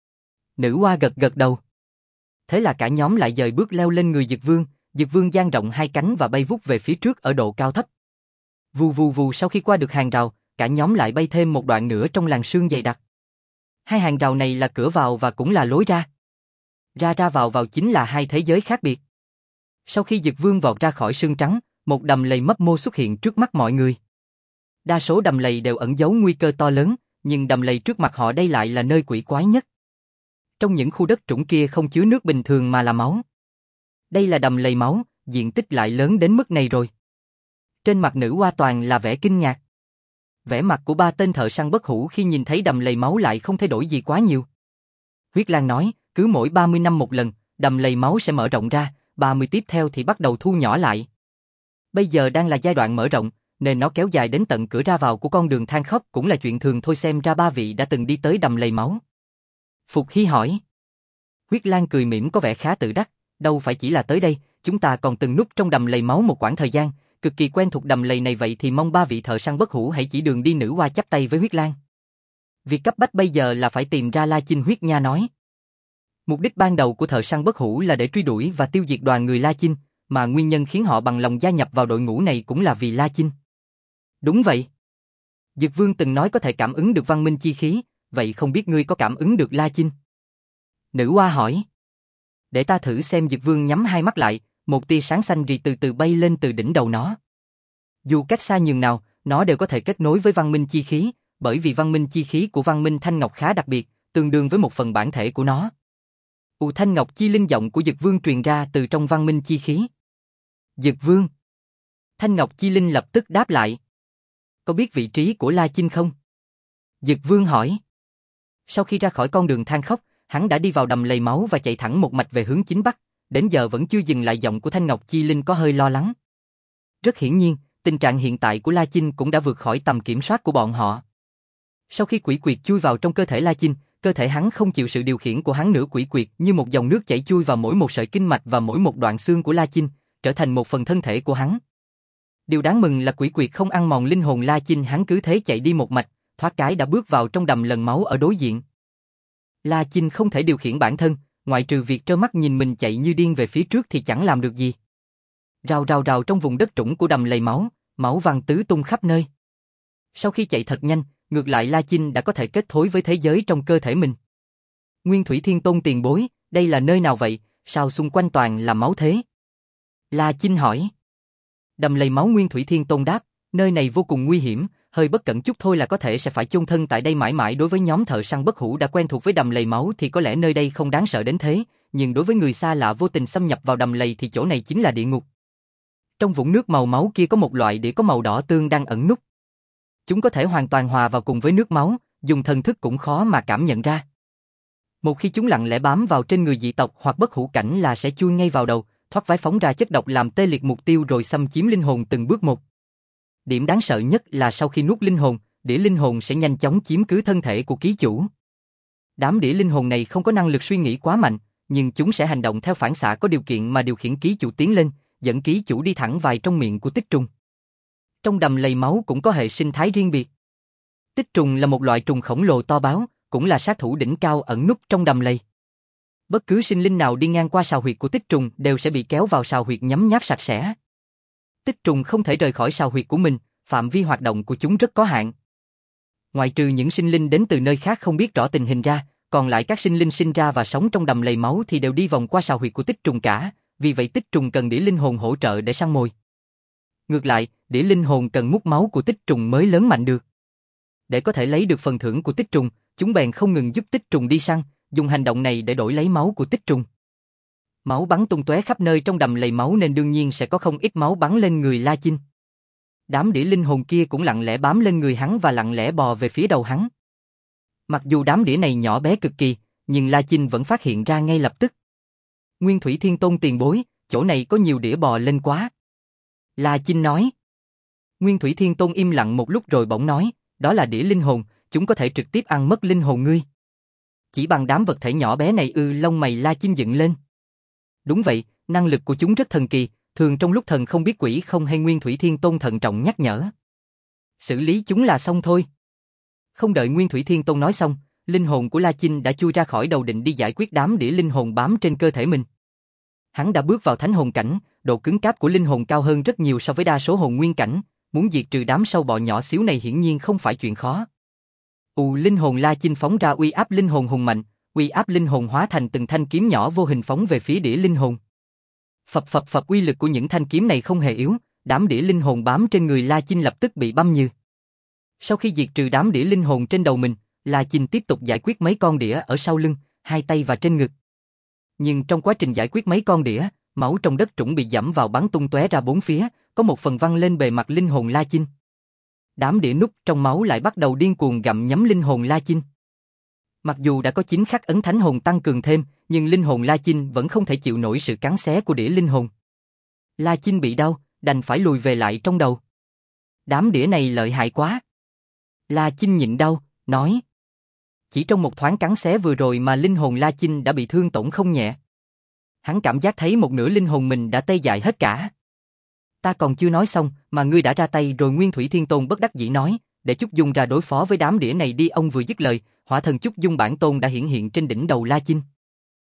Nữ Hoa gật gật đầu. Thế là cả nhóm lại dời bước leo lên người Dực Vương. Dực Vương dang rộng 2 cánh và bay vút về phía trước ở độ cao thấp. Vù vù vù. Sau khi qua được hàng rào, cả nhóm lại bay thêm một đoạn nữa trong làn sương dày đặc. Hai hàng rào này là cửa vào và cũng là lối ra. Ra ra vào vào chính là hai thế giới khác biệt. Sau khi Dực Vương vọt ra khỏi sương trắng, một đầm lầy mấp mô xuất hiện trước mắt mọi người. Đa số đầm lầy đều ẩn giấu nguy cơ to lớn, nhưng đầm lầy trước mặt họ đây lại là nơi quỷ quái nhất. Trong những khu đất trũng kia không chứa nước bình thường mà là máu. Đây là đầm lầy máu, diện tích lại lớn đến mức này rồi. Trên mặt nữ hoa toàn là vẻ kinh ngạc. Vẻ mặt của ba tên thợ săn bất hủ khi nhìn thấy đầm lầy máu lại không thay đổi gì quá nhiều. Huyết Lang nói, cứ mỗi 30 năm một lần, đầm lầy máu sẽ mở rộng ra, 30 tiếp theo thì bắt đầu thu nhỏ lại. Bây giờ đang là giai đoạn mở rộng, nên nó kéo dài đến tận cửa ra vào của con đường than khóc cũng là chuyện thường thôi, xem ra ba vị đã từng đi tới đầm lầy máu. Phục Hy hỏi. Huyết Lang cười mỉm có vẻ khá tự đắc, đâu phải chỉ là tới đây, chúng ta còn từng núp trong đầm lầy máu một quãng thời gian, cực kỳ quen thuộc đầm lầy này, vậy thì mong ba vị thợ săn bất hủ hãy chỉ đường đi. Nữ hoa chắp tay với Huyết Lang. Việc cấp bách bây giờ là phải tìm ra La Chinh. Huyết Nha nói. Mục đích ban đầu của thợ săn bất hủ là để truy đuổi và tiêu diệt đoàn người La Chinh, mà nguyên nhân khiến họ bằng lòng gia nhập vào đội ngũ này cũng là vì La Chinh. Đúng vậy. Dực Vương từng nói có thể cảm ứng được văn minh chi khí, vậy không biết ngươi có cảm ứng được La Chinh? Nữ hoa hỏi. Để ta thử xem. Dực Vương nhắm hai mắt lại, một tia sáng xanh rì từ từ bay lên từ đỉnh đầu nó. Dù cách xa nhường nào, nó đều có thể kết nối với văn minh chi khí, bởi vì văn minh chi khí của văn minh Thanh Ngọc khá đặc biệt, tương đương với một phần bản thể của nó. Thanh Ngọc chi linh giọng của Dực Vương truyền ra từ trong văn minh chi khí. Dực Vương. Thanh Ngọc chi linh lập tức đáp lại. Có biết vị trí của La Chinh không? Dực Vương hỏi. Sau khi ra khỏi con đường than khóc, hắn đã đi vào đầm lầy máu và chạy thẳng một mạch về hướng chính bắc, đến giờ vẫn chưa dừng lại. Giọng của Thanh Ngọc chi linh có hơi lo lắng. Rất hiển nhiên, tình trạng hiện tại của La Chinh cũng đã vượt khỏi tầm kiểm soát của bọn họ. Sau khi quỷ quyệt chui vào trong cơ thể La Chinh, cơ thể hắn không chịu sự điều khiển của hắn nữa. Quỷ quyệt như một dòng nước chảy chui vào mỗi một sợi kinh mạch và mỗi một đoạn xương của La Chinh, trở thành một phần thân thể của hắn. Điều đáng mừng là quỷ quyệt không ăn mòn linh hồn La Chinh, hắn cứ thế chạy đi một mạch, thoát cái đã bước vào trong đầm lầy máu ở đối diện. La Chinh không thể điều khiển bản thân, ngoại trừ việc trơ mắt nhìn mình chạy như điên về phía trước thì chẳng làm được gì. Rào rào rào trong vùng đất trũng của đầm lầy máu, máu văng tứ tung khắp nơi. Sau khi chạy thật nhanh, ngược lại La Chinh đã có thể kết thối với thế giới trong cơ thể mình. Nguyên Thủy Thiên Tôn tiền bối, đây là nơi nào vậy, sao xung quanh toàn là máu thế? La Chinh hỏi. Đầm lầy máu. Nguyên Thủy Thiên Tôn đáp, nơi này vô cùng nguy hiểm, hơi bất cẩn chút thôi là có thể sẽ phải chôn thân tại đây mãi mãi. Đối với nhóm thợ săn bất hủ đã quen thuộc với đầm lầy máu thì có lẽ nơi đây không đáng sợ đến thế, nhưng đối với người xa lạ vô tình xâm nhập vào đầm lầy thì chỗ này chính là địa ngục. Trong vũng nước màu máu kia có một loại đĩa có màu đỏ tương đang ẩn núp. Chúng có thể hoàn toàn hòa vào cùng với nước máu, dùng thần thức cũng khó mà cảm nhận ra. Một khi chúng lặng lẽ bám vào trên người dị tộc hoặc bất hủ cảnh là sẽ chui ngay vào đầu, thoát vái phóng ra chất độc làm tê liệt mục tiêu rồi xâm chiếm linh hồn từng bước một. Điểm đáng sợ nhất là sau khi nuốt linh hồn, đĩa linh hồn sẽ nhanh chóng chiếm cứ thân thể của ký chủ. Đám đĩa linh hồn này không có năng lực suy nghĩ quá mạnh, nhưng chúng sẽ hành động theo phản xạ có điều kiện mà điều khiển ký chủ tiến lên, dẫn ký chủ đi thẳng vào trong miệng của tích trùng. Trong đầm lầy máu cũng có hệ sinh thái riêng biệt. Tích trùng là một loại trùng khổng lồ to báo, cũng là sát thủ đỉnh cao ẩn núp trong đầm lầy. Bất cứ sinh linh nào đi ngang qua sào huyệt của tích trùng đều sẽ bị kéo vào sào huyệt nhấm nháp sạch sẽ. Tích trùng không thể rời khỏi sào huyệt của mình, phạm vi hoạt động của chúng rất có hạn. Ngoại trừ những sinh linh đến từ nơi khác không biết rõ tình hình ra, còn lại các sinh linh sinh ra và sống trong đầm lầy máu thì đều đi vòng qua sào huyệt của tích trùng cả, vì vậy tích trùng cần đĩa linh hồn hỗ trợ để săn mồi. Ngược lại, đĩa linh hồn cần mút máu của tích trùng mới lớn mạnh được. Để có thể lấy được phần thưởng của tích trùng, chúng bèn không ngừng giúp tích trùng đi săn, dùng hành động này để đổi lấy máu của tích trùng. Máu bắn tung tóe khắp nơi trong đầm lầy máu nên đương nhiên sẽ có không ít máu bắn lên người La Chinh. Đám đĩa linh hồn kia cũng lặng lẽ bám lên người hắn và lặng lẽ bò về phía đầu hắn. Mặc dù đám đĩa này nhỏ bé cực kỳ, nhưng La Chinh vẫn phát hiện ra ngay lập tức. Nguyên Thủy Thiên Tôn tiền bối, chỗ này có nhiều đĩa bò lên quá. La Chinh nói. Nguyên Thủy Thiên Tôn im lặng một lúc rồi bỗng nói, đó là đĩa linh hồn, chúng có thể trực tiếp ăn mất linh hồn ngươi. Chỉ bằng đám vật thể nhỏ bé này ư? Lông mày La Chinh dựng lên. Đúng vậy, năng lực của chúng rất thần kỳ, thường trong lúc thần không biết quỷ không hay. Nguyên Thủy Thiên Tôn thận trọng nhắc nhở. Xử lý chúng là xong thôi. Không đợi Nguyên Thủy Thiên Tôn nói xong, linh hồn của La Chinh đã chui ra khỏi đầu định đi giải quyết đám đĩa linh hồn bám trên cơ thể mình. Hắn đã bước vào thánh hồn cảnh, độ cứng cáp của linh hồn cao hơn rất nhiều so với đa số hồn nguyên cảnh, muốn diệt trừ đám sâu bọ nhỏ xíu này hiển nhiên không phải chuyện khó. Linh hồn La Chinh phóng ra uy áp linh hồn hùng mạnh, uy áp linh hồn hóa thành từng thanh kiếm nhỏ vô hình phóng về phía đĩa linh hồn. Phập phập phập, uy lực của những thanh kiếm này không hề yếu, đám đĩa linh hồn bám trên người La Chinh lập tức bị băm nhừ. Sau khi diệt trừ đám đĩa linh hồn trên đầu mình, La Chinh tiếp tục giải quyết mấy con đĩa ở sau lưng, hai tay và trên ngực. Nhưng trong quá trình giải quyết mấy con đĩa, Máu trong đất trũng bị giẫm vào bắn tung tóe ra bốn phía, có một phần văng lên bề mặt linh hồn La Chinh. Đám đĩa núp trong máu lại bắt đầu điên cuồng gặm nhấm linh hồn La Chinh. Mặc dù đã có 9 khắc ấn thánh hồn tăng cường thêm, nhưng linh hồn La Chinh vẫn không thể chịu nổi sự cắn xé của đĩa linh hồn. La Chinh bị đau, đành phải lùi về lại trong đầu. Đám đĩa này lợi hại quá. La Chinh nhịn đau, nói. Chỉ trong một thoáng cắn xé vừa rồi mà linh hồn La Chinh đã bị thương tổn không nhẹ. Hắn cảm giác thấy một nửa linh hồn mình đã tê dại hết cả. Ta còn chưa nói xong mà ngươi đã ra tay rồi. Nguyên Thủy Thiên Tôn bất đắc dĩ nói, để Chúc Dung ra đối phó với đám đĩa này đi. Ông vừa dứt lời, hỏa thần Chúc Dung bản tôn đã hiển hiện trên đỉnh đầu La Chinh.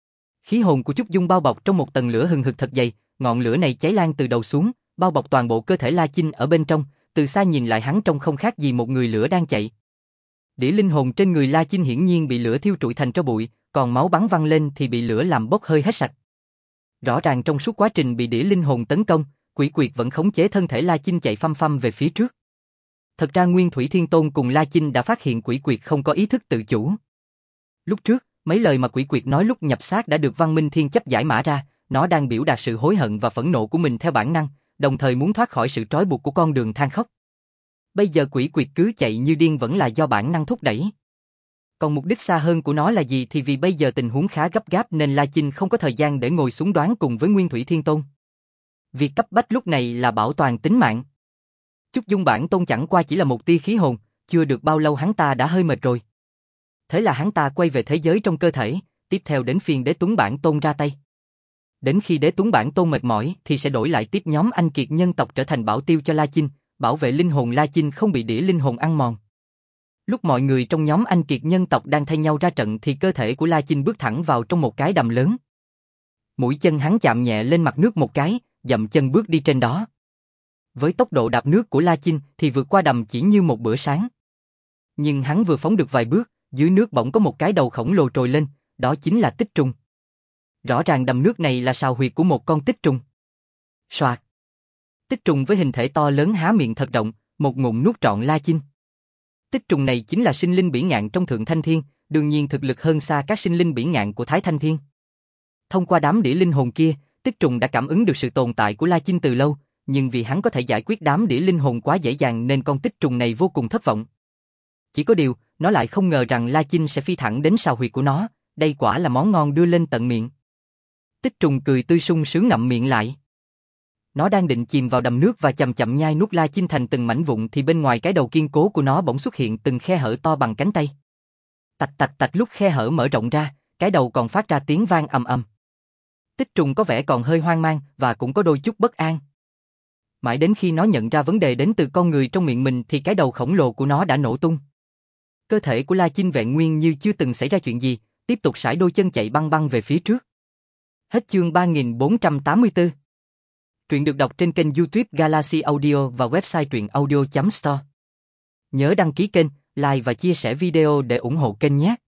Khí hồn của Chúc Dung bao bọc trong một tầng lửa hừng hực thật dày, ngọn lửa này cháy lan từ đầu xuống, bao bọc toàn bộ cơ thể La Chinh ở bên trong, từ xa nhìn lại hắn trông không khác gì một người lửa đang chạy. Đĩa linh hồn trên người La Chinh hiển nhiên bị lửa thiêu trụi thành tro bụi, còn máu bắn văng lên thì bị lửa làm bốc hơi hết sạch. Rõ ràng trong suốt quá trình bị đĩa linh hồn tấn công, Quỷ Quyệt vẫn khống chế thân thể La Chinh chạy phăm phăm về phía trước. Thật ra Nguyên Thủy Thiên Tôn cùng La Chinh đã phát hiện Quỷ Quyệt không có ý thức tự chủ. Lúc trước, mấy lời mà Quỷ Quyệt nói lúc nhập xác đã được Văn Minh Thiên chấp giải mã ra, nó đang biểu đạt sự hối hận và phẫn nộ của mình theo bản năng, đồng thời muốn thoát khỏi sự trói buộc của con đường than khóc. Bây giờ Quỷ Quyệt cứ chạy như điên vẫn là do bản năng thúc đẩy. Còn mục đích xa hơn của nó là gì thì vì bây giờ tình huống khá gấp gáp nên La Chinh không có thời gian để ngồi xuống đoán cùng với Nguyên Thủy Thiên Tôn. Việc cấp bách lúc này là bảo toàn tính mạng. Chúc Dung bản tôn chẳng qua chỉ là một tia khí hồn, chưa được bao lâu hắn ta đã hơi mệt rồi. Thế là hắn ta quay về thế giới trong cơ thể, tiếp theo đến phiên Đế Tuấn bản tôn ra tay. Đến khi Đế Tuấn bản tôn mệt mỏi thì sẽ đổi lại tiếp nhóm anh kiệt nhân tộc trở thành bảo tiêu cho La Chinh, bảo vệ linh hồn La Chinh không bị đĩa linh hồn ăn mòn. Lúc mọi người trong nhóm anh kiệt nhân tộc đang thay nhau ra trận thì cơ thể của La Chinh bước thẳng vào trong một cái đầm lớn. Mũi chân hắn chạm nhẹ lên mặt nước một cái, dậm chân bước đi trên đó. Với tốc độ đạp nước của La Chinh thì vượt qua đầm chỉ như một bữa sáng. Nhưng hắn vừa phóng được vài bước, dưới nước bỗng có một cái đầu khổng lồ trồi lên, đó chính là Tích Trùng. Rõ ràng đầm nước này là sào huyệt của một con Tích Trùng. Soạt. Tích Trùng với hình thể to lớn há miệng thật rộng, một ngụm nuốt trọn La Chinh. Tích Trùng này chính là sinh linh bỉ ngạn trong Thượng Thanh Thiên, đương nhiên thực lực hơn xa các sinh linh bỉ ngạn của Thái Thanh Thiên. Thông qua đám đĩa linh hồn kia, Tích Trùng đã cảm ứng được sự tồn tại của La Chinh từ lâu, nhưng vì hắn có thể giải quyết đám đĩa linh hồn quá dễ dàng nên con Tích Trùng này vô cùng thất vọng. Chỉ có điều, nó lại không ngờ rằng La Chinh sẽ phi thẳng đến sào huyệt của nó, đây quả là món ngon đưa lên tận miệng. Tích Trùng cười tươi sung sướng ngậm miệng lại. Nó đang định chìm vào đầm nước và chậm chậm nhai nuốt La Chinh thành từng mảnh vụn thì bên ngoài cái đầu kiên cố của nó bỗng xuất hiện từng khe hở to bằng cánh tay. Tạch tạch tạch, lúc khe hở mở rộng ra, cái đầu còn phát ra tiếng vang ầm ầm. Tích Trùng có vẻ còn hơi hoang mang và cũng có đôi chút bất an. Mãi đến khi nó nhận ra vấn đề đến từ con người trong miệng mình thì cái đầu khổng lồ của nó đã nổ tung. Cơ thể của La Chinh vẹn nguyên như chưa từng xảy ra chuyện gì, tiếp tục sải đôi chân chạy băng băng về phía trước. Hết chương 3484. Truyện được đọc trên kênh YouTube Galaxy Audio và website truyệnaudio.store. Nhớ đăng ký kênh, like và chia sẻ video để ủng hộ kênh nhé.